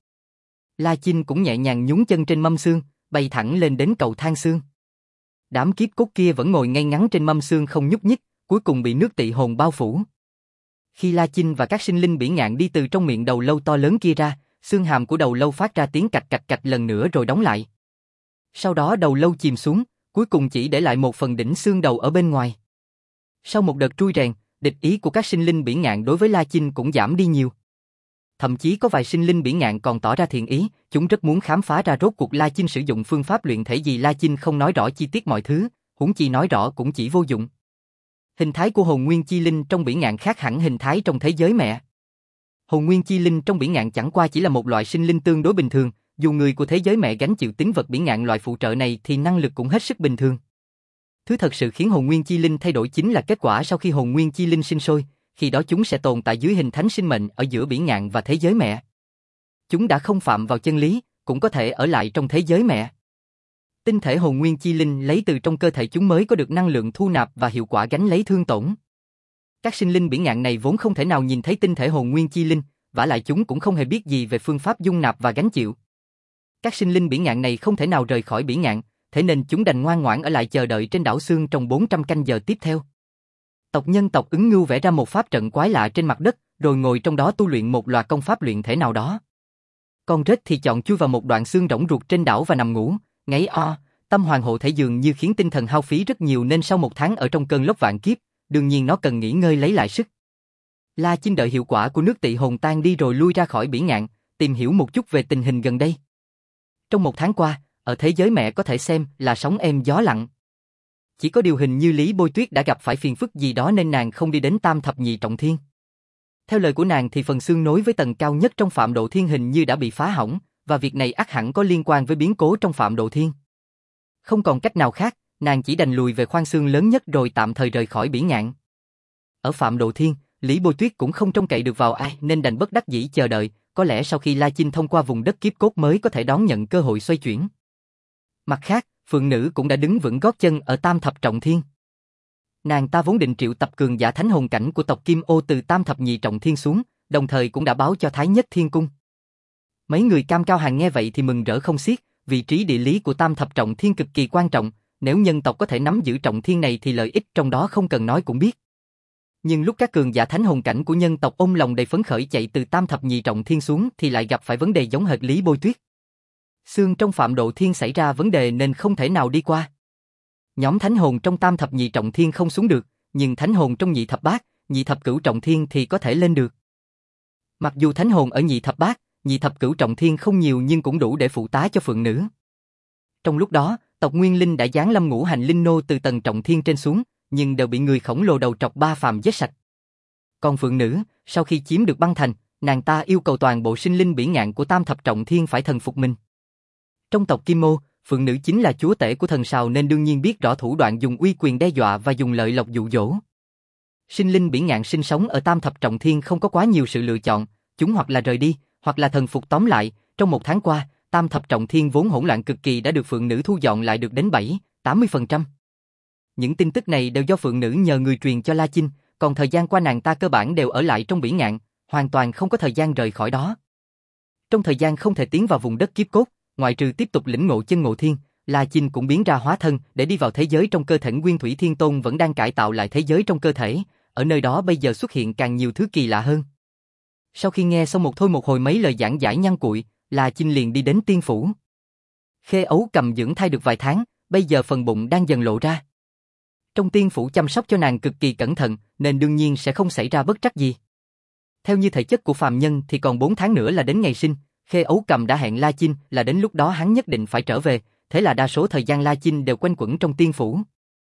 La Chinh cũng nhẹ nhàng nhún chân trên mâm xương, bay thẳng lên đến cầu thang xương. Đám kiếp cốt kia vẫn ngồi ngay ngắn trên mâm xương không nhúc nhích, cuối cùng bị nước tị hồn bao phủ. Khi La Chinh và các sinh linh biển ngạn đi từ trong miệng đầu lâu to lớn kia ra, xương hàm của đầu lâu phát ra tiếng cạch cạch cạch lần nữa rồi đóng lại. Sau đó đầu lâu chìm xuống, cuối cùng chỉ để lại một phần đỉnh xương đầu ở bên ngoài. Sau một đợt trui rèn, địch ý của các sinh linh biển ngạn đối với La Chinh cũng giảm đi nhiều. Thậm chí có vài sinh linh biển ngạn còn tỏ ra thiện ý, chúng rất muốn khám phá ra rốt cuộc La Chinh sử dụng phương pháp luyện thể gì. La Chinh không nói rõ chi tiết mọi thứ, huống chi nói rõ cũng chỉ vô dụng. Hình thái của hồn nguyên chi linh trong biển ngạn khác hẳn hình thái trong thế giới mẹ. Hồn nguyên chi linh trong biển ngạn chẳng qua chỉ là một loại sinh linh tương đối bình thường, dù người của thế giới mẹ gánh chịu tính vật biển ngạn loại phụ trợ này thì năng lực cũng hết sức bình thường. Thứ thật sự khiến hồn nguyên chi linh thay đổi chính là kết quả sau khi hồn nguyên chi linh sinh sôi, khi đó chúng sẽ tồn tại dưới hình thánh sinh mệnh ở giữa biển ngạn và thế giới mẹ. Chúng đã không phạm vào chân lý, cũng có thể ở lại trong thế giới mẹ. Tinh thể hồn nguyên chi linh lấy từ trong cơ thể chúng mới có được năng lượng thu nạp và hiệu quả gánh lấy thương tổn. Các sinh linh biển ngạn này vốn không thể nào nhìn thấy tinh thể hồn nguyên chi linh, vả lại chúng cũng không hề biết gì về phương pháp dung nạp và gánh chịu. Các sinh linh biển ngạn này không thể nào rời khỏi biển ngạn, thế nên chúng đành ngoan ngoãn ở lại chờ đợi trên đảo Xương trong 400 canh giờ tiếp theo. Tộc nhân tộc Ứng Ngưu vẽ ra một pháp trận quái lạ trên mặt đất, rồi ngồi trong đó tu luyện một loạt công pháp luyện thể nào đó. Con rết thì chọn chui vào một đoạn xương rỗng ruột trên đảo và nằm ngủ, ngáy o, tâm hoàng hộ thể dường như khiến tinh thần hao phí rất nhiều nên sau một tháng ở trong cơn lốc vạn kiếp, đương nhiên nó cần nghỉ ngơi lấy lại sức. La Chinh đợi hiệu quả của nước tị hồn tan đi rồi lui ra khỏi biển ngạn, tìm hiểu một chút về tình hình gần đây. Trong một tháng qua, ở thế giới mẹ có thể xem là sóng êm gió lặng. Chỉ có điều hình như Lý Bôi Tuyết đã gặp phải phiền phức gì đó nên nàng không đi đến Tam Thập Nhị Trọng Thiên. Theo lời của nàng thì phần xương nối với tầng cao nhất trong Phạm Độ Thiên hình như đã bị phá hỏng, và việc này ắt hẳn có liên quan với biến cố trong Phạm Độ Thiên. Không còn cách nào khác, nàng chỉ đành lùi về khoang xương lớn nhất rồi tạm thời rời khỏi biển ngạn. Ở Phạm Độ Thiên, Lý Bôi Tuyết cũng không trông cậy được vào ai nên đành bất đắc dĩ chờ đợi, có lẽ sau khi La Chinh thông qua vùng đất kiếp cốt mới có thể đón nhận cơ hội xoay chuyển. Mặt khác, Phượng Nữ cũng đã đứng vững gót chân ở Tam Thập Trọng Thiên. Nàng ta vốn định triệu tập cường giả thánh hồn cảnh của tộc Kim Ô từ Tam Thập Nhị Trọng Thiên xuống, đồng thời cũng đã báo cho Thái Nhất Thiên Cung. Mấy người Cam Cao Hàng nghe vậy thì mừng rỡ không xiết, vị trí địa lý của Tam Thập Trọng Thiên cực kỳ quan trọng, nếu nhân tộc có thể nắm giữ trọng thiên này thì lợi ích trong đó không cần nói cũng biết. Nhưng lúc các cường giả thánh hồn cảnh của nhân tộc ôm lòng đầy phấn khởi chạy từ Tam Thập Nhị Trọng Thiên xuống thì lại gặp phải vấn đề giống hệt Lý Bôi Tuyết. Xương trong Phạm Độ Thiên xảy ra vấn đề nên không thể nào đi qua. Nhóm thánh hồn trong Tam Thập Nhị Trọng Thiên không xuống được, nhưng thánh hồn trong Nhị Thập Bát, Nhị Thập Cửu Trọng Thiên thì có thể lên được. Mặc dù thánh hồn ở Nhị Thập Bát, Nhị Thập Cửu Trọng Thiên không nhiều nhưng cũng đủ để phụ tá cho Phượng Nữ. Trong lúc đó, tộc Nguyên Linh đã giáng lâm ngũ hành linh nô từ tầng Trọng Thiên trên xuống, nhưng đều bị người khổng lồ đầu trọc Ba Phàm giết sạch. Còn Phượng Nữ, sau khi chiếm được băng thành, nàng ta yêu cầu toàn bộ sinh linh biển ngạn của Tam Thập Trọng Thiên phải thần phục mình. Trong tộc Kim Mô, Phượng Nữ chính là chúa tể của thần sào nên đương nhiên biết rõ thủ đoạn dùng uy quyền đe dọa và dùng lợi lộc dụ dỗ. Sinh linh biển ngạn sinh sống ở Tam Thập Trọng Thiên không có quá nhiều sự lựa chọn, chúng hoặc là rời đi, hoặc là thần phục. Tóm lại, trong một tháng qua, Tam Thập Trọng Thiên vốn hỗn loạn cực kỳ đã được Phượng Nữ thu dọn lại được đến 70%. Những tin tức này đều do Phượng Nữ nhờ người truyền cho La Chinh, còn thời gian qua nàng ta cơ bản đều ở lại trong biển ngạn, hoàn toàn không có thời gian rời khỏi đó. Trong thời gian không thể tiến vào vùng đất kiếp cốt, ngoại trừ tiếp tục lĩnh ngộ chân ngộ thiên, La Chinh cũng biến ra hóa thân để đi vào thế giới trong cơ thể. Nguyên Thủy Thiên Tôn vẫn đang cải tạo lại thế giới trong cơ thể, ở nơi đó bây giờ xuất hiện càng nhiều thứ kỳ lạ hơn. Sau khi nghe xong một hồi mấy lời giảng giải nhăn cuội, La Chinh liền đi đến tiên phủ. Khê Ấu Cầm dưỡng thai được vài tháng, bây giờ phần bụng đang dần lộ ra. Trong tiên phủ chăm sóc cho nàng cực kỳ cẩn thận, nên đương nhiên sẽ không xảy ra bất trắc gì. Theo như thể chất của phàm nhân thì còn 4 tháng nữa là đến ngày sinh, Khê Ấu Cầm đã hẹn La Chinh là đến lúc đó hắn nhất định phải trở về, thế là đa số thời gian La Chinh đều quanh quẩn trong tiên phủ.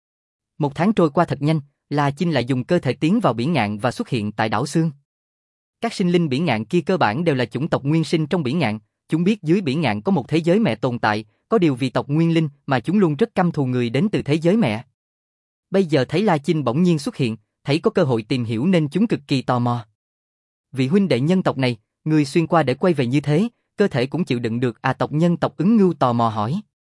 Một tháng trôi qua thật nhanh, La Chinh lại dùng cơ thể tiến vào biển ngạn và xuất hiện tại đảo Xương. Các sinh linh biển ngạn kia cơ bản đều là chủng tộc nguyên sinh trong biển ngạn, chúng biết dưới biển ngạn có một thế giới mẹ tồn tại, có điều vì tộc nguyên linh mà chúng luôn rất căm thù người đến từ thế giới mẹ. Bây giờ thấy La Chinh bỗng nhiên xuất hiện, thấy có cơ hội tìm hiểu nên chúng cực kỳ tò mò. Vị huynh đệ nhân tộc này, người xuyên qua để quay về như thế, cơ thể cũng chịu đựng được à? Tộc nhân tộc Ứng Ngưu tò mò hỏi.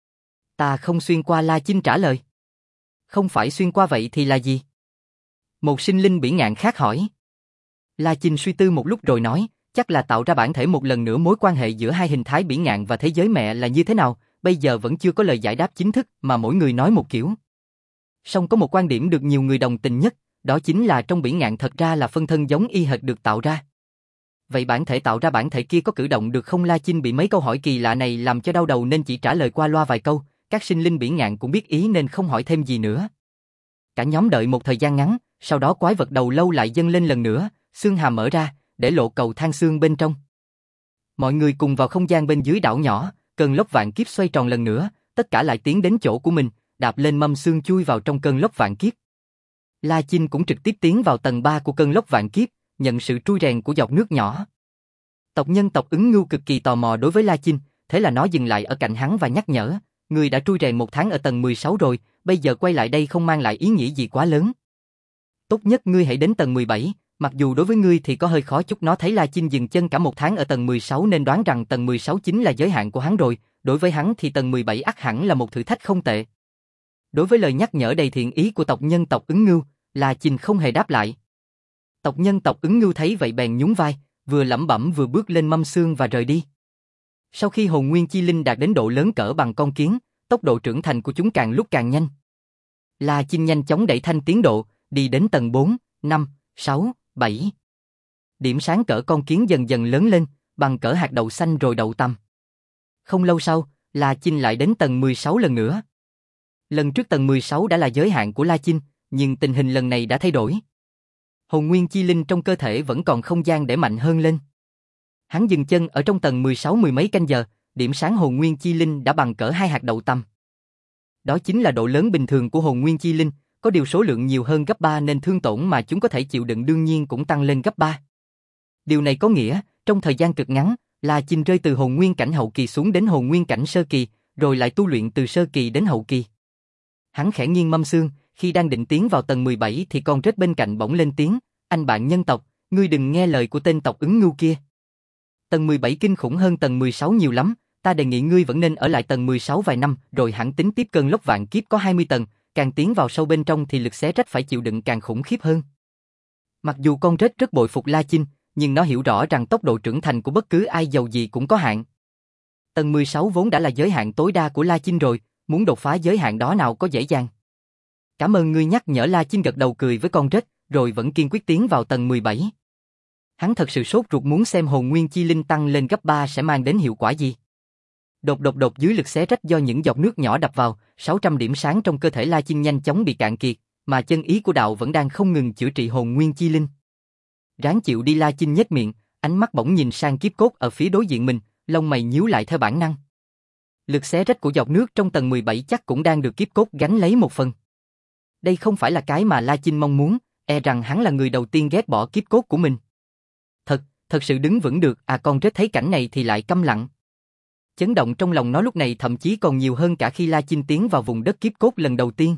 Ta không xuyên qua, La Chinh trả lời. Không phải xuyên qua vậy thì là gì? Một sinh linh biển ngạn khác hỏi. La Chinh suy tư một lúc rồi nói, chắc là tạo ra bản thể một lần nữa. Mối quan hệ giữa hai hình thái biển ngạn và thế giới mẹ là như thế nào, bây giờ vẫn chưa có lời giải đáp chính thức mà mỗi người nói một kiểu. Song có một quan điểm được nhiều người đồng tình nhất, đó chính là trong biển ngạn thật ra là phân thân giống y hệt được tạo ra. Vậy bản thể tạo ra bản thể kia có cử động được không? La Chinh bị mấy câu hỏi kỳ lạ này làm cho đau đầu nên chỉ trả lời qua loa vài câu, các sinh linh biển ngạn cũng biết ý nên không hỏi thêm gì nữa. Cả nhóm đợi một thời gian ngắn, sau đó quái vật đầu lâu lại dâng lên lần nữa, xương hàm mở ra, để lộ cầu thang xương bên trong. Mọi người cùng vào không gian bên dưới đảo nhỏ, cơn lốc vạn kiếp xoay tròn lần nữa, tất cả lại tiến đến chỗ của mình, đạp lên mâm xương chui vào trong cơn lốc vạn kiếp. La Chinh cũng trực tiếp tiến vào tầng 3 của cơn lốc vạn kiếp, nhận sự trui rèn của giọt nước nhỏ. Tộc nhân tộc Ứng Ngưu cực kỳ tò mò đối với La Chinh, thế là nó dừng lại ở cạnh hắn và nhắc nhở, ngươi đã trui rèn 1 tháng ở tầng 16 rồi, bây giờ quay lại đây không mang lại ý nghĩa gì quá lớn. Tốt nhất ngươi hãy đến tầng 17, mặc dù đối với ngươi thì có hơi khó chút. Nó thấy La Chinh dừng chân cả 1 tháng ở tầng 16 nên đoán rằng tầng 16 chính là giới hạn của hắn rồi, đối với hắn thì tầng 17 ắt hẳn là một thử thách không tệ. Đối với lời nhắc nhở đầy thiện ý của tộc nhân tộc Ứng Ngưu, La Chinh không hề đáp lại. Tộc nhân tộc Ứng Ngưu thấy vậy bèn nhún vai, vừa lẩm bẩm vừa bước lên mâm xương và rời đi. Sau khi hồn nguyên chi linh đạt đến độ lớn cỡ bằng con kiến, tốc độ trưởng thành của chúng càng lúc càng nhanh. La Chinh nhanh chóng đẩy thanh tiến độ, đi đến tầng 4, 5, 6, 7. Điểm sáng cỡ con kiến dần dần lớn lên, bằng cỡ hạt đậu xanh rồi đậu tằm. Không lâu sau, La Chinh lại đến tầng 16 lần nữa. Lần trước tầng 16 đã là giới hạn của La Chinh, nhưng tình hình lần này đã thay đổi. Hồn nguyên chi linh trong cơ thể vẫn còn không gian để mạnh hơn lên. Hắn dừng chân ở trong tầng 16 mười mấy canh giờ, điểm sáng hồn nguyên chi linh đã bằng cỡ 2 hạt đậu tằm. Đó chính là độ lớn bình thường của hồn nguyên chi linh, có điều số lượng nhiều hơn gấp 3 nên thương tổn mà chúng có thể chịu đựng đương nhiên cũng tăng lên gấp 3. Điều này có nghĩa, trong thời gian cực ngắn, La Chinh rơi từ hồn nguyên cảnh hậu kỳ xuống đến hồn nguyên cảnh sơ kỳ, rồi lại tu luyện từ sơ kỳ đến hậu kỳ. Hắn khẽ nghiêng mâm xương, khi đang định tiến vào tầng 17 thì con rết bên cạnh bỗng lên tiếng, anh bạn nhân tộc, ngươi đừng nghe lời của tên tộc Ứng Ngưu kia. Tầng 17 kinh khủng hơn tầng 16 nhiều lắm, ta đề nghị ngươi vẫn nên ở lại tầng 16 vài năm rồi hẳn tính tiếp. Cơn lốc vạn kiếp có 20 tầng, càng tiến vào sâu bên trong thì lực xé rách phải chịu đựng càng khủng khiếp hơn. Mặc dù con rết rất bội phục La Chinh, nhưng nó hiểu rõ rằng tốc độ trưởng thành của bất cứ ai giàu gì cũng có hạn. Tầng 16 vốn đã là giới hạn tối đa của La Chinh rồi, muốn đột phá giới hạn đó nào có dễ dàng. Cảm ơn ngươi nhắc nhở. La Chinh gật đầu cười với con rết, rồi vẫn kiên quyết tiến vào tầng 17. Hắn thật sự sốt ruột muốn xem hồn nguyên chi linh tăng lên gấp 3 sẽ mang đến hiệu quả gì. Đột dưới lực xé rách do những giọt nước nhỏ đập vào, 600 điểm sáng trong cơ thể La Chinh nhanh chóng bị cạn kiệt, mà chân ý của đạo vẫn đang không ngừng chữa trị hồn nguyên chi linh. Ráng chịu đi. La Chinh nhếch miệng, ánh mắt bỗng nhìn sang kiếp cốt ở phía đối diện mình, lông mày nhíu lại theo bản năng. Lực xé rách của giọt nước trong tầng 17 chắc cũng đang được kiếp cốt gánh lấy một phần. Đây không phải là cái mà La Chinh mong muốn, e rằng hắn là người đầu tiên ghét bỏ kiếp cốt của mình. Thật sự đứng vững được. Con rết thấy cảnh này thì lại câm lặng. Chấn động trong lòng nó lúc này thậm chí còn nhiều hơn cả khi La Chinh tiến vào vùng đất kiếp cốt lần đầu tiên.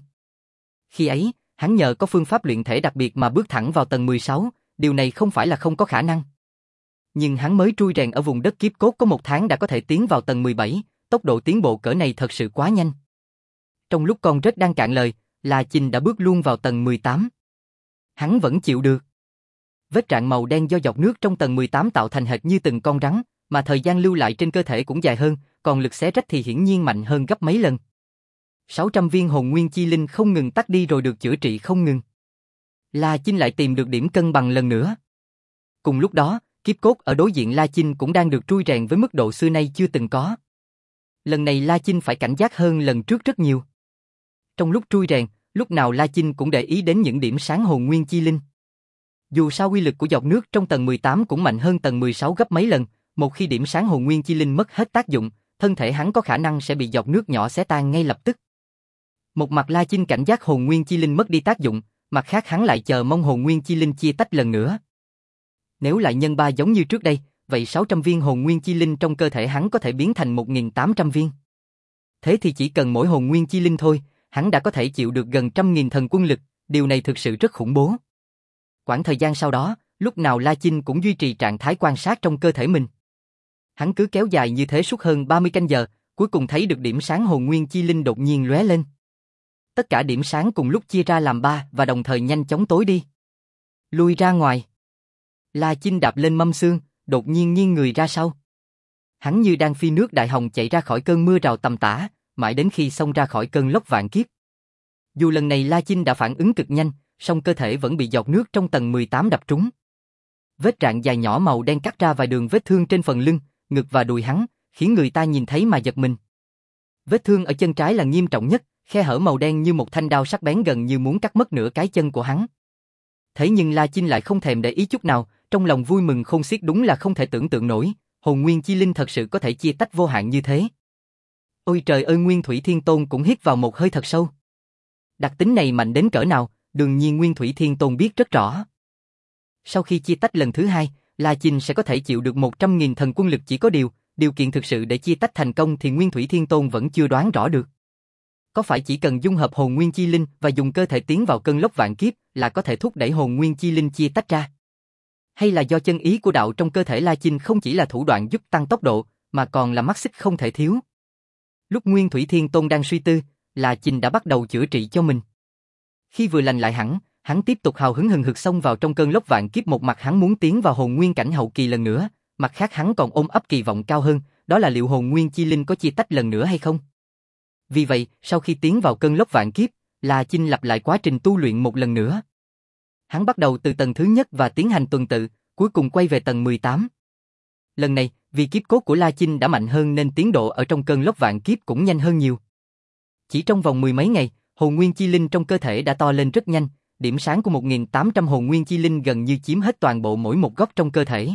Khi ấy, hắn nhờ có phương pháp luyện thể đặc biệt mà bước thẳng vào tầng 16, điều này không phải là không có khả năng. Nhưng hắn mới trui rèn ở vùng đất kiếp cốt có 1 tháng đã có thể tiến vào tầng 17, tốc độ tiến bộ cỡ này thật sự quá nhanh. Trong lúc con rết đang cạn lời, La Chinh đã bước luôn vào tầng 18. Hắn vẫn chịu được. Vết rạn màu đen do giọt nước trong tầng 18 tạo thành hệt như từng con rắn, mà thời gian lưu lại trên cơ thể cũng dài hơn, còn lực xé rách thì hiển nhiên mạnh hơn gấp mấy lần. 600 viên hồn nguyên chi linh không ngừng tắt đi rồi được chữa trị không ngừng. La Chinh lại tìm được điểm cân bằng lần nữa. Cùng lúc đó, kiếp cốt ở đối diện La Chinh cũng đang được trui rèn với mức độ xưa nay chưa từng có. Lần này La Chinh phải cảnh giác hơn lần trước rất nhiều. Trong lúc trui rèn, lúc nào La Chinh cũng để ý đến những điểm sáng hồn nguyên chi linh. Dù sao uy lực của giọt nước trong tầng 18 cũng mạnh hơn tầng 16 gấp mấy lần, một khi điểm sáng hồn nguyên chi linh mất hết tác dụng, thân thể hắn có khả năng sẽ bị giọt nước nhỏ xé tan ngay lập tức. Một mặt La Chinh cảnh giác hồn nguyên chi linh mất đi tác dụng, mặt khác hắn lại chờ mong hồn nguyên chi linh chia tách lần nữa. Nếu lại nhân 3 giống như trước đây, vậy 600 viên hồn nguyên chi linh trong cơ thể hắn có thể biến thành 1.800 viên. Thế thì chỉ cần mỗi hồn nguyên chi linh thôi, hắn đã có thể chịu được gần 100.000 thần quân lực, điều này thực sự rất khủng bố. Quãng thời gian sau đó, lúc nào La Chinh cũng duy trì trạng thái quan sát trong cơ thể mình. Hắn cứ kéo dài như thế suốt hơn 30 canh giờ, cuối cùng thấy được điểm sáng hồn nguyên chi linh đột nhiên lóe lên. Tất cả điểm sáng cùng lúc chia ra làm 3 và đồng thời nhanh chóng tối đi. Lui ra ngoài. La Chinh đạp lên mâm xương, đột nhiên nghiêng người ra sau. Hắn như đang phi nước đại hồng chạy ra khỏi cơn mưa rào tầm tã, mãi đến khi xông ra khỏi cơn lốc vạn kiếp. Dù lần này La Chinh đã phản ứng cực nhanh, song cơ thể vẫn bị giọt nước trong tầng 18 đập trúng. Vết rạn dài nhỏ màu đen cắt ra vài đường vết thương trên phần lưng, ngực và đùi hắn, khiến người ta nhìn thấy mà giật mình. Vết thương ở chân trái là nghiêm trọng nhất, khe hở màu đen như một thanh đao sắc bén gần như muốn cắt mất nửa cái chân của hắn. Thế nhưng La Chinh lại không thèm để ý chút nào, trong lòng vui mừng khôn xiết, đúng là không thể tưởng tượng nổi, hồn nguyên chi linh thật sự có thể chia tách vô hạn như thế. Ôi trời ơi, Nguyên Thủy Thiên Tôn cũng hít vào một hơi thật sâu. Đặc tính này mạnh đến cỡ nào, đương nhiên Nguyên Thủy Thiên Tôn biết rất rõ. Sau khi chia tách lần thứ hai, La Chinh sẽ có thể chịu được 100.000 thần quân lực, chỉ có điều kiện thực sự để chia tách thành công thì Nguyên Thủy Thiên Tôn vẫn chưa đoán rõ được. Có phải chỉ cần dung hợp hồn nguyên chi linh và dùng cơ thể tiến vào cơn lốc vạn kiếp là có thể thúc đẩy hồn nguyên chi linh chia tách ra? Hay là do chân ý của đạo trong cơ thể La Chinh không chỉ là thủ đoạn giúp tăng tốc độ, mà còn là mắt xích không thể thiếu? Lúc Nguyên Thủy Thiên Tôn đang suy tư, La Chinh đã bắt đầu chữa trị cho mình. Khi vừa lành lại hẳn, hắn tiếp tục hào hứng hừng hực xông vào trong cơn lốc vạn kiếp. Một mặt hắn muốn tiến vào hồn nguyên cảnh hậu kỳ lần nữa, mặt khác hắn còn ôm ấp kỳ vọng cao hơn, đó là liệu hồn nguyên chi linh có chia tách lần nữa hay không. Vì vậy, sau khi tiến vào cơn lốc vạn kiếp, La Chinh lặp lại quá trình tu luyện một lần nữa. Hắn bắt đầu từ tầng thứ nhất và tiến hành tuần tự, cuối cùng quay về tầng 18. Lần này, vì kiếp cốt của La Chinh đã mạnh hơn nên tiến độ ở trong cơn lốc vạn kiếp cũng nhanh hơn nhiều. Chỉ trong vòng mười mấy ngày, hồn nguyên chi linh trong cơ thể đã to lên rất nhanh, điểm sáng của 1.800 hồn nguyên chi linh gần như chiếm hết toàn bộ mỗi một góc trong cơ thể.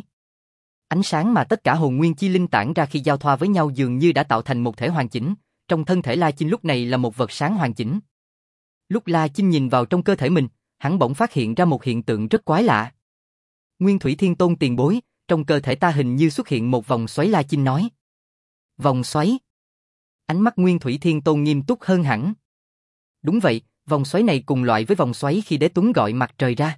Ánh sáng mà tất cả hồn nguyên chi linh tản ra khi giao thoa với nhau dường như đã tạo thành một thể hoàn chỉnh, trong thân thể La Chinh lúc này là một vật sáng hoàn chỉnh. Lúc La Chinh nhìn vào trong cơ thể mình, hắn bỗng phát hiện ra một hiện tượng rất quái lạ. Nguyên Thủy Thiên Tôn tiền bối, trong cơ thể ta hình như xuất hiện một vòng xoáy. La Chinh nói. Vòng xoáy? Ánh mắt Nguyên Thủy Thiên Tôn nghiêm túc hơn hẳn. Đúng vậy, vòng xoáy này cùng loại với vòng xoáy khi Đế Tuấn gọi mặt trời ra.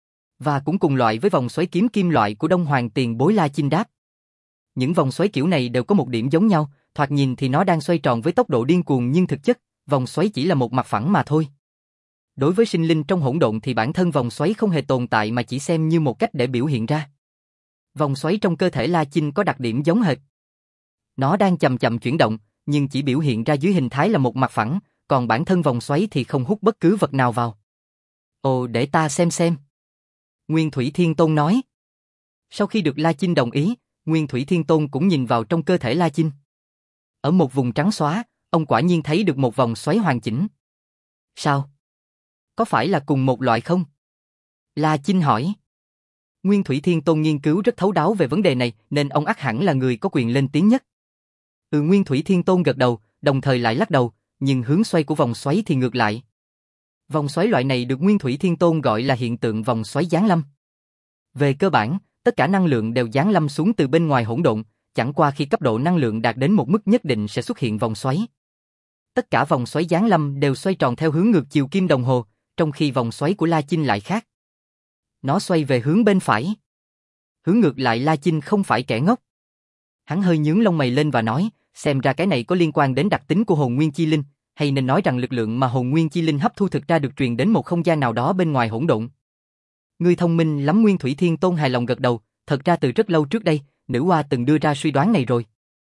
Và cũng cùng loại với vòng xoáy kiếm kim loại của Đông Hoàng tiền bối. La Chinh đáp. Những vòng xoáy kiểu này đều có một điểm giống nhau, thoạt nhìn thì nó đang xoay tròn với tốc độ điên cuồng nhưng thực chất, vòng xoáy chỉ là một mặt phẳng mà thôi. Đối với sinh linh trong hỗn độn thì bản thân vòng xoáy không hề tồn tại mà chỉ xem như một cách để biểu hiện ra. Vòng xoáy trong cơ thể La Chinh có đặc điểm giống hệt. Nó đang chậm chậm chuyển động, nhưng chỉ biểu hiện ra dưới hình thái là một mặt phẳng, còn bản thân vòng xoáy thì không hút bất cứ vật nào vào. Ồ, để ta xem. Nguyên Thủy Thiên Tôn nói. Sau khi được La Chinh đồng ý, Nguyên Thủy Thiên Tôn cũng nhìn vào trong cơ thể La Chinh. Ở một vùng trắng xóa, ông quả nhiên thấy được một vòng xoáy hoàn chỉnh. Sao? Có phải là cùng một loại không? La Chinh hỏi. Nguyên Thủy Thiên Tôn nghiên cứu rất thấu đáo về vấn đề này nên ông ắt hẳn là người có quyền lên tiếng nhất. Nguyên Thủy Thiên Tôn gật đầu, đồng thời lại lắc đầu, nhưng hướng xoay của vòng xoáy thì ngược lại. Vòng xoáy loại này được Nguyên Thủy Thiên Tôn gọi là hiện tượng vòng xoáy giáng lâm. Về cơ bản, tất cả năng lượng đều giáng lâm xuống từ bên ngoài hỗn độn, chẳng qua khi cấp độ năng lượng đạt đến một mức nhất định sẽ xuất hiện vòng xoáy. Tất cả vòng xoáy giáng lâm đều xoay tròn theo hướng ngược chiều kim đồng hồ, trong khi vòng xoáy của La Chinh lại khác. Nó xoay về hướng bên phải. Hướng ngược lại. La Chinh không phải kẻ ngốc. Hắn hơi nhướng lông mày lên và nói, xem ra cái này có liên quan đến đặc tính của hồn nguyên chi linh, hay nên nói rằng lực lượng mà hồn nguyên chi linh hấp thu thực ra được truyền đến một không gian nào đó bên ngoài hỗn độn. Ngươi thông minh lắm. Nguyên Thủy Thiên Tôn hài lòng gật đầu, thật ra từ rất lâu trước đây, nữ hoa từng đưa ra suy đoán này rồi.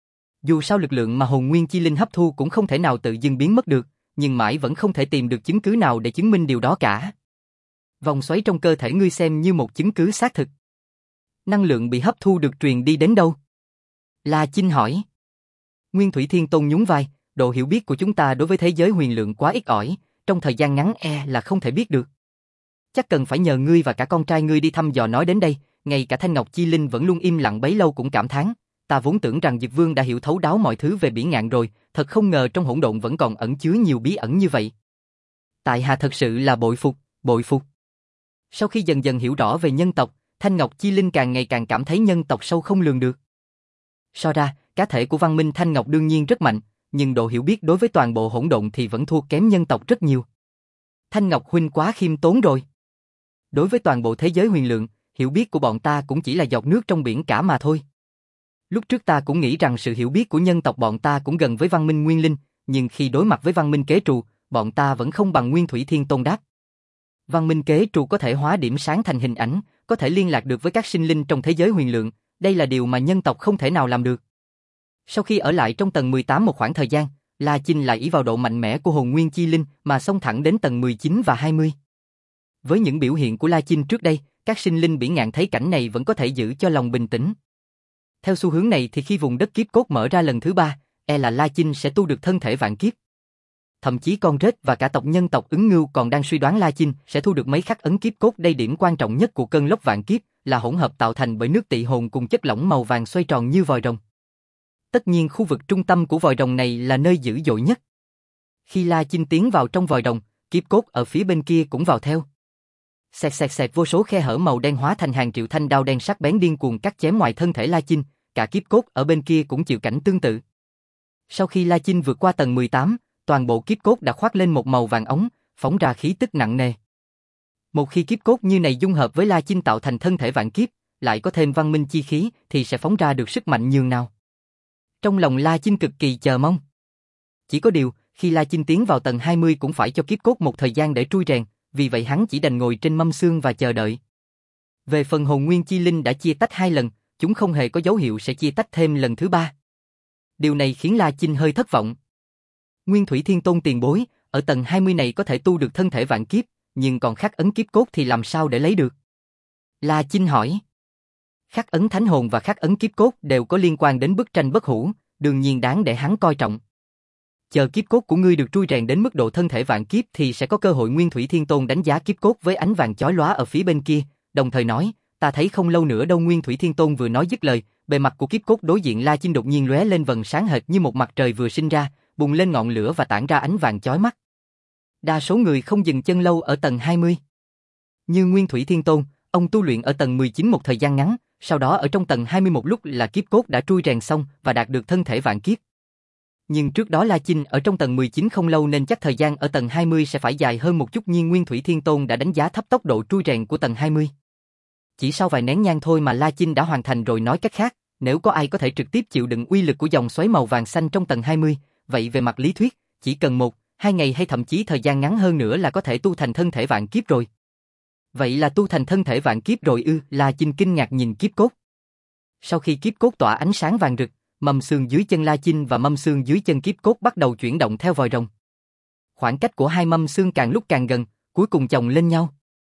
Dù sao lực lượng mà hồn nguyên chi linh hấp thu cũng không thể nào tự dưng biến mất được, nhưng mãi vẫn không thể tìm được chứng cứ nào để chứng minh điều đó cả. Vòng xoáy trong cơ thể ngươi xem như một chứng cứ xác thực. Năng lượng bị hấp thu được truyền đi đến đâu? La Chinh hỏi. Nguyên Thủy Thiên Tôn nhún vai, độ hiểu biết của chúng ta đối với thế giới huyền lượng quá ít ỏi, trong thời gian ngắn là không thể biết được. Chắc cần phải nhờ ngươi và cả con trai ngươi đi thăm dò. Nói đến đây, ngay cả Thanh Ngọc Chi Linh vẫn luôn im lặng bấy lâu cũng cảm thán, ta vốn tưởng rằng Dực Vương đã hiểu thấu đáo mọi thứ về biển ngạn rồi, thật không ngờ trong hỗn độn vẫn còn ẩn chứa nhiều bí ẩn như vậy. Tại hạ thật sự là bội phục. Sau khi dần dần hiểu rõ về nhân tộc, Thanh Ngọc Chi Linh càng ngày càng cảm thấy nhân tộc sâu không lường được. So ra, cá thể của văn minh Thanh Ngọc đương nhiên rất mạnh, nhưng độ hiểu biết đối với toàn bộ hỗn độn thì vẫn thua kém nhân tộc rất nhiều. Thanh Ngọc huynh quá khiêm tốn rồi. Đối với toàn bộ thế giới huyền lượng, hiểu biết của bọn ta cũng chỉ là giọt nước trong biển cả mà thôi. Lúc trước ta cũng nghĩ rằng sự hiểu biết của nhân tộc bọn ta cũng gần với văn minh Nguyên Linh, nhưng khi đối mặt với văn minh Kế Trù, bọn ta vẫn không bằng. Nguyên Thủy Thiên Tôn đáp. Văn minh Kế Trù có thể hóa điểm sáng thành hình ảnh, có thể liên lạc được với các sinh linh trong thế giới huyền lượng, đây là điều mà nhân tộc không thể nào làm được. Sau khi ở lại trong tầng 18 một khoảng thời gian, La Chinh lại ỷ vào độ mạnh mẽ của hồn nguyên chi linh mà xông thẳng đến tầng 19 và 20. Với những biểu hiện của La Chinh trước đây, các sinh linh biển ngạn thấy cảnh này vẫn có thể giữ cho lòng bình tĩnh. Theo xu hướng này thì khi vùng đất kiếp cốt mở ra lần thứ 3, là La Chinh sẽ tu được thân thể vạn kiếp. Thậm chí con rết và cả tộc nhân tộc Ứng Ngưu còn đang suy đoán La Chinh sẽ thu được mấy khắc ấn kiếp cốt. Đây điểm quan trọng nhất của cơn lốc vạn kiếp là hỗn hợp tạo thành bởi nước tị hồn cùng chất lỏng màu vàng xoay tròn như vòi rồng. Tất nhiên khu vực trung tâm của vòi rồng này là nơi dữ dội nhất. Khi La Chinh tiến vào trong vòi rồng, kiếp cốt ở phía bên kia cũng vào theo. Xẹt xẹt xẹt, vô số khe hở màu đen hóa thành hàng triệu thanh đao đen sắc bén điên cuồng cắt chém ngoài thân thể La Chinh, cả kiếp cốt ở bên kia cũng chịu cảnh tương tự. Sau khi La Chinh vượt qua tầng 18, toàn bộ kiếp cốt đã khoác lên một màu vàng óng, phóng ra khí tức nặng nề. Một khi kiếp cốt như này dung hợp với La Chinh tạo thành thân thể vạn kiếp, lại có thêm văn minh chi khí thì sẽ phóng ra được sức mạnh nhường nào. Trong lòng La Chinh cực kỳ chờ mong. Chỉ có điều, khi La Chinh tiến vào tầng 20 cũng phải cho kiếp cốt một thời gian để trui rèn, vì vậy hắn chỉ đành ngồi trên mâm xương và chờ đợi. Về phần hồn nguyên chi linh đã chia tách 2 lần, chúng không hề có dấu hiệu sẽ chia tách thêm lần thứ 3. Điều này khiến La Chinh hơi thất vọng. Nguyên Thủy Thiên Tôn tiền bối, ở tầng 20 này có thể tu được thân thể vạn kiếp, nhưng còn khắc ấn kiếp cốt thì làm sao để lấy được? La Chinh hỏi. Khắc ấn thánh hồn và khắc ấn kiếp cốt đều có liên quan đến bức tranh bất hủ, đương nhiên đáng để hắn coi trọng. Chờ kiếp cốt của ngươi được trui rèn đến mức độ thân thể vạn kiếp thì sẽ có cơ hội Nguyên Thủy Thiên Tôn đánh giá kiếp cốt với ánh vàng chói lóa ở phía bên kia, đồng thời nói, ta thấy không lâu nữa đâu. Nguyên Thủy Thiên Tôn vừa nói dứt lời, bề mặt của kiếp cốt đối diện La Chinh đột nhiên lóe lên vầng sáng hệt như một mặt trời vừa sinh ra, bùng lên ngọn lửa và tản ra ánh vàng chói mắt. Đa số người không dừng chân lâu ở tầng 20. Như Nguyên Thủy Thiên Tôn, ông tu luyện ở tầng 19 một thời gian ngắn, sau đó ở trong tầng 21 lúc là kiếp cốt đã trui rèn xong và đạt được thân thể vạn kiếp. Nhưng trước đó La Chinh ở trong tầng 19 không lâu nên chắc thời gian ở tầng 20 sẽ phải dài hơn một chút, nhưng Nguyên Thủy Thiên Tôn đã đánh giá thấp tốc độ trui rèn của tầng 20. Chỉ sau vài nén nhang thôi mà La Chinh đã hoàn thành rồi, nói cách khác, nếu có ai có thể trực tiếp chịu đựng uy lực của dòng xoáy màu vàng xanh trong tầng 20, vậy về mặt lý thuyết, chỉ cần 1-2 ngày hay thậm chí thời gian ngắn hơn nữa là có thể tu thành thân thể vạn kiếp rồi. Vậy là tu thành thân thể vạn kiếp rồi ư? La Chinh kinh ngạc nhìn kiếp cốt. Sau khi kiếp cốt tỏa ánh sáng vàng rực, mâm xương dưới chân La Chinh và mâm xương dưới chân kiếp cốt bắt đầu chuyển động theo vòi rồng. Khoảng cách của hai mâm xương càng lúc càng gần, cuối cùng chồng lên nhau.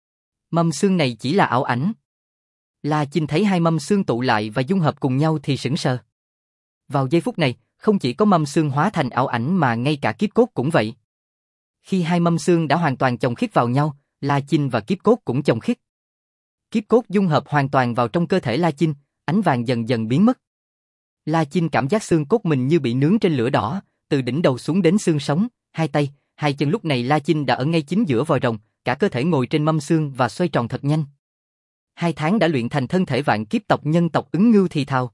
Mâm xương này chỉ là ảo ảnh. La Chinh thấy hai mâm xương tụ lại và dung hợp cùng nhau thì sững sờ. Vào giây phút này, không chỉ có mâm xương hóa thành ảo ảnh mà ngay cả kiếp cốt cũng vậy. Khi hai mâm xương đã hoàn toàn chồng khít vào nhau, La Chinh và kiếp cốt cũng chồng khít. Kiếp cốt dung hợp hoàn toàn vào trong cơ thể La Chinh, ánh vàng dần dần biến mất. La Chinh cảm giác xương cốt mình như bị nướng trên lửa đỏ, từ đỉnh đầu xuống đến xương sống, hai tay, hai chân. Lúc này La Chinh đã ở ngay chính giữa vòi rồng, cả cơ thể ngồi trên mâm xương và xoay tròn thật nhanh. 2 tháng đã luyện thành thân thể vạn kiếp. Tộc nhân tộc Ứng Ngưu thì thào.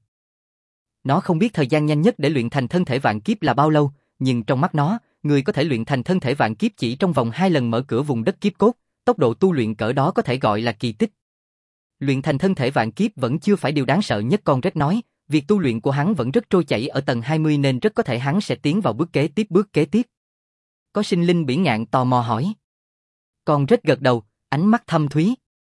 Nó không biết thời gian nhanh nhất để luyện thành thân thể vạn kiếp là bao lâu, nhưng trong mắt nó, người có thể luyện thành thân thể vạn kiếp chỉ trong vòng 2 lần mở cửa vùng đất kiếp cốt, tốc độ tu luyện cỡ đó có thể gọi là kỳ tích. Luyện thành thân thể vạn kiếp vẫn chưa phải điều đáng sợ nhất. Con rết nói, việc tu luyện của hắn vẫn rất trôi chảy ở tầng 20 nên rất có thể hắn sẽ tiến vào bước kế tiếp. Bước kế tiếp? Có sinh linh bỉ ngạn tò mò hỏi. Con rết gật đầu, ánh mắt thâm thúy.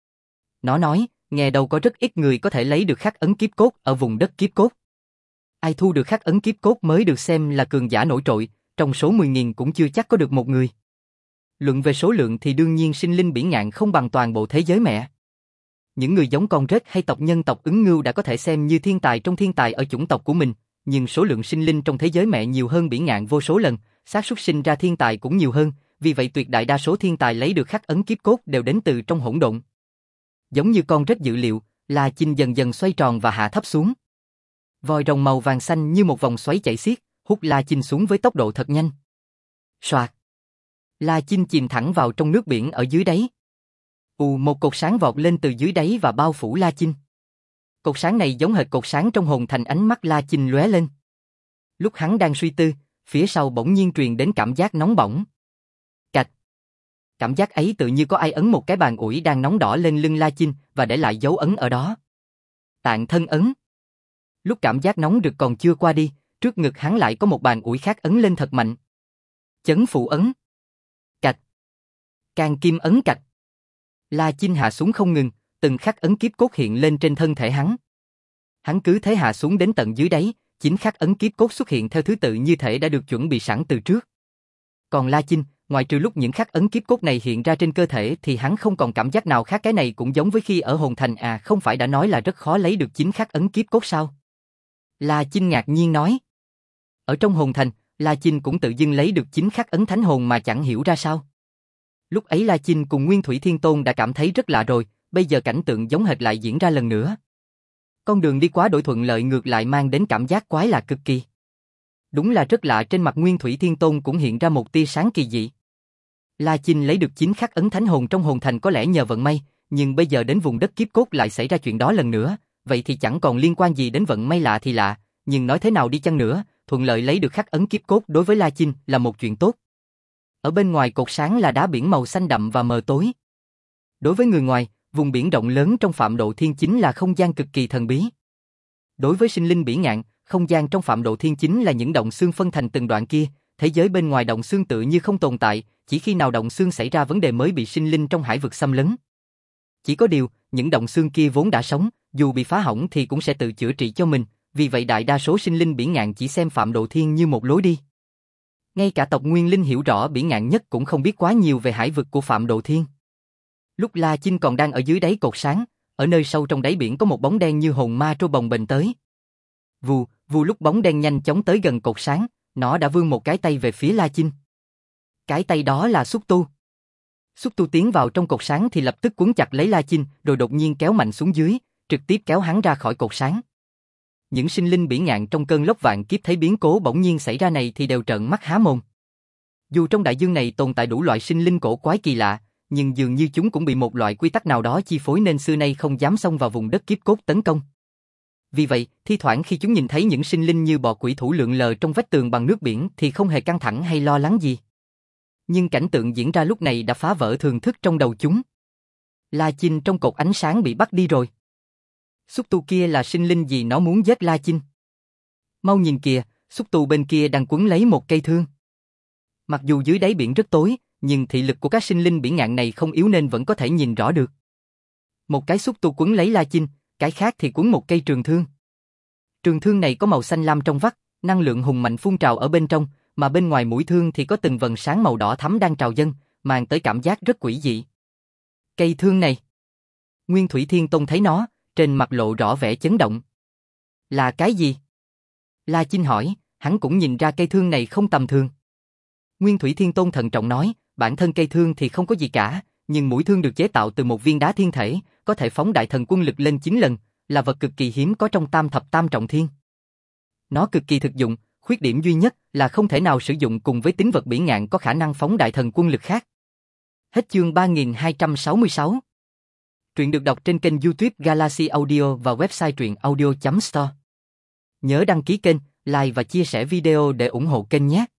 Nó nói, nghe đâu có rất ít người có thể lấy được khắc ấn kiếp cốt ở vùng đất kiếp cốt. Ai thu được khắc ấn kiếp cốt mới được xem là cường giả nổi trội, trong số 10.000 cũng chưa chắc có được một người. Luận về số lượng thì đương nhiên sinh linh bỉ ngạn không bằng toàn bộ thế giới mẹ. Những người giống con rết hay tộc nhân tộc Ứng Ngưu đã có thể xem như thiên tài trong thiên tài ở chủng tộc của mình, nhưng số lượng sinh linh trong thế giới mẹ nhiều hơn bỉ ngạn vô số lần, xác suất sinh ra thiên tài cũng nhiều hơn, vì vậy tuyệt đại đa số thiên tài lấy được khắc ấn kiếp cốt đều đến từ trong hỗn độn. Giống như con rết dự liệu, La Chinh dần dần xoay tròn và hạ thấp xuống. Vòi rồng màu vàng xanh như một vòng xoáy chảy xiết, hút La Chinh xuống với tốc độ thật nhanh. Soạt. La Chinh chìm thẳng vào trong nước biển ở dưới đáy. Một cột sáng vọt lên từ dưới đáy và bao phủ La Chinh. Cột sáng này giống hệt cột sáng trong hồn thành. Ánh mắt La Chinh lóe lên. Lúc hắn đang suy tư, phía sau bỗng nhiên truyền đến cảm giác nóng bỏng. Cạch. Cảm giác ấy tự như có ai ấn một cái bàn ủi đang nóng đỏ lên lưng La Chinh và để lại dấu ấn ở đó. Tạng thân ấn. Lúc cảm giác nóng rực còn chưa qua đi, trước ngực hắn lại có một bàn ủi khác ấn lên thật mạnh. Chấn phụ ấn. Cạch. Can kim ấn. Cạch. La Chinh hạ xuống không ngừng, từng khắc ấn kiếp cốt hiện lên trên thân thể hắn. Hắn cứ thế hạ xuống đến tận dưới đáy, 9 khắc ấn kiếp cốt xuất hiện theo thứ tự như thể đã được chuẩn bị sẵn từ trước. Còn La Chinh, ngoài trừ lúc những khắc ấn kiếp cốt này hiện ra trên cơ thể thì hắn không còn cảm giác nào khác. Cái này cũng giống với khi ở hồn thành à, không phải đã nói là rất khó lấy được 9 khắc ấn kiếp cốt sao? La Chinh ngạc nhiên nói. Ở trong hồn thành, La Chinh cũng tự dưng lấy được 9 khắc ấn thánh hồn mà chẳng hiểu ra sao. Lúc ấy La Chinh cùng Nguyên Thủy Thiên Tôn đã cảm thấy rất lạ rồi, bây giờ cảnh tượng giống hệt lại diễn ra lần nữa. Con đường đi quá đổi thuận lợi ngược lại mang đến cảm giác quái lạ cực kỳ. Đúng là rất lạ, trên mặt Nguyên Thủy Thiên Tôn cũng hiện ra một tia sáng kỳ dị. La Chinh lấy được 9 khắc ấn thánh hồn trong hồn thành có lẽ nhờ vận may, nhưng bây giờ đến vùng đất kiếp cốt lại xảy ra chuyện đó lần nữa, vậy thì chẳng còn liên quan gì đến vận may lạ thì lạ, nhưng nói thế nào đi chăng nữa, thuận lợi lấy được khắc ấn kiếp cốt đối với La Chinh là một chuyện tốt. Ở bên ngoài cột sáng là đá biển màu xanh đậm và mờ tối. Đối với người ngoài, vùng biển rộng lớn trong Phạm Độ Thiên chính là không gian cực kỳ thần bí. Đối với sinh linh bỉ ngạn, không gian trong Phạm Độ Thiên chính là những động xương phân thành từng đoạn kia, thế giới bên ngoài động xương tự như không tồn tại, chỉ khi nào động xương xảy ra vấn đề mới bị sinh linh trong hải vực xâm lấn. Chỉ có điều, những động xương kia vốn đã sống, dù bị phá hỏng thì cũng sẽ tự chữa trị cho mình, vì vậy đại đa số sinh linh bỉ ngạn chỉ xem Phạm Độ Thiên như một lối đi. Ngay cả tộc Nguyên Linh hiểu rõ bỉ ngạn nhất cũng không biết quá nhiều về hải vực của Phạm Độ Thiên. Lúc La Chinh còn đang ở dưới đáy cột sáng, ở nơi sâu trong đáy biển có một bóng đen như hồn ma trôi bồng bềnh tới. Vù, vù, lúc bóng đen nhanh chóng tới gần cột sáng, nó đã vươn một cái tay về phía La Chinh. Cái tay đó là xúc tu. Xúc tu tiến vào trong cột sáng thì lập tức quấn chặt lấy La Chinh, rồi đột nhiên kéo mạnh xuống dưới, trực tiếp kéo hắn ra khỏi cột sáng. Những sinh linh bỉ ngạn trong cơn lốc vạn kiếp thấy biến cố bỗng nhiên xảy ra này thì đều trợn mắt há mồm. Dù trong đại dương này tồn tại đủ loại sinh linh cổ quái kỳ lạ, nhưng dường như chúng cũng bị một loại quy tắc nào đó chi phối nên xưa nay không dám xông vào vùng đất kiếp cốt tấn công. Vì vậy, thi thoảng khi chúng nhìn thấy những sinh linh như bọ quỷ thủ lượn lờ trong vách tường bằng nước biển thì không hề căng thẳng hay lo lắng gì. Nhưng cảnh tượng diễn ra lúc này đã phá vỡ thường thức trong đầu chúng. La Chinh trong cột ánh sáng bị bắt đi rồi. Xúc tu kia là sinh linh gì, nó muốn giết La Chinh? Mau nhìn kìa, xúc tu bên kia đang quấn lấy một cây thương. Mặc dù dưới đáy biển rất tối, nhưng thị lực của các sinh linh biển ngạn này không yếu nên vẫn có thể nhìn rõ được. Một cái xúc tu quấn lấy La Chinh, cái khác thì quấn một cây trường thương. Trường thương này có màu xanh lam trong vắt, năng lượng hùng mạnh phun trào ở bên trong, mà bên ngoài mũi thương thì có từng vầng sáng màu đỏ thắm đang trào dâng, mang tới cảm giác rất quỷ dị. Cây thương này. Nguyên Thủy Thiên Tôn thấy nó, trên mặt lộ rõ vẻ chấn động. Là cái gì? La Chinh hỏi, hắn cũng nhìn ra cây thương này không tầm thường. Nguyên Thủy Thiên Tôn thận trọng nói, bản thân cây thương thì không có gì cả, nhưng mũi thương được chế tạo từ một viên đá thiên thể, có thể phóng đại thần quân lực lên 9 lần, là vật cực kỳ hiếm có trong tam thập tam trọng thiên. Nó cực kỳ thực dụng, khuyết điểm duy nhất là không thể nào sử dụng cùng với tín vật bỉ ngạn có khả năng phóng đại thần quân lực khác. Hết chương 3266. Truyện được đọc trên kênh YouTube Galaxy Audio và website truyện audio.store. Nhớ đăng ký kênh, like và chia sẻ video để ủng hộ kênh nhé.